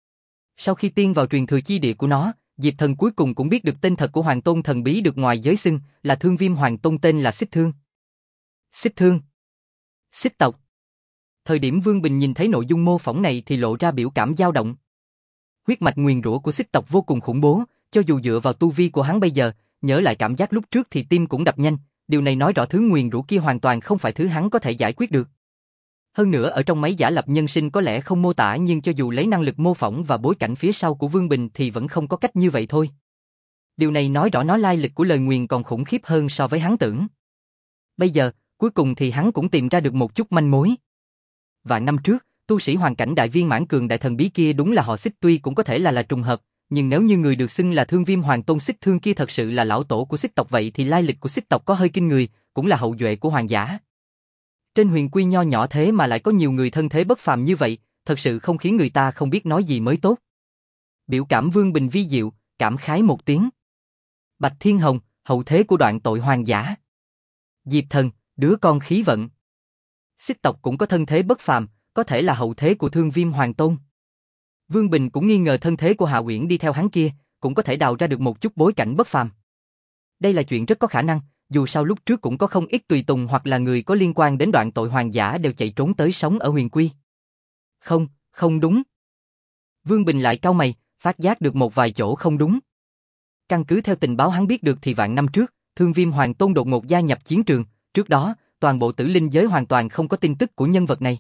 Sau khi tiên vào truyền thừa chi địa của nó, Diệp Thần cuối cùng cũng biết được tên thật của Hoàng Tôn thần bí được ngoài giới xưng là Thương Viêm Hoàng Tôn, tên là Xích Thương. Xích Thương, Xích tộc. Thời điểm Vương Bình nhìn thấy nội dung mô phỏng này thì lộ ra biểu cảm dao động. Huyết mạch nguyền rủa của Xích tộc vô cùng khủng bố, cho dù dựa vào tu vi của hắn bây giờ, nhớ lại cảm giác lúc trước thì tim cũng đập nhanh, điều này nói rõ thứ nguyền rủa kia hoàn toàn không phải thứ hắn có thể giải quyết được. Hơn nữa ở trong máy giả lập nhân sinh có lẽ không mô tả, nhưng cho dù lấy năng lực mô phỏng và bối cảnh phía sau của Vương Bình thì vẫn không có cách như vậy thôi. Điều này nói rõ nó lai lịch của lời nguyền còn khủng khiếp hơn so với hắn tưởng. Bây giờ, cuối cùng thì hắn cũng tìm ra được một chút manh mối. Vạn năm trước, tu sĩ hoàn cảnh đại viên mãn cường đại thần bí kia đúng là họ Xích, tuy cũng có thể là là trùng hợp, nhưng nếu như người được xưng là Thương Viêm Hoàng Tôn Xích Thương kia thật sự là lão tổ của Xích tộc vậy thì lai lịch của Xích tộc có hơi kinh người, cũng là hậu duệ của hoàng giả. Trên huyền quy nho nhỏ thế mà lại có nhiều người thân thế bất phàm như vậy, thật sự không khiến người ta không biết nói gì mới tốt. Biểu cảm Vương Bình vi diệu, cảm khái một tiếng. Bạch Thiên Hồng, hậu thế của đoạn tội hoàng giả. Diệp Thần, đứa con khí vận. Xích tộc cũng có thân thế bất phàm, có thể là hậu thế của Thương Viêm Hoàng Tôn. Vương Bình cũng nghi ngờ thân thế của Hạ Uyển đi theo hắn kia, cũng có thể đào ra được một chút bối cảnh bất phàm. Đây là chuyện rất có khả năng, dù sao lúc trước cũng có không ít tùy tùng hoặc là người có liên quan đến đoạn tội hoàng giả đều chạy trốn tới sống ở huyền quy. Không, không đúng. Vương Bình lại cau mày, phát giác được một vài chỗ không đúng. Căn cứ theo tình báo hắn biết được thì vạn năm trước, Thương Viêm Hoàng Tôn đột ngột gia nhập chiến trường, trước đó, toàn bộ tử linh giới hoàn toàn không có tin tức của nhân vật này.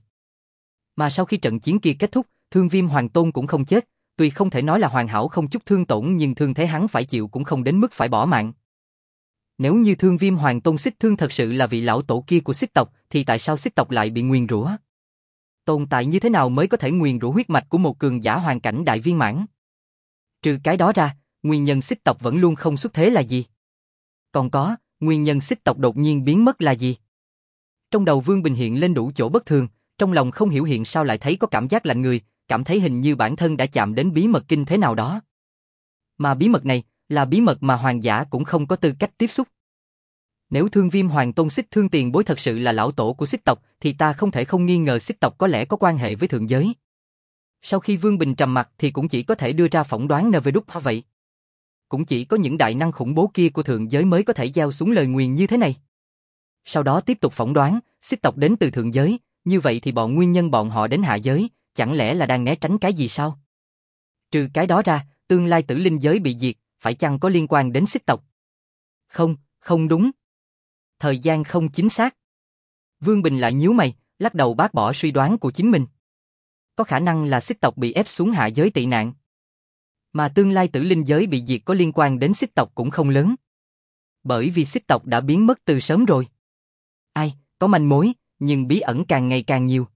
Mà sau khi trận chiến kia kết thúc, Thương Viêm Hoàng Tôn cũng không chết, tuy không thể nói là hoàn hảo không chút thương tổn nhưng thương thế hắn phải chịu cũng không đến mức phải bỏ mạng. Nếu như Thương Viêm Hoàng Tôn Xích Thương thật sự là vị lão tổ kia của Xích tộc, thì tại sao Xích tộc lại bị nguyền rủa? Tồn tại như thế nào mới có thể nguyền rủa huyết mạch của một cường giả hoàn cảnh đại viên mãn? Trừ cái đó ra, nguyên nhân Xích tộc vẫn luôn không xuất thế là gì? Còn có, nguyên nhân Xích tộc đột nhiên biến mất là gì? Trong đầu Vương Bình hiện lên đủ chỗ bất thường, trong lòng không hiểu hiện sao lại thấy có cảm giác lạnh người, cảm thấy hình như bản thân đã chạm đến bí mật kinh thế nào đó. Mà bí mật này, là bí mật mà hoàng giả cũng không có tư cách tiếp xúc. Nếu Thương Viêm Hoàng Tôn Xích Thương tiền bối thật sự là lão tổ của Xích tộc, thì ta không thể không nghi ngờ Xích tộc có lẽ có quan hệ với thượng giới. Sau khi Vương Bình trầm mặt thì cũng chỉ có thể đưa ra phỏng đoán nơ vê đúc vậy. Cũng chỉ có những đại năng khủng bố kia của thượng giới mới có thể gieo xuống lời nguyền như thế này. Sau đó tiếp tục phỏng đoán, Xích tộc đến từ thượng giới, như vậy thì bọn nguyên nhân bọn họ đến hạ giới, chẳng lẽ là đang né tránh cái gì sao? Trừ cái đó ra, tương lai tử linh giới bị diệt, phải chăng có liên quan đến Xích tộc? Không, không đúng. Thời gian không chính xác. Vương Bình lại nhíu mày, lắc đầu bác bỏ suy đoán của chính mình. Có khả năng là Xích tộc bị ép xuống hạ giới tị nạn. Mà tương lai tử linh giới bị diệt có liên quan đến Xích tộc cũng không lớn. Bởi vì Xích tộc đã biến mất từ sớm rồi. Ai, có manh mối, nhưng bí ẩn càng ngày càng nhiều.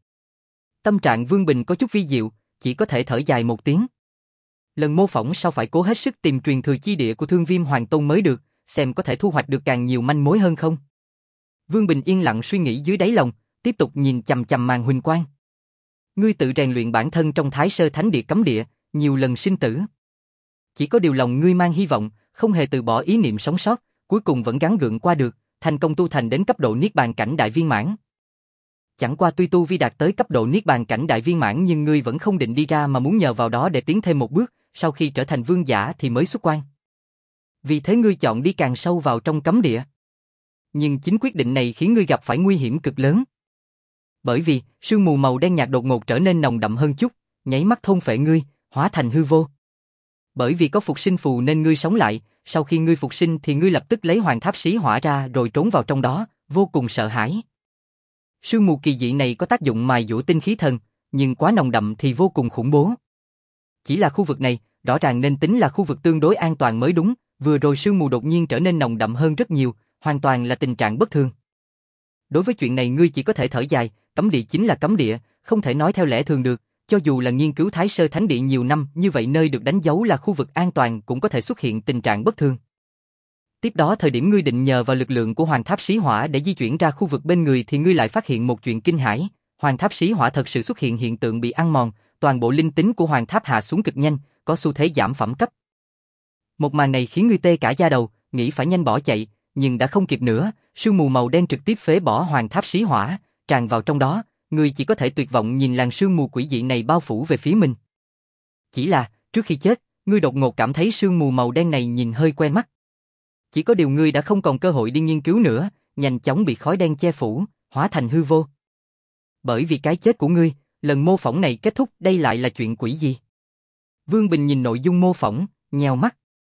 Tâm trạng Vương Bình có chút vi diệu, chỉ có thể thở dài một tiếng. Lần mô phỏng sau phải cố hết sức tìm truyền thừa chi địa của Thương Viêm Hoàng Tôn mới được, xem có thể thu hoạch được càng nhiều manh mối hơn không. Vương Bình yên lặng suy nghĩ dưới đáy lòng, tiếp tục nhìn chằm chằm màn huỳnh quang. Ngươi tự rèn luyện bản thân trong Thái Sơ Thánh Địa cấm địa, nhiều lần sinh tử. Chỉ có điều lòng ngươi mang hy vọng, không hề từ bỏ ý niệm sống sót, cuối cùng vẫn gắng gượng qua được, thành công tu thành đến cấp độ niết bàn cảnh đại viên mãn. Chẳng qua tuy tu vi đạt tới cấp độ niết bàn cảnh đại viên mãn nhưng ngươi vẫn không định đi ra mà muốn nhờ vào đó để tiến thêm một bước, sau khi trở thành vương giả thì mới xuất quan. Vì thế ngươi chọn đi càng sâu vào trong cấm địa. Nhưng chính quyết định này khiến ngươi gặp phải nguy hiểm cực lớn. Bởi vì, sương mù màu đen nhạt đột ngột trở nên nồng đậm hơn chút, nháy mắt thôn phệ ngươi, hóa thành hư vô. Bởi vì có phục sinh phù nên ngươi sống lại, sau khi ngươi phục sinh thì ngươi lập tức lấy hoàng tháp xí hỏa ra rồi trốn vào trong đó, vô cùng sợ hãi. Sương mù kỳ dị này có tác dụng mài dũa tinh khí thần, nhưng quá nồng đậm thì vô cùng khủng bố. Chỉ là khu vực này, rõ ràng nên tính là khu vực tương đối an toàn mới đúng, vừa rồi sương mù đột nhiên trở nên nồng đậm hơn rất nhiều, hoàn toàn là tình trạng bất thường. Đối với chuyện này ngươi chỉ có thể thở dài, cấm địa chính là cấm địa, không thể nói theo lẽ thường được, cho dù là nghiên cứu Thái Sơ Thánh Địa nhiều năm, như vậy nơi được đánh dấu là khu vực an toàn cũng có thể xuất hiện tình trạng bất thường. Tiếp đó thời điểm ngươi định nhờ vào lực lượng của Hoàng Tháp Xí Hỏa để di chuyển ra khu vực bên người thì ngươi lại phát hiện một chuyện kinh hãi, Hoàng Tháp Xí Hỏa thật sự xuất hiện hiện tượng bị ăn mòn, toàn bộ linh tính của Hoàng Tháp hạ xuống cực nhanh, có xu thế giảm phẩm cấp. Một màn này khiến ngươi tê cả da đầu, nghĩ phải nhanh bỏ chạy, nhưng đã không kịp nữa, sương mù màu đen trực tiếp phế bỏ Hoàng Tháp Xí Hỏa, tràn vào trong đó, ngươi chỉ có thể tuyệt vọng nhìn làn sương mù quỷ dị này bao phủ về phía mình. Chỉ là, trước khi chết, ngươi đột ngột cảm thấy sương mù màu đen này nhìn hơi quen mắt. Chỉ có điều ngươi đã không còn cơ hội đi nghiên cứu nữa, nhanh chóng bị khói đen che phủ, hóa thành hư vô. Bởi vì cái chết của ngươi, lần mô phỏng này kết thúc, đây lại là chuyện quỷ gì? Vương Bình nhìn nội dung mô phỏng, nheo mắt.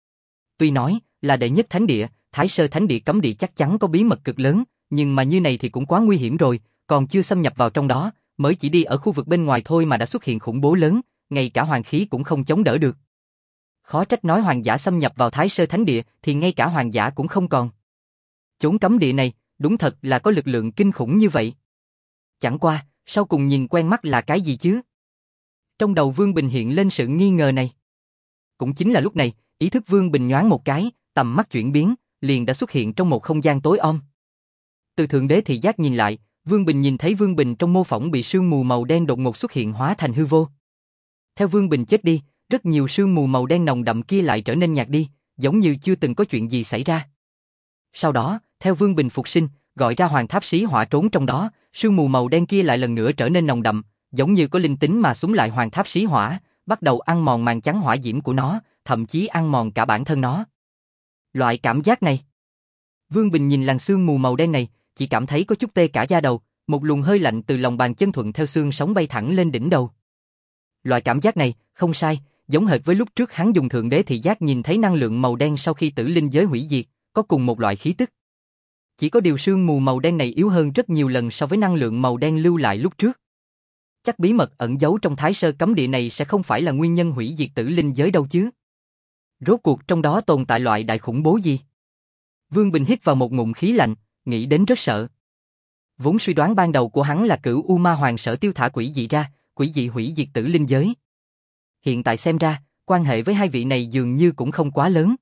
Tuy nói là đệ nhất thánh địa, Thái Sơ Thánh Địa cấm địa chắc chắn có bí mật cực lớn, nhưng mà như này thì cũng quá nguy hiểm rồi, còn chưa xâm nhập vào trong đó, mới chỉ đi ở khu vực bên ngoài thôi mà đã xuất hiện khủng bố lớn, ngay cả hoàng khí cũng không chống đỡ được. Khó trách nói hoàng giả xâm nhập vào Thái Sơ Thánh Địa thì ngay cả hoàng giả cũng không còn. Chốn cấm địa này, đúng thật là có lực lượng kinh khủng như vậy. Chẳng qua, sau cùng nhìn quen mắt là cái gì chứ? Trong đầu Vương Bình hiện lên sự nghi ngờ này. Cũng chính là lúc này, ý thức Vương Bình nhoáng một cái, tầm mắt chuyển biến, liền đã xuất hiện trong một không gian tối om. Từ thượng đế thị giác nhìn lại, Vương Bình nhìn thấy Vương Bình trong mô phỏng bị sương mù màu đen đột ngột xuất hiện hóa thành hư vô. Theo Vương Bình chết đi, rất nhiều sương mù màu đen nồng đậm kia lại trở nên nhạt đi, giống như chưa từng có chuyện gì xảy ra. Sau đó, theo Vương Bình phục sinh, gọi ra Hoàng Tháp Xí Hỏa trốn trong đó, sương mù màu đen kia lại lần nữa trở nên nồng đậm, giống như có linh tính mà xúm lại Hoàng Tháp Xí Hỏa, bắt đầu ăn mòn màn chắn hỏa diễm của nó, thậm chí ăn mòn cả bản thân nó. Loại cảm giác này. Vương Bình nhìn làn sương mù màu đen này, chỉ cảm thấy có chút tê cả da đầu, một luồng hơi lạnh từ lòng bàn chân thuận theo xương sống bay thẳng lên đỉnh đầu. Loại cảm giác này, không sai, giống hệt với lúc trước hắn dùng thượng đế thị giác nhìn thấy năng lượng màu đen sau khi tử linh giới hủy diệt, có cùng một loại khí tức. Chỉ có điều sương mù màu đen này yếu hơn rất nhiều lần so với năng lượng màu đen lưu lại lúc trước. Chắc bí mật ẩn giấu trong Thái Sơ cấm địa này sẽ không phải là nguyên nhân hủy diệt tử linh giới đâu chứ. Rốt cuộc trong đó tồn tại loại đại khủng bố gì? Vương Bình hít vào một ngụm khí lạnh, nghĩ đến rất sợ. Vốn suy đoán ban đầu của hắn là Cửu U Ma Hoàng Sở tiêu thả quỷ dị ra, quỷ dị hủy diệt tử linh giới. Hiện tại xem ra, quan hệ với hai vị này dường như cũng không quá lớn.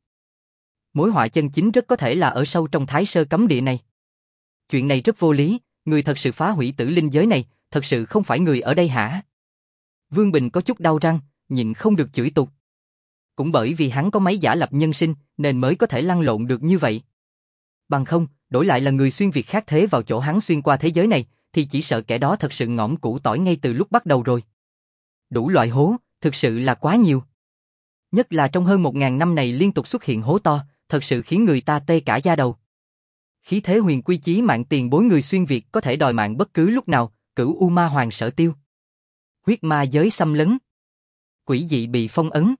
Mối họa chân chính rất có thể là ở sâu trong Thái Sơ cấm địa này. Chuyện này rất vô lý, người thật sự phá hủy tử linh giới này, thật sự không phải người ở đây hả? Vương Bình có chút đau răng, nhịn không được chửi tục. Cũng bởi vì hắn có máy giả lập nhân sinh, nên mới có thể lăn lộn được như vậy. Bằng không, đổi lại là người xuyên việt khác thế vào chỗ hắn xuyên qua thế giới này, thì chỉ sợ kẻ đó thật sự ngõm củ tỏi ngay từ lúc bắt đầu rồi. Đủ loại hố, thực sự là quá nhiều. Nhất là trong hơn một ngàn năm này liên tục xuất hiện hố to, thật sự khiến người ta tê cả da đầu. Khí thế huyền quy chí mạng tiền bối người xuyên việt có thể đòi mạng bất cứ lúc nào, Cửu U Ma Hoàng Sở tiêu. Huyết ma giới xâm lấn. Quỷ dị bị phong ấn.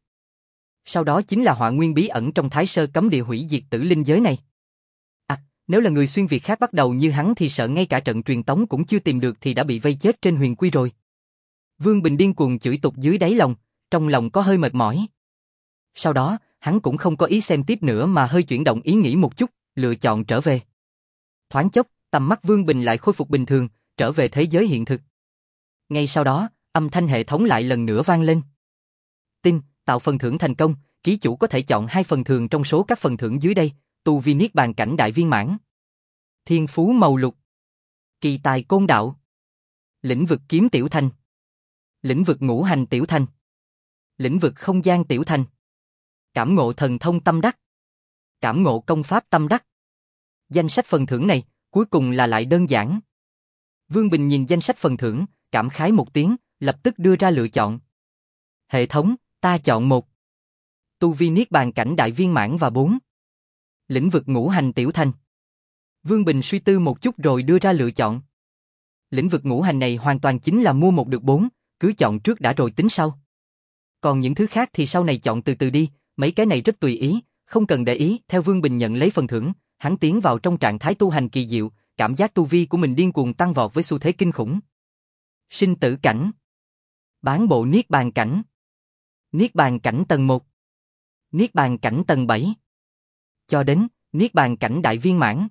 Sau đó chính là họa nguyên bí ẩn trong Thái Sơ cấm địa hủy diệt tử linh giới này. À, nếu là người xuyên việt khác bắt đầu như hắn thì sợ ngay cả trận truyền tống cũng chưa tìm được thì đã bị vây chết trên huyền quy rồi. Vương Bình điên cuồng chửi tục dưới đáy lòng, trong lòng có hơi mệt mỏi. Sau đó, hắn cũng không có ý xem tiếp nữa mà hơi chuyển động ý nghĩ một chút, lựa chọn trở về. Thoáng chốc, tầm mắt Vương Bình lại khôi phục bình thường, trở về thế giới hiện thực. Ngay sau đó, âm thanh hệ thống lại lần nữa vang lên. Tin, tạo phần thưởng thành công, ký chủ có thể chọn hai phần thưởng trong số các phần thưởng dưới đây, tu vi niết bàn cảnh đại viên mãn, thiên phú màu lục, kỳ tài côn đạo, lĩnh vực kiếm tiểu thành, lĩnh vực ngũ hành tiểu thành, lĩnh vực không gian tiểu thành, cảm ngộ thần thông tâm đắc, cảm ngộ công pháp tâm đắc. Danh sách phần thưởng này, cuối cùng là lại đơn giản. Vương Bình nhìn danh sách phần thưởng, cảm khái một tiếng, lập tức đưa ra lựa chọn. Hệ thống, ta chọn một. Tu vi niết bàn cảnh đại viên mãn và bốn. Lĩnh vực ngũ hành tiểu thành. Vương Bình suy tư một chút rồi đưa ra lựa chọn. Lĩnh vực ngũ hành này hoàn toàn chính là mua một được bốn, cứ chọn trước đã rồi tính sau. Còn những thứ khác thì sau này chọn từ từ đi, mấy cái này rất tùy ý, không cần để ý. Theo Vương Bình nhận lấy phần thưởng, hắn tiến vào trong trạng thái tu hành kỳ diệu, cảm giác tu vi của mình điên cuồng tăng vọt với xu thế kinh khủng. Sinh tử cảnh, bán bộ niết bàn cảnh, niết bàn cảnh tầng một, niết bàn cảnh tầng bảy, cho đến niết bàn cảnh đại viên mãn.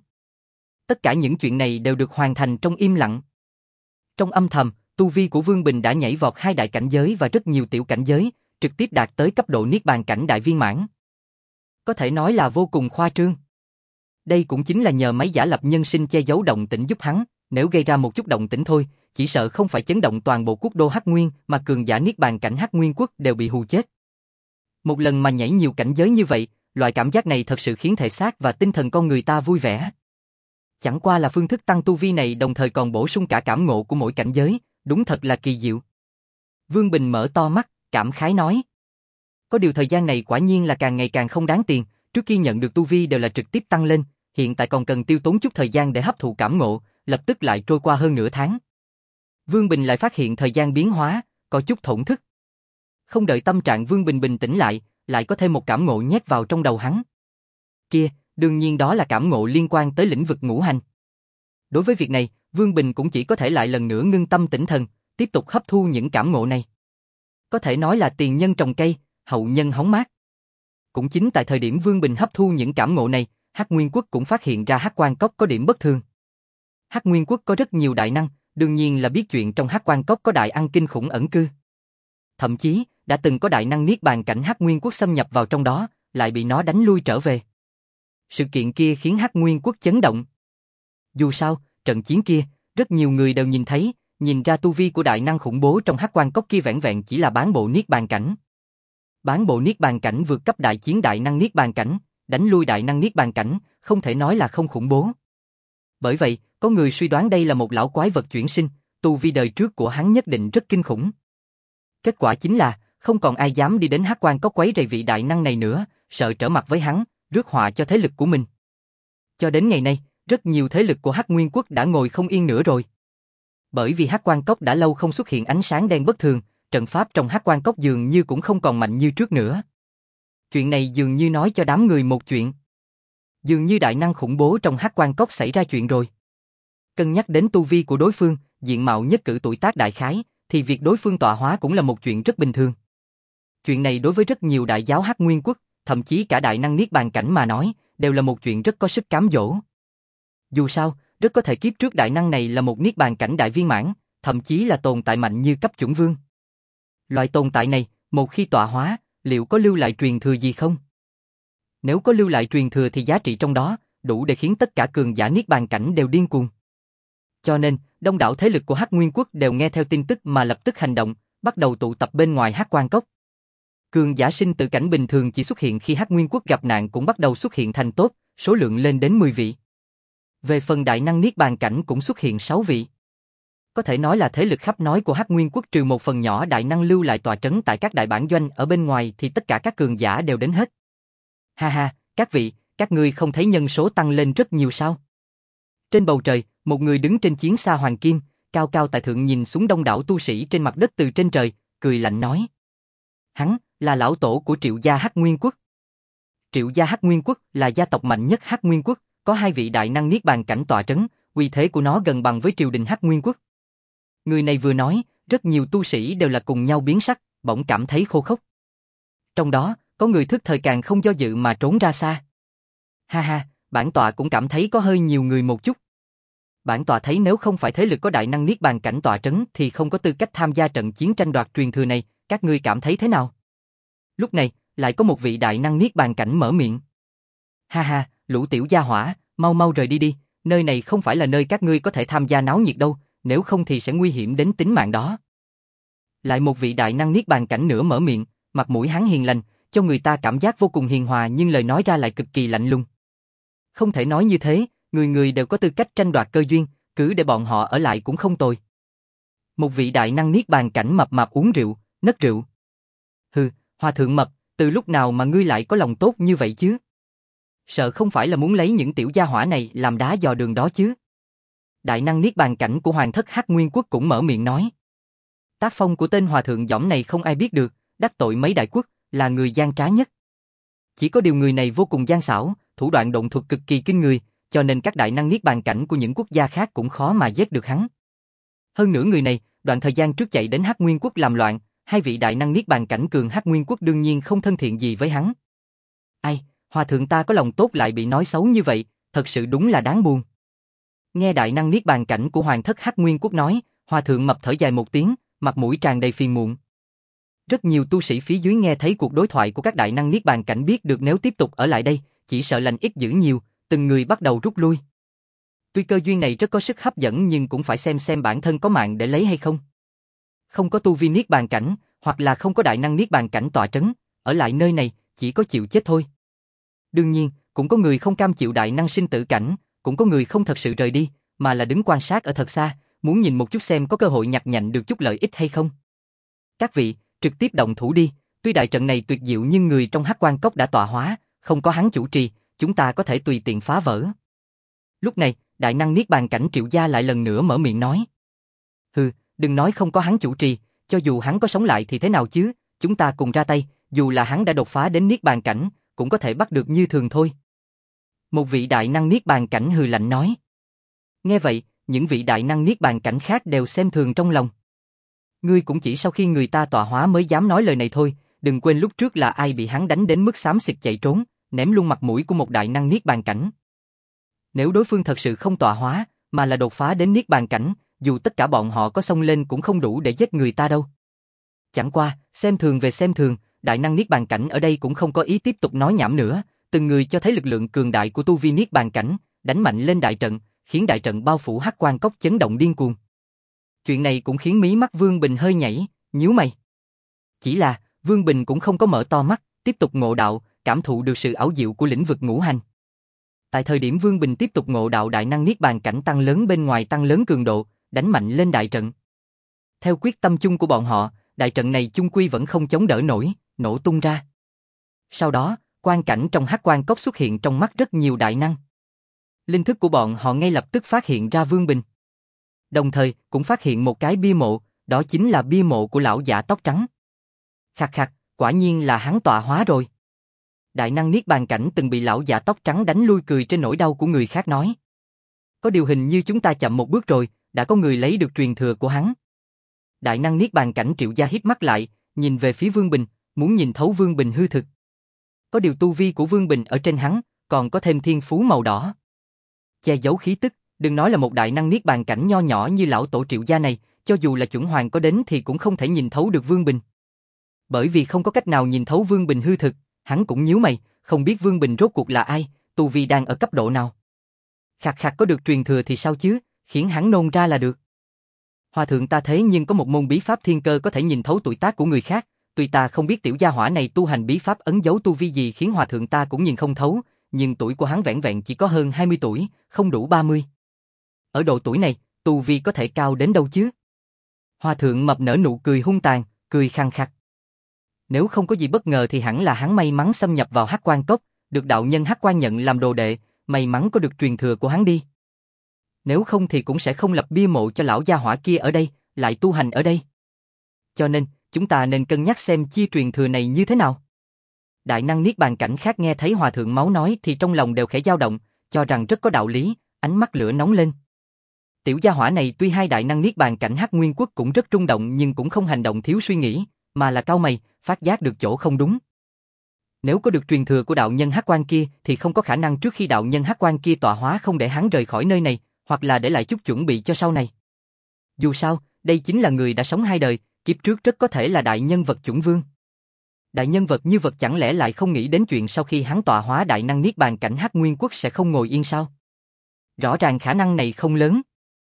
Tất cả những chuyện này đều được hoàn thành trong im lặng. Trong âm thầm, tu vi của Vương Bình đã nhảy vọt hai đại cảnh giới và rất nhiều tiểu cảnh giới, trực tiếp đạt tới cấp độ niết bàn cảnh đại viên mãn. Có thể nói là vô cùng khoa trương. Đây cũng chính là nhờ máy giả lập nhân sinh che giấu động tĩnh giúp hắn, nếu gây ra một chút động tĩnh thôi, chỉ sợ không phải chấn động toàn bộ quốc đô Hắc Nguyên mà cường giả niết bàn cảnh Hắc Nguyên quốc đều bị hù chết. Một lần mà nhảy nhiều cảnh giới như vậy, loại cảm giác này thật sự khiến thể xác và tinh thần con người ta vui vẻ. Chẳng qua là phương thức tăng tu vi này đồng thời còn bổ sung cả cảm ngộ của mỗi cảnh giới, đúng thật là kỳ diệu. Vương Bình mở to mắt, cảm khái nói. Có điều thời gian này quả nhiên là càng ngày càng không đáng tiền, trước khi nhận được tu vi đều là trực tiếp tăng lên, hiện tại còn cần tiêu tốn chút thời gian để hấp thụ cảm ngộ, lập tức lại trôi qua hơn nửa tháng. Vương Bình lại phát hiện thời gian biến hóa, có chút thổn thức. Không đợi tâm trạng Vương Bình bình tĩnh lại, lại có thêm một cảm ngộ nhét vào trong đầu hắn. Kia, đương nhiên đó là cảm ngộ liên quan tới lĩnh vực ngũ hành. Đối với việc này, Vương Bình cũng chỉ có thể lại lần nữa ngưng tâm tĩnh thần, tiếp tục hấp thu những cảm ngộ này. Có thể nói là tiền nhân trồng cây, hậu nhân hóng mát. Cũng chính tại thời điểm Vương Bình hấp thu những cảm ngộ này, Hắc Nguyên Quốc cũng phát hiện ra Hắc Quan Cốc có điểm bất thường. Hắc Nguyên Quốc có rất nhiều đại năng, đương nhiên là biết chuyện trong Hắc Quan Cốc có đại ăn kinh khủng ẩn cư. Thậm chí, đã từng có đại năng niết bàn cảnh Hắc Nguyên Quốc xâm nhập vào trong đó, lại bị nó đánh lui trở về. Sự kiện kia khiến Hắc Nguyên Quốc chấn động. Dù sao, trận chiến kia, rất nhiều người đều nhìn thấy, nhìn ra tu vi của đại năng khủng bố trong Hắc Quan Cốc kia vẻn vẹn chỉ là bán bộ niết bàn cảnh. Bán bộ niết bàn cảnh vượt cấp đại chiến đại năng niết bàn cảnh, đánh lui đại năng niết bàn cảnh, không thể nói là không khủng bố. Bởi vậy, có người suy đoán đây là một lão quái vật chuyển sinh, tu vi đời trước của hắn nhất định rất kinh khủng. Kết quả chính là, không còn ai dám đi đến Hắc Quan Cốc quấy rầy vị đại năng này nữa, sợ trở mặt với hắn, rước họa cho thế lực của mình. Cho đến ngày nay, rất nhiều thế lực của Hắc Nguyên Quốc đã ngồi không yên nữa rồi. Bởi vì Hắc Quan Cốc đã lâu không xuất hiện ánh sáng đen bất thường, trận pháp trong Hắc Quan Cốc dường như cũng không còn mạnh như trước nữa. Chuyện này dường như nói cho đám người một chuyện. Dường như đại năng khủng bố trong Hắc Quan Cốc xảy ra chuyện rồi. Cân nhắc đến tu vi của đối phương, diện mạo nhất cử tuổi tác đại khái, thì việc đối phương tọa hóa cũng là một chuyện rất bình thường. Chuyện này đối với rất nhiều đại giáo Hắc Nguyên Quốc, thậm chí cả đại năng niết bàn cảnh mà nói, đều là một chuyện rất có sức cám dỗ. Dù sao, rất có thể kiếp trước đại năng này là một niết bàn cảnh đại viên mãn, thậm chí là tồn tại mạnh như cấp chuẩn vương. Loại tồn tại này, một khi tọa hóa, liệu có lưu lại truyền thừa gì không? Nếu có lưu lại truyền thừa thì giá trị trong đó, đủ để khiến tất cả cường giả niết bàn cảnh đều điên cuồng. Cho nên, đông đảo thế lực của Hắc Nguyên Quốc đều nghe theo tin tức mà lập tức hành động, bắt đầu tụ tập bên ngoài Hắc Quan Cốc. Cường giả sinh tử cảnh bình thường chỉ xuất hiện khi Hắc Nguyên Quốc gặp nạn cũng bắt đầu xuất hiện thành tốt, số lượng lên đến mười vị. Về phần đại năng niết bàn cảnh cũng xuất hiện sáu vị. Có thể nói là thế lực khắp nói của Hắc Nguyên Quốc trừ một phần nhỏ đại năng lưu lại tòa trấn tại các đại bản doanh ở bên ngoài thì tất cả các cường giả đều đến hết. Ha ha, các vị, các ngươi không thấy nhân số tăng lên rất nhiều sao? Trên bầu trời, một người đứng trên chiến xa hoàng kim, cao cao tại thượng nhìn xuống đông đảo tu sĩ trên mặt đất từ trên trời, cười lạnh nói. Hắn là lão tổ của Triệu gia Hắc Nguyên Quốc. Triệu gia Hắc Nguyên Quốc là gia tộc mạnh nhất Hắc Nguyên Quốc, có hai vị đại năng niết bàn cảnh tọa trấn, uy thế của nó gần bằng với triều đình Hắc Nguyên Quốc. Người này vừa nói, rất nhiều tu sĩ đều là cùng nhau biến sắc, bỗng cảm thấy khô khốc. Trong đó, có người thức thời càng không do dự mà trốn ra xa. Ha ha, bản tọa cũng cảm thấy có hơi nhiều người một chút. Bản tọa thấy nếu không phải thế lực có đại năng niết bàn cảnh tọa trấn thì không có tư cách tham gia trận chiến tranh đoạt truyền thừa này, các ngươi cảm thấy thế nào? Lúc này, lại có một vị đại năng niết bàn cảnh mở miệng. Ha ha, lũ tiểu gia hỏa, mau mau rời đi đi, nơi này không phải là nơi các ngươi có thể tham gia náo nhiệt đâu, nếu không thì sẽ nguy hiểm đến tính mạng đó. Lại một vị đại năng niết bàn cảnh nữa mở miệng, mặt mũi hắn hiền lành, cho người ta cảm giác vô cùng hiền hòa nhưng lời nói ra lại cực kỳ lạnh lùng. Không thể nói như thế, người người đều có tư cách tranh đoạt cơ duyên, cứ để bọn họ ở lại cũng không tồi. Một vị đại năng niết bàn cảnh mập mạp uống rượu, nấc rượu. Hừ, hòa thượng mập, từ lúc nào mà ngươi lại có lòng tốt như vậy chứ? Sợ không phải là muốn lấy những tiểu gia hỏa này làm đá dò đường đó chứ? Đại năng niết bàn cảnh của hoàng thất Hắc Nguyên Quốc cũng mở miệng nói. Tác phong của tên hòa thượng dõng này không ai biết được, đắc tội mấy đại quốc, là người gian trá nhất. Chỉ có điều người này vô cùng gian xảo, thủ đoạn độn thuật cực kỳ kinh người, cho nên các đại năng niết bàn cảnh của những quốc gia khác cũng khó mà giết được hắn. Hơn nữa người này, đoạn thời gian trước chạy đến Hắc Nguyên Quốc làm loạn, hai vị đại năng niết bàn cảnh cường Hắc Nguyên Quốc đương nhiên không thân thiện gì với hắn. Ai, hòa thượng ta có lòng tốt lại bị nói xấu như vậy, thật sự đúng là đáng buồn. Nghe đại năng niết bàn cảnh của hoàng thất Hắc Nguyên Quốc nói, hòa thượng mập thở dài một tiếng, mặt mũi tràn đầy phiền muộn. Rất nhiều tu sĩ phía dưới nghe thấy cuộc đối thoại của các đại năng niết bàn cảnh biết được nếu tiếp tục ở lại đây, chỉ sợ lành ít dữ nhiều, từng người bắt đầu rút lui. Tuy cơ duyên này rất có sức hấp dẫn nhưng cũng phải xem xem bản thân có mạng để lấy hay không. Không có tu vi niết bàn cảnh, hoặc là không có đại năng niết bàn cảnh tọa trấn, ở lại nơi này chỉ có chịu chết thôi. Đương nhiên, cũng có người không cam chịu đại năng sinh tử cảnh, cũng có người không thật sự rời đi, mà là đứng quan sát ở thật xa, muốn nhìn một chút xem có cơ hội nhặt nhạnh được chút lợi ích hay không. Các vị, trực tiếp động thủ đi, tuy đại trận này tuyệt diệu nhưng người trong Hắc Quan Cốc đã tọa hóa, không có hắn chủ trì, chúng ta có thể tùy tiện phá vỡ. Lúc này, đại năng niết bàn cảnh Triệu Gia lại lần nữa mở miệng nói. Hừ, đừng nói không có hắn chủ trì, cho dù hắn có sống lại thì thế nào chứ, chúng ta cùng ra tay, dù là hắn đã đột phá đến niết bàn cảnh, cũng có thể bắt được như thường thôi. Một vị đại năng niết bàn cảnh hừ lạnh nói. Nghe vậy, những vị đại năng niết bàn cảnh khác đều xem thường trong lòng. Ngươi cũng chỉ sau khi người ta tọa hóa mới dám nói lời này thôi, đừng quên lúc trước là ai bị hắn đánh đến mức xám xịt chạy trốn, ném luôn mặt mũi của một đại năng niết bàn cảnh. Nếu đối phương thật sự không tọa hóa, mà là đột phá đến niết bàn cảnh, dù tất cả bọn họ có xông lên cũng không đủ để giết người ta đâu. Chẳng qua, xem thường về xem thường, đại năng niết bàn cảnh ở đây cũng không có ý tiếp tục nói nhảm nữa, từng người cho thấy lực lượng cường đại của tu vi niết bàn cảnh, đánh mạnh lên đại trận, khiến đại trận bao phủ Hắc Quan Cốc chấn động điên cuồng. Chuyện này cũng khiến mí mắt Vương Bình hơi nhảy, nhíu mày. Chỉ là, Vương Bình cũng không có mở to mắt, tiếp tục ngộ đạo, cảm thụ được sự ảo diệu của lĩnh vực ngũ hành. Tại thời điểm Vương Bình tiếp tục ngộ đạo đại năng niết bàn cảnh tăng lớn bên ngoài tăng lớn cường độ, đánh mạnh lên đại trận. Theo quyết tâm chung của bọn họ, đại trận này chung quy vẫn không chống đỡ nổi, nổ tung ra. Sau đó, quang cảnh trong Hắc Quan Cốc xuất hiện trong mắt rất nhiều đại năng. Linh thức của bọn họ ngay lập tức phát hiện ra Vương Bình. Đồng thời, cũng phát hiện một cái bia mộ, đó chính là bia mộ của lão giả tóc trắng. Khặc khặc, quả nhiên là hắn tọa hóa rồi. Đại năng niết bàn cảnh từng bị lão giả tóc trắng đánh lui cười trên nỗi đau của người khác nói. Có điều hình như chúng ta chậm một bước rồi, đã có người lấy được truyền thừa của hắn. Đại năng niết bàn cảnh Triệu Gia híp mắt lại, nhìn về phía Vương Bình, muốn nhìn thấu Vương Bình hư thực. Có điều tu vi của Vương Bình ở trên hắn, còn có thêm thiên phú màu đỏ. Che giấu khí tức, đừng nói là một đại năng niết bàn cảnh nho nhỏ như lão tổ Triệu Gia này, cho dù là chuẩn hoàng có đến thì cũng không thể nhìn thấu được Vương Bình. Bởi vì không có cách nào nhìn thấu Vương Bình hư thực, hắn cũng nhíu mày, không biết Vương Bình rốt cuộc là ai, tu vi đang ở cấp độ nào. Khạc khạc có được truyền thừa thì sao chứ, khiến hắn nôn ra là được. Hòa thượng ta thế nhưng có một môn bí pháp thiên cơ có thể nhìn thấu tuổi tác của người khác, tuy ta không biết tiểu gia hỏa này tu hành bí pháp ấn dấu tu vi gì khiến hòa thượng ta cũng nhìn không thấu, nhưng tuổi của hắn vẻn vẹn chỉ có hơn hai mươi tuổi, không đủ ba mươi. Ở độ tuổi này, tu vi có thể cao đến đâu chứ? Hòa thượng mập nở nụ cười hung tàn, cười khăng khặc. Nếu không có gì bất ngờ thì hẳn là hắn may mắn xâm nhập vào Hắc Quan Cốc, được đạo nhân Hắc Quan nhận làm đồ đệ, may mắn có được truyền thừa của hắn đi. Nếu không thì cũng sẽ không lập bia mộ cho lão gia hỏa kia ở đây, lại tu hành ở đây. Cho nên, chúng ta nên cân nhắc xem chia truyền thừa này như thế nào. Đại năng niết bàn cảnh khác nghe thấy hòa thượng máu nói thì trong lòng đều khẽ dao động, cho rằng rất có đạo lý, ánh mắt lửa nóng lên. Tiểu gia hỏa này tuy hai đại năng niết bàn cảnh Hắc Nguyên Quốc cũng rất rung động nhưng cũng không hành động thiếu suy nghĩ, mà là cau mày, phát giác được chỗ không đúng. Nếu có được truyền thừa của đạo nhân Hắc Quan kia thì không có khả năng trước khi đạo nhân Hắc Quan kia tọa hóa không để hắn rời khỏi nơi này, hoặc là để lại chút chuẩn bị cho sau này. Dù sao, đây chính là người đã sống hai đời, kiếp trước rất có thể là đại nhân vật chủng vương. Đại nhân vật như vật chẳng lẽ lại không nghĩ đến chuyện sau khi hắn tọa hóa đại năng niết bàn cảnh Hắc Nguyên Quốc sẽ không ngồi yên sao? Rõ ràng khả năng này không lớn.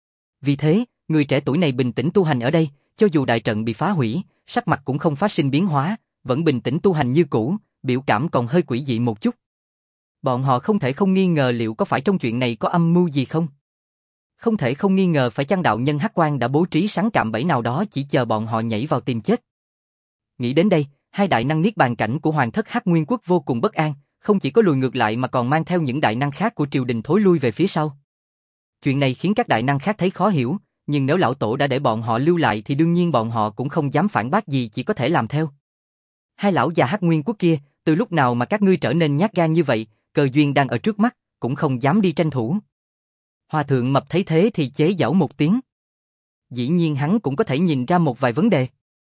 Vì thế, người trẻ tuổi này bình tĩnh tu hành ở đây, cho dù đại trận bị phá hủy, sắc mặt cũng không phát sinh biến hóa, vẫn bình tĩnh tu hành như cũ, biểu cảm còn hơi quỷ dị một chút. Bọn họ không thể không nghi ngờ liệu có phải trong chuyện này có âm mưu gì không? Không thể không nghi ngờ phải chăng đạo nhân Hắc Quan đã bố trí sẵn cạm bẫy nào đó chỉ chờ bọn họ nhảy vào tìm chết. Nghĩ đến đây, hai đại năng niết bàn cảnh của hoàng thất Hắc Nguyên Quốc vô cùng bất an, không chỉ có lùi ngược lại mà còn mang theo những đại năng khác của triều đình thối lui về phía sau. Chuyện này khiến các đại năng khác thấy khó hiểu, nhưng nếu lão tổ đã để bọn họ lưu lại thì đương nhiên bọn họ cũng không dám phản bác gì, chỉ có thể làm theo. Hai lão già Hắc Nguyên Quốc kia, từ lúc nào mà các ngươi trở nên nhát gan như vậy, cơ duyên đang ở trước mắt, cũng không dám đi tranh thủ. Hòa thượng Mập thấy thế thì chế giễu một tiếng. Dĩ nhiên hắn cũng có thể nhìn ra một vài vấn đề.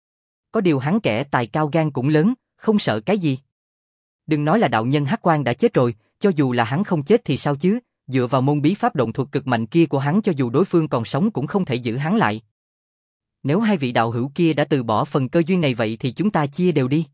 Có điều hắn kẻ tài cao gan cũng lớn, không sợ cái gì. Đừng nói là đạo nhân Hắc Quan đã chết rồi, cho dù là hắn không chết thì sao chứ, dựa vào môn bí pháp động thuật cực mạnh kia của hắn, cho dù đối phương còn sống cũng không thể giữ hắn lại. Nếu hai vị đạo hữu kia đã từ bỏ phần cơ duyên này vậy thì chúng ta chia đều đi.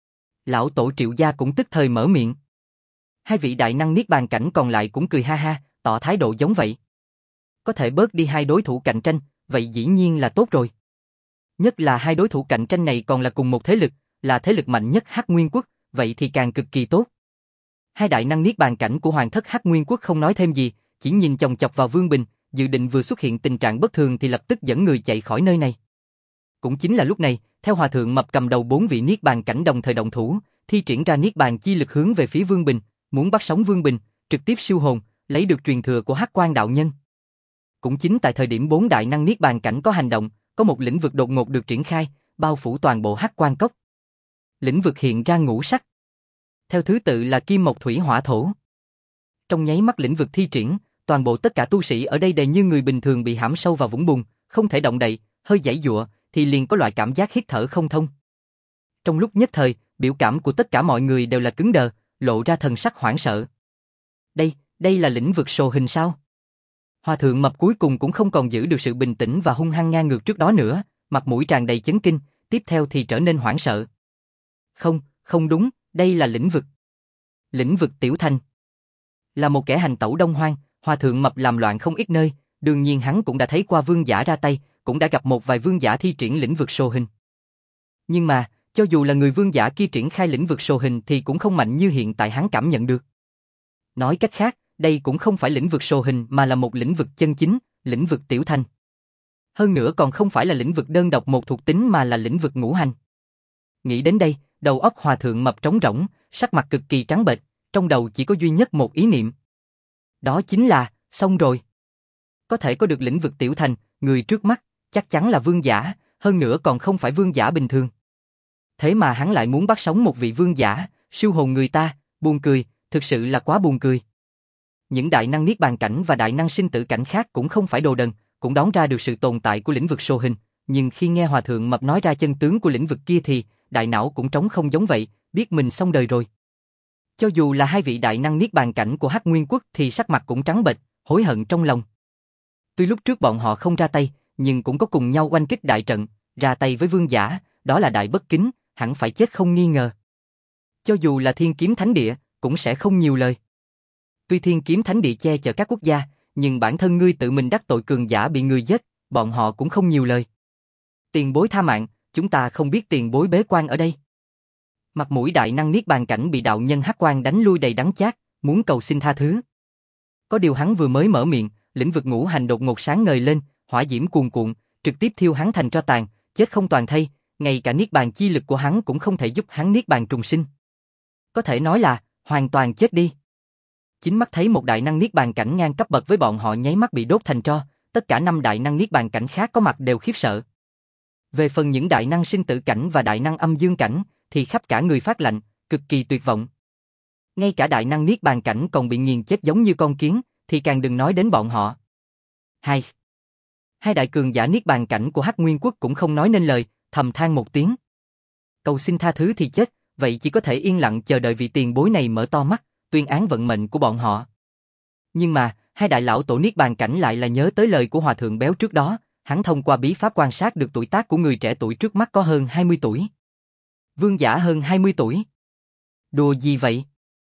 Lão tổ Triệu gia cũng tức thời mở miệng. Hai vị đại năng niết bàn cảnh còn lại cũng cười ha ha, tỏ thái độ giống vậy. Có thể bớt đi hai đối thủ cạnh tranh, vậy dĩ nhiên là tốt rồi. Nhất là hai đối thủ cạnh tranh này còn là cùng một thế lực, là thế lực mạnh nhất Hắc Nguyên Quốc, vậy thì càng cực kỳ tốt. Hai đại năng niết bàn cảnh của hoàng thất Hắc Nguyên Quốc không nói thêm gì, chỉ nhìn chòng chọc vào Vương Bình, dự định vừa xuất hiện tình trạng bất thường thì lập tức dẫn người chạy khỏi nơi này. Cũng chính là lúc này, theo Hòa thượng Mập cầm đầu bốn vị niết bàn cảnh đồng thời động thủ, thi triển ra niết bàn chi lực hướng về phía Vương Bình, muốn bắt sống Vương Bình, trực tiếp siêu hồn, lấy được truyền thừa của Hắc Quan đạo nhân. Cũng chính tại thời điểm bốn đại năng niết bàn cảnh có hành động, có một lĩnh vực đột ngột được triển khai, bao phủ toàn bộ Hắc Quan cốc. Lĩnh vực hiện ra ngũ sắc, theo thứ tự là kim mộc thủy hỏa thổ. Trong nháy mắt lĩnh vực thi triển, toàn bộ tất cả tu sĩ ở đây đều như người bình thường bị hãm sâu vào vũng bùn, không thể động đậy, hơi giãy giụa thì liền có loại cảm giác hít thở không thông. Trong lúc nhất thời, biểu cảm của tất cả mọi người đều là cứng đờ, lộ ra thần sắc hoảng sợ. Đây, đây là lĩnh vực sồ hình sao? Hòa thượng Mập cuối cùng cũng không còn giữ được sự bình tĩnh và hung hăng ngang ngược trước đó nữa, mặt mũi tràn đầy chấn kinh, tiếp theo thì trở nên hoảng sợ. Không, không đúng, đây là lĩnh vực. Lĩnh vực Tiểu Thành. Là một kẻ hành tẩu đông hoang, Hòa thượng Mập làm loạn không ít nơi, đương nhiên hắn cũng đã thấy qua vương giả ra tay, cũng đã gặp một vài vương giả thi triển lĩnh vực sồ hình. Nhưng mà, cho dù là người vương giả kia triển khai lĩnh vực sồ hình thì cũng không mạnh như hiện tại hắn cảm nhận được. Nói cách khác, đây cũng không phải lĩnh vực sồ hình mà là một lĩnh vực chân chính, lĩnh vực Tiểu Thành. Hơn nữa còn không phải là lĩnh vực đơn độc một thuộc tính mà là lĩnh vực ngũ hành. Nghĩ đến đây, đầu óc Hòa thượng Mập trống rỗng, sắc mặt cực kỳ trắng bệch, trong đầu chỉ có duy nhất một ý niệm. Đó chính là, xong rồi. Có thể có được lĩnh vực Tiểu Thành, người trước mắt, chắc chắn là vương giả, hơn nữa còn không phải vương giả bình thường. Thế mà hắn lại muốn bắt sống một vị vương giả, siêu hồn người ta, buồn cười, thực sự là quá buồn cười. Những đại năng niết bàn cảnh và đại năng sinh tử cảnh khác cũng không phải đồ đần, cũng đoán ra được sự tồn tại của lĩnh vực sồ hình, nhưng khi nghe Hòa thượng Mập nói ra chân tướng của lĩnh vực kia thì, đại não cũng trống không giống vậy, biết mình xong đời rồi. Cho dù là hai vị đại năng niết bàn cảnh của Hắc Nguyên Quốc thì sắc mặt cũng trắng bệch, hối hận trong lòng. Tuy lúc trước bọn họ không ra tay, nhưng cũng có cùng nhau oanh kích đại trận, ra tay với vương giả, đó là đại bất kính, hẳn phải chết không nghi ngờ. Cho dù là Thiên Kiếm Thánh Địa, cũng sẽ không nhiều lời. Tuy Thiên Kiếm Thánh Địa che chở các quốc gia, nhưng bản thân ngươi tự mình đắc tội cường giả bị người giết, bọn họ cũng không nhiều lời. Tiền bối tha mạng, chúng ta không biết tiền bối bế quan ở đây. Mặt mũi đại năng niết bàn cảnh bị đạo nhân Hắc Quan đánh lui đầy đắng chát, muốn cầu xin tha thứ. Có điều hắn vừa mới mở miệng, lĩnh vực ngũ hành đột ngột sáng ngời lên, hỏa diễm cuồn cuộn, trực tiếp thiêu hắn thành tro tàn, chết không toàn thây, ngay cả niết bàn chi lực của hắn cũng không thể giúp hắn niết bàn trùng sinh. Có thể nói là hoàn toàn chết đi. Chính mắt thấy một đại năng niết bàn cảnh ngang cấp bậc với bọn họ nháy mắt bị đốt thành tro, tất cả năm đại năng niết bàn cảnh khác có mặt đều khiếp sợ. Về phần những đại năng sinh tử cảnh và đại năng âm dương cảnh, thì khắp cả người phát lạnh, cực kỳ tuyệt vọng. Ngay cả đại năng niết bàn cảnh còn bị nghiền chết giống như con kiến, thì càng đừng nói đến bọn họ. Hai. Hai đại cường giả niết bàn cảnh của Hắc Nguyên Quốc cũng không nói nên lời, thầm than một tiếng. Cầu xin tha thứ thì chết, vậy chỉ có thể yên lặng chờ đợi vị tiền bối này mở to mắt, tuyên án vận mệnh của bọn họ. Nhưng mà, hai đại lão tổ niết bàn cảnh lại là nhớ tới lời của Hòa thượng béo trước đó, hắn thông qua bí pháp quan sát được tuổi tác của người trẻ tuổi trước mắt có hơn hai mươi tuổi. Vương giả hơn hai mươi tuổi. Đùa gì vậy?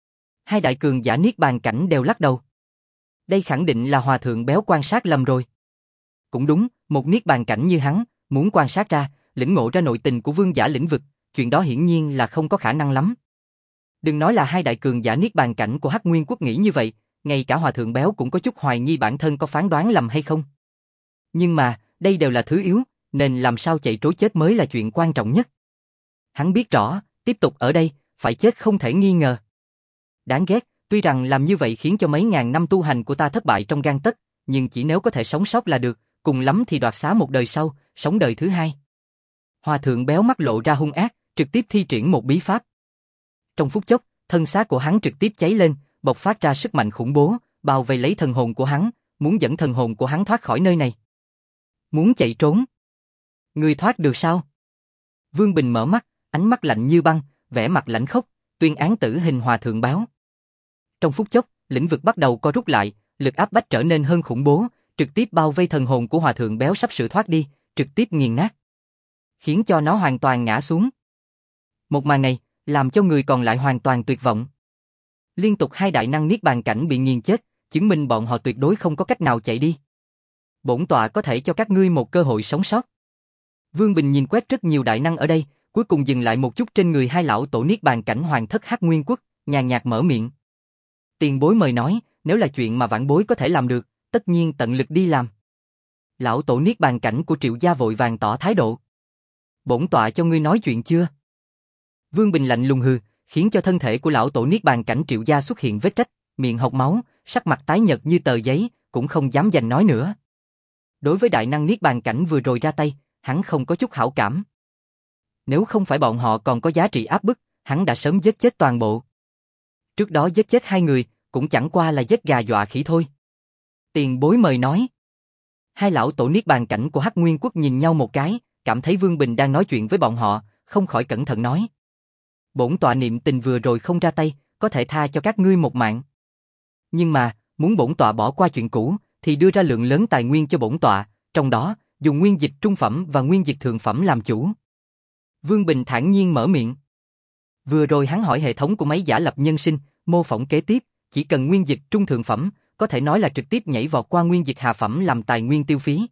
Hai đại cường giả niết bàn cảnh đều lắc đầu. Đây khẳng định là Hòa thượng béo quan sát lầm rồi. Cũng đúng, một niết bàn cảnh như hắn, muốn quan sát ra, lĩnh ngộ ra nội tình của vương giả lĩnh vực, chuyện đó hiển nhiên là không có khả năng lắm. Đừng nói là hai đại cường giả niết bàn cảnh của Hắc Nguyên Quốc nghĩ như vậy, ngay cả Hòa thượng béo cũng có chút hoài nghi bản thân có phán đoán lầm hay không. Nhưng mà, đây đều là thứ yếu, nên làm sao chạy trối chết mới là chuyện quan trọng nhất. Hắn biết rõ, tiếp tục ở đây, phải chết không thể nghi ngờ. Đáng ghét, tuy rằng làm như vậy khiến cho mấy ngàn năm tu hành của ta thất bại trong gang tấc, nhưng chỉ nếu có thể sống sót là được, cùng lắm thì đoạt xá một đời sau, sống đời thứ hai. Hòa thượng béo mắt lộ ra hung ác, trực tiếp thi triển một bí pháp. Trong phút chốc, thân xác của hắn trực tiếp cháy lên, bộc phát ra sức mạnh khủng bố, bao vây lấy thần hồn của hắn, muốn dẫn thần hồn của hắn thoát khỏi nơi này. Muốn chạy trốn? Ngươi thoát được sao? Vương Bình mở mắt, ánh mắt lạnh như băng, vẻ mặt lãnh khốc, tuyên án tử hình hòa thượng béo. Trong phút chốc, lĩnh vực bắt đầu co rút lại, lực áp bách trở nên hơn khủng bố, trực tiếp bao vây thần hồn của hòa thượng béo sắp sửa thoát đi, trực tiếp nghiền nát, khiến cho nó hoàn toàn ngã xuống. Một màn này, làm cho người còn lại hoàn toàn tuyệt vọng. Liên tục hai đại năng niết bàn cảnh bị nghiền chết, chứng minh bọn họ tuyệt đối không có cách nào chạy đi. Bổn tọa có thể cho các ngươi một cơ hội sống sót. Vương Bình nhìn quét rất nhiều đại năng ở đây, cuối cùng dừng lại một chút trên người hai lão tổ niết bàn cảnh hoàng thất Hắc Nguyên Quốc, nhàn nhạt mở miệng. Tiền bối mời nói, nếu là chuyện mà vãn bối có thể làm được, tất nhiên tận lực đi làm. Lão tổ niết bàn cảnh của Triệu gia vội vàng tỏ thái độ. Bổn tọa cho ngươi nói chuyện chưa? Vương Bình lạnh lùng hừ, khiến cho thân thể của lão tổ niết bàn cảnh Triệu gia xuất hiện vết rách, miệng hộc máu, sắc mặt tái nhợt như tờ giấy, cũng không dám giành nói nữa. Đối với đại năng niết bàn cảnh vừa rồi ra tay, hắn không có chút hảo cảm. Nếu không phải bọn họ còn có giá trị áp bức, hắn đã sớm giết chết toàn bộ. Trước đó giết chết hai người, cũng chẳng qua là giết gà dọa khỉ thôi. Tiền bối mời nói. Hai lão tổ niết bàn cảnh của Hắc Nguyên Quốc nhìn nhau một cái, cảm thấy Vương Bình đang nói chuyện với bọn họ, không khỏi cẩn thận nói. Bổn tọa niệm tình vừa rồi không ra tay, có thể tha cho các ngươi một mạng. Nhưng mà, muốn bổn tọa bỏ qua chuyện cũ, thì đưa ra lượng lớn tài nguyên cho bổn tọa, trong đó, dùng nguyên dịch trung phẩm và nguyên dịch thượng phẩm làm chủ. Vương Bình thản nhiên mở miệng. Vừa rồi hắn hỏi hệ thống của máy giả lập nhân sinh, mô phỏng kế tiếp, chỉ cần nguyên dịch trung thượng phẩm, có thể nói là trực tiếp nhảy vọt qua nguyên dịch hạ phẩm làm tài nguyên tiêu phí.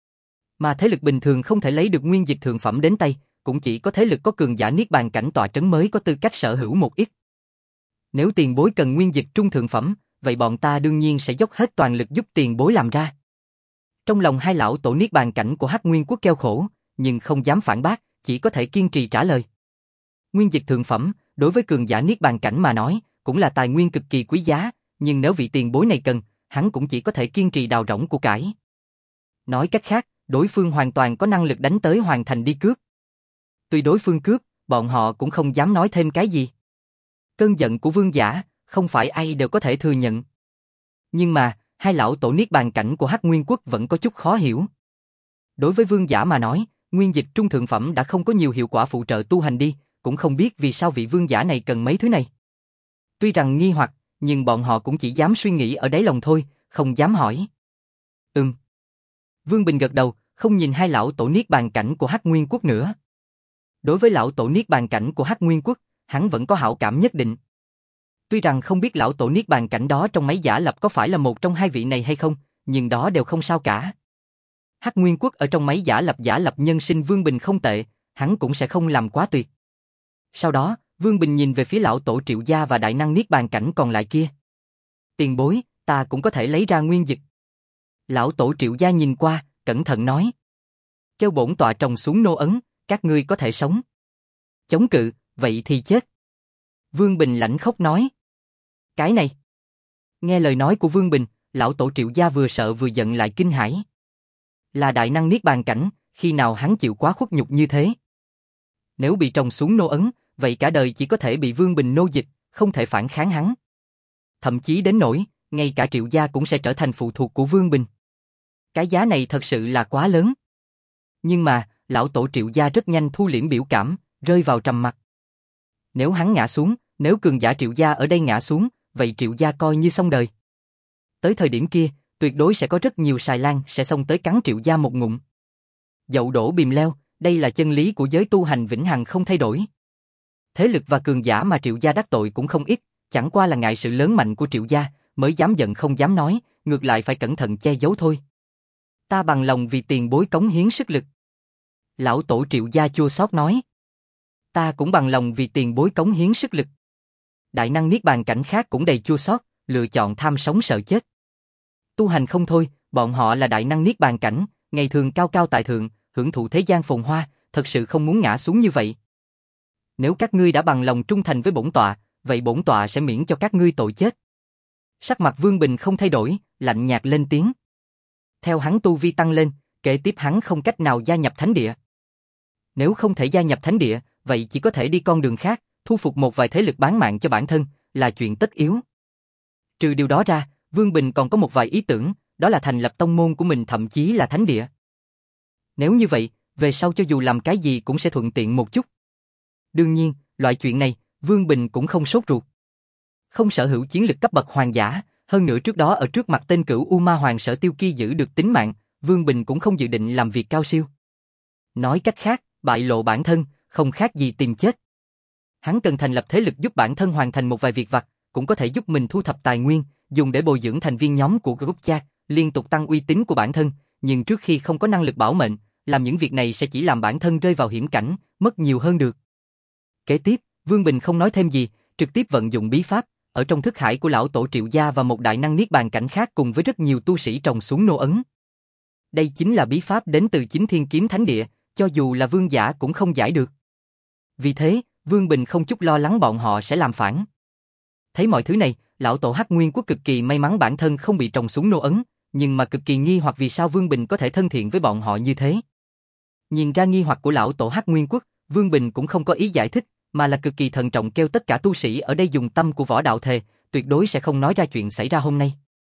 Mà thế lực bình thường không thể lấy được nguyên dịch thượng phẩm đến tay, cũng chỉ có thế lực có cường giả niết bàn cảnh tọa trấn mới có tư cách sở hữu một ít. Nếu tiền bối cần nguyên dịch trung thượng phẩm, vậy bọn ta đương nhiên sẽ dốc hết toàn lực giúp tiền bối làm ra. Trong lòng hai lão tổ niết bàn cảnh của Hắc Nguyên Quốc kêu khổ, nhưng không dám phản bác, chỉ có thể kiên trì trả lời. Nguyên dịch thượng phẩm, đối với cường giả niết bàn cảnh mà nói, cũng là tài nguyên cực kỳ quý giá, nhưng nếu vị tiền bối này cần, hắn cũng chỉ có thể kiên trì đào rỗng của cải. Nói cách khác, đối phương hoàn toàn có năng lực đánh tới hoàn thành đi cướp. Tuy đối phương cướp, bọn họ cũng không dám nói thêm cái gì. Cơn giận của vương giả, không phải ai đều có thể thừa nhận. Nhưng mà, hai lão tổ niết bàn cảnh của Hắc Nguyên Quốc vẫn có chút khó hiểu. Đối với vương giả mà nói, nguyên dịch trung thượng phẩm đã không có nhiều hiệu quả phụ trợ tu hành đi, cũng không biết vì sao vị vương giả này cần mấy thứ này. Tuy rằng nghi hoặc, nhưng bọn họ cũng chỉ dám suy nghĩ ở đáy lòng thôi, không dám hỏi. Ừm. Vương Bình gật đầu, không nhìn hai lão tổ niết bàn cảnh của Hắc Nguyên Quốc nữa. Đối với lão tổ niết bàn cảnh của Hắc Nguyên Quốc, hắn vẫn có hảo cảm nhất định. Tuy rằng không biết lão tổ niết bàn cảnh đó trong máy giả lập có phải là một trong hai vị này hay không, nhưng đó đều không sao cả. Hắc Nguyên Quốc ở trong máy giả lập giả lập nhân sinh Vương Bình không tệ, hắn cũng sẽ không làm quá tuyệt. Sau đó, Vương Bình nhìn về phía lão tổ Triệu gia và đại năng niết bàn cảnh còn lại kia. Tiền bối, ta cũng có thể lấy ra nguyên dịch. Lão tổ Triệu gia nhìn qua, cẩn thận nói. Kêu bổn tọa trồng xuống nô ấn, các ngươi có thể sống. Chống cự, vậy thì chết. Vương Bình lãnh khốc nói. Cái này. Nghe lời nói của Vương Bình, lão tổ Triệu gia vừa sợ vừa giận lại kinh hãi. Là đại năng niết bàn cảnh, khi nào hắn chịu quá khuất nhục như thế? Nếu bị trồng xuống nô ấn, vậy cả đời chỉ có thể bị Vương Bình nô dịch, không thể phản kháng hắn. Thậm chí đến nỗi, ngay cả Triệu gia cũng sẽ trở thành phụ thuộc của Vương Bình. Cái giá này thật sự là quá lớn. Nhưng mà, lão tổ Triệu gia rất nhanh thu liễm biểu cảm, rơi vào trầm mặc. Nếu hắn ngã xuống, nếu cường giả Triệu gia ở đây ngã xuống, vậy Triệu gia coi như xong đời. Tới thời điểm kia, tuyệt đối sẽ có rất nhiều xài lang sẽ xông tới cắn Triệu gia một ngụm. Dậu đổ bìm leo, đây là chân lý của giới tu hành vĩnh hằng không thay đổi. Thế lực và cường giả mà Triệu gia đắc tội cũng không ít, chẳng qua là ngại sự lớn mạnh của Triệu gia, mới dám giận không dám nói, ngược lại phải cẩn thận che giấu thôi. Ta bằng lòng vì tiền bối cống hiến sức lực. Lão tổ Triệu gia chua xót nói. Ta cũng bằng lòng vì tiền bối cống hiến sức lực. Đại năng niết bàn cảnh khác cũng đầy chua xót, lựa chọn tham sống sợ chết. Tu hành không thôi, bọn họ là đại năng niết bàn cảnh, ngày thường cao cao tại thượng, hưởng thụ thế gian phồn hoa, thật sự không muốn ngã xuống như vậy. Nếu các ngươi đã bằng lòng trung thành với bổn tọa, vậy bổn tọa sẽ miễn cho các ngươi tội chết. Sắc mặt Vương Bình không thay đổi, lạnh nhạt lên tiếng. Theo hắn tu vi tăng lên, kế tiếp hắn không cách nào gia nhập thánh địa. Nếu không thể gia nhập thánh địa, vậy chỉ có thể đi con đường khác, thu phục một vài thế lực bán mạng cho bản thân, là chuyện tất yếu. Trừ điều đó ra, Vương Bình còn có một vài ý tưởng, đó là thành lập tông môn của mình, thậm chí là thánh địa. Nếu như vậy, về sau cho dù làm cái gì cũng sẽ thuận tiện một chút. Đương nhiên, loại chuyện này, Vương Bình cũng không sốt ruột. Không sở hữu chiến lực cấp bậc hoàng giả, hơn nữa trước đó ở trước mặt tên Cửu U Ma Hoàng Sở Tiêu kia giữ được tính mạng, Vương Bình cũng không dự định làm việc cao siêu. Nói cách khác, bại lộ bản thân, không khác gì tìm chết. Hắn cần thành lập thế lực giúp bản thân hoàn thành một vài việc vặt, cũng có thể giúp mình thu thập tài nguyên, dùng để bồi dưỡng thành viên nhóm của group chat, liên tục tăng uy tín của bản thân, nhưng trước khi không có năng lực bảo mệnh, làm những việc này sẽ chỉ làm bản thân rơi vào hiểm cảnh, mất nhiều hơn được. Kế tiếp, Vương Bình không nói thêm gì, trực tiếp vận dụng bí pháp, ở trong thức hải của lão tổ Triệu Gia và một đại năng niết bàn cảnh khác cùng với rất nhiều tu sĩ trồng xuống nô ấn. Đây chính là bí pháp đến từ chính Thiên Kiếm Thánh Địa, cho dù là vương giả cũng không giải được. Vì thế, Vương Bình không chút lo lắng bọn họ sẽ làm phản. Thấy mọi thứ này, lão tổ Hắc Nguyên Quốc cực kỳ may mắn bản thân không bị trồng xuống nô ấn, nhưng mà cực kỳ nghi hoặc vì sao Vương Bình có thể thân thiện với bọn họ như thế. Nhìn ra nghi hoặc của lão tổ Hắc Nguyên Quốc, Vương Bình cũng không có ý giải thích, mà là cực kỳ thận trọng kêu tất cả tu sĩ ở đây dùng tâm của võ đạo thề, tuyệt đối sẽ không nói ra chuyện xảy ra hôm nay.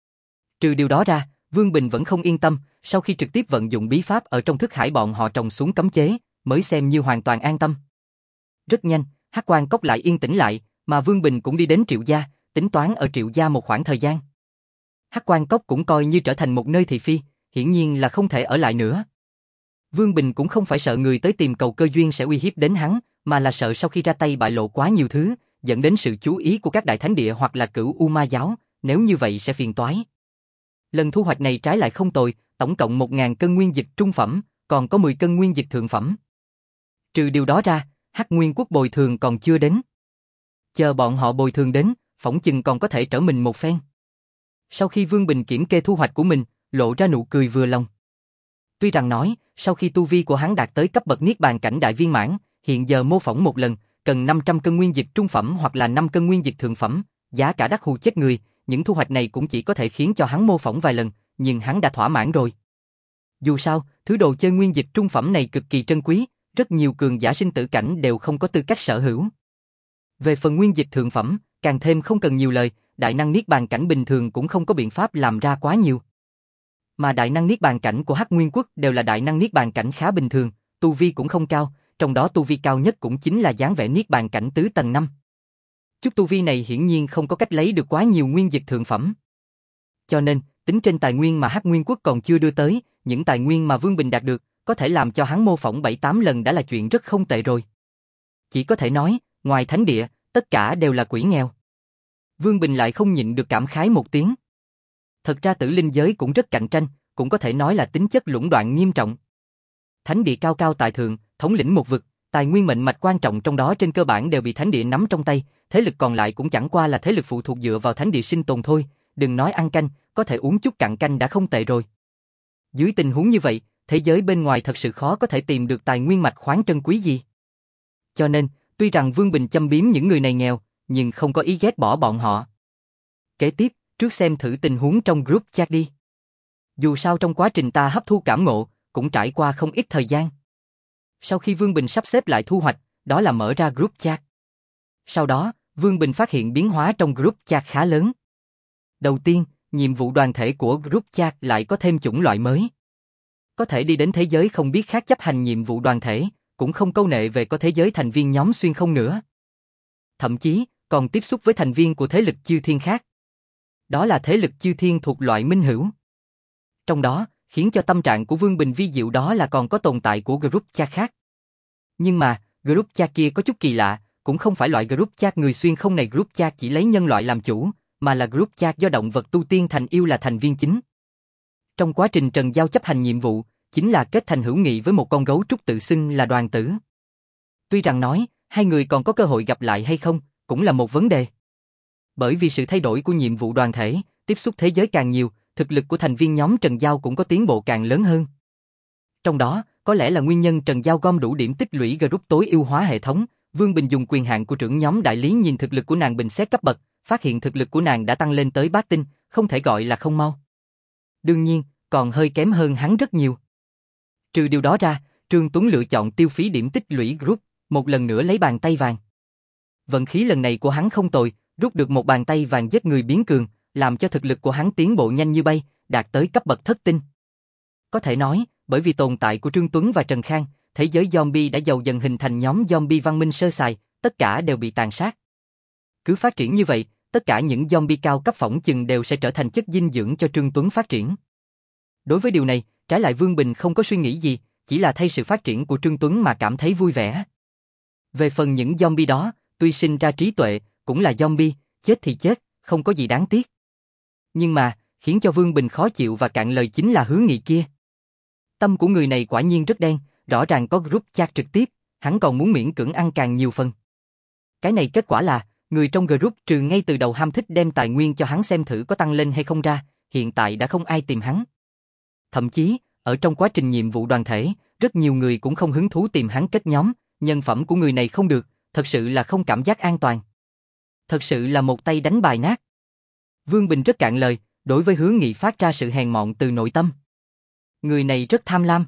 Trừ điều đó ra, Vương Bình vẫn không yên tâm, sau khi trực tiếp vận dụng bí pháp ở trong thức hải bọn họ trồng xuống cấm chế, mới xem như hoàn toàn an tâm. Rất nhanh, Hắc Quan Cốc lại yên tĩnh lại, mà Vương Bình cũng đi đến Triệu Gia, tính toán ở Triệu Gia một khoảng thời gian. Hắc Quan Cốc cũng coi như trở thành một nơi thị phi, hiển nhiên là không thể ở lại nữa. Vương Bình cũng không phải sợ người tới tìm cầu cơ duyên sẽ uy hiếp đến hắn, mà là sợ sau khi ra tay bại lộ quá nhiều thứ, dẫn đến sự chú ý của các đại thánh địa hoặc là Cửu U Ma giáo, nếu như vậy sẽ phiền toái. Lần thu hoạch này trái lại không tồi, tổng cộng một nghìn cân nguyên dịch trung phẩm, còn có mười cân nguyên dịch thượng phẩm. Trừ điều đó ra, Hắc Nguyên Quốc bồi thường còn chưa đến. Chờ bọn họ bồi thường đến, phỏng chừng còn có thể trở mình một phen. Sau khi Vương Bình kiểm kê thu hoạch của mình, lộ ra nụ cười vừa lòng. Tuy rằng nói, sau khi tu vi của hắn đạt tới cấp bậc niết bàn cảnh đại viên mãn, hiện giờ mô phỏng một lần, cần năm trăm cân nguyên dịch trung phẩm hoặc là năm cân nguyên dịch thượng phẩm, giá cả đắt hù chết người, những thu hoạch này cũng chỉ có thể khiến cho hắn mô phỏng vài lần, nhưng hắn đã thỏa mãn rồi. Dù sao, thứ đồ chơi nguyên dịch trung phẩm này cực kỳ trân quý, rất nhiều cường giả sinh tử cảnh đều không có tư cách sở hữu. Về phần nguyên dịch thượng phẩm, càng thêm không cần nhiều lời, đại năng niết bàn cảnh bình thường cũng không có biện pháp làm ra quá nhiều. Mà đại năng niết bàn cảnh của Hắc Nguyên Quốc đều là đại năng niết bàn cảnh khá bình thường, tu vi cũng không cao, trong đó tu vi cao nhất cũng chính là dáng vẻ niết bàn cảnh tứ tầng năm. Chút tu vi này hiển nhiên không có cách lấy được quá nhiều nguyên dịch thượng phẩm. Cho nên, tính trên tài nguyên mà Hắc Nguyên Quốc còn chưa đưa tới, những tài nguyên mà Vương Bình đạt được, có thể làm cho hắn mô phỏng bảy tám lần đã là chuyện rất không tệ rồi. Chỉ có thể nói, ngoài thánh địa, tất cả đều là quỷ nghèo. Vương Bình lại không nhịn được cảm khái một tiếng. Thật ra tử linh giới cũng rất cạnh tranh, cũng có thể nói là tính chất lũng đoạn nghiêm trọng. Thánh địa cao cao tại thượng, thống lĩnh một vực, tài nguyên mệnh mạch quan trọng trong đó trên cơ bản đều bị thánh địa nắm trong tay, thế lực còn lại cũng chẳng qua là thế lực phụ thuộc dựa vào thánh địa sinh tồn thôi, đừng nói ăn canh, có thể uống chút cạn canh đã không tệ rồi. Dưới tình huống như vậy, thế giới bên ngoài thật sự khó có thể tìm được tài nguyên mạch khoáng trân quý gì. Cho nên, tuy rằng Vương Bình châm biếm những người này nghèo, nhưng không có ý ghét bỏ bọn họ. Kế tiếp, trước xem thử tình huống trong group chat đi. Dù sao trong quá trình ta hấp thu cảm ngộ, cũng trải qua không ít thời gian. Sau khi Vương Bình sắp xếp lại thu hoạch, đó là mở ra group chat. Sau đó, Vương Bình phát hiện biến hóa trong group chat khá lớn. Đầu tiên, nhiệm vụ đoàn thể của group chat lại có thêm chủng loại mới. Có thể đi đến thế giới không biết khác chấp hành nhiệm vụ đoàn thể, cũng không câu nệ về có thế giới thành viên nhóm xuyên không nữa. Thậm chí, còn tiếp xúc với thành viên của thế lực chư thiên khác. Đó là thế lực chư thiên thuộc loại minh hữu. Trong đó, khiến cho tâm trạng của Vương Bình vi diệu đó là còn có tồn tại của group chat khác. Nhưng mà, group chat kia có chút kỳ lạ, cũng không phải loại group chat người xuyên không này, group chat chỉ lấy nhân loại làm chủ, mà là group chat do động vật tu tiên thành yêu là thành viên chính. Trong quá trình Trần Giao chấp hành nhiệm vụ, chính là kết thành hữu nghị với một con gấu trúc tự xưng là Đoàn Tử. Tuy rằng nói, hai người còn có cơ hội gặp lại hay không, cũng là một vấn đề. Bởi vì sự thay đổi của nhiệm vụ đoàn thể, tiếp xúc thế giới càng nhiều, thực lực của thành viên nhóm Trần Giao cũng có tiến bộ càng lớn hơn. Trong đó, có lẽ là nguyên nhân Trần Giao gom đủ điểm tích lũy group tối ưu hóa hệ thống, Vương Bình dùng quyền hạn của trưởng nhóm đại lý nhìn thực lực của nàng bình xét cấp bậc, phát hiện thực lực của nàng đã tăng lên tới bát tinh, không thể gọi là không mau. Đương nhiên, còn hơi kém hơn hắn rất nhiều. Trừ điều đó ra, Trương Tuấn lựa chọn tiêu phí điểm tích lũy group, một lần nữa lấy bàn tay vàng. Vận khí lần này của hắn không tồi, rút được một bàn tay vàng giết người biến cường, làm cho thực lực của hắn tiến bộ nhanh như bay, đạt tới cấp bậc thất tinh. Có thể nói, bởi vì tồn tại của Trương Tuấn và Trần Khang, thế giới zombie đã dần dần hình thành nhóm zombie văn minh sơ sài, tất cả đều bị tàn sát. Cứ phát triển như vậy, tất cả những zombie cao cấp phỏng chừng đều sẽ trở thành chất dinh dưỡng cho Trương Tuấn phát triển. Đối với điều này, trái lại Vương Bình không có suy nghĩ gì, chỉ là thay sự phát triển của Trương Tuấn mà cảm thấy vui vẻ. Về phần những zombie đó, tuy sinh ra trí tuệ, cũng là zombie, chết thì chết, không có gì đáng tiếc. Nhưng mà, khiến cho Vương Bình khó chịu và cạn lời chính là Hứa Nghị kia. Tâm của người này quả nhiên rất đen, rõ ràng có group chat trực tiếp, hắn còn muốn miễn cưỡng ăn càng nhiều phần. Cái này kết quả là, người trong group trừ ngay từ đầu ham thích đem tài nguyên cho hắn xem thử có tăng lên hay không ra, hiện tại đã không ai tìm hắn. Thậm chí, ở trong quá trình nhiệm vụ đoàn thể, rất nhiều người cũng không hứng thú tìm hắn kết nhóm, nhân phẩm của người này không được, thật sự là không cảm giác an toàn. Thật sự là một tay đánh bài nát. Vương Bình rất cạn lời, đối với Hứa Nghị phát ra sự hèn mọn từ nội tâm. Người này rất tham lam.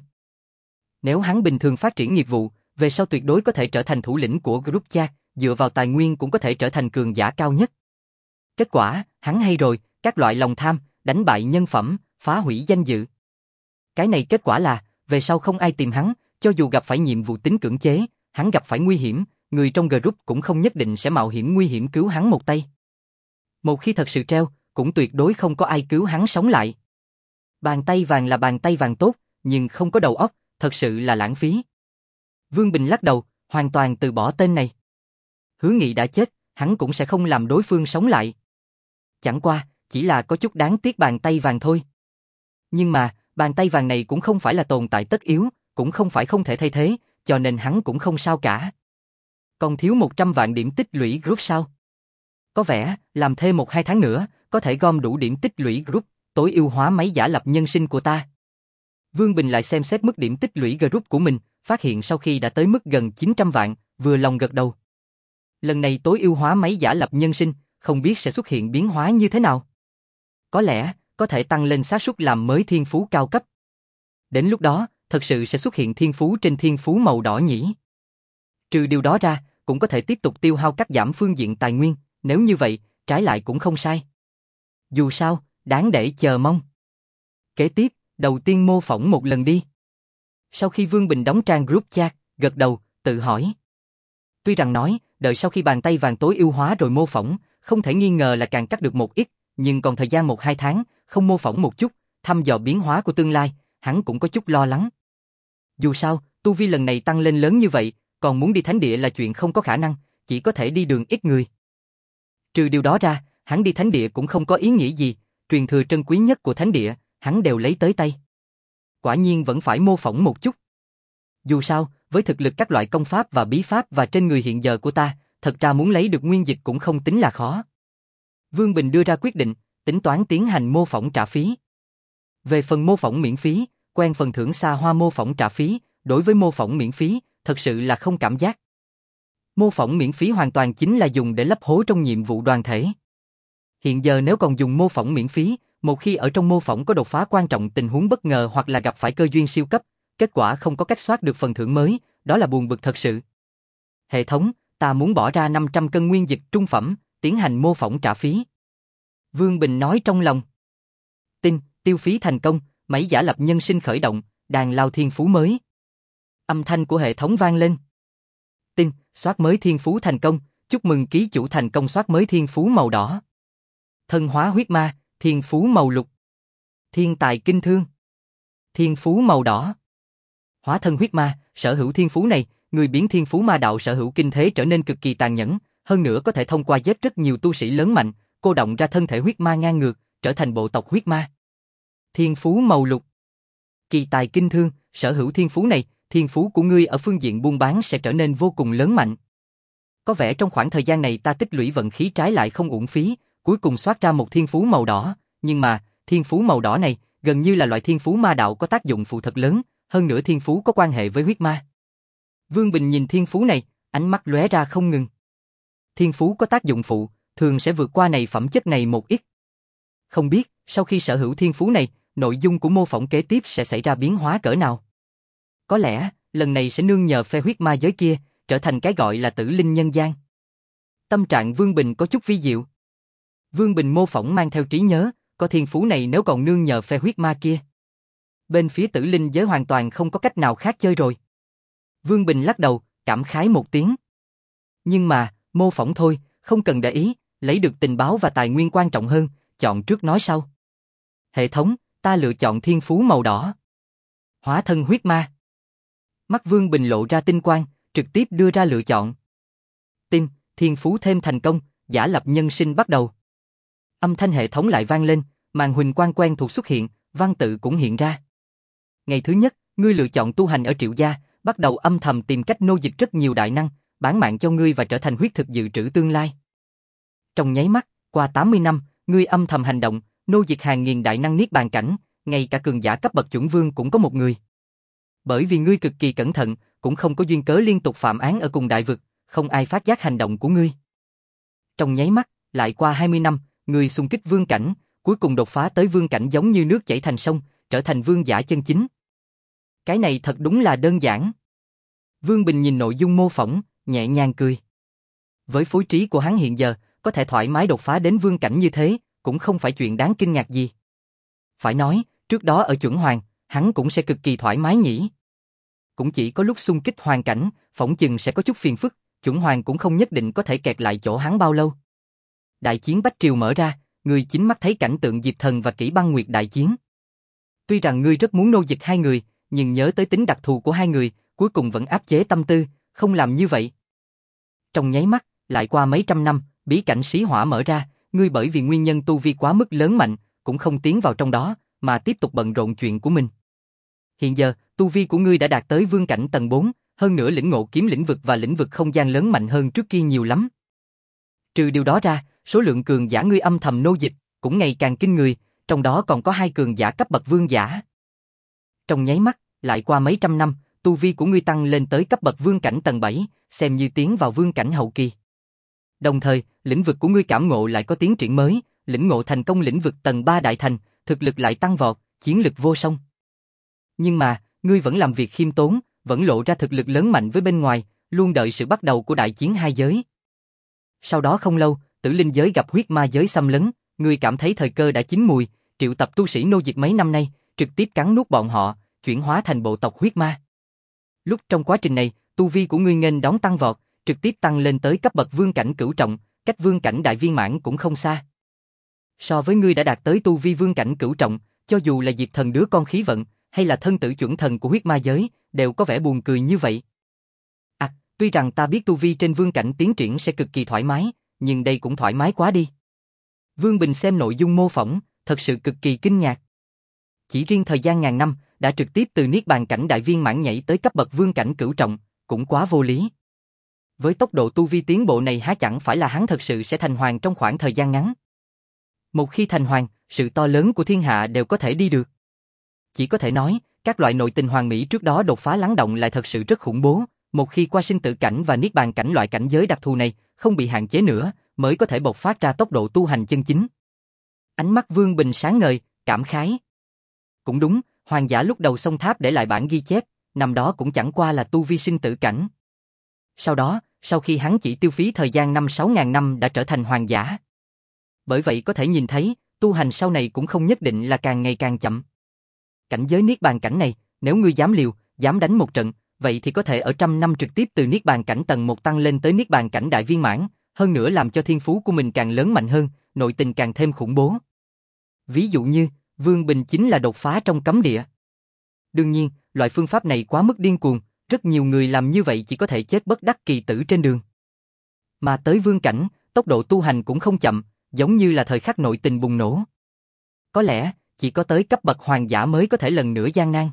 Nếu hắn bình thường phát triển nghiệp vụ, về sau tuyệt đối có thể trở thành thủ lĩnh của group chat, dựa vào tài nguyên cũng có thể trở thành cường giả cao nhất. Kết quả, hắn hay rồi, các loại lòng tham, đánh bại nhân phẩm, phá hủy danh dự. Cái này kết quả là, về sau không ai tìm hắn, cho dù gặp phải nhiệm vụ tính cưỡng chế, hắn gặp phải nguy hiểm, người trong group cũng không nhất định sẽ mạo hiểm nguy hiểm cứu hắn một tay. Một khi thật sự treo, cũng tuyệt đối không có ai cứu hắn sống lại. Bàn tay vàng là bàn tay vàng tốt, nhưng không có đầu óc, thật sự là lãng phí. Vương Bình lắc đầu, hoàn toàn từ bỏ tên này. Hứa Nghị đã chết, hắn cũng sẽ không làm đối phương sống lại. Chẳng qua, chỉ là có chút đáng tiếc bàn tay vàng thôi. Nhưng mà, bàn tay vàng này cũng không phải là tồn tại tất yếu, cũng không phải không thể thay thế, cho nên hắn cũng không sao cả. Còn thiếu một trăm vạn điểm tích lũy group sao? Có vẻ, làm thêm một hai tháng nữa, có thể gom đủ điểm tích lũy group, tối ưu hóa máy giả lập nhân sinh của ta. Vương Bình lại xem xét mức điểm tích lũy group của mình, phát hiện sau khi đã tới mức gần chín trăm vạn, vừa lòng gật đầu. Lần này tối ưu hóa máy giả lập nhân sinh, không biết sẽ xuất hiện biến hóa như thế nào. Có lẽ, có thể tăng lên xác suất làm mới thiên phú cao cấp. Đến lúc đó, thật sự sẽ xuất hiện thiên phú trên thiên phú màu đỏ nhỉ. Trừ điều đó ra, cũng có thể tiếp tục tiêu hao cắt giảm phương diện tài nguyên, nếu như vậy, trái lại cũng không sai. Dù sao, đáng để chờ mong. Kế tiếp, đầu tiên mô phỏng một lần đi. Sau khi Vương Bình đóng trang group chat, gật đầu, tự hỏi. Tuy rằng nói, đợi sau khi bàn tay vàng tối ưu hóa rồi mô phỏng, không thể nghi ngờ là càng cắt được một ít, nhưng còn thời gian một hai tháng, không mô phỏng một chút, thăm dò biến hóa của tương lai, hắn cũng có chút lo lắng. Dù sao, tu vi lần này tăng lên lớn như vậy, còn muốn đi thánh địa là chuyện không có khả năng, chỉ có thể đi đường ít người. Trừ điều đó ra, hắn đi thánh địa cũng không có ý nghĩa gì, truyền thừa trân quý nhất của thánh địa, hắn đều lấy tới tay. Quả nhiên vẫn phải mô phỏng một chút. Dù sao, với thực lực các loại công pháp và bí pháp và trên người hiện giờ của ta, thật ra muốn lấy được nguyên dịch cũng không tính là khó. Vương Bình đưa ra quyết định, tính toán tiến hành mô phỏng trả phí. Về phần mô phỏng miễn phí, quen phần thưởng xa hoa mô phỏng trả phí, đối với mô phỏng miễn phí, thật sự là không cảm giác. Mô phỏng miễn phí hoàn toàn chính là dùng để lấp hố trong nhiệm vụ đoàn thể. Hiện giờ nếu còn dùng mô phỏng miễn phí, một khi ở trong mô phỏng có đột phá quan trọng tình huống bất ngờ hoặc là gặp phải cơ duyên siêu cấp, kết quả không có cách soát được phần thưởng mới, đó là buồn bực thật sự. Hệ thống, ta muốn bỏ ra năm trăm cân nguyên dịch trung phẩm, tiến hành mô phỏng trả phí. Vương Bình nói trong lòng. Tin, tiêu phí thành công, máy giả lập nhân sinh khởi động, đàn lao thiên phú mới. Âm thanh của hệ thống vang lên. Tin, soát mới thiên phú thành công, chúc mừng ký chủ thành công soát mới thiên phú màu đỏ. Thân hóa huyết ma, thiên phú màu lục. Thiên tài kinh thương. Thiên phú màu đỏ. Hóa thân huyết ma, sở hữu thiên phú này, người biến thiên phú ma đạo sở hữu kinh thế trở nên cực kỳ tàn nhẫn, hơn nữa có thể thông qua giết rất nhiều tu sĩ lớn mạnh, cô động ra thân thể huyết ma ngang ngược, trở thành bộ tộc huyết ma. Thiên phú màu lục. Kỳ tài kinh thương, sở hữu thiên phú này, thiên phú của ngươi ở phương diện buôn bán sẽ trở nên vô cùng lớn mạnh. Có vẻ trong khoảng thời gian này ta tích lũy vận khí trái lại không uổng phí, cuối cùng soát ra một thiên phú màu đỏ, nhưng mà, thiên phú màu đỏ này, gần như là loại thiên phú ma đạo có tác dụng phụ thật lớn, hơn nữa thiên phú có quan hệ với huyết ma. Vương Bình nhìn thiên phú này, ánh mắt lóe ra không ngừng. Thiên phú có tác dụng phụ, thường sẽ vượt qua này phẩm chất này một ít. Không biết, sau khi sở hữu thiên phú này, nội dung của mô phỏng kế tiếp sẽ xảy ra biến hóa cỡ nào. Có lẽ, lần này sẽ nương nhờ phe huyết ma giới kia, trở thành cái gọi là tử linh nhân gian. Tâm trạng Vương Bình có chút vi diệu. Vương Bình mô phỏng mang theo trí nhớ, có thiên phú này nếu còn nương nhờ phe huyết ma kia. Bên phía tử linh giới hoàn toàn không có cách nào khác chơi rồi. Vương Bình lắc đầu, cảm khái một tiếng. Nhưng mà, mô phỏng thôi, không cần để ý, lấy được tình báo và tài nguyên quan trọng hơn, chọn trước nói sau. Hệ thống, ta lựa chọn thiên phú màu đỏ. Hóa thân huyết ma. Mắt Vương Bình lộ ra tinh quang, trực tiếp đưa ra lựa chọn. Tim, thiên phú thêm thành công, giả lập nhân sinh bắt đầu. Âm thanh hệ thống lại vang lên, màn huỳnh quang quen thuộc xuất hiện, văn tự cũng hiện ra. Ngày thứ nhất, ngươi lựa chọn tu hành ở Triệu gia, bắt đầu âm thầm tìm cách nô dịch rất nhiều đại năng, bán mạng cho ngươi và trở thành huyết thực dự trữ tương lai. Trong nháy mắt, qua tám mươi năm, ngươi âm thầm hành động, nô dịch hàng nghìn đại năng niết bàn cảnh, ngay cả cường giả cấp bậc chuẩn vương cũng có một người. Bởi vì ngươi cực kỳ cẩn thận, cũng không có duyên cớ liên tục phạm án ở cùng đại vực, không ai phát giác hành động của ngươi. Trong nháy mắt, lại qua hai mươi năm, ngươi xung kích vương cảnh, cuối cùng đột phá tới vương cảnh giống như nước chảy thành sông, trở thành vương giả chân chính. Cái này thật đúng là đơn giản. Vương Bình nhìn nội dung mô phỏng, nhẹ nhàng cười. Với phối trí của hắn hiện giờ, có thể thoải mái đột phá đến vương cảnh như thế, cũng không phải chuyện đáng kinh ngạc gì. Phải nói, trước đó ở chuẩn hoàng, hắn cũng sẽ cực kỳ thoải mái nhỉ. Cũng chỉ có lúc xung kích hoàng cảnh, phỏng chừng sẽ có chút phiền phức, chuẩn hoàng cũng không nhất định có thể kẹt lại chỗ hắn bao lâu. Đại chiến Bách Triều mở ra, người chính mắt thấy cảnh tượng Diệp Thần và Kỷ Băng Nguyệt đại chiến. Tuy rằng ngươi rất muốn nô dịch hai người, nhưng nhớ tới tính đặc thù của hai người, cuối cùng vẫn áp chế tâm tư, không làm như vậy. Trong nháy mắt, lại qua mấy trăm năm, bí cảnh Xí Hỏa mở ra, ngươi bởi vì nguyên nhân tu vi quá mức lớn mạnh, cũng không tiến vào trong đó, mà tiếp tục bận rộn chuyện của mình. Hiện giờ, tu vi của ngươi đã đạt tới vương cảnh tầng bốn, hơn nữa lĩnh ngộ kiếm lĩnh vực và lĩnh vực không gian lớn mạnh hơn trước kia nhiều lắm. Trừ điều đó ra, số lượng cường giả ngươi âm thầm nô dịch cũng ngày càng kinh người, trong đó còn có hai cường giả cấp bậc vương giả. Trong nháy mắt, lại qua mấy trăm năm, tu vi của ngươi tăng lên tới cấp bậc vương cảnh tầng bảy, xem như tiến vào vương cảnh hậu kỳ. Đồng thời, lĩnh vực của ngươi cảm ngộ lại có tiến triển mới, lĩnh ngộ thành công lĩnh vực tầng ba đại thành, thực lực lại tăng vọt, chiến lực vô song. Nhưng mà, ngươi vẫn làm việc khiêm tốn, vẫn lộ ra thực lực lớn mạnh với bên ngoài, luôn đợi sự bắt đầu của đại chiến hai giới. Sau đó không lâu, tử linh giới gặp huyết ma giới xâm lấn, ngươi cảm thấy thời cơ đã chín mùi, triệu tập tu sĩ nô dịch mấy năm nay, trực tiếp cắn nuốt bọn họ, chuyển hóa thành bộ tộc huyết ma. Lúc trong quá trình này, tu vi của ngươi nghênh đón tăng vọt, trực tiếp tăng lên tới cấp bậc vương cảnh cửu trọng, cách vương cảnh đại viên mãn cũng không xa. So với ngươi đã đạt tới tu vi vương cảnh cửu trọng, cho dù là Diệp Thần đứa con khí vận, hay là thân tử chuẩn thần của huyết ma giới, đều có vẻ buồn cười như vậy. À, tuy rằng ta biết tu vi trên vương cảnh tiến triển sẽ cực kỳ thoải mái, nhưng đây cũng thoải mái quá đi. Vương Bình xem nội dung mô phỏng, thật sự cực kỳ kinh ngạc. Chỉ riêng thời gian ngàn năm, đã trực tiếp từ niết bàn cảnh đại viên mãn nhảy tới cấp bậc vương cảnh cửu trọng, cũng quá vô lý. Với tốc độ tu vi tiến bộ này há chẳng phải là hắn thật sự sẽ thành hoàng trong khoảng thời gian ngắn. Một khi thành hoàng, sự to lớn của thiên hạ đều có thể đi được. Chỉ có thể nói, các loại nội tình hoàng mỹ trước đó đột phá lắng động lại thật sự rất khủng bố, một khi qua sinh tử cảnh và niết bàn cảnh loại cảnh giới đặc thù này, không bị hạn chế nữa, mới có thể bộc phát ra tốc độ tu hành chân chính. Ánh mắt Vương Bình sáng ngời, cảm khái. Cũng đúng, hoàng giả lúc đầu xông tháp để lại bản ghi chép, năm đó cũng chẳng qua là tu vi sinh tử cảnh. Sau đó, sau khi hắn chỉ tiêu phí thời gian năm sáu ngàn năm đã trở thành hoàng giả. Bởi vậy có thể nhìn thấy, tu hành sau này cũng không nhất định là càng ngày càng chậm. Cảnh giới niết bàn cảnh này, nếu ngươi dám liều, dám đánh một trận, vậy thì có thể ở trăm năm trực tiếp từ niết bàn cảnh tầng một tăng lên tới niết bàn cảnh đại viên mãn, hơn nữa làm cho thiên phú của mình càng lớn mạnh hơn, nội tình càng thêm khủng bố. Ví dụ như, Vương Bình chính là đột phá trong cấm địa. Đương nhiên, loại phương pháp này quá mức điên cuồng, rất nhiều người làm như vậy chỉ có thể chết bất đắc kỳ tử trên đường. Mà tới vương cảnh, tốc độ tu hành cũng không chậm, giống như là thời khắc nội tình bùng nổ. Có lẽ, chỉ có tới cấp bậc hoàng giả mới có thể lần nữa gian nan.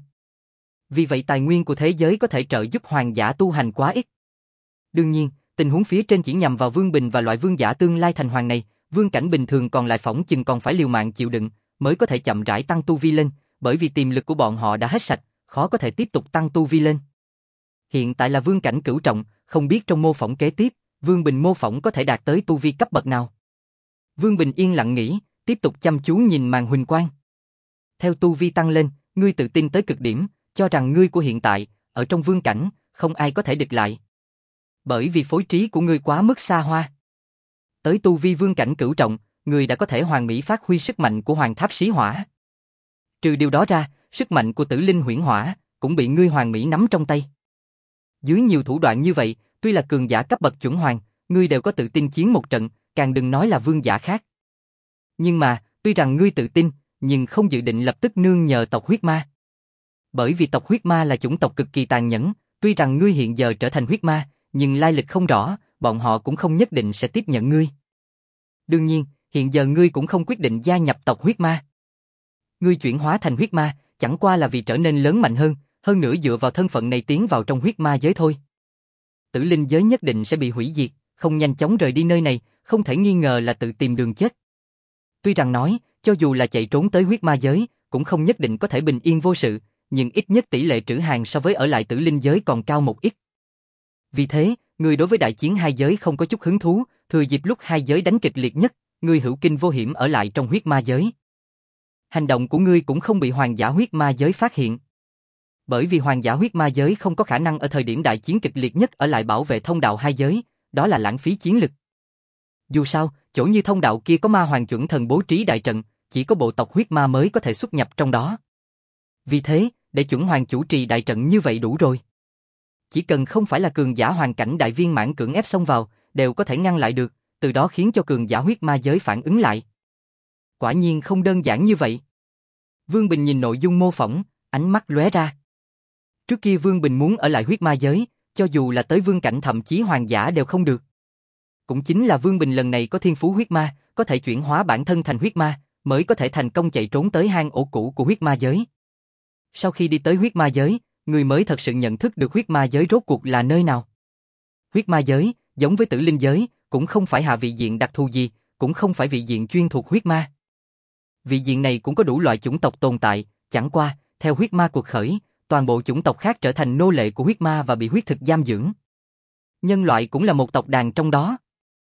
Vì vậy tài nguyên của thế giới có thể trợ giúp hoàng giả tu hành quá ít. Đương nhiên, tình huống phía trên chỉ nhằm vào Vương Bình và loại vương giả tương lai thành hoàng này, vương cảnh bình thường còn lại phỏng chừng còn phải liều mạng chịu đựng, mới có thể chậm rãi tăng tu vi lên, bởi vì tiềm lực của bọn họ đã hết sạch, khó có thể tiếp tục tăng tu vi lên. Hiện tại là vương cảnh cửu trọng, không biết trong mô phỏng kế tiếp, Vương Bình mô phỏng có thể đạt tới tu vi cấp bậc nào. Vương Bình yên lặng nghĩ, tiếp tục chăm chú nhìn màn huỳnh quang. Theo tu vi tăng lên, ngươi tự tin tới cực điểm, cho rằng ngươi của hiện tại, ở trong vương cảnh, không ai có thể địch lại. Bởi vì phối trí của ngươi quá mức xa hoa. Tới tu vi vương cảnh cửu trọng, ngươi đã có thể hoàn mỹ phát huy sức mạnh của hoàng tháp xí hỏa. Trừ điều đó ra, sức mạnh của tử linh huyễn hỏa cũng bị ngươi hoàn mỹ nắm trong tay. Dưới nhiều thủ đoạn như vậy, tuy là cường giả cấp bậc chuẩn hoàng, ngươi đều có tự tin chiến một trận, càng đừng nói là vương giả khác. Nhưng mà, tuy rằng ngươi tự tin, nhưng không dự định lập tức nương nhờ tộc huyết ma. Bởi vì tộc huyết ma là chủng tộc cực kỳ tàn nhẫn, tuy rằng ngươi hiện giờ trở thành huyết ma, nhưng lai lịch không rõ, bọn họ cũng không nhất định sẽ tiếp nhận ngươi. Đương nhiên, hiện giờ ngươi cũng không quyết định gia nhập tộc huyết ma. Ngươi chuyển hóa thành huyết ma, chẳng qua là vì trở nên lớn mạnh hơn, hơn nữa dựa vào thân phận này tiến vào trong huyết ma giới thôi. Tử linh giới nhất định sẽ bị hủy diệt, không nhanh chóng rời đi nơi này, không thể nghi ngờ là tự tìm đường chết. Tuy rằng nói, cho dù là chạy trốn tới huyết ma giới, cũng không nhất định có thể bình yên vô sự, nhưng ít nhất tỷ lệ trữ hàng so với ở lại tử linh giới còn cao một ít. Vì thế, ngươi đối với đại chiến hai giới không có chút hứng thú, thừa dịp lúc hai giới đánh kịch liệt nhất, ngươi hữu kinh vô hiểm ở lại trong huyết ma giới. Hành động của ngươi cũng không bị hoàng giả huyết ma giới phát hiện. Bởi vì hoàng giả huyết ma giới không có khả năng ở thời điểm đại chiến kịch liệt nhất ở lại bảo vệ thông đạo hai giới, đó là lãng phí chiến lực. Dù sao, chỗ như thông đạo kia có ma hoàng chuẩn thần bố trí đại trận, chỉ có bộ tộc huyết ma mới có thể xuất nhập trong đó. Vì thế, để chuẩn hoàng chủ trì đại trận như vậy đủ rồi. Chỉ cần không phải là cường giả hoàn cảnh đại viên mãn cưỡng ép xông vào, đều có thể ngăn lại được, từ đó khiến cho cường giả huyết ma giới phản ứng lại. Quả nhiên không đơn giản như vậy. Vương Bình nhìn nội dung mô phỏng, ánh mắt lóe ra. Trước kia Vương Bình muốn ở lại huyết ma giới, cho dù là tới vương cảnh thậm chí hoàng giả đều không được. Cũng chính là Vương Bình lần này có thiên phú huyết ma, có thể chuyển hóa bản thân thành huyết ma, mới có thể thành công chạy trốn tới hang ổ cũ của huyết ma giới. Sau khi đi tới huyết ma giới, người mới thật sự nhận thức được huyết ma giới rốt cuộc là nơi nào. Huyết ma giới, giống với tử linh giới, cũng không phải hạ vị diện đặc thù gì, cũng không phải vị diện chuyên thuộc huyết ma. Vị diện này cũng có đủ loại chủng tộc tồn tại, chẳng qua, theo huyết ma cuộc khởi, toàn bộ chủng tộc khác trở thành nô lệ của huyết ma và bị huyết thực giam giữ. Nhân loại cũng là một tộc đàn trong đó.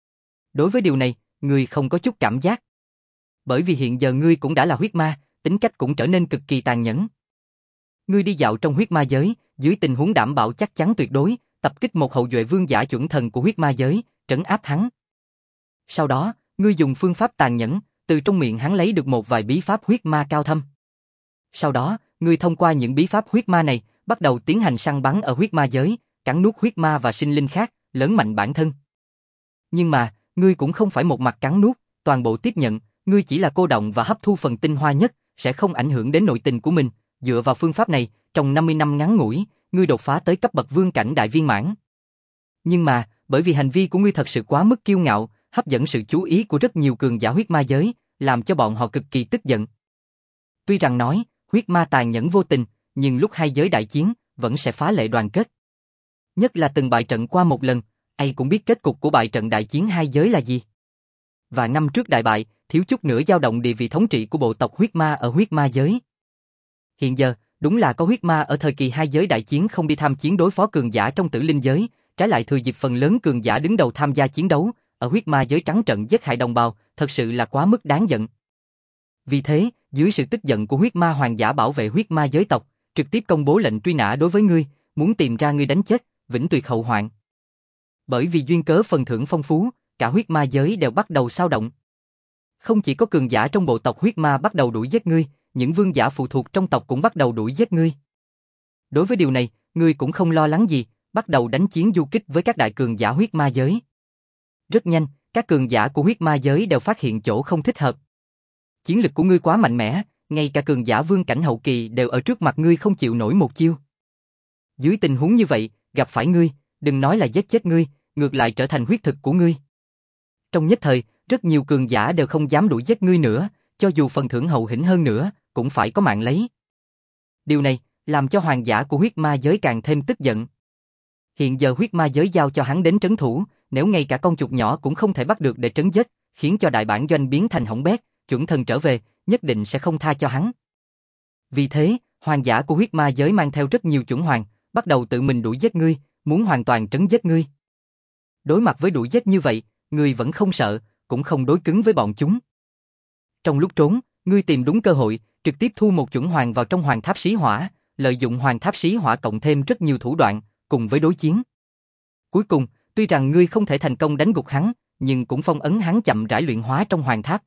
Đối với điều này, ngươi không có chút cảm giác. Bởi vì hiện giờ ngươi cũng đã là huyết ma, tính cách cũng trở nên cực kỳ tàn nhẫn. Ngươi đi dạo trong huyết ma giới, dưới tình huống đảm bảo chắc chắn tuyệt đối, tập kích một hậu duệ vương giả chuẩn thần của huyết ma giới, trấn áp hắn. Sau đó, ngươi dùng phương pháp tàn nhẫn, từ trong miệng hắn lấy được một vài bí pháp huyết ma cao thâm. Sau đó, ngươi thông qua những bí pháp huyết ma này, bắt đầu tiến hành săn bắn ở huyết ma giới, cắn nuốt huyết ma và sinh linh khác, lớn mạnh bản thân. Nhưng mà, ngươi cũng không phải một mặt cắn nuốt, toàn bộ tiếp nhận, ngươi chỉ là cô động và hấp thu phần tinh hoa nhất, sẽ không ảnh hưởng đến nội tình của mình. Dựa vào phương pháp này, trong năm mươi năm ngắn ngủi, ngươi đột phá tới cấp bậc vương cảnh đại viên mãn. Nhưng mà, bởi vì hành vi của ngươi thật sự quá mức kiêu ngạo, hấp dẫn sự chú ý của rất nhiều cường giả huyết ma giới, làm cho bọn họ cực kỳ tức giận. Tuy rằng nói, huyết ma tàn nhẫn vô tình, nhưng lúc hai giới đại chiến, vẫn sẽ phá lệ đoàn kết. Nhất là từng bại trận qua một lần, ai cũng biết kết cục của bại trận đại chiến hai giới là gì. Và năm trước đại bại, thiếu chút nữa dao động địa vị thống trị của bộ tộc huyết ma ở huyết ma giới. Hiện giờ, đúng là có huyết ma ở thời kỳ hai giới đại chiến không đi tham chiến đối phó cường giả trong tử linh giới, trái lại thừa dịp phần lớn cường giả đứng đầu tham gia chiến đấu, ở huyết ma giới trắng trận giết hại đồng bào, thật sự là quá mức đáng giận. Vì thế, dưới sự tức giận của huyết ma hoàng giả bảo vệ huyết ma giới tộc, trực tiếp công bố lệnh truy nã đối với ngươi, muốn tìm ra ngươi đánh chết, vĩnh tuyệt hậu hoạn. Bởi vì duyên cớ phần thưởng phong phú, cả huyết ma giới đều bắt đầu xao động. Không chỉ có cường giả trong bộ tộc huyết ma bắt đầu đuổi giết ngươi, những vương giả phụ thuộc trong tộc cũng bắt đầu đuổi giết ngươi. Đối với điều này, ngươi cũng không lo lắng gì, bắt đầu đánh chiến du kích với các đại cường giả huyết ma giới. Rất nhanh, các cường giả của huyết ma giới đều phát hiện chỗ không thích hợp. Chiến lực của ngươi quá mạnh mẽ, ngay cả cường giả vương cảnh hậu kỳ đều ở trước mặt ngươi không chịu nổi một chiêu. Dưới tình huống như vậy, gặp phải ngươi, đừng nói là giết chết ngươi, ngược lại trở thành huyết thực của ngươi. Trong nhất thời, rất nhiều cường giả đều không dám đuổi giết ngươi nữa, cho dù phần thưởng hậu hĩnh hơn nữa, cũng phải có mạng lấy. Điều này, làm cho hoàng giả của huyết ma giới càng thêm tức giận. Hiện giờ huyết ma giới giao cho hắn đến trấn thủ, nếu ngay cả con chuột nhỏ cũng không thể bắt được để trấn giết, khiến cho đại bản doanh biến thành hỏng bét, chuẩn thần trở về, nhất định sẽ không tha cho hắn. Vì thế, hoàng giả của huyết ma giới mang theo rất nhiều chuẩn hoàng, bắt đầu tự mình đuổi giết ngươi, muốn hoàn toàn trấn giết ngươi. Đối mặt với đuổi giết như vậy, ngươi vẫn không sợ, cũng không đối cứng với bọn chúng. Trong lúc trốn, ngươi tìm đúng cơ hội, trực tiếp thu một chuẩn hoàng vào trong hoàng tháp xí hỏa, lợi dụng hoàng tháp xí hỏa cộng thêm rất nhiều thủ đoạn, cùng với đối chiến. Cuối cùng, tuy rằng ngươi không thể thành công đánh gục hắn, nhưng cũng phong ấn hắn chậm rãi luyện hóa trong hoàng tháp.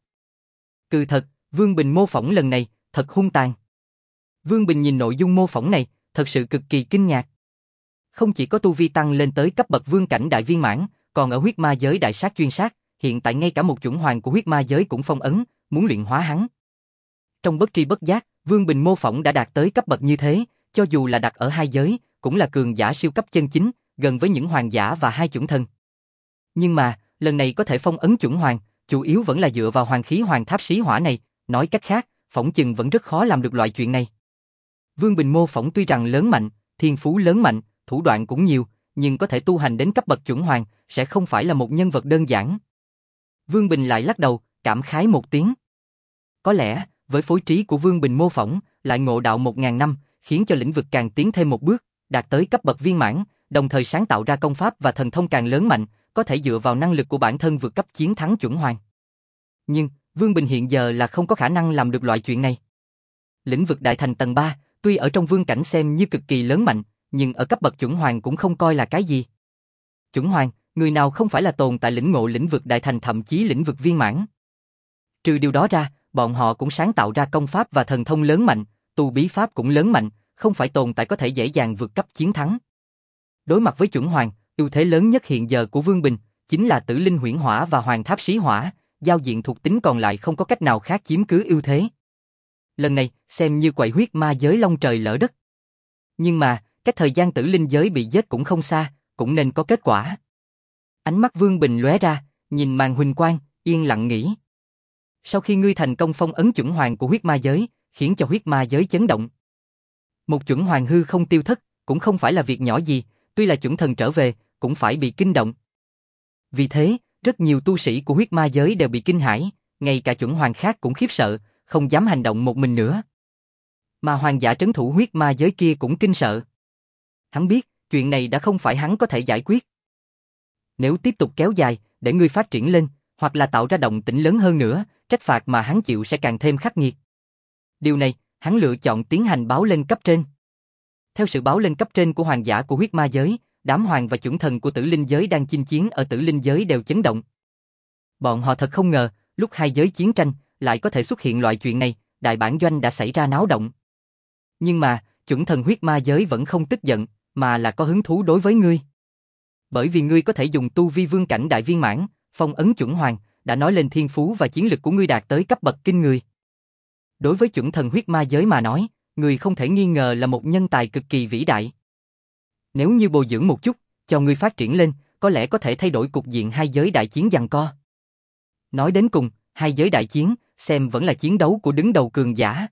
Cừ thật, Vương Bình mô phỏng lần này, thật hung tàn. Vương Bình nhìn nội dung mô phỏng này, thật sự cực kỳ kinh ngạc. Không chỉ có tu vi tăng lên tới cấp bậc vương cảnh đại viên mãn, còn ở huyết ma giới đại sát chuyên sát, hiện tại ngay cả một chuẩn hoàng của huyết ma giới cũng phong ấn, muốn luyện hóa hắn. Trong bất tri bất giác, Vương Bình mô phỏng đã đạt tới cấp bậc như thế, cho dù là đặt ở hai giới, cũng là cường giả siêu cấp chân chính, gần với những hoàng giả và hai chuẩn thần. Nhưng mà, lần này có thể phong ấn chuẩn hoàng, chủ yếu vẫn là dựa vào hoàng khí hoàng tháp xí hỏa này, nói cách khác, phỏng chừng vẫn rất khó làm được loại chuyện này. Vương Bình mô phỏng tuy rằng lớn mạnh, thiên phú lớn mạnh, thủ đoạn cũng nhiều, nhưng có thể tu hành đến cấp bậc chuẩn hoàng, sẽ không phải là một nhân vật đơn giản. Vương Bình lại lắc đầu, cảm khái một tiếng. Có lẽ, với phối trí của Vương Bình mô phỏng, lại ngộ đạo một ngàn năm, khiến cho lĩnh vực càng tiến thêm một bước, đạt tới cấp bậc viên mãn, đồng thời sáng tạo ra công pháp và thần thông càng lớn mạnh, có thể dựa vào năng lực của bản thân vượt cấp chiến thắng chuẩn hoàng. Nhưng, Vương Bình hiện giờ là không có khả năng làm được loại chuyện này. Lĩnh vực đại thành tầng ba, tuy ở trong vương cảnh xem như cực kỳ lớn mạnh, nhưng ở cấp bậc chuẩn hoàng cũng không coi là cái gì. Chuẩn hoàng, người nào không phải là tồn tại lĩnh ngộ lĩnh vực đại thành thậm chí lĩnh vực viên mãn. Trừ điều đó ra, bọn họ cũng sáng tạo ra công pháp và thần thông lớn mạnh, tu bí pháp cũng lớn mạnh, không phải tồn tại có thể dễ dàng vượt cấp chiến thắng. Đối mặt với chuẩn hoàng, ưu thế lớn nhất hiện giờ của Vương Bình chính là Tử Linh Huyễn Hỏa và Hoàng Tháp Xí Hỏa, giao diện thuộc tính còn lại không có cách nào khác chiếm cứ ưu thế. Lần này, xem như quậy huyết ma giới long trời lỡ đất. Nhưng mà, cách thời gian Tử Linh giới bị giết cũng không xa, cũng nên có kết quả. Ánh mắt Vương Bình lóe ra, nhìn màn huỳnh quang, yên lặng nghĩ. Sau khi ngươi thành công phong ấn chuẩn hoàng của huyết ma giới, khiến cho huyết ma giới chấn động. Một chuẩn hoàng hư không tiêu thất, cũng không phải là việc nhỏ gì, tuy là chuẩn thần trở về, cũng phải bị kinh động. Vì thế, rất nhiều tu sĩ của huyết ma giới đều bị kinh hãi, ngay cả chuẩn hoàng khác cũng khiếp sợ, không dám hành động một mình nữa. Mà hoàng giả trấn thủ huyết ma giới kia cũng kinh sợ. Hắn biết, chuyện này đã không phải hắn có thể giải quyết. Nếu tiếp tục kéo dài, để ngươi phát triển lên, hoặc là tạo ra động tĩnh lớn hơn nữa, trách phạt mà hắn chịu sẽ càng thêm khắc nghiệt. Điều này, hắn lựa chọn tiến hành báo lên cấp trên. Theo sự báo lên cấp trên của hoàng giả của huyết ma giới, đám hoàng và chuẩn thần của tử linh giới đang chinh chiến ở tử linh giới đều chấn động. Bọn họ thật không ngờ, lúc hai giới chiến tranh, lại có thể xuất hiện loại chuyện này, đại bản doanh đã xảy ra náo động. Nhưng mà, chuẩn thần huyết ma giới vẫn không tức giận, mà là có hứng thú đối với ngươi. Bởi vì ngươi có thể dùng tu vi vương cảnh đại viên mãn, phong ấn chuẩn hoàng, đã nói lên thiên phú và chiến lực của ngươi đạt tới cấp bậc kinh người. Đối với chuẩn thần huyết ma giới mà nói, ngươi không thể nghi ngờ là một nhân tài cực kỳ vĩ đại. Nếu như bồi dưỡng một chút, cho ngươi phát triển lên, có lẽ có thể thay đổi cục diện hai giới đại chiến giằng co. Nói đến cùng, hai giới đại chiến, xem vẫn là chiến đấu của đứng đầu cường giả.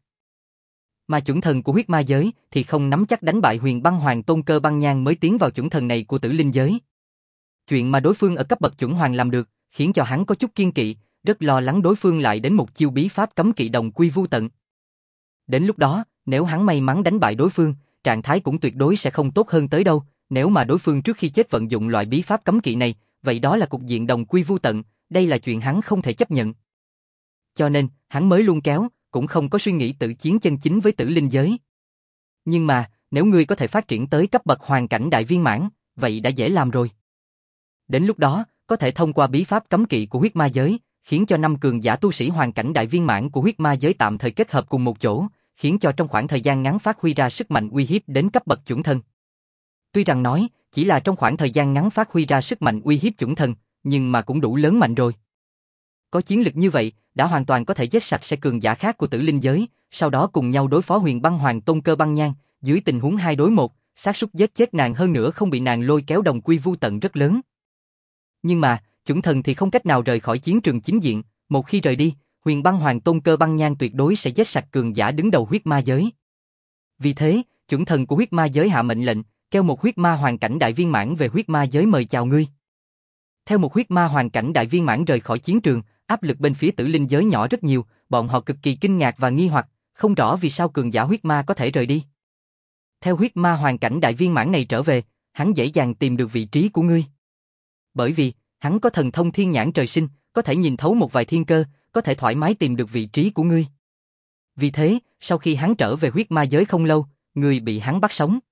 Mà chuẩn thần của huyết ma giới thì không nắm chắc đánh bại huyền băng hoàng tôn cơ băng nhang mới tiến vào chuẩn thần này của tử linh giới. Chuyện mà đối phương ở cấp bậc chuẩn hoàng làm được, khiến cho hắn có chút kiên kỵ, rất lo lắng đối phương lại đến một chiêu bí pháp cấm kỵ đồng quy vu tận. Đến lúc đó, nếu hắn may mắn đánh bại đối phương, trạng thái cũng tuyệt đối sẽ không tốt hơn tới đâu, nếu mà đối phương trước khi chết vận dụng loại bí pháp cấm kỵ này, vậy đó là cục diện đồng quy vu tận, đây là chuyện hắn không thể chấp nhận. Cho nên, hắn mới luôn kéo, cũng không có suy nghĩ tự chiến chân chính với tử linh giới. Nhưng mà, nếu ngươi có thể phát triển tới cấp bậc hoàng cảnh đại viên mãn, vậy đã dễ làm rồi. Đến lúc đó, có thể thông qua bí pháp cấm kỵ của huyết ma giới, khiến cho năm cường giả tu sĩ hoàng cảnh đại viên mãn của huyết ma giới tạm thời kết hợp cùng một chỗ, khiến cho trong khoảng thời gian ngắn phát huy ra sức mạnh uy hiếp đến cấp bậc chuẩn thần. Tuy rằng nói, chỉ là trong khoảng thời gian ngắn phát huy ra sức mạnh uy hiếp chuẩn thần, nhưng mà cũng đủ lớn mạnh rồi. Có chiến lực như vậy, đã hoàn toàn có thể giết sạch sẽ cường giả khác của tử linh giới, sau đó cùng nhau đối phó huyền băng hoàng tôn cơ băng nhang, dưới tình huống hai đối một, xác suất giết chết nàng hơn nữa không bị nàng lôi kéo đồng quy vu tận rất lớn. Nhưng mà, chuẩn thần thì không cách nào rời khỏi chiến trường chính diện, một khi rời đi, huyền băng hoàng tôn cơ băng nhang tuyệt đối sẽ giết sạch cường giả đứng đầu huyết ma giới. Vì thế, chuẩn thần của huyết ma giới hạ mệnh lệnh, kêu một huyết ma hoàng cảnh đại viên mãn về huyết ma giới mời chào ngươi. Theo một huyết ma hoàng cảnh đại viên mãn rời khỏi chiến trường, áp lực bên phía tử linh giới nhỏ rất nhiều, bọn họ cực kỳ kinh ngạc và nghi hoặc, không rõ vì sao cường giả huyết ma có thể rời đi. Theo huyết ma hoàng cảnh đại viên mãn này trở về, hắn dễ dàng tìm được vị trí của ngươi. Bởi vì, hắn có thần thông thiên nhãn trời sinh, có thể nhìn thấu một vài thiên cơ, có thể thoải mái tìm được vị trí của ngươi. Vì thế, sau khi hắn trở về huyết ma giới không lâu, ngươi bị hắn bắt sống.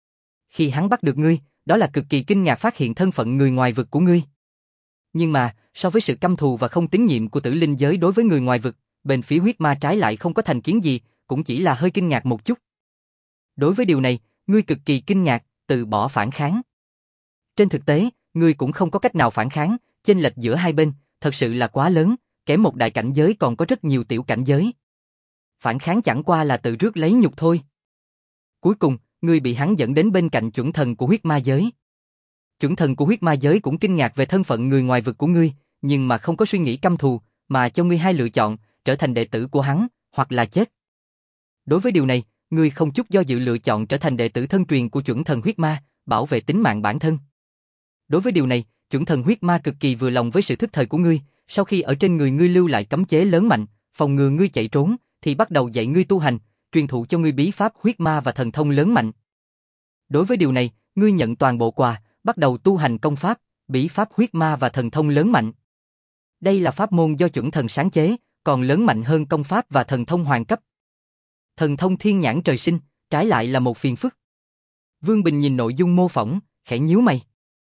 Khi hắn bắt được ngươi, đó là cực kỳ kinh ngạc phát hiện thân phận người ngoài vực của ngươi. Nhưng mà, so với sự căm thù và không tín nhiệm của tử linh giới đối với người ngoài vực, bên phía huyết ma trái lại không có thành kiến gì, cũng chỉ là hơi kinh ngạc một chút. Đối với điều này, ngươi cực kỳ kinh ngạc, từ bỏ phản kháng. Trên thực tế, ngươi cũng không có cách nào phản kháng, chênh lệch giữa hai bên, thật sự là quá lớn, kém một đại cảnh giới còn có rất nhiều tiểu cảnh giới. Phản kháng chẳng qua là tự rước lấy nhục thôi. Cuối cùng, ngươi bị hắn dẫn đến bên cạnh chuẩn thần của huyết ma giới. Chuẩn thần của huyết ma giới cũng kinh ngạc về thân phận người ngoài vực của ngươi, nhưng mà không có suy nghĩ căm thù, mà cho ngươi hai lựa chọn, trở thành đệ tử của hắn, hoặc là chết. Đối với điều này, ngươi không chút do dự lựa chọn trở thành đệ tử thân truyền của chuẩn thần huyết ma, bảo vệ tính mạng bản thân. Đối với điều này, chuẩn thần huyết ma cực kỳ vừa lòng với sự thức thời của ngươi, sau khi ở trên người ngươi lưu lại cấm chế lớn mạnh, phòng ngừa ngươi chạy trốn, thì bắt đầu dạy ngươi tu hành, truyền thụ cho ngươi bí pháp huyết ma và thần thông lớn mạnh. Đối với điều này, ngươi nhận toàn bộ quà, bắt đầu tu hành công pháp, bí pháp huyết ma và thần thông lớn mạnh. Đây là pháp môn do chuẩn thần sáng chế, còn lớn mạnh hơn công pháp và thần thông hoàng cấp. Thần thông thiên nhãn trời sinh, trái lại là một phiền phức. Vương Bình nhìn nội dung mô phỏng, khẽ nhíu mày.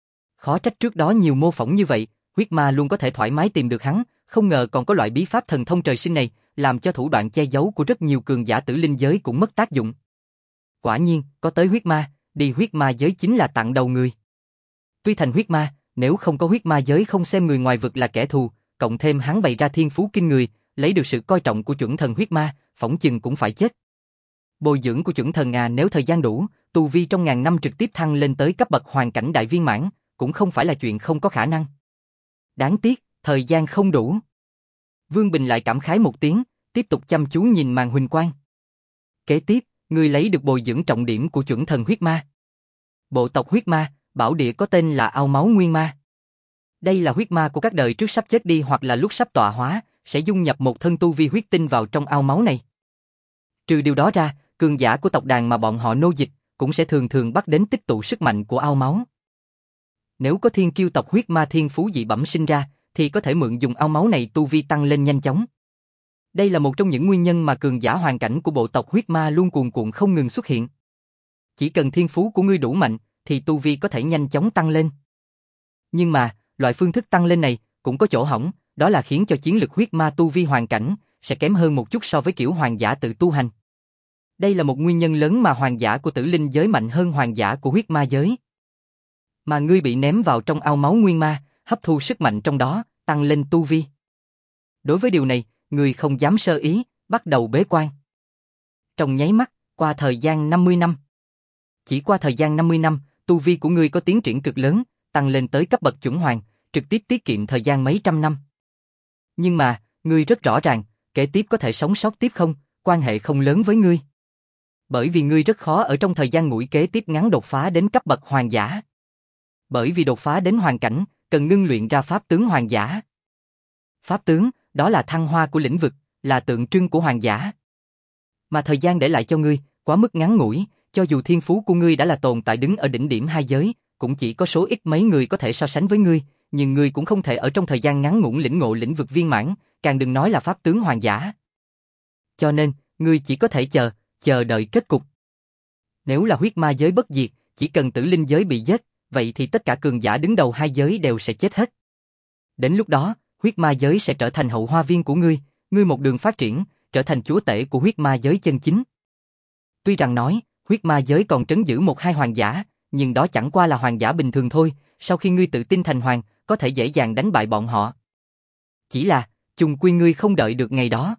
Khó trách trước đó nhiều mô phỏng như vậy, huyết ma luôn có thể thoải mái tìm được hắn, không ngờ còn có loại bí pháp thần thông trời sinh này, làm cho thủ đoạn che giấu của rất nhiều cường giả tử linh giới cũng mất tác dụng. Quả nhiên, có tới huyết ma, đi huyết ma giới chính là tặng đầu người. Tuy thành huyết ma, nếu không có huyết ma giới không xem người ngoài vực là kẻ thù, cộng thêm hắn bày ra thiên phú kinh người, lấy được sự coi trọng của chuẩn thần huyết ma, phỏng chừng cũng phải chết. Bồi dưỡng của chuẩn thần à, nếu thời gian đủ, tu vi trong ngàn năm trực tiếp thăng lên tới cấp bậc hoàn cảnh đại viên mãn, cũng không phải là chuyện không có khả năng. Đáng tiếc, thời gian không đủ. Vương Bình lại cảm khái một tiếng, tiếp tục chăm chú nhìn màn huỳnh quang. Kế tiếp, ngươi lấy được bồi dưỡng trọng điểm của chuẩn thần huyết ma. Bộ tộc huyết ma, bảo địa có tên là Ao Máu Nguyên Ma. Đây là huyết ma của các đời trước sắp chết đi hoặc là lúc sắp tọa hóa, sẽ dung nhập một thân tu vi huyết tinh vào trong ao máu này. Trừ điều đó ra, cường giả của tộc đàn mà bọn họ nô dịch, cũng sẽ thường thường bắt đến tích tụ sức mạnh của ao máu. Nếu có thiên kiêu tộc huyết ma thiên phú dị bẩm sinh ra, thì có thể mượn dùng ao máu này tu vi tăng lên nhanh chóng. Đây là một trong những nguyên nhân mà cường giả hoàn cảnh của bộ tộc huyết ma luôn cuồn cuộn không ngừng xuất hiện. Chỉ cần thiên phú của ngươi đủ mạnh, thì tu vi có thể nhanh chóng tăng lên. Nhưng mà, loại phương thức tăng lên này cũng có chỗ hỏng, đó là khiến cho chiến lực huyết ma tu vi hoàn cảnh sẽ kém hơn một chút so với kiểu hoàng giả tự tu hành. Đây là một nguyên nhân lớn mà hoàng giả của tử linh giới mạnh hơn hoàng giả của huyết ma giới. Mà ngươi bị ném vào trong ao máu nguyên ma, hấp thu sức mạnh trong đó, tăng lên tu vi. Đối với điều này, ngươi không dám sơ ý, bắt đầu bế quan. Trong nháy mắt, qua thời gian năm mươi năm. Chỉ qua thời gian năm mươi năm, tu vi của ngươi có tiến triển cực lớn, tăng lên tới cấp bậc chuẩn hoàng, trực tiếp tiết kiệm thời gian mấy trăm năm. Nhưng mà, ngươi rất rõ ràng, kế tiếp có thể sống sót tiếp không, quan hệ không lớn với ngươi. Bởi vì ngươi rất khó ở trong thời gian ngủi kế tiếp ngắn đột phá đến cấp bậc hoàng giả. Bởi vì đột phá đến hoàn cảnh, cần ngưng luyện ra pháp tướng hoàng giả. Pháp tướng, đó là thăng hoa của lĩnh vực, là tượng trưng của hoàng giả. Mà thời gian để lại cho ngươi, quá mức ngắn ngủi, cho dù thiên phú của ngươi đã là tồn tại đứng ở đỉnh điểm hai giới, cũng chỉ có số ít mấy người có thể so sánh với ngươi, nhưng ngươi cũng không thể ở trong thời gian ngắn ngủn lĩnh ngộ lĩnh vực viên mãn, càng đừng nói là pháp tướng hoàng giả. Cho nên, ngươi chỉ có thể chờ, chờ đợi kết cục. Nếu là huyết ma giới bất diệt, chỉ cần tử linh giới bị giết, vậy thì tất cả cường giả đứng đầu hai giới đều sẽ chết hết. Đến lúc đó, huyết ma giới sẽ trở thành hậu hoa viên của ngươi, ngươi một đường phát triển, trở thành chúa tể của huyết ma giới chân chính. Tuy rằng nói, huyết ma giới còn trấn giữ một hai hoàng giả, nhưng đó chẳng qua là hoàng giả bình thường thôi, sau khi ngươi tự tin thành hoàng, có thể dễ dàng đánh bại bọn họ. Chỉ là, chung quy ngươi không đợi được ngày đó.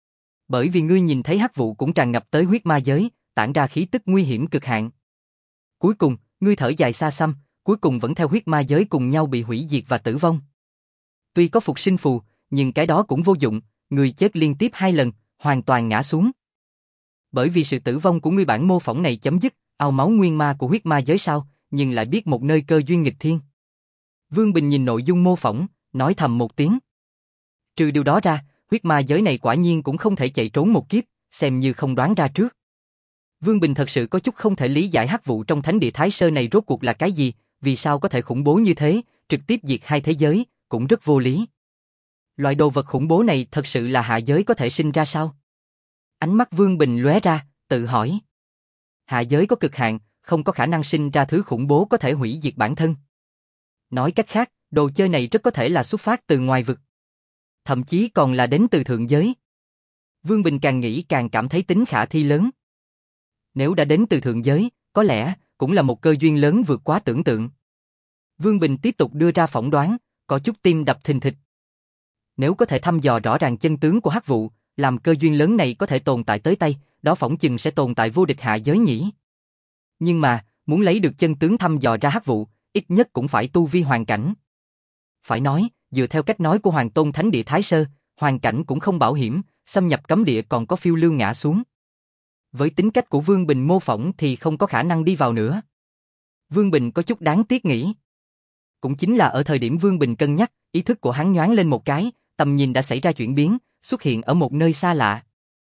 Bởi vì ngươi nhìn thấy hắc vụ cũng tràn ngập tới huyết ma giới, tản ra khí tức nguy hiểm cực hạn. Cuối cùng, ngươi thở dài xa xăm, cuối cùng vẫn theo huyết ma giới cùng nhau bị hủy diệt và tử vong. Tuy có phục sinh phù, nhưng cái đó cũng vô dụng, ngươi chết liên tiếp hai lần, hoàn toàn ngã xuống. Bởi vì sự tử vong của ngươi bản mô phỏng này chấm dứt, ao máu nguyên ma của huyết ma giới sao, nhưng lại biết một nơi cơ duyên nghịch thiên. Vương Bình nhìn nội dung mô phỏng, nói thầm một tiếng. Trừ điều đó ra, huyết ma giới này quả nhiên cũng không thể chạy trốn một kiếp, xem như không đoán ra trước. Vương Bình thật sự có chút không thể lý giải hắc vụ trong thánh địa Thái Sơ này rốt cuộc là cái gì, vì sao có thể khủng bố như thế, trực tiếp diệt hai thế giới, cũng rất vô lý. Loại đồ vật khủng bố này thật sự là hạ giới có thể sinh ra sao? Ánh mắt Vương Bình lóe ra, tự hỏi. Hạ giới có cực hạn, không có khả năng sinh ra thứ khủng bố có thể hủy diệt bản thân. Nói cách khác, đồ chơi này rất có thể là xuất phát từ ngoài vực. Thậm chí còn là đến từ thượng giới. Vương Bình càng nghĩ càng cảm thấy tính khả thi lớn. Nếu đã đến từ thượng giới, có lẽ cũng là một cơ duyên lớn vượt quá tưởng tượng. Vương Bình tiếp tục đưa ra phỏng đoán, có chút tim đập thình thịch. Nếu có thể thăm dò rõ ràng chân tướng của hắc vụ, làm cơ duyên lớn này có thể tồn tại tới tay, đó phỏng chừng sẽ tồn tại vô địch hạ giới nhỉ. Nhưng mà, muốn lấy được chân tướng thăm dò ra hắc vụ, ít nhất cũng phải tu vi hoàn cảnh. Phải nói, dựa theo cách nói của Hoàng Tôn Thánh Địa Thái Sơ, hoàn cảnh cũng không bảo hiểm, xâm nhập cấm địa còn có phiêu lưu ngã xuống. Với tính cách của Vương Bình mô phỏng thì không có khả năng đi vào nữa. Vương Bình có chút đáng tiếc nghĩ. Cũng chính là ở thời điểm Vương Bình cân nhắc, ý thức của hắn nhoáng lên một cái, tầm nhìn đã xảy ra chuyển biến, xuất hiện ở một nơi xa lạ.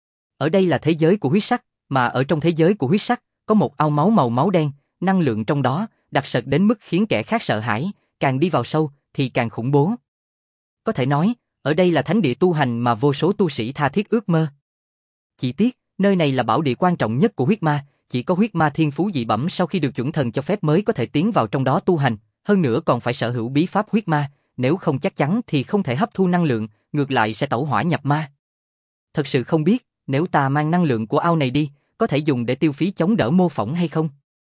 Ở đây là thế giới của huyết sắc, mà ở trong thế giới của huyết sắc, có một ao máu màu máu đen, năng lượng trong đó, đặc sệt đến mức khiến kẻ khác sợ hãi, càng đi vào sâu, thì càng khủng bố. Có thể nói, ở đây là thánh địa tu hành mà vô số tu sĩ tha thiết ước mơ. Chỉ tiếc, nơi này là bảo địa quan trọng nhất của huyết ma, chỉ có huyết ma thiên phú dị bẩm sau khi được chuẩn thần cho phép mới có thể tiến vào trong đó tu hành, hơn nữa còn phải sở hữu bí pháp huyết ma, nếu không chắc chắn thì không thể hấp thu năng lượng, ngược lại sẽ tẩu hỏa nhập ma. Thật sự không biết, nếu ta mang năng lượng của ao này đi, có thể dùng để tiêu phí chống đỡ mô phỏng hay không?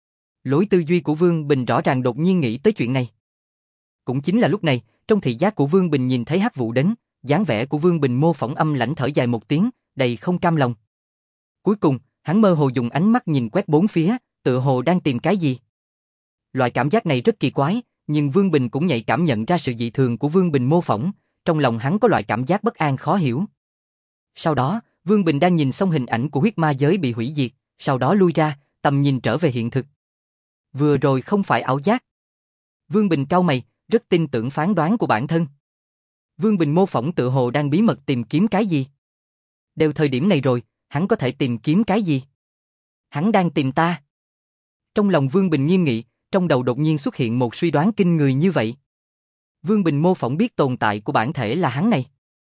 Lối tư duy của Vương Bình rõ ràng đột nhiên nghĩ tới chuyện này. Cũng chính là lúc này, trong thị giác của Vương Bình nhìn thấy hắc vụ đến, dáng vẻ của Vương Bình mô phỏng âm lãnh thở dài một tiếng, đầy không cam lòng. Cuối cùng, hắn mơ hồ dùng ánh mắt nhìn quét bốn phía, tựa hồ đang tìm cái gì. Loại cảm giác này rất kỳ quái, nhưng Vương Bình cũng nhạy cảm nhận ra sự dị thường của Vương Bình mô phỏng, trong lòng hắn có loại cảm giác bất an khó hiểu. Sau đó, Vương Bình đang nhìn xong hình ảnh của huyết ma giới bị hủy diệt, sau đó lui ra, tầm nhìn trở về hiện thực. Vừa rồi không phải ảo giác. Vương Bình cau mày, rất tin tưởng phán đoán của bản thân. Vương Bình mô phỏng tựa hồ đang bí mật tìm kiếm cái gì. Đều thời điểm này rồi, hắn có thể tìm kiếm cái gì? Hắn đang tìm ta. Trong lòng Vương Bình nghiêm nghị, trong đầu đột nhiên xuất hiện một suy đoán kinh người như vậy. Vương Bình mô phỏng biết tồn tại của bản thể là hắn này.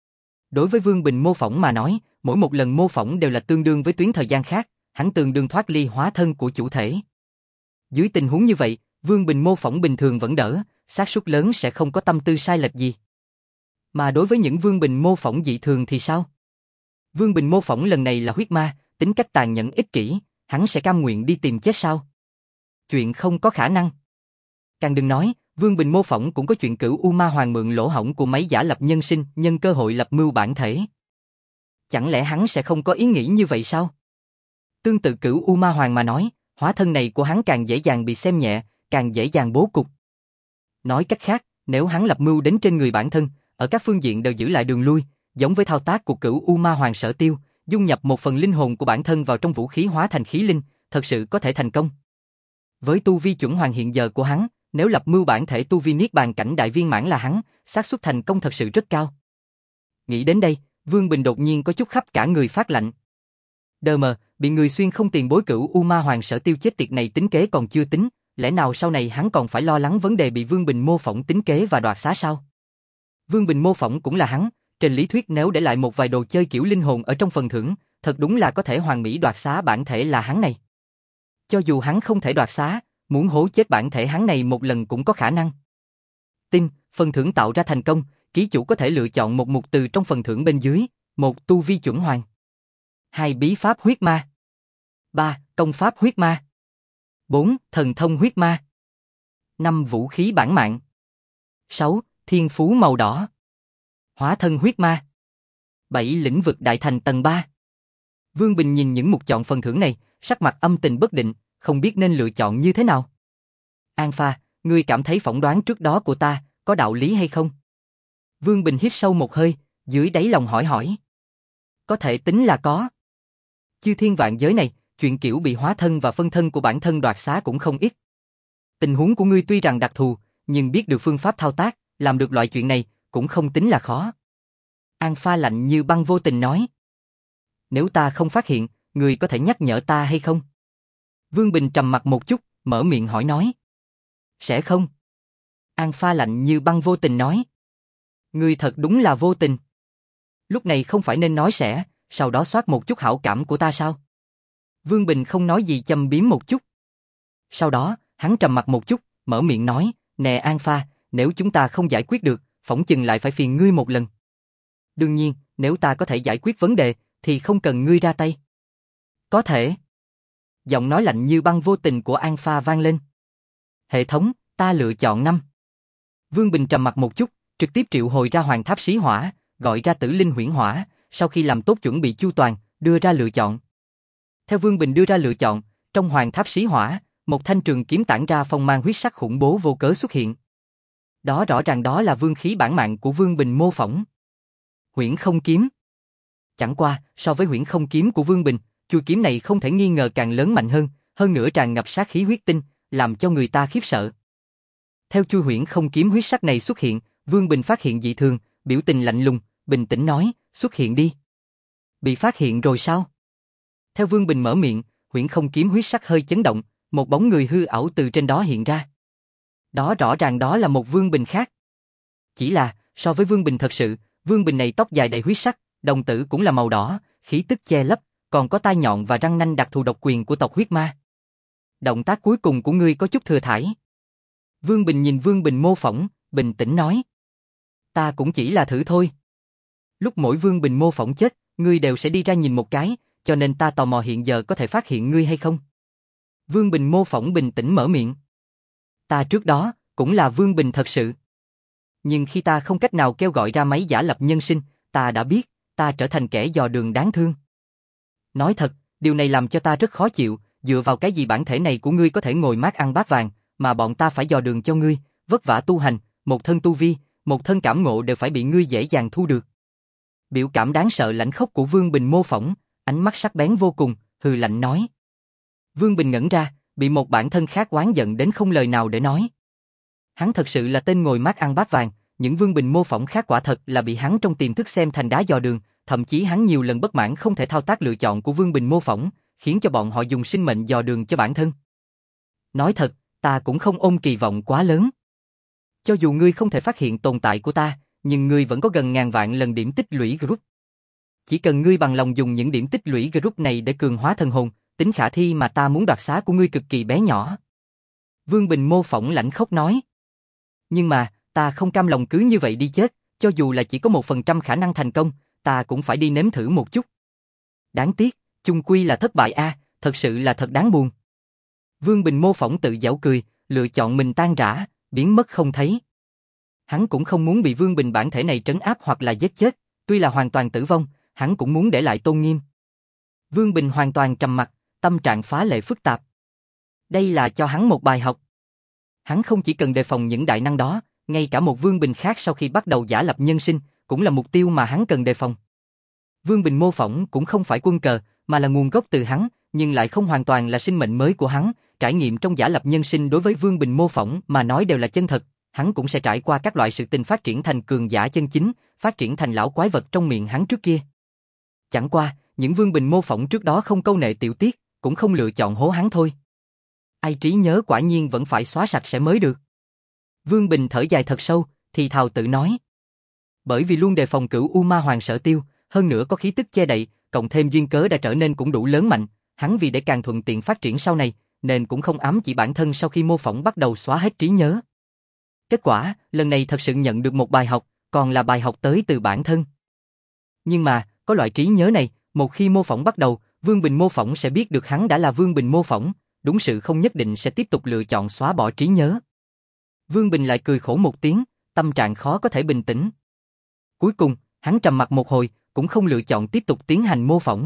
Đối với Vương Bình mô phỏng mà nói, mỗi một lần mô phỏng đều là tương đương với tuyến thời gian khác, hắn tương đương thoát ly hóa thân của chủ thể. Dưới tình huống như vậy, Vương Bình mô phỏng bình thường vẫn đỡ, xác suất lớn sẽ không có tâm tư sai lệch gì. Mà đối với những Vương Bình mô phỏng dị thường thì sao? Vương Bình mô phỏng lần này là huyết ma, tính cách tàn nhẫn ích kỷ, hắn sẽ cam nguyện đi tìm chết sao? Chuyện không có khả năng. Càng đừng nói, Vương Bình mô phỏng cũng có chuyện cửu U Ma Hoàng mượn lỗ hổng của máy giả lập nhân sinh, nhân cơ hội lập mưu bản thể. Chẳng lẽ hắn sẽ không có ý nghĩ như vậy sao? Tương tự cửu U Ma Hoàng mà nói, hóa thân này của hắn càng dễ dàng bị xem nhẹ, càng dễ dàng bố cục. Nói cách khác, nếu hắn lập mưu đến trên người bản thân, ở các phương diện đều giữ lại đường lui, giống với thao tác của cửu U Ma Hoàng Sở Tiêu, dung nhập một phần linh hồn của bản thân vào trong vũ khí hóa thành khí linh, thật sự có thể thành công. Với tu vi chuẩn hoàng hiện giờ của hắn, nếu lập mưu bản thể tu vi niết bàn cảnh đại viên mãn là hắn, xác suất thành công thật sự rất cao. Nghĩ đến đây, Vương Bình đột nhiên có chút khắp cả người phát lạnh. Đờ mờ, bị người xuyên không tiền bối cửu U Ma Hoàng Sở Tiêu chết tiệt này tính kế còn chưa tính, lẽ nào sau này hắn còn phải lo lắng vấn đề bị Vương Bình mô phỏng tính kế và đoạt xá sao? Vương Bình mô phỏng cũng là hắn, trên lý thuyết nếu để lại một vài đồ chơi kiểu linh hồn ở trong phần thưởng, thật đúng là có thể hoàn mỹ đoạt xá bản thể là hắn này. Cho dù hắn không thể đoạt xá, muốn hố chết bản thể hắn này một lần cũng có khả năng. Tin, phần thưởng tạo ra thành công, ký chủ có thể lựa chọn một mục từ trong phần thưởng bên dưới, một tu vi chuẩn hoàng, hai bí pháp huyết ma, ba công pháp huyết ma, bốn thần thông huyết ma, năm vũ khí bản mạng, sáu thiên phú màu đỏ, hóa thân huyết ma, bảy lĩnh vực đại thành tầng ba. Vương Bình nhìn những mục chọn phần thưởng này, sắc mặt âm tình bất định, không biết nên lựa chọn như thế nào. An Pha, ngươi cảm thấy phỏng đoán trước đó của ta có đạo lý hay không? Vương Bình hít sâu một hơi, dưới đáy lòng hỏi hỏi. Có thể tính là có. Chư thiên vạn giới này, chuyện kiểu bị hóa thân và phân thân của bản thân đoạt xá cũng không ít. Tình huống của ngươi tuy rằng đặc thù, nhưng biết được phương pháp thao tác, làm được loại chuyện này cũng không tính là khó. An Pha lạnh như băng vô tình nói. Nếu ta không phát hiện, ngươi có thể nhắc nhở ta hay không? Vương Bình trầm mặt một chút, mở miệng hỏi nói. Sẽ không. An Pha lạnh như băng vô tình nói. Ngươi thật đúng là vô tình. Lúc này không phải nên nói sẽ, sau đó soát một chút hảo cảm của ta sao? Vương Bình không nói gì châm biếm một chút. Sau đó, hắn trầm mặt một chút, mở miệng nói, nè An Pha, nếu chúng ta không giải quyết được, phỏng chừng lại phải phiền ngươi một lần. Đương nhiên, nếu ta có thể giải quyết vấn đề, thì không cần ngươi ra tay. Có thể. Giọng nói lạnh như băng vô tình của An Pha vang lên. Hệ thống, ta lựa chọn năm. Vương Bình trầm mặt một chút, trực tiếp triệu hồi ra Hoàng Tháp Xí Hỏa, gọi ra Tử Linh Huyễn Hỏa, sau khi làm tốt chuẩn bị chu toàn, đưa ra lựa chọn. Theo Vương Bình đưa ra lựa chọn, trong Hoàng Tháp Xí Hỏa, một thanh trường kiếm tản ra phong mang huyết sắc khủng bố vô cớ xuất hiện. Đó rõ ràng đó là vương khí bản mạng của Vương Bình mô phỏng. Huyễn Không Kiếm. Chẳng qua, so với Huyễn Không Kiếm của Vương Bình, chuôi kiếm này không thể nghi ngờ càng lớn mạnh hơn, hơn nữa tràn ngập sát khí huyết tinh, làm cho người ta khiếp sợ. Theo chuôi Huyễn Không Kiếm huyết sắc này xuất hiện, Vương Bình phát hiện dị thường, biểu tình lạnh lùng, bình tĩnh nói, xuất hiện đi. Bị phát hiện rồi sao? Theo Vương Bình mở miệng, Huyễn Không Kiếm huyết sắc hơi chấn động, một bóng người hư ảo từ trên đó hiện ra. Đó rõ ràng đó là một Vương Bình khác. Chỉ là, so với Vương Bình thật sự, Vương Bình này tóc dài đầy huyết sắc, đồng tử cũng là màu đỏ, khí tức che lấp, còn có tai nhọn và răng nanh đặc thù độc quyền của tộc huyết ma. Động tác cuối cùng của ngươi có chút thừa thãi. Vương Bình nhìn Vương Bình mô phỏng, bình tĩnh nói. Ta cũng chỉ là thử thôi. Lúc mỗi Vương Bình mô phỏng chết, ngươi đều sẽ đi ra nhìn một cái, cho nên ta tò mò hiện giờ có thể phát hiện ngươi hay không. Vương Bình mô phỏng bình tĩnh mở miệng. Ta trước đó, cũng là Vương Bình thật sự. Nhưng khi ta không cách nào kêu gọi ra máy giả lập nhân sinh, ta đã biết, ta trở thành kẻ dò đường đáng thương. Nói thật, điều này làm cho ta rất khó chịu, dựa vào cái gì bản thể này của ngươi có thể ngồi mát ăn bát vàng, mà bọn ta phải dò đường cho ngươi, vất vả tu hành, một thân tu vi, một thân cảm ngộ đều phải bị ngươi dễ dàng thu được. Biểu cảm đáng sợ lãnh khốc của Vương Bình mô phỏng, ánh mắt sắc bén vô cùng, hừ lạnh nói. Vương Bình ngẩn ra, bị một bản thân khác oán giận đến không lời nào để nói. Hắn thật sự là tên ngồi mát ăn bát vàng, những Vương Bình mô phỏng khác quả thật là bị hắn trong tiềm thức xem thành đá dò đường, thậm chí hắn nhiều lần bất mãn không thể thao tác lựa chọn của Vương Bình mô phỏng, khiến cho bọn họ dùng sinh mệnh dò đường cho bản thân. Nói thật, ta cũng không ôm kỳ vọng quá lớn. Cho dù ngươi không thể phát hiện tồn tại của ta, nhưng ngươi vẫn có gần ngàn vạn lần điểm tích lũy group. Chỉ cần ngươi bằng lòng dùng những điểm tích lũy group này để cường hóa thần hồn, tính khả thi mà ta muốn đoạt xá của ngươi cực kỳ bé nhỏ. Vương Bình mô phỏng lãnh khốc nói. Nhưng mà, ta không cam lòng cứ như vậy đi chết, cho dù là chỉ có một phần trăm khả năng thành công, ta cũng phải đi nếm thử một chút. Đáng tiếc, chung quy là thất bại a, à, thật sự là thật đáng buồn. Vương Bình mô phỏng tự giễu cười, lựa chọn mình tan rã, biến mất không thấy. Hắn cũng không muốn bị Vương Bình bản thể này trấn áp hoặc là giết chết, tuy là hoàn toàn tử vong, hắn cũng muốn để lại tôn nghiêm. Vương Bình hoàn toàn trầm mặc, tâm trạng phá lệ phức tạp. Đây là cho hắn một bài học. Hắn không chỉ cần đề phòng những đại năng đó, ngay cả một Vương Bình khác sau khi bắt đầu giả lập nhân sinh, cũng là mục tiêu mà hắn cần đề phòng. Vương Bình mô phỏng cũng không phải quân cờ, mà là nguồn gốc từ hắn, nhưng lại không hoàn toàn là sinh mệnh mới của hắn, trải nghiệm trong giả lập nhân sinh đối với Vương Bình mô phỏng mà nói đều là chân thật, hắn cũng sẽ trải qua các loại sự tình phát triển thành cường giả chân chính, phát triển thành lão quái vật trong miệng hắn trước kia. Chẳng qua, những Vương Bình mô phỏng trước đó không câu nệ tiểu tiết, cũng không lựa chọn hố hắn thôi. Ai trí nhớ quả nhiên vẫn phải xóa sạch sẽ mới được. Vương Bình thở dài thật sâu, thì thào tự nói. Bởi vì luôn đề phòng Cửu U Ma Hoàng Sở Tiêu, hơn nữa có khí tức che đậy, cộng thêm duyên cớ đã trở nên cũng đủ lớn mạnh, hắn vì để càng thuận tiện phát triển sau này, nên cũng không ám chỉ bản thân sau khi mô phỏng bắt đầu xóa hết trí nhớ. Kết quả, lần này thật sự nhận được một bài học, còn là bài học tới từ bản thân. Nhưng mà, có loại trí nhớ này, một khi mô phỏng bắt đầu, Vương Bình mô phỏng sẽ biết được hắn đã là Vương Bình mô phỏng, đúng sự không nhất định sẽ tiếp tục lựa chọn xóa bỏ trí nhớ. Vương Bình lại cười khổ một tiếng, tâm trạng khó có thể bình tĩnh. Cuối cùng, hắn trầm mặc một hồi, cũng không lựa chọn tiếp tục tiến hành mô phỏng.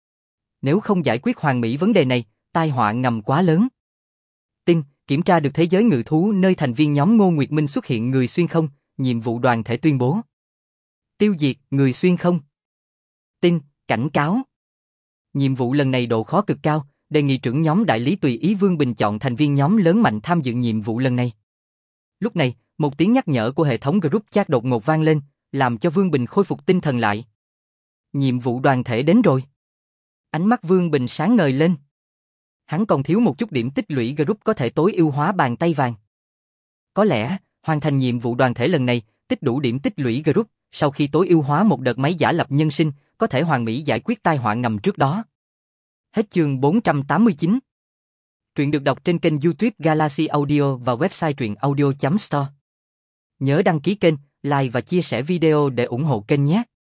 Nếu không giải quyết hoàn mỹ vấn đề này, tai họa ngầm quá lớn. Tin, kiểm tra được thế giới ngự thú nơi thành viên nhóm Ngô Nguyệt Minh xuất hiện người xuyên không, nhiệm vụ đoàn thể tuyên bố. Tiêu diệt người xuyên không. Tin, cảnh cáo. Nhiệm vụ lần này độ khó cực cao, đề nghị trưởng nhóm đại lý tùy ý Vương Bình chọn thành viên nhóm lớn mạnh tham dự nhiệm vụ lần này. Lúc này, một tiếng nhắc nhở của hệ thống group chat đột ngột vang lên, làm cho Vương Bình khôi phục tinh thần lại. Nhiệm vụ đoàn thể đến rồi. Ánh mắt Vương Bình sáng ngời lên. Hắn còn thiếu một chút điểm tích lũy group có thể tối ưu hóa bàn tay vàng. Có lẽ, hoàn thành nhiệm vụ đoàn thể lần này, tích đủ điểm tích lũy group, Sau khi tối ưu hóa một đợt máy giả lập nhân sinh, có thể hoàn mỹ giải quyết tai họa ngầm trước đó. Hết chương bốn trăm tám mươi chín. Truyện được đọc trên kênh YouTube Galaxy Audio và website truyện audio chấm store. Nhớ đăng ký kênh, like và chia sẻ video để ủng hộ kênh nhé.